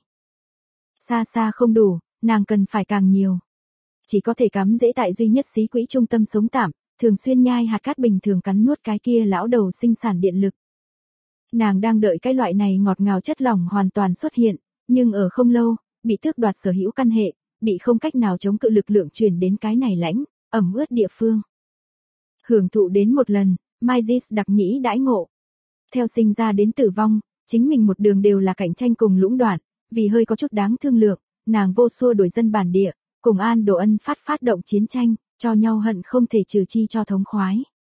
Xa xa không đủ, nàng cần phải càng nhiều. Chỉ có thể cắm dễ tại duy nhất xí quỹ trung tâm sống tạm, thường xuyên nhai hạt cát bình thường cắn nuốt cái kia lão đầu sinh sản điện lực. Nàng đang đợi cái loại này ngọt ngào chất lỏng hoàn toàn xuất hiện, nhưng ở không lâu, bị tước đoạt sở hữu căn hệ, bị không cách nào chống cự lực lượng truyền đến cái này lãnh, ẩm ướt địa phương. Hưởng thụ đến một lần, Mysis đặc nhĩ đãi ngộ. Theo sinh ra đến tử vong, chính mình một đường đều là cạnh tranh cùng lũng đoạn, vì hơi có chút đáng thương lượng, nàng vô xua đuổi dân bản địa, cùng An Đồ Ân phát động chiến tranh, cho nhau hận không thể trừ chi cho thống khoái.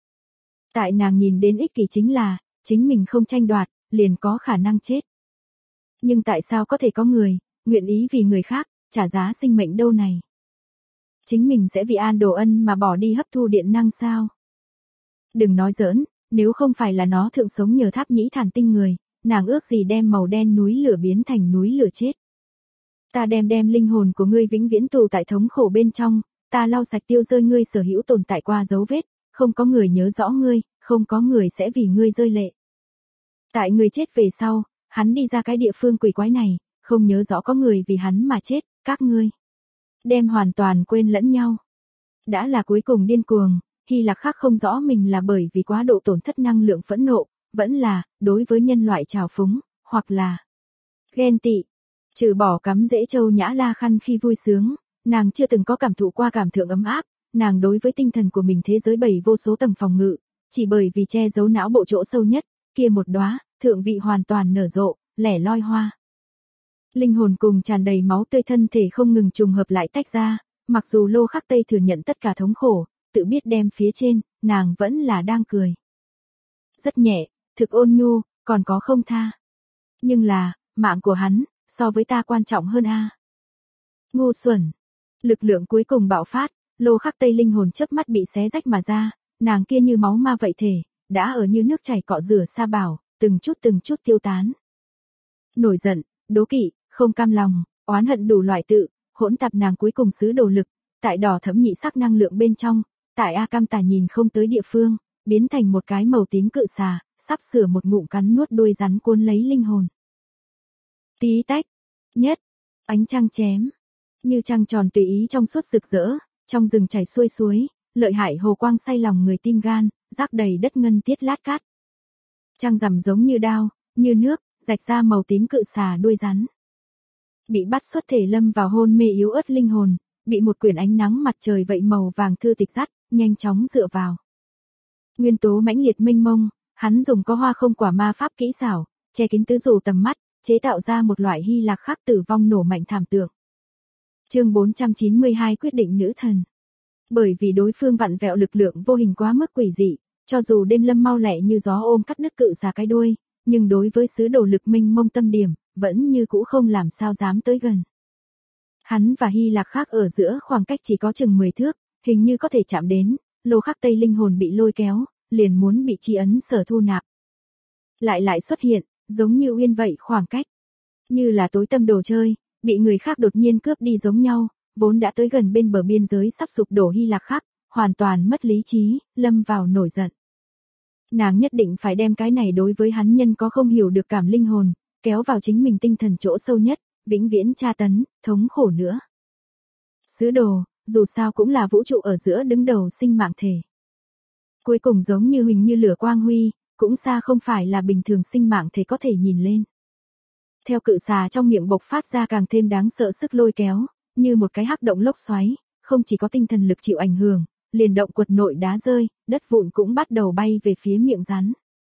Tại nàng nhìn đến ích kỷ chính là, chính mình không tranh đoạt, liền có khả năng chết. Nhưng tại sao có thể có người, nguyện ý vì người khác, trả giá sinh mệnh đâu này? Chính mình sẽ vì An Đồ Ân mà bỏ đi hấp thu điện năng sao? Đừng nói giỡn, nếu không phải là nó thượng sống nhờ tháp nhĩ thản tinh người, nàng ước gì đem màu đen núi lửa biến thành núi lửa chết. Ta đem linh hồn của ngươi vĩnh viễn tù tại thống khổ bên trong, ta lau sạch tiêu rơi ngươi sở hữu tồn tại qua dấu vết, không có người nhớ rõ ngươi, không có người sẽ vì ngươi rơi lệ. Tại ngươi chết về sau, hắn đi ra cái địa phương quỷ quái này, không nhớ rõ có người vì hắn mà chết, các ngươi đem hoàn toàn quên lẫn nhau. Đã là cuối cùng điên cuồng, Hy Lạc khắc không rõ mình là bởi vì quá độ tổn thất năng lượng phẫn nộ, vẫn là, đối với nhân loại trào phúng, hoặc là ghen tị. Trừ bỏ cắm rễ châu Nhã La khăn khi vui sướng, nàng chưa từng có cảm thụ qua cảm thượng ấm áp, nàng đối với tinh thần của mình thế giới bày vô số tầng phòng ngự, chỉ bởi vì che giấu não bộ chỗ sâu nhất, kia một đóa thượng vị hoàn toàn nở rộ, lẻ loi hoa. Linh hồn cùng tràn đầy máu tươi thân thể không ngừng trùng hợp lại tách ra, mặc dù Lô Khắc Tây thừa nhận tất cả thống khổ, tự biết đem phía trên, nàng vẫn là đang cười. Rất nhẹ, thực ôn nhu, còn có không tha. Nhưng là, mạng của hắn, so với ta quan trọng hơn a. Ngu xuẩn. Lực lượng cuối cùng bạo phát, Lô Khắc Tây linh hồn chớp mắt bị xé rách mà ra, nàng kia như máu ma vậy thể, đã ở như nước chảy cọ rửa sa bảo, từng chút tiêu tán. Nổi giận, đố kỵ, không cam lòng, oán hận đủ loại tự, hỗn tạp nàng cuối cùng xứ đồ lực, tại đỏ thẫm nhị sắc năng lượng bên trong, tại A Cam Tả nhìn không tới địa phương, biến thành một cái màu tím cự xà, sắp sửa một ngụm cắn nuốt đuôi rắn cuốn lấy linh hồn. Tí tách, nhất, ánh trăng chém, như trăng tròn tùy ý trong suốt rực rỡ, trong rừng chảy xuôi suối, lợi hại hồ quang say lòng người tim gan, rác đầy đất ngân tiết lát cát. Trăng rằm giống như đao, như nước, rạch ra màu tím cự xà đuôi rắn. Bị bắt xuất thể lâm vào hôn mê yếu ớt linh hồn, bị một quyển ánh nắng mặt trời vậy màu vàng thư tịch dắt, nhanh chóng dựa vào. Nguyên tố mãnh liệt mênh mông, hắn dùng có hoa không quả ma pháp kỹ xảo, che kín tứ dù tầm mắt, chế tạo ra một loại Hy Lạc khác tử vong nổ mạnh thảm tượng. Chương 492 quyết định nữ thần. Bởi vì đối phương vặn vẹo lực lượng vô hình quá mức quỷ dị, cho dù đêm lâm mau lẹ như gió ôm cắt đứt cự xà cái đuôi, nhưng đối với sứ đồ lực minh mông tâm điểm, vẫn như cũ không làm sao dám tới gần. Hắn và Hy Lạc khác ở giữa khoảng cách chỉ có chừng 10 thước, hình như có thể chạm đến, Lô Khắc Tây linh hồn bị lôi kéo, liền muốn bị chi ấn sở thu nạp. Lại xuất hiện, giống như uyên vậy khoảng cách. Như là tối tâm đồ chơi, bị người khác đột nhiên cướp đi giống nhau, vốn đã tới gần bên bờ biên giới sắp sụp đổ Hy Lạc khác, hoàn toàn mất lý trí, lâm vào nổi giận. Nàng nhất định phải đem cái này đối với hắn nhân có không hiểu được cảm linh hồn, kéo vào chính mình tinh thần chỗ sâu nhất, vĩnh viễn tra tấn, thống khổ nữa. Sứ đồ, dù sao cũng là vũ trụ ở giữa đứng đầu sinh mạng thể. Cuối cùng giống như huỳnh như lửa quang huy, cũng xa không phải là bình thường sinh mạng thể có thể nhìn lên. Theo cự xà trong miệng bộc phát ra càng thêm đáng sợ sức lôi kéo, như một cái hắc động lốc xoáy, không chỉ có tinh thần lực chịu ảnh hưởng, liền động quật nội đá rơi, đất vụn cũng bắt đầu bay về phía miệng rắn.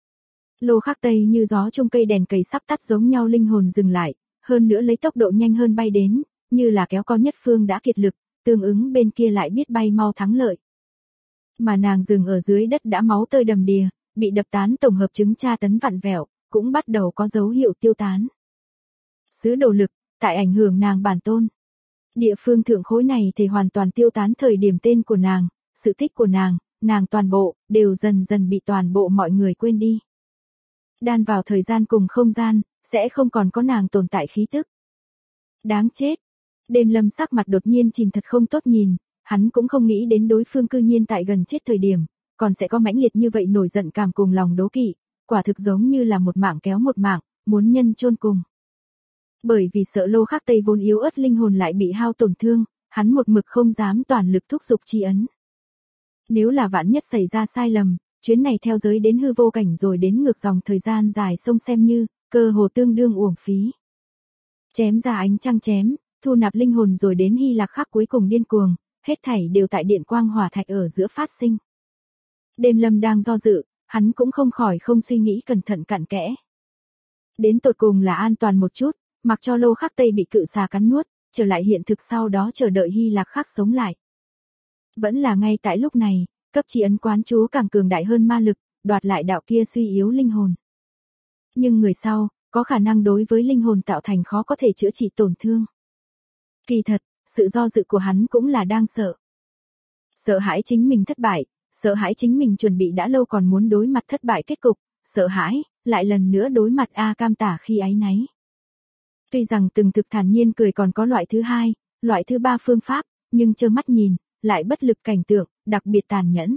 Lô Khắc Tây như gió trong cây đèn cầy sắp tắt giống nhau linh hồn dừng lại, hơn nữa lấy tốc độ nhanh hơn bay đến, như là kéo co nhất phương đã kiệt lực, tương ứng bên kia lại biết bay mau thắng lợi. Mà nàng dừng ở dưới đất đã máu tơi đầm đìa, bị đập tán tổng hợp chứng tra tấn vặn vẹo, cũng bắt đầu có dấu hiệu tiêu tán. Sứ đồ lực, tại ảnh hưởng nàng bản tôn. Địa phương thượng khối này thì hoàn toàn tiêu tán thời điểm tên của nàng, sự tích của nàng toàn bộ, đều dần dần bị toàn bộ mọi người quên đi. Đan vào thời gian cùng không gian, sẽ không còn có nàng tồn tại khí tức. Đáng chết. Đêm lâm sắc mặt đột nhiên chìm thật không tốt nhìn, hắn cũng không nghĩ đến đối phương cư nhiên tại gần chết thời điểm, còn sẽ có mãnh liệt như vậy nổi giận cảm cùng lòng đố kỵ, quả thực giống như là một mạng kéo một mạng, muốn nhân chôn cùng. Bởi vì sợ Lô Khắc Tây vốn yếu ớt linh hồn lại bị hao tổn thương, hắn một mực không dám toàn lực thúc giục chi ấn. Nếu là vạn nhất xảy ra sai lầm, chuyến này theo giới đến hư vô cảnh rồi đến ngược dòng thời gian dài sông xem như, cơ hồ tương đương uổng phí. Chém ra ánh trăng chém, thu nạp linh hồn rồi đến Hy Lạc khác cuối cùng điên cuồng, hết thảy đều tại điện quang hỏa thạch ở giữa phát sinh. Đêm lâm đang do dự, hắn cũng không khỏi không suy nghĩ cẩn thận cặn kẽ. Đến tột cùng là an toàn một chút, mặc cho Lô Khắc Tây bị cự xà cắn nuốt, trở lại hiện thực sau đó chờ đợi Hy Lạc khác sống lại. Vẫn là ngay tại lúc này, cấp chi ấn quán chú càng cường đại hơn ma lực, đoạt lại đạo kia suy yếu linh hồn. Nhưng người sau, có khả năng đối với linh hồn tạo thành khó có thể chữa trị tổn thương. Kỳ thật, sự do dự của hắn cũng là đang sợ. Sợ hãi chính mình thất bại, sợ hãi chính mình chuẩn bị đã lâu còn muốn đối mặt thất bại kết cục, sợ hãi, lại lần nữa đối mặt A Cam Tả khi áy náy. Tuy rằng từng thực thản nhiên cười còn có loại thứ hai, loại thứ ba phương pháp, nhưng trơ mắt nhìn, lại bất lực cảnh tượng, đặc biệt tàn nhẫn.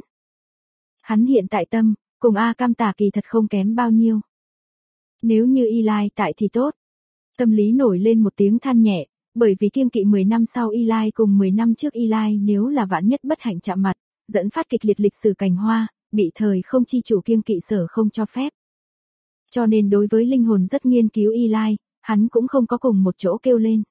Hắn hiện tại tâm, cùng A Cam Tả kỳ thật không kém bao nhiêu. Nếu như Y Lai tại thì tốt. Tâm lý nổi lên một tiếng than nhẹ, bởi vì kiêng kỵ 10 năm sau Y Lai cùng 10 năm trước Y Lai nếu là vạn nhất bất hạnh chạm mặt, dẫn phát kịch liệt lịch sử cành hoa, bị thời không chi chủ kiêng kỵ sở không cho phép. Cho nên đối với linh hồn rất nghiên cứu Y Lai, hắn cũng không có cùng một chỗ kêu lên.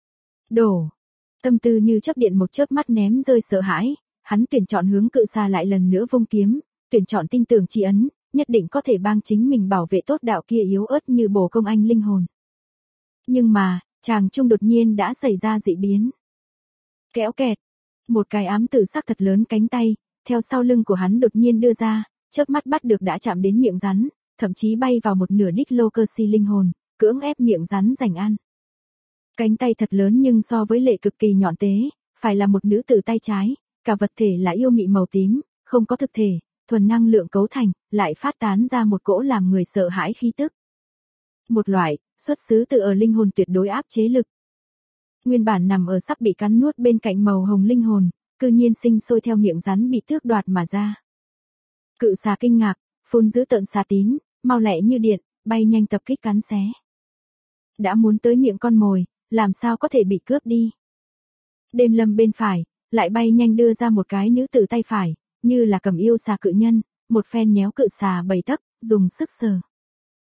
Đổ. Tâm tư như chớp điện một chớp mắt ném rơi sợ hãi, hắn tuyển chọn hướng cự xà lại lần nữa vung kiếm, tuyển chọn tin tưởng chi ấn, nhất định có thể bang chính mình bảo vệ tốt đạo kia yếu ớt như bồ công anh linh hồn. Nhưng mà, chàng trung đột nhiên đã xảy ra dị biến. Kéo kẹt, một cái ám tử sắc thật lớn cánh tay, theo sau lưng của hắn đột nhiên đưa ra, chớp mắt bắt được đã chạm đến miệng rắn, thậm chí bay vào một nửa đích lô cơ si linh hồn, cưỡng ép miệng rắn giành ăn. Cánh tay thật lớn nhưng so với lệ cực kỳ nhọn tế, phải là một nữ tử tay trái, cả vật thể là yêu mị màu tím, không có thực thể, thuần năng lượng cấu thành, lại phát tán ra một cỗ làm người sợ hãi khí tức. Một loại, xuất xứ từ ở linh hồn tuyệt đối áp chế lực. Nguyên bản nằm ở sắp bị cắn nuốt bên cạnh màu hồng linh hồn, cư nhiên sinh sôi theo miệng rắn bị tước đoạt mà ra. Cự xà kinh ngạc, phun dữ tợn xà tín, mau lẹ như điện, bay nhanh tập kích cắn xé. Đã muốn tới miệng con mồi, làm sao có thể bị cướp đi. Đêm Lâm bên phải, lại bay nhanh đưa ra một cái nữ tử tay phải, như là cầm yêu xà cự nhân, một phen nhéo cự xà 7 tấc, dùng sức sờ.